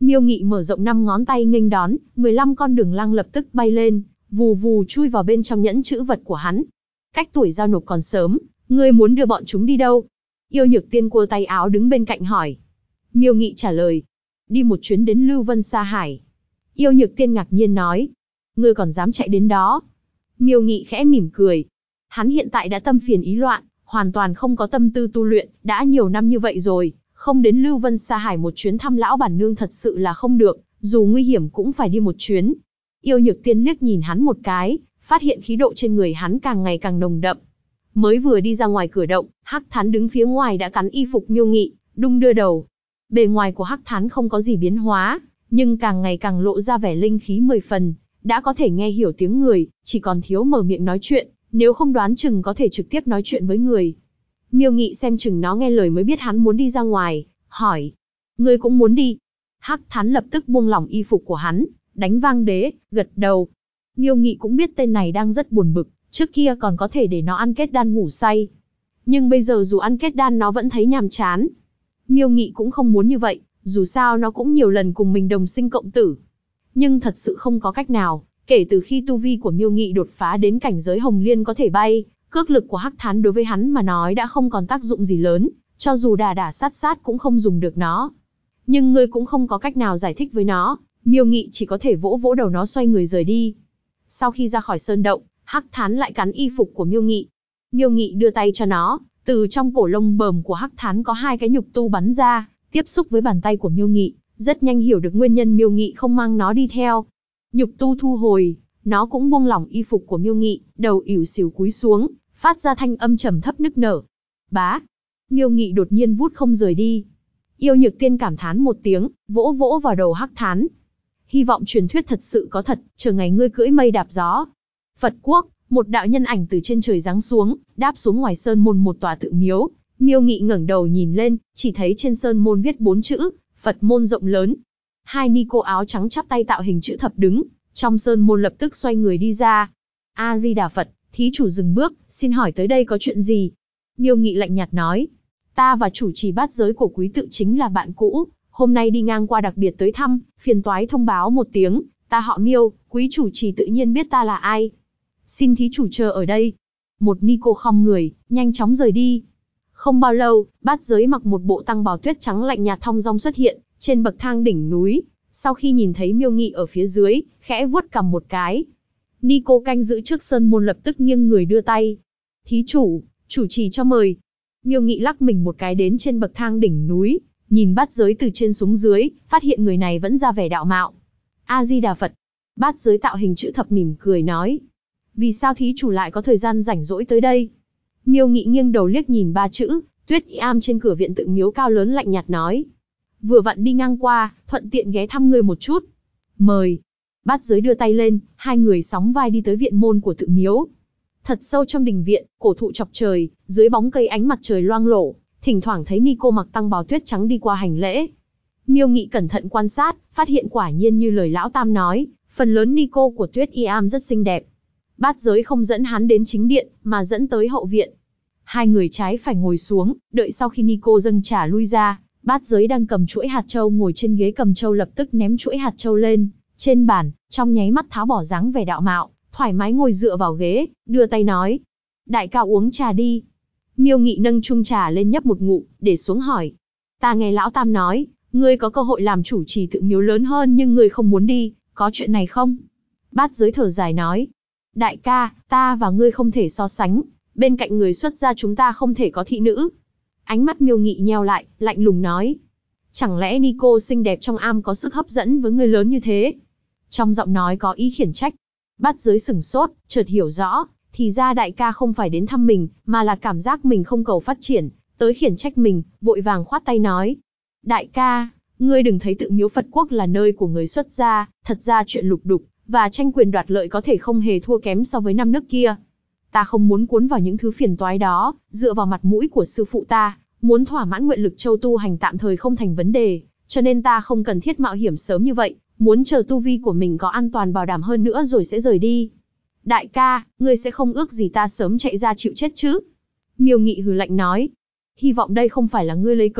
Miêu Nghị mở rộng 5 ngón tay nghênh đón, 15 con đường lăng lập tức bay lên, vù vù chui vào bên trong nhẫn chữ vật của hắn. Cách tuổi giao nộp còn sớm, ngươi muốn đưa bọn chúng đi đâu? Yêu Nhược Tiên cua tay áo đứng bên cạnh hỏi. Miêu Nghị trả lời, đi một chuyến đến Lưu Vân Sa Hải. Yêu Nhược Tiên ngạc nhiên nói, ngươi còn dám chạy đến đó? Miêu Nghị khẽ mỉm cười. Hắn hiện tại đã tâm phiền ý loạn, hoàn toàn không có tâm tư tu luyện, đã nhiều năm như vậy rồi, không đến Lưu Vân Sa Hải một chuyến thăm lão bản nương thật sự là không được, dù nguy hiểm cũng phải đi một chuyến. Yêu Nhược Tiên liếc nhìn hắn một cái, phát hiện khí độ trên người hắn càng ngày càng nồng đậm. Mới vừa đi ra ngoài cửa động, Hắc Thán đứng phía ngoài đã cắn y phục Miêu Nghị, đung đưa đầu. Bề ngoài của Hắc Thán không có gì biến hóa, nhưng càng ngày càng lộ ra vẻ linh khí 10 phần, đã có thể nghe hiểu tiếng người, chỉ còn thiếu mở miệng nói chuyện, nếu không đoán chừng có thể trực tiếp nói chuyện với người. Miêu Nghị xem chừng nó nghe lời mới biết hắn muốn đi ra ngoài, hỏi, ngươi cũng muốn đi? Hắc Thán lập tức buông lỏng y phục của hắn, đánh vang đế, gật đầu. Miêu Nghị cũng biết tên này đang rất buồn bực, trước kia còn có thể để nó ăn kết đan ngủ say. Nhưng bây giờ dù ăn kết đan nó vẫn thấy nhàm chán. Miêu Nghị cũng không muốn như vậy, dù sao nó cũng nhiều lần cùng mình đồng sinh cộng tử. Nhưng thật sự không có cách nào, kể từ khi tu vi của Miêu Nghị đột phá đến cảnh giới Hồng Liên có thể bay, cước lực của Hắc Thán đối với hắn mà nói đã không còn tác dụng gì lớn, cho dù đả đả sát sát cũng không dùng được nó. Nhưng ngươi cũng không có cách nào giải thích với nó, Miêu Nghị chỉ có thể vỗ vỗ đầu nó xoay người rời đi. Sau khi ra khỏi sơn động, Hắc Thán lại cắn y phục của Miêu Nghị. Miêu Nghị đưa tay cho nó, từ trong cổ lông bờm của Hắc Thán có 2 cái nhục tu bắn ra, tiếp xúc với bàn tay của Miêu Nghị, rất nhanh hiểu được nguyên nhân Miêu Nghị không mang nó đi theo. Nhục tu thu hồi, nó cũng buông lỏng y phục của Miêu Nghị, đầu ỉu xìu cúi xuống, phát ra thanh âm trầm thấp nức nở. Bá! Miêu Nghị đột nhiên vút không rời đi. Yêu Nhược Tiên cảm thán một tiếng, vỗ vỗ vào đầu Hắc Thán. Hy vọng truyền thuyết thật sự có thật, chờ ngày ngươi cưỡi mây đạp gió. Phật Quốc, một đạo nhân ảnh từ trên trời giáng xuống, đáp xuống ngoài sơn môn một tòa tự miếu. Miêu Nghị ngẩng đầu nhìn lên, chỉ thấy trên sơn môn viết 4 chữ, Phật môn rộng lớn. 2 ni cô áo trắng chắp tay tạo hình chữ thập đứng, trong sơn môn lập tức xoay người đi ra. A Di Đà Phật, thí chủ dừng bước, xin hỏi tới đây có chuyện gì? Miêu Nghị lạnh nhạt nói, ta và chủ trì bát giới của quý tự chính là bạn cũ, hôm nay đi ngang qua đặc biệt tới thăm, phiền toái thông báo một tiếng, ta họ Miêu, quý chủ trì tự nhiên biết ta là ai. Xin thí chủ chờ ở đây. Một ni cô khom người, nhanh chóng rời đi. Không bao lâu, bát giới mặc một bộ tăng bào tuyết trắng lạnh nhạt thong dong xuất hiện, trên bậc thang đỉnh núi. Sau khi nhìn thấy Miêu Nghị ở phía dưới, khẽ vuốt cằm một cái. Ni cô canh giữ trước sơn môn lập tức nghiêng người đưa tay. Thí chủ, chủ trì cho mời. Miêu Nghị lắc mình một cái đến trên bậc thang đỉnh núi, nhìn bát giới từ trên xuống dưới, phát hiện người này vẫn ra vẻ đạo mạo. A Di Đà Phật. Bát giới tạo hình chữ thập mỉm cười nói. Vì sao thí chủ lại có thời gian rảnh rỗi tới đây? Miêu Nghị nghiêng đầu liếc nhìn 3 chữ, Tuyết Y Am trên cửa viện tự miếu cao lớn lạnh nhạt nói. Vừa vặn đi ngang qua, thuận tiện ghé thăm ngươi một chút. Mời. Bát giới đưa tay lên, 2 người sóng vai đi tới viện môn của tự miếu. Thật sâu trong đình viện, cổ thụ chọc trời, dưới bóng cây ánh mặt trời loang lổ, thỉnh thoảng thấy ni cô mặc tăng bào tuyết trắng đi qua hành lễ. Miêu Nghị cẩn thận quan sát, phát hiện quả nhiên như lời lão tam nói, phần lớn ni cô của Tuyết Y Am rất xinh đẹp. Bát giới không dẫn hắn đến chính điện, mà dẫn tới hậu viện. 2 người trái phải ngồi xuống, đợi sau khi ni cô dâng trà lui ra, bát giới đang cầm chuỗi hạt châu ngồi trên ghế cầm châu lập tức ném chuỗi hạt châu lên trên bàn, trong nháy mắt tháo bỏ dáng vẻ đạo mạo, thoải mái ngồi dựa vào ghế, đưa tay nói. Đại ca uống trà đi. Miêu Nghị nâng chung trà lên nhấp một ngụm, để xuống hỏi. Ta nghe lão tam nói, ngươi có cơ hội làm chủ trì tự miếu lớn hơn nhưng ngươi không muốn đi, có chuyện này không? Bát giới thở dài nói. Đại ca, ta và ngươi không thể so sánh, bên cạnh người xuất gia chúng ta không thể có thị nữ. Ánh mắt Miêu Nghị nheo lại, lạnh lùng nói. Chẳng lẽ ni cô xinh đẹp trong am có sức hấp dẫn với người lớn như thế? Trong giọng nói có ý khiển trách. Bát giới sửng sốt, chợt hiểu rõ, thì ra đại ca không phải đến thăm mình, mà là cảm giác mình không cầu phát triển, tới khiển trách mình, vội vàng khoát tay nói. Đại ca, ngươi đừng thấy tự miếu Phật Quốc là nơi của người xuất gia, thật ra chuyện lục đục và tranh quyền đoạt lợi có thể không hề thua kém so với 5 nước kia. Ta không muốn cuốn vào những thứ phiền toái đó, dựa vào mặt mũi của sư phụ ta, muốn thỏa mãn nguyện lực châu tu hành tạm thời không thành vấn đề, cho nên ta không cần thiết mạo hiểm sớm như vậy, muốn chờ tu vi của mình có an toàn bảo đảm hơn nữa rồi sẽ rời đi. Đại ca, ngươi sẽ không ước gì ta sớm chạy ra chịu chết chứ? Miêu Nghị hừ lạnh nói. Hy vọng đây không phải là ngươi lấy cớ,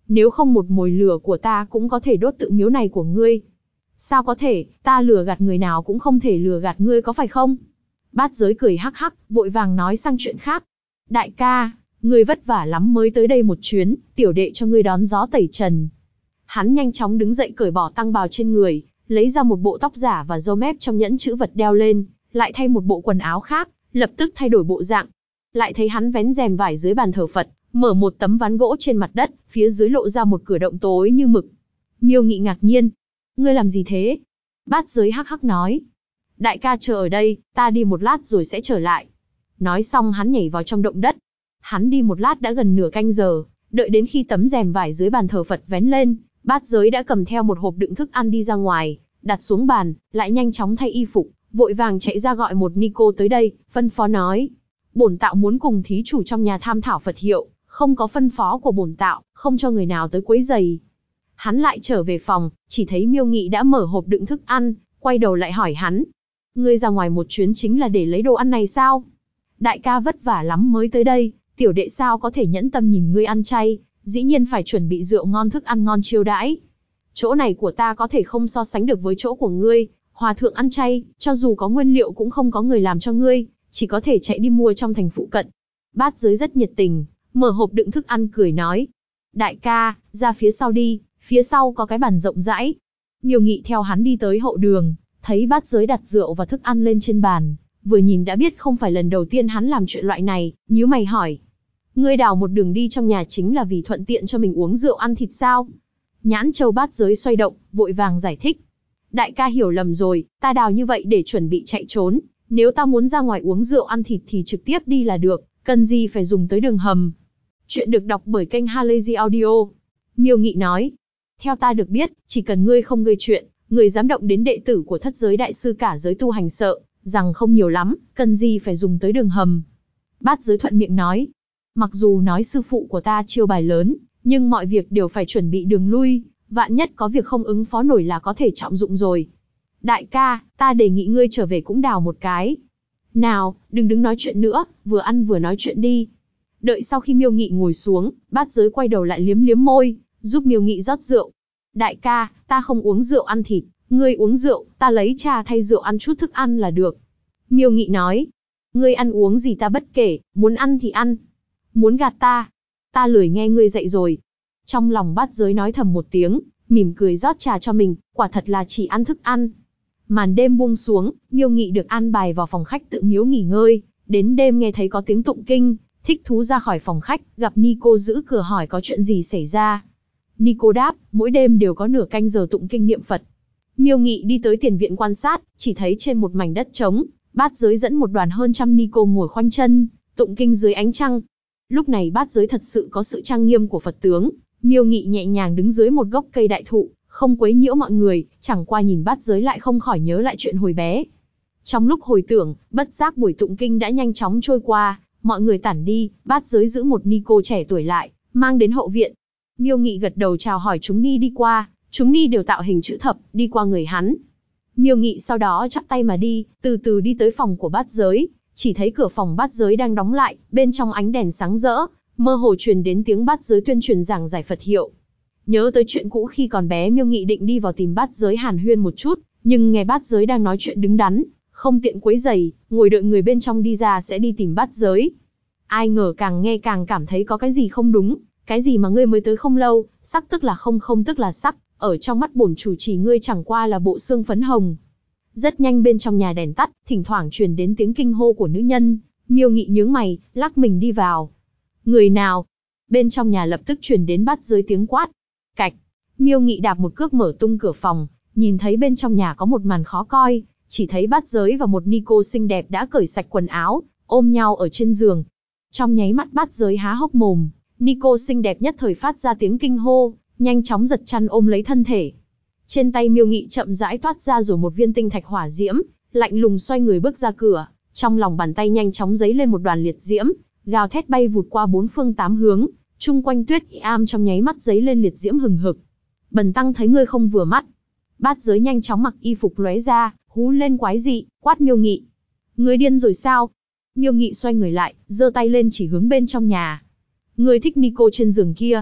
Nếu không một mồi lửa của ta cũng có thể đốt tự miếu này của ngươi. Sao có thể, ta lừa gạt người nào cũng không thể lừa gạt ngươi có phải không? Bát Giới cười hắc hắc, vội vàng nói sang chuyện khác. Đại ca, ngươi vất vả lắm mới tới đây một chuyến, tiểu đệ cho ngươi đón gió tẩy trần. Hắn nhanh chóng đứng dậy cởi bỏ tăng bào trên người, lấy ra một bộ tóc giả và râu mép trong nhẫn chữ vật đeo lên, lại thay một bộ quần áo khác, lập tức thay đổi bộ dạng. Lại thấy hắn vén rèm vải dưới bàn thờ Phật, mở một tấm ván gỗ trên mặt đất, phía dưới lộ ra một cửa động tối như mực. Miêu Nghị ngạc nhiên. Ngươi làm gì thế? Bát Giới hắc hắc nói. Đại ca chờ ở đây, ta đi một lát rồi sẽ trở lại. Nói xong hắn nhảy vào trong động đất. Hắn đi một lát đã gần nửa canh giờ, đợi đến khi tấm rèm vải dưới bàn thờ Phật vén lên, Bát Giới đã cầm theo một hộp đựng thức ăn đi ra ngoài, đặt xuống bàn, lại nhanh chóng thay y phục, vội vàng chạy ra gọi một ni cô tới đây, phân phó nói. Bổn tạo muốn cùng thí chủ trong nhà tham thảo Phật hiệu, không có phân phó của bổn tạo, không cho người nào tới quấy rầy. Hắn lại trở về phòng, chỉ thấy Miêu Nghị đã mở hộp đựng thức ăn, quay đầu lại hỏi hắn. Ngươi ra ngoài một chuyến chính là để lấy đồ ăn này sao? Đại ca vất vả lắm mới tới đây, tiểu đệ sao có thể nhẫn tâm nhìn ngươi ăn chay, dĩ nhiên phải chuẩn bị rượu ngon thức ăn ngon chiêu đãi. Chỗ này của ta có thể không so sánh được với chỗ của ngươi, hòa thượng ăn chay, cho dù có nguyên liệu cũng không có người làm cho ngươi, chỉ có thể chạy đi mua trong thành phụ cận. Bát Giới rất nhiệt tình, mở hộp đựng thức ăn cười nói. Đại ca, ra phía sau đi, phía sau có cái bàn rộng rãi. Miêu Nghị theo hắn đi tới hậu đường, thấy Bát Giới đặt rượu và thức ăn lên trên bàn, vừa nhìn đã biết không phải lần đầu tiên hắn làm chuyện loại này, nhíu mày hỏi. Ngươi đào một đường đi trong nhà chính là vì thuận tiện cho mình uống rượu ăn thịt sao? Nhãn châu Bát Giới xoay động, vội vàng giải thích. Đại ca hiểu lầm rồi, ta đào như vậy để chuẩn bị chạy trốn, nếu ta muốn ra ngoài uống rượu ăn thịt thì trực tiếp đi là được, cần gì phải dùng tới đường hầm. Chuyện được đọc bởi kênh Halazy Audio. Miêu Nghị nói. Theo ta được biết, chỉ cần ngươi không gây chuyện, người dám động đến đệ tử của Thất Giới đại sư cả giới tu hành sợ, rằng không nhiều lắm, cần gì phải dùng tới đường hầm. Bát Giới thuận miệng nói. Mặc dù nói sư phụ của ta chiêu bài lớn, nhưng mọi việc đều phải chuẩn bị đường lui, vạn nhất có việc không ứng phó nổi là có thể trọng dụng rồi. Đại ca, ta đề nghị ngươi trở về cũng đào một cái. Nào, đừng đứng nói chuyện nữa, vừa ăn vừa nói chuyện đi. Đợi sau khi Miêu Nghị ngồi xuống, Bát Giới quay đầu lại liếm liếm môi, giúp Miêu Nghị rót rượu. Đại ca, ta không uống rượu ăn thịt, ngươi uống rượu, ta lấy trà thay rượu ăn chút thức ăn là được. Miêu Nghị nói, ngươi ăn uống gì ta bất kể, muốn ăn thì ăn. Muốn gạt ta lười nghe ngươi dạy rồi. Trong lòng Bát Giới nói thầm một tiếng, mỉm cười rót trà cho mình, quả thật là chỉ ăn thức ăn. Màn đêm buông xuống, Miêu Nghị được an bài vào phòng khách tự miếu nghỉ ngơi, đến đêm nghe thấy có tiếng tụng kinh, thích thú ra khỏi phòng khách, gặp Nico giữ cửa hỏi có chuyện gì xảy ra. Nico đáp, mỗi đêm đều có nửa canh giờ tụng kinh niệm Phật. Miêu Nghị đi tới tiền viện quan sát, chỉ thấy trên một mảnh đất trống, Bát Giới dẫn một đoàn hơn trăm Nico ngồi khoanh chân, tụng kinh dưới ánh trăng. Lúc này Bát Giới thật sự có sự trang nghiêm của Phật tướng, Miêu Nghị nhẹ nhàng đứng dưới một gốc cây đại thụ, không quấy nhiễu mọi người, chẳng qua nhìn Bát Giới lại không khỏi nhớ lại chuyện hồi bé. Trong lúc hồi tưởng, bất giác buổi tụng kinh đã nhanh chóng trôi qua, mọi người tản đi, Bát Giới giữ một ni cô trẻ tuổi lại, mang đến hậu viện. Miêu Nghị gật đầu chào hỏi chúng ni đi qua, chúng ni đều tạo hình chữ thập, đi qua người hắn. Miêu Nghị sau đó chắp tay mà đi, từ từ đi tới phòng của Bát Giới, chỉ thấy cửa phòng Bát Giới đang đóng lại, bên trong ánh đèn sáng rỡ, mơ hồ truyền đến tiếng Bát Giới tuyên truyền giảng giải Phật hiệu. Nhớ tới chuyện cũ khi còn bé, Miêu Nghị định đi vào tìm Bát Giới hàn huyên một chút, nhưng nghe Bát Giới đang nói chuyện đứng đắn, không tiện quấy rầy, ngồi đợi người bên trong đi ra sẽ đi tìm Bát Giới. Ai ngờ càng nghe càng cảm thấy có cái gì không đúng, cái gì mà ngươi mới tới không lâu, sắc tức là không, không tức là sắc, ở trong mắt bổn chủ chỉ ngươi chẳng qua là bộ xương phấn hồng. Rất nhanh bên trong nhà đèn tắt, thỉnh thoảng truyền đến tiếng kinh hô của nữ nhân, Miêu Nghị nhướng mày, lắc mình đi vào. Người nào? Bên trong nhà lập tức truyền đến Bát Giới tiếng quát. Cạch. Miêu Nghị đạp một cước mở tung cửa phòng, nhìn thấy bên trong nhà có một màn khó coi, chỉ thấy Bát Giới và một ni cô xinh đẹp đã cởi sạch quần áo, ôm nhau ở trên giường. Trong nháy mắt Bát Giới há hốc mồm, ni cô xinh đẹp nhất thời phát ra tiếng kinh hô, nhanh chóng giật chăn ôm lấy thân thể. Trên tay Miêu Nghị chậm rãi toát ra rồi một viên tinh thạch hỏa diễm, lạnh lùng xoay người bước ra cửa, trong lòng bàn tay nhanh chóng giấy lên một đoàn liệt diễm, gào thét bay vụt qua bốn phương tám hướng, chung quanh Tuyết Y Am trong nháy mắt giấy lên liệt diễm hừng hực. Bần tăng thấy ngươi không vừa mắt. Bát Giới nhanh chóng mặc y phục lóe ra, hú lên quái dị, quát Miêu Nghị. Ngươi điên rồi sao? Miêu Nghị xoay người lại, giơ tay lên chỉ hướng bên trong nhà. Ngươi thích ni cô trên giường kia.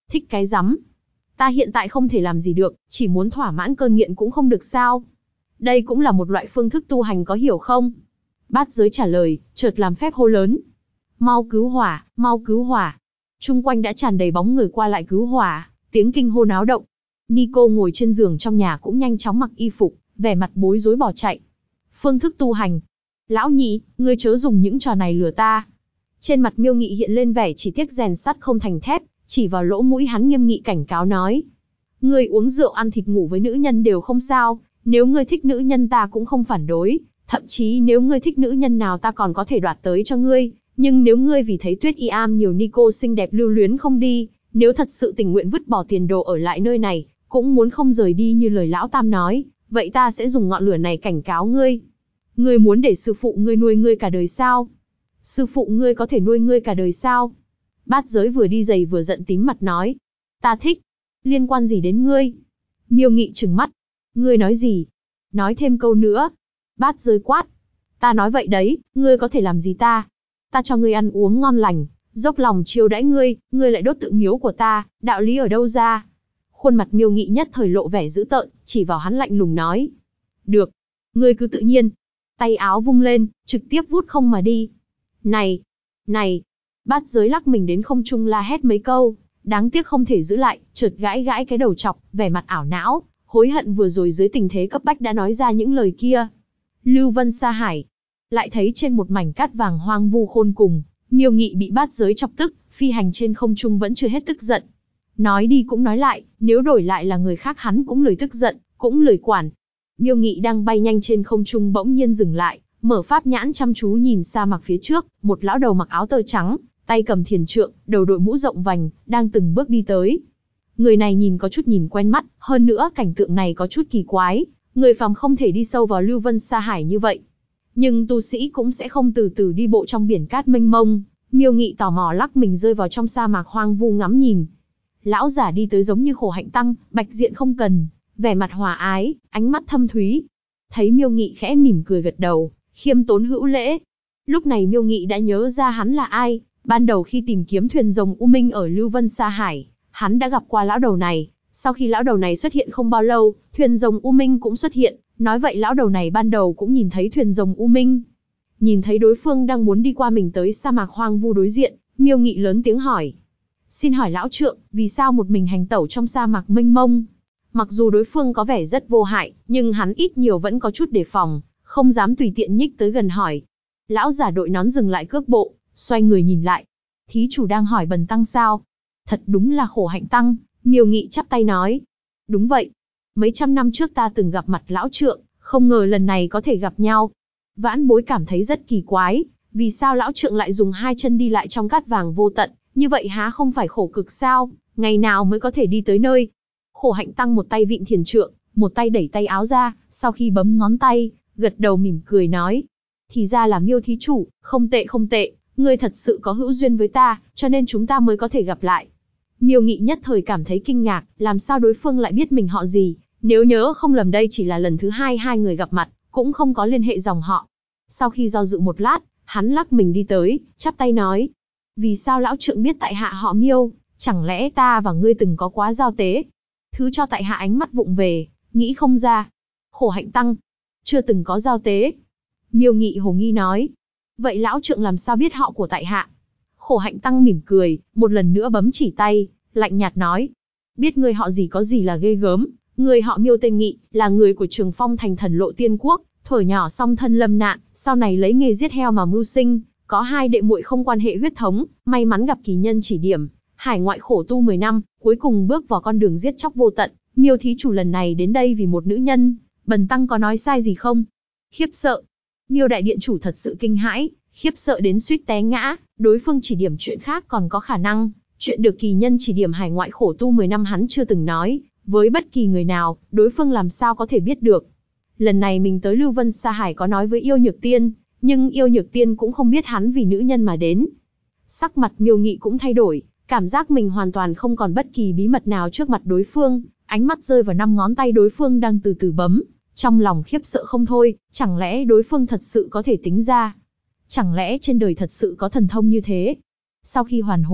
Thích cái rắm. Ta hiện tại không thể làm gì được, chỉ muốn thỏa mãn cơn nghiện cũng không được sao? Đây cũng là một loại phương thức tu hành có hiểu không? Bát giới trả lời, chợt làm phép hô lớn. Mau cứu hỏa, mau cứu hỏa. Chung quanh đã tràn đầy bóng người qua lại cứu hỏa, tiếng kinh hô náo động. Nico ngồi trên giường trong nhà cũng nhanh chóng mặc y phục, vẻ mặt bối rối bỏ chạy. Phương thức tu hành. Lão nhị, ngươi chớ dùng những trò này lừa ta. Trên mặt Miêu Nghị hiện lên vẻ chỉ tiếc rèn sắt không thành thép, chỉ vào lỗ mũi hắn nghiêm nghị cảnh cáo nói. Ngươi uống rượu ăn thịt ngủ với nữ nhân đều không sao, nếu ngươi thích nữ nhân ta cũng không phản đối, thậm chí nếu ngươi thích nữ nhân nào ta còn có thể đoạt tới cho ngươi, nhưng nếu ngươi vì thấy Tuyết Y Am nhiều Nico xinh đẹp lưu luyến không đi, nếu thật sự tình nguyện vứt bỏ tiền đồ ở lại nơi này, cũng muốn không rời đi như lời lão tam nói, vậy ta sẽ dùng ngọn lửa này cảnh cáo ngươi. Ngươi muốn để sư phụ ngươi nuôi ngươi cả đời sao? Sư phụ ngươi có thể nuôi ngươi cả đời sao? Bát giới vừa đi giày vừa giận tím mặt nói. Ta thích. Liên quan gì đến ngươi? Miêu Nghị trừng mắt. Ngươi nói gì? Nói thêm câu nữa. Bát giới quát. Ta nói vậy đấy, ngươi có thể làm gì ta? Ta cho ngươi ăn uống ngon lành, dốc lòng chiêu đãi ngươi, ngươi lại đốt tượng miếu của ta, đạo lý ở đâu ra? Khuôn mặt Miêu Nghị nhất thời lộ vẻ dữ tợn, chỉ vào hắn lạnh lùng nói. Được, ngươi cứ tự nhiên. Tay áo vung lên, trực tiếp vút không mà đi. Này, này, bát giới lắc mình đến không trung la hét mấy câu, đáng tiếc không thể giữ lại, chợt gãi gãi cái đầu chọc, vẻ mặt ảo não, hối hận vừa rồi dưới tình thế cấp bách đã nói ra những lời kia. Lưu Vân Sa Hải, lại thấy trên một mảnh cát vàng hoang vu khôn cùng, Miêu Nghị bị bát giới chọc tức, phi hành trên không trung vẫn chưa hết tức giận. Nói đi cũng nói lại, nếu đổi lại là người khác hắn cũng lười tức giận, cũng lười quản. Miêu Nghị đang bay nhanh trên không trung bỗng nhiên dừng lại, mở pháp nhãn chăm chú nhìn sa mạc phía trước, một lão đầu mặc áo tơ trắng, tay cầm thiền trượng, đầu đội mũ rộng vành, đang từng bước đi tới. Người này nhìn có chút nhìn quen mắt, hơn nữa cảnh tượng này có chút kỳ quái, người phàm không thể đi sâu vào Lưu Vân Sa Hải như vậy. Nhưng tu sĩ cũng sẽ không từ từ đi bộ trong biển cát mênh mông. Miêu Nghị tò mò lắc mình rơi vào trong sa mạc hoang vu ngắm nhìn. Lão giả đi tới giống như Khổ Hạnh Tăng, bạch diện không cần, vẻ mặt hòa ái, ánh mắt thâm thúy. Thấy Miêu Nghị khẽ mỉm cười gật đầu, khiêm tốn hữu lễ. Lúc này Miêu Nghị đã nhớ ra hắn là ai. Ban đầu khi tìm kiếm thuyền rồng U Minh ở Lưu Vân Sa Hải, hắn đã gặp qua lão đầu này. Sau khi lão đầu này xuất hiện không bao lâu, thuyền rồng U Minh cũng xuất hiện. Nói vậy lão đầu này ban đầu cũng nhìn thấy thuyền rồng U Minh. Nhìn thấy đối phương đang muốn đi qua mình tới sa mạc hoang vu đối diện, Miêu Nghị lớn tiếng hỏi. Xin hỏi lão trượng, vì sao một mình hành tẩu trong sa mạc mênh mông? Mặc dù đối phương có vẻ rất vô hại, nhưng hắn ít nhiều vẫn có chút đề phòng, không dám tùy tiện nhích tới gần hỏi. Lão giả đội nón dừng lại cước bộ, xoay người nhìn lại. Thí chủ đang hỏi Bần Tăng sao? Thật đúng là Khổ Hạnh Tăng, Miêu Nghị chắp tay nói. Đúng vậy. Mấy trăm năm trước ta từng gặp mặt lão trượng, không ngờ lần này có thể gặp nhau. Vãn bối cảm thấy rất kỳ quái, vì sao lão trượng lại dùng hai chân đi lại trong cát vàng vô tận, như vậy há không phải khổ cực sao, ngày nào mới có thể đi tới nơi. Khổ Hạnh Tăng một tay vịn thiền trượng, một tay đẩy tay áo ra, sau khi bấm ngón tay, gật đầu mỉm cười nói. Thì ra là Miêu thí chủ, không tệ không tệ, ngươi thật sự có hữu duyên với ta, cho nên chúng ta mới có thể gặp lại. Miêu Nghị nhất thời cảm thấy kinh ngạc, làm sao đối phương lại biết mình họ gì, nếu nhớ không lầm đây chỉ là lần thứ hai hai người gặp mặt, cũng không có liên hệ dòng họ. Sau khi do dự một lát, hắn lắc mình đi tới, chắp tay nói. Vì sao lão trượng biết tại hạ họ Miêu, chẳng lẽ ta và ngươi từng có quá giao tế? Thứ cho tại hạ ánh mắt vụng về, nghĩ không ra. Khổ Hạnh Tăng, chưa từng có giao tế. Miêu Nghị hồ nghi nói. Vậy lão trượng làm sao biết họ của tại hạ? Khổ Hạnh Tăng mỉm cười, một lần nữa bấm chỉ tay, lạnh nhạt nói. Biết ngươi họ gì có gì là ghê gớm, người họ Miêu tên Nghị, là người của Trường Phong thành Thần Lộ Tiên Quốc, thuở nhỏ song thân lâm nạn, sau này lấy nghề giết heo mà mưu sinh, có hai đệ muội không quan hệ huyết thống, may mắn gặp kỳ nhân chỉ điểm, hải ngoại khổ tu 10 năm, cuối cùng bước vào con đường giết chóc vô tận. Miêu thí chủ lần này đến đây vì một nữ nhân, Bần Tăng có nói sai gì không? Khiếp sợ. Miêu đại điện chủ thật sự kinh hãi, khiếp sợ đến suýt té ngã, đối phương chỉ điểm chuyện khác còn có khả năng, chuyện được kỳ nhân chỉ điểm hải ngoại khổ tu 10 năm hắn chưa từng nói, với bất kỳ người nào, đối phương làm sao có thể biết được. Lần này mình tới Lưu Vân Sa Hải có nói với Yêu Nhược Tiên, nhưng Yêu Nhược Tiên cũng không biết hắn vì nữ nhân mà đến. Sắc mặt Miêu Nghị cũng thay đổi, cảm giác mình hoàn toàn không còn bất kỳ bí mật nào trước mặt đối phương, ánh mắt rơi vào 5 ngón tay đối phương đang từ từ bấm, trong lòng khiếp sợ không thôi, chẳng lẽ đối phương thật sự có thể tính ra? Chẳng lẽ trên đời thật sự có thần thông như thế? Sau khi hoàn hồn,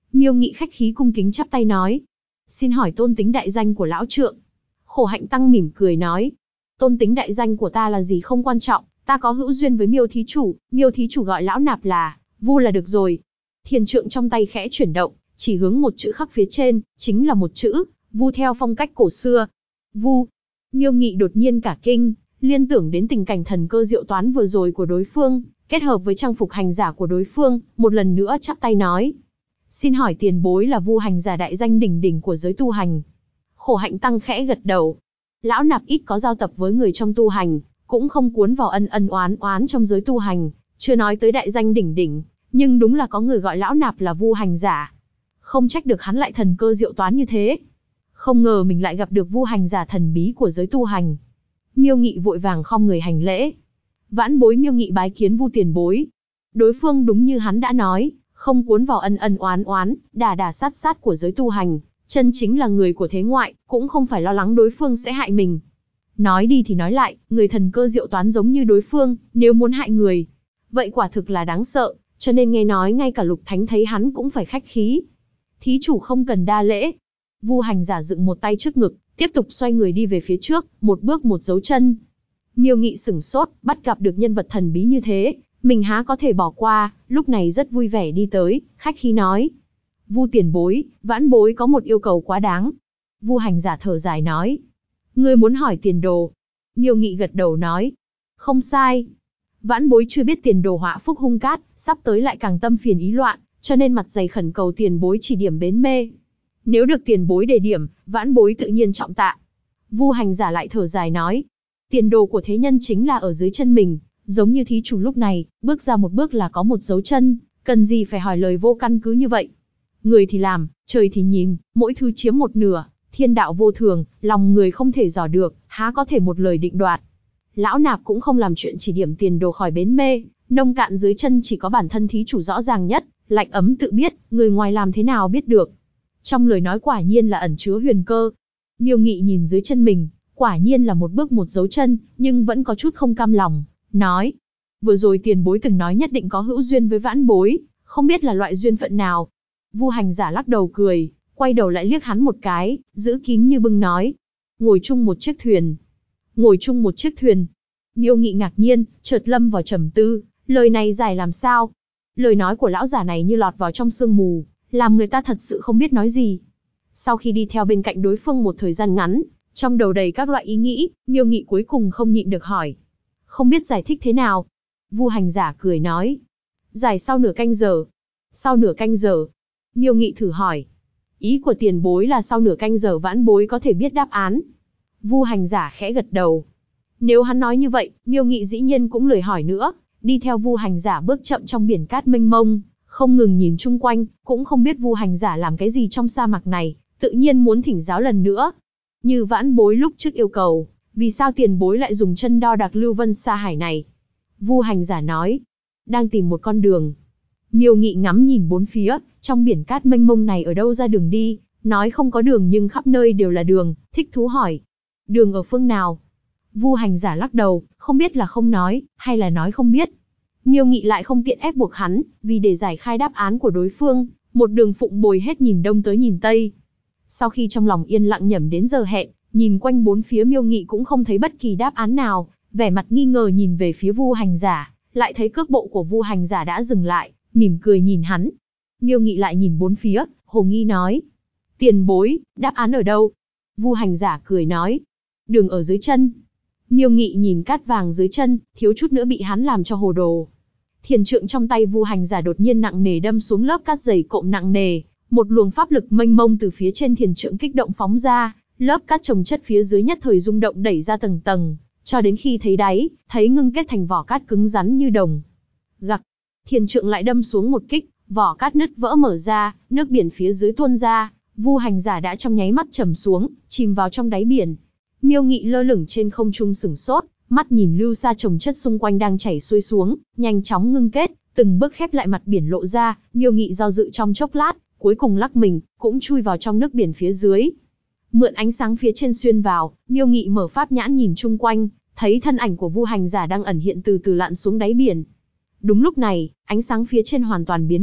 Miêu Nghị khách khí cung kính chắp tay nói. Xin hỏi tôn tính đại danh của lão trượng. Khổ Hạnh Tăng mỉm cười nói. Tôn tính đại danh của ta là gì không quan trọng, ta có hữu duyên với Miêu thí chủ gọi lão nạp là Vu là được rồi. Thiền trượng trong tay khẽ chuyển động, chỉ hướng một chữ khắc phía trên, chính là một chữ Vu theo phong cách cổ xưa. Vu. Miêu Nghị đột nhiên cả kinh, liên tưởng đến tình cảnh thần cơ diệu toán vừa rồi của đối phương, kết hợp với trang phục hành giả của đối phương, một lần nữa chắp tay nói. Xin hỏi tiền bối là Vu hành giả đại danh đỉnh đỉnh của giới tu hành. Khổ Hạnh Tăng khẽ gật đầu. Lão nạp ít có giao tập với người trong tu hành, cũng không cuốn vào ân oán trong giới tu hành, chưa nói tới đại danh đỉnh đỉnh, nhưng đúng là có người gọi lão nạp là Vu hành giả. Không trách được hắn lại thần cơ diệu toán như thế. Không ngờ mình lại gặp được Vu hành giả thần bí của giới tu hành. Miêu Nghị vội vàng khom người hành lễ. Vãn bối Miêu Nghị bái kiến Vu tiền bối. Đối phương đúng như hắn đã nói, không cuốn vào ân oán, đà sát của giới tu hành, chân chính là người của thế ngoại, cũng không phải lo lắng đối phương sẽ hại mình. Nói đi thì nói lại, người thần cơ diệu toán giống như đối phương, nếu muốn hại người, vậy quả thực là đáng sợ, cho nên nghe nói ngay cả Lục Thánh thấy hắn cũng phải khách khí. Thí chủ không cần đa lễ. Vu hành giả dựng một tay trước ngực, tiếp tục xoay người đi về phía trước, một bước một dấu chân. Miêu Nghị sửng sốt, bắt gặp được nhân vật thần bí như thế, mình há có thể bỏ qua, lúc này rất vui vẻ đi tới, khách khí nói. Vu tiền bối, vãn bối có một yêu cầu quá đáng. Vu hành giả thở dài nói. Ngươi muốn hỏi tiền đồ. Miêu Nghị gật đầu nói. Không sai. Vãn bối chưa biết tiền đồ họa phúc hung cát, sắp tới lại càng tâm phiền ý loạn, cho nên mặt dày khẩn cầu tiền bối chỉ điểm bến mê. Nếu được tiền bối đề điểm, vãn bối tự nhiên trọng tạ. Vu hành giả lại thở dài nói. Tiền đồ của thế nhân chính là ở dưới chân mình, giống như thí chủ lúc này, bước ra một bước là có một dấu chân, cần gì phải hỏi lời vô căn cứ như vậy. Người thì làm, trời thì nhìn, mỗi thứ chiếm một nửa, thiên đạo vô thường, lòng người không thể dò được, há có thể một lời định đoạt. Lão nạp cũng không làm chuyện chỉ điểm tiền đồ khỏi bến mê, nông cạn dưới chân chỉ có bản thân thí chủ rõ ràng nhất, lạnh ấm tự biết, người ngoài làm thế nào biết được. Trong lời nói quả nhiên là ẩn chứa huyền cơ. Miêu Nghị nhìn dưới chân mình, quả nhiên là một bước một dấu chân, nhưng vẫn có chút không cam lòng, nói. Vừa rồi tiền bối từng nói nhất định có hữu duyên với vãn bối, không biết là loại duyên phận nào. Vu hành giả lắc đầu cười, quay đầu lại liếc hắn một cái, giữ kín như bưng nói. Ngồi chung một chiếc thuyền. Ngồi chung một chiếc thuyền. Miêu Nghị ngạc nhiên, chợt lâm vào trầm tư, lời này giải làm sao? Lời nói của lão giả này như lọt vào trong sương mù, làm người ta thật sự không biết nói gì. Sau khi đi theo bên cạnh đối phương một thời gian ngắn, trong đầu đầy các loại ý nghĩ, Miêu Nghị cuối cùng không nhịn được hỏi. Không biết giải thích thế nào? Vu hành giả cười nói. Giải sau nửa canh giờ. Sau nửa canh giờ. Miêu Nghị thử hỏi. Ý của tiền bối là sau nửa canh giờ vãn bối có thể biết đáp án. Vu hành giả khẽ gật đầu. Nếu hắn nói như vậy, Miêu Nghị dĩ nhiên cũng lười hỏi nữa, đi theo Vu hành giả bước chậm trong biển cát mênh mông, không ngừng nhìn chung quanh, cũng không biết Vu hành giả làm cái gì trong sa mạc này, tự nhiên muốn thỉnh giáo lần nữa. Như vãn bối lúc trước yêu cầu, vì sao tiền bối lại dùng chân đo đạc lưu vân sa hải này? Vu hành giả nói, đang tìm một con đường. Miêu Nghị ngắm nhìn bốn phía, trong biển cát mênh mông này ở đâu ra đường đi, nói không có đường nhưng khắp nơi đều là đường, thích thú hỏi. Đường ở phương nào? Vu hành giả lắc đầu, không biết là không nói, hay là nói không biết. Miêu Nghị lại không tiện ép buộc hắn, vì để giải khai đáp án của đối phương, một đường phụng bồi hết nhìn đông tới nhìn tây. Sau khi trong lòng yên lặng nhẩm đến giờ hẹn, nhìn quanh bốn phía Miêu Nghị cũng không thấy bất kỳ đáp án nào, vẻ mặt nghi ngờ nhìn về phía Vu hành giả, lại thấy cước bộ của Vu hành giả đã dừng lại, mỉm cười nhìn hắn. Miêu Nghị lại nhìn bốn phía, hồ nghi nói. Tiền bối, đáp án ở đâu? Vu hành giả cười nói. Đường ở dưới chân. Miêu Nghị nhìn cát vàng dưới chân, thiếu chút nữa bị hắn làm cho hồ đồ. Thiền trượng trong tay Vu hành giả đột nhiên nặng nề đâm xuống lớp cát dày cộm nặng nề, một luồng pháp lực mênh mông từ phía trên thiền trượng kích động phóng ra, lớp cát chồng chất phía dưới nhất thời rung động đẩy ra tầng tầng, cho đến khi thấy đáy, thấy ngưng kết thành vỏ cát cứng rắn như đồng. Gặc, thiền trượng lại đâm xuống một kích, vỏ cát nứt vỡ mở ra, nước biển phía dưới tuôn ra, Vu hành giả đã trong nháy mắt trầm xuống, chìm vào trong đáy biển. Miêu Nghị lơ lửng trên không trung sửng sốt, mắt nhìn lưu sa chồng chất xung quanh đang chảy xuôi xuống, nhanh chóng ngưng kết, từng bước khép lại mặt biển lộ ra. Miêu Nghị do dự trong chốc lát, cuối cùng lắc mình, cũng chui vào trong nước biển phía dưới. Mượn ánh sáng phía trên xuyên vào, Miêu Nghị mở pháp nhãn nhìn chung quanh, thấy thân ảnh của Vu hành giả đang ẩn hiện từ từ lặn xuống đáy biển. Đúng lúc này, ánh sáng phía trên hoàn toàn biến mất,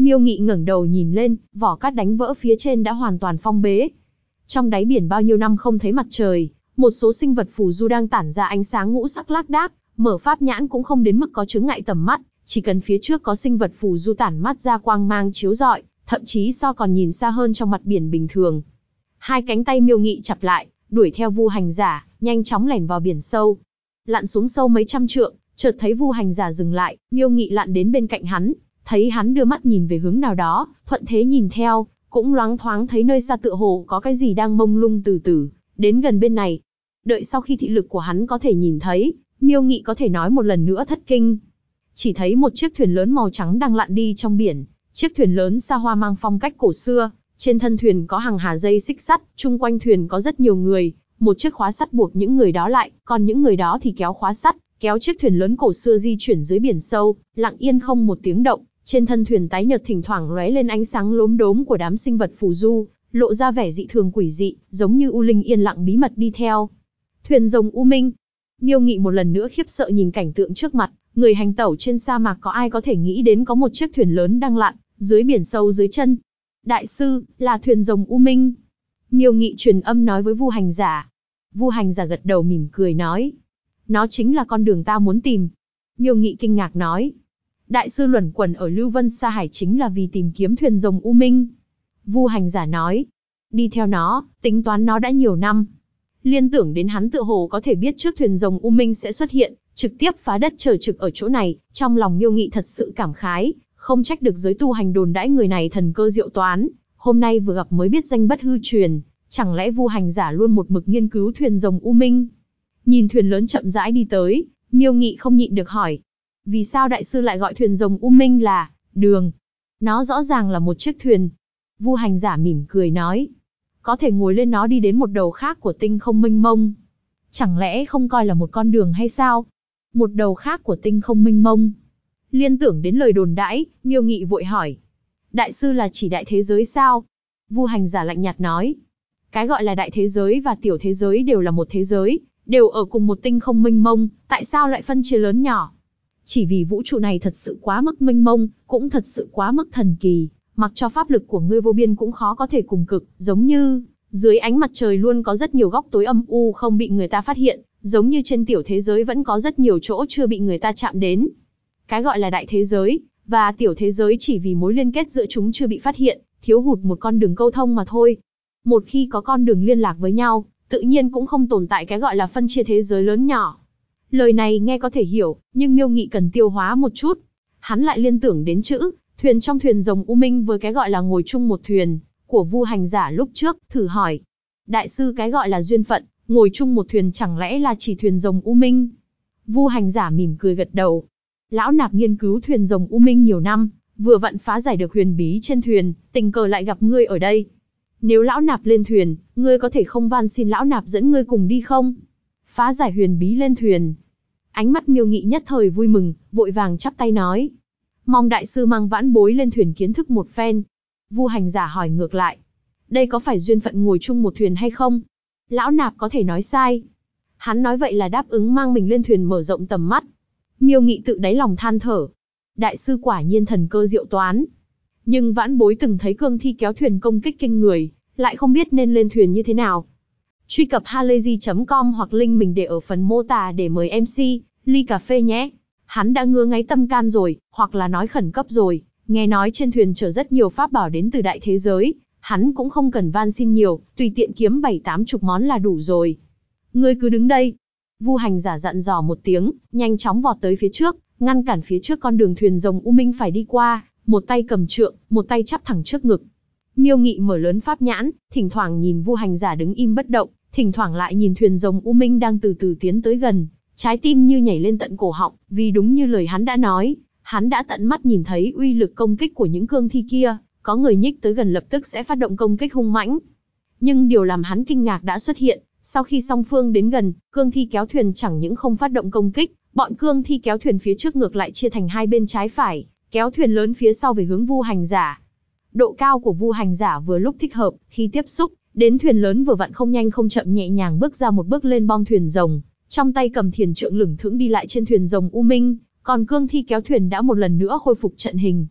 Miêu Nghị ngẩng đầu nhìn lên, vỏ cát đánh vỡ phía trên đã hoàn toàn phong bế. Trong đáy biển bao nhiêu năm không thấy mặt trời, một số sinh vật phù du đang tản ra ánh sáng ngũ sắc lác đác, mở pháp nhãn cũng không đến mức có chướng ngại tầm mắt, chỉ cần phía trước có sinh vật phù du tản mắt ra quang mang chiếu rọi, thậm chí so còn nhìn xa hơn trong mặt biển bình thường. Hai cánh tay Miêu Nghị chặp lại, đuổi theo Vu Hành Giả, nhanh chóng lẻn vào biển sâu. Lặn xuống sâu mấy trăm trượng, chợt thấy Vu Hành Giả dừng lại, Miêu Nghị lặn đến bên cạnh hắn, thấy hắn đưa mắt nhìn về hướng nào đó, thuận thế nhìn theo, cũng loáng thoáng thấy nơi xa tựa hồ có cái gì đang mông lung từ từ đến gần bên này. Đợi sau khi thị lực của hắn có thể nhìn thấy, Miêu Nghị có thể nói một lần nữa thất kinh. Chỉ thấy một chiếc thuyền lớn màu trắng đang lặn đi trong biển, chiếc thuyền lớn xa hoa mang phong cách cổ xưa, trên thân thuyền có hàng hà dây xích sắt, chung quanh thuyền có rất nhiều người, một chiếc khóa sắt buộc những người đó lại, còn những người đó thì kéo khóa sắt, kéo chiếc thuyền lớn cổ xưa di chuyển dưới biển sâu, lặng yên không một tiếng động. Trên thân thuyền tái nhợt thỉnh thoảng lóe lên ánh sáng lốm đốm của đám sinh vật phù du, lộ ra vẻ dị thường quỷ dị, giống như u linh yên lặng bí mật đi theo. Thuyền rồng U Minh. Miêu Nghị một lần nữa khiếp sợ nhìn cảnh tượng trước mặt, người hành tẩu trên sa mạc có ai có thể nghĩ đến có một chiếc thuyền lớn đang lặn dưới biển sâu dưới chân. Đại sư, là thuyền rồng U Minh. Miêu Nghị truyền âm nói với Vu Hành Giả. Vu Hành Giả gật đầu mỉm cười nói. Nó chính là con đường ta muốn tìm. Miêu Nghị kinh ngạc nói. Đại sư luẩn quẩn ở Lưu Vân Sa Hải chính là vì tìm kiếm thuyền rồng U Minh. Vu Hành Giả nói. Đi theo nó, tính toán nó đã nhiều năm. Liên tưởng đến hắn tựa hồ có thể biết trước thuyền rồng U Minh sẽ xuất hiện, trực tiếp phá đất trở trực ở chỗ này, trong lòng Miêu Nghị thật sự cảm khái, không trách được giới tu hành đồn đãi người này thần cơ diệu toán, hôm nay vừa gặp mới biết danh bất hư truyền, chẳng lẽ Vu Hành Giả luôn một mực nghiên cứu thuyền rồng U Minh. Nhìn thuyền lớn chậm rãi đi tới, Miêu Nghị không nhịn được hỏi. Vì sao đại sư lại gọi thuyền rồng U Minh là đường? Nó rõ ràng là một chiếc thuyền. Vu Hành Giả mỉm cười nói. Có thể ngồi lên nó đi đến một đầu khác của tinh không mênh mông. Chẳng lẽ không coi là một con đường hay sao? Một đầu khác của tinh không mênh mông. Liên tưởng đến lời đồn đãi, Miêu Nghị vội hỏi. Đại sư là chỉ đại thế giới sao? Vu Hành Giả lạnh nhạt nói. Cái gọi là đại thế giới và tiểu thế giới đều là một thế giới, đều ở cùng một tinh không mênh mông, tại sao lại phân chia lớn nhỏ? Chỉ vì vũ trụ này thật sự quá mức mênh mông, cũng thật sự quá mức thần kỳ, mặc cho pháp lực của ngươi vô biên cũng khó có thể cùng cực, giống như dưới ánh mặt trời luôn có rất nhiều góc tối âm u không bị người ta phát hiện, giống như trên tiểu thế giới vẫn có rất nhiều chỗ chưa bị người ta chạm đến. Cái gọi là đại thế giới và tiểu thế giới chỉ vì mối liên kết giữa chúng chưa bị phát hiện, thiếu hụt một con đường câu thông mà thôi. Một khi có con đường liên lạc với nhau, tự nhiên cũng không tồn tại cái gọi là phân chia thế giới lớn nhỏ. Lời này nghe có thể hiểu, nhưng Miêu Nghị cần tiêu hóa một chút. Hắn lại liên tưởng đến chữ thuyền trong thuyền rồng U Minh với cái gọi là ngồi chung một thuyền của Vu Hành Giả lúc trước, thử hỏi. Đại sư, cái gọi là duyên phận, ngồi chung một thuyền chẳng lẽ là chỉ thuyền rồng U Minh? Vu Hành Giả mỉm cười gật đầu. Lão nạp nghiên cứu thuyền rồng U Minh nhiều năm, vừa vặn phá giải được huyền bí trên thuyền, tình cờ lại gặp ngươi ở đây. Nếu lão nạp lên thuyền, ngươi có thể không van xin lão nạp dẫn ngươi cùng đi không? Phá giải huyền bí lên thuyền. Ánh mắt Miêu Nghị nhất thời vui mừng, vội vàng chắp tay nói. Mong đại sư mang vãn bối lên thuyền kiến thức một phen. Vu Hành Giả hỏi ngược lại. Đây có phải duyên phận ngồi chung một thuyền hay không? Lão nạp có thể nói sai. Hắn nói vậy là đáp ứng mang mình lên thuyền mở rộng tầm mắt. Miêu Nghị tự đáy lòng than thở. Đại sư quả nhiên thần cơ diệu toán. Nhưng vãn bối từng thấy cương thi kéo thuyền công kích kinh người, lại không biết nên lên thuyền như thế nào. Truy cập halayzi.com hoặc link mình để ở phần mô tả để mời MC, ly cà phê nhé. Hắn đã ngứa ngáy tâm can rồi, hoặc là nói khẩn cấp rồi, nghe nói trên thuyền chở rất nhiều pháp bảo đến từ đại thế giới, hắn cũng không cần van xin nhiều, tùy tiện kiếm 7-80 món là đủ rồi. Ngươi cứ đứng đây. Vu Hành Giả dặn dò một tiếng, nhanh chóng vọt tới phía trước, ngăn cản phía trước con đường thuyền rồng U Minh phải đi qua, một tay cầm trượng, một tay chắp thẳng trước ngực. Miêu Nghị mở lớn pháp nhãn, thỉnh thoảng nhìn Vu Hành Giả đứng im bất động, thỉnh thoảng lại nhìn thuyền rồng U Minh đang từ từ tiến tới gần, trái tim như nhảy lên tận cổ họng, vì đúng như lời hắn đã nói, hắn đã tận mắt nhìn thấy uy lực công kích của những cương thi kia, có người nhích tới gần lập tức sẽ phát động công kích hung mãnh. Nhưng điều làm hắn kinh ngạc đã xuất hiện, sau khi song phương đến gần, cương thi kéo thuyền chẳng những không phát động công kích, bọn cương thi kéo thuyền phía trước ngược lại chia thành hai bên trái phải, kéo thuyền lớn phía sau về hướng Vu Hành Giả. Độ cao của Vu Hành Giả vừa lúc thích hợp, khi tiếp xúc đến thuyền lớn vừa vặn không nhanh không chậm nhẹ nhàng bước ra một bước lên bong thuyền rồng, trong tay cầm thiền trượng lửng thững đi lại trên thuyền rồng U Minh, còn cương thi kéo thuyền đã một lần nữa khôi phục trận hình.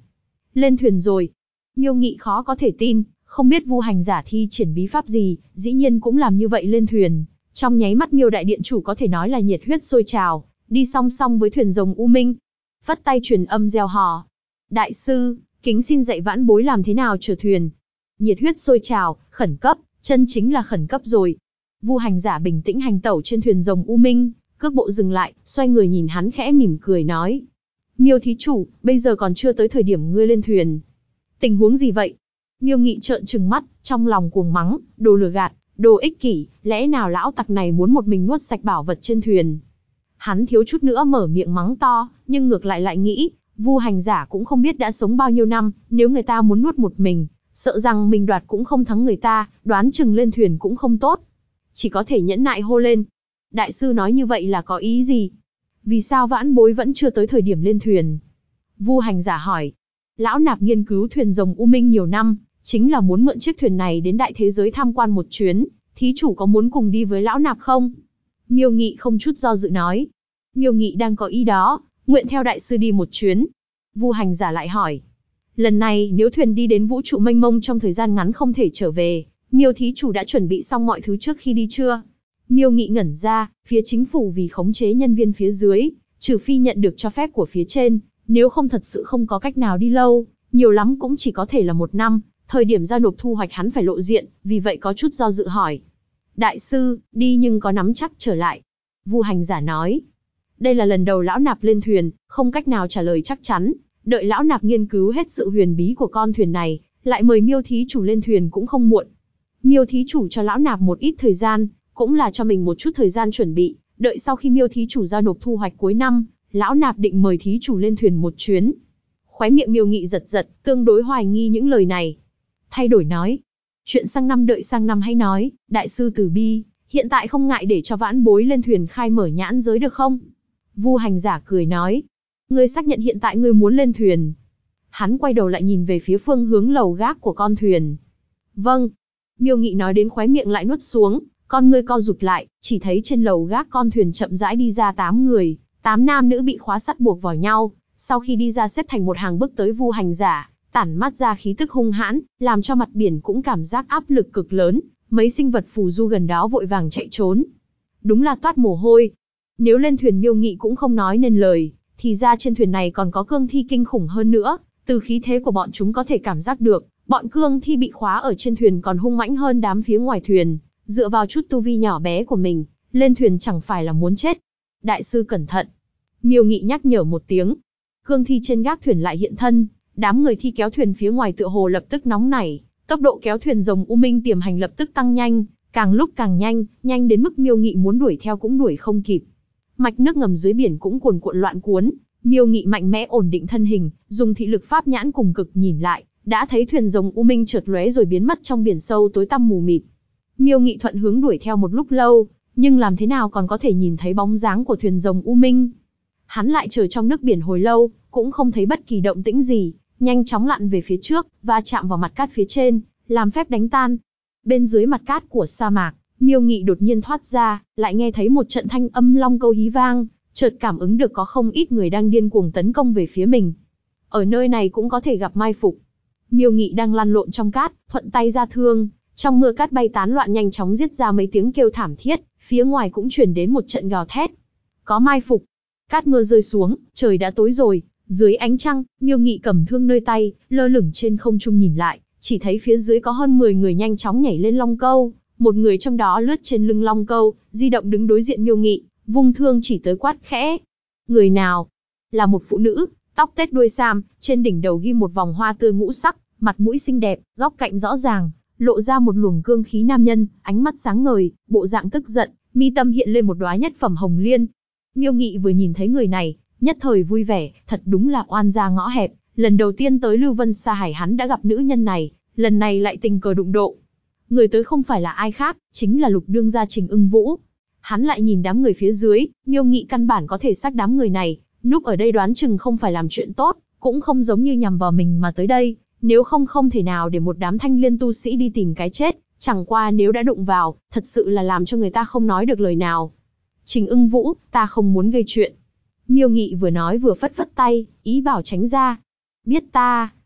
Lên thuyền rồi. Miêu Nghị khó có thể tin, không biết Vu hành giả thi triển bí pháp gì, dĩ nhiên cũng làm như vậy lên thuyền. Trong nháy mắt Miêu đại điện chủ có thể nói là nhiệt huyết sôi trào, đi song song với thuyền rồng U Minh. Phất tay truyền âm reo hò. Đại sư, kính xin dạy vãn bối làm thế nào chở thuyền. Nhiệt huyết sôi trào, khẩn cấp, chân chính là khẩn cấp rồi. Vu hành giả bình tĩnh hành tẩu trên thuyền rồng U Minh, cước bộ dừng lại, xoay người nhìn hắn khẽ mỉm cười nói. Miêu thí chủ, bây giờ còn chưa tới thời điểm ngươi lên thuyền. Tình huống gì vậy? Miêu Nghị trợn trừng mắt, trong lòng cuồng mắng, đồ lừa gạt, đồ ích kỷ, lẽ nào lão tặc này muốn một mình nuốt sạch bảo vật trên thuyền? Hắn thiếu chút nữa mở miệng mắng to, nhưng ngược lại nghĩ, Vu hành giả cũng không biết đã sống bao nhiêu năm, nếu người ta muốn nuốt một mình, sợ rằng mình đoạt cũng không thắng người ta, đoán chừng lên thuyền cũng không tốt. Chỉ có thể nhẫn nại hô lên. Đại sư nói như vậy là có ý gì? Vì sao vãn bối vẫn chưa tới thời điểm lên thuyền? Vu hành giả hỏi. Lão nạp nghiên cứu thuyền rồng U Minh nhiều năm, chính là muốn mượn chiếc thuyền này đến đại thế giới tham quan một chuyến, thí chủ có muốn cùng đi với lão nạp không? Miêu Nghị không chút do dự nói. Miêu Nghị đang có ý đó, nguyện theo đại sư đi một chuyến. Vu hành giả lại hỏi. Lần này nếu thuyền đi đến vũ trụ mênh mông trong thời gian ngắn không thể trở về, Miêu thí chủ đã chuẩn bị xong mọi thứ trước khi đi chưa? Miêu Nghị ngẩn ra, phía chính phủ vì khống chế nhân viên phía dưới, trừ phi nhận được cho phép của phía trên, nếu không thật sự không có cách nào đi lâu, nhiều lắm cũng chỉ có thể là 1 năm, thời điểm giao nộp thu hoạch hắn phải lộ diện, vì vậy có chút do dự hỏi. Đại sư, đi nhưng có nắm chắc trở lại. Vu hành giả nói. Đây là lần đầu lão nạp lên thuyền, không cách nào trả lời chắc chắn, đợi lão nạp nghiên cứu hết sự huyền bí của con thuyền này, lại mời Miêu thí chủ lên thuyền cũng không muộn. Miêu thí chủ cho lão nạp một ít thời gian, cũng là cho mình một chút thời gian chuẩn bị, đợi sau khi Miêu thí chủ giao nộp thu hoạch cuối năm, lão nạp định mời thí chủ lên thuyền một chuyến. Khóe miệng Miêu Nghị giật giật, tương đối hoài nghi những lời này. Thay đổi nói, chuyện sang năm đợi sang năm hãy nói, đại sư từ bi, hiện tại không ngại để cho vãn bối lên thuyền khai mở nhãn giới được không? Vu hành giả cười nói, ngươi xác nhận hiện tại ngươi muốn lên thuyền. Hắn quay đầu lại nhìn về phía phương hướng lầu gác của con thuyền. Vâng. Miêu Nghị nói đến khóe miệng lại nuốt xuống, con ngươi co rụt lại, chỉ thấy trên lầu gác con thuyền chậm rãi đi ra 8 người, 8 nam nữ bị khóa sắt buộc vào nhau, sau khi đi ra xếp thành một hàng bước tới Vu hành giả, tản mát ra khí tức hung hãn, làm cho mặt biển cũng cảm giác áp lực cực lớn, mấy sinh vật phù du gần đó vội vàng chạy trốn. Đúng là toát mồ hôi. Nếu lên thuyền Miêu Nghị cũng không nói nên lời, thì ra trên thuyền này còn có cương thi kinh khủng hơn nữa, từ khí thế của bọn chúng có thể cảm giác được, bọn cương thi bị khóa ở trên thuyền còn hung mãnh hơn đám phía ngoài thuyền, dựa vào chút tu vi nhỏ bé của mình, lên thuyền chẳng phải là muốn chết. Đại sư cẩn thận. Miêu Nghị nhắc nhở một tiếng. Cương thi trên gác thuyền lại hiện thân, đám người thi kéo thuyền phía ngoài tựa hồ lập tức nóng nảy, tốc độ kéo thuyền rồng U Minh tiềm hành lập tức tăng nhanh, càng lúc càng nhanh, nhanh đến mức Miêu Nghị muốn đuổi theo cũng đuổi không kịp. Mạch nước ngầm dưới biển cũng cuồn cuộn loạn cuốn, Miêu Nghị mạnh mẽ ổn định thân hình, dùng thị lực pháp nhãn cùng cực nhìn lại, đã thấy thuyền rồng U Minh chợt lóe rồi biến mất trong biển sâu tối tăm mù mịt. Miêu Nghị thuận hướng đuổi theo một lúc lâu, nhưng làm thế nào còn có thể nhìn thấy bóng dáng của thuyền rồng U Minh. Hắn lại chờ trong nước biển hồi lâu, cũng không thấy bất kỳ động tĩnh gì, nhanh chóng lặn về phía trước, va chạm vào mặt cát phía trên, làm phép đánh tan. Bên dưới mặt cát của sa mạc, Miêu Nghị đột nhiên thoát ra, lại nghe thấy một trận thanh âm long câu hí vang, chợt cảm ứng được có không ít người đang điên cuồng tấn công về phía mình. Ở nơi này cũng có thể gặp mai phục. Miêu Nghị đang lăn lộn trong cát, thuận tay ra thương, trong mưa cát bay tán loạn nhanh chóng giết ra mấy tiếng kêu thảm thiết, phía ngoài cũng truyền đến một trận gào thét. Có mai phục. Cát mưa rơi xuống, trời đã tối rồi, dưới ánh trăng, Miêu Nghị cầm thương nơi tay, lơ lửng trên không trung nhìn lại, chỉ thấy phía dưới có hơn 10 người nhanh chóng nhảy lên long câu, một người trong đó lướt trên lưng long câu, di động đứng đối diện Miêu Nghị, vung thương chỉ tới quát khẽ. Người nào? Là một phụ nữ, tóc tết đuôi sam, trên đỉnh đầu ghi một vòng hoa tươi ngũ sắc, mặt mũi xinh đẹp, góc cạnh rõ ràng, lộ ra một luồng cương khí nam nhân, ánh mắt sáng ngời, bộ dạng tức giận, mi tâm hiện lên một đóa nhất phẩm hồng liên. Miêu Nghị vừa nhìn thấy người này, nhất thời vui vẻ, thật đúng là oan gia ngõ hẹp, lần đầu tiên tới Lưu Vân Sa Hải hắn đã gặp nữ nhân này, lần này lại tình cờ đụng độ. Người tới không phải là ai khác, chính là Lục đương gia Trình Ưng Vũ. Hắn lại nhìn đám người phía dưới, Miêu Nghị căn bản có thể xác đám người này, núp ở đây đoán chừng không phải làm chuyện tốt, cũng không giống như nhằm vào mình mà tới đây, nếu không không thể nào để một đám thanh liên tu sĩ đi tìm cái chết, chẳng qua nếu đã đụng vào, thật sự là làm cho người ta không nói được lời nào. Trình Ưng Vũ, ta không muốn gây chuyện. Miêu Nghị vừa nói vừa phất phất tay, ý bảo tránh ra. Biết ta.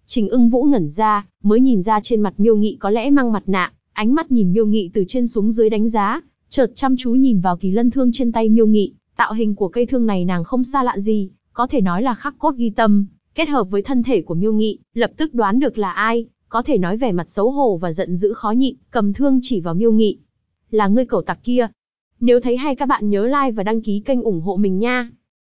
Trình Ưng Vũ ngẩn ra, mới nhìn ra trên mặt Miêu Nghị có lẽ mang mặt nạ, ánh mắt nhìn Miêu Nghị từ trên xuống dưới đánh giá, chợt chăm chú nhìn vào kỳ lân thương trên tay Miêu Nghị, tạo hình của cây thương này nàng không xa lạ gì, có thể nói là khắc cốt ghi tâm, kết hợp với thân thể của Miêu Nghị, lập tức đoán được là ai, có thể nói vẻ mặt xấu hổ và giận dữ khó nhịn, cầm thương chỉ vào Miêu Nghị. Là ngươi cẩu tặc kia. Nếu thấy hay các bạn nhớ like và đăng ký kênh ủng hộ mình nha.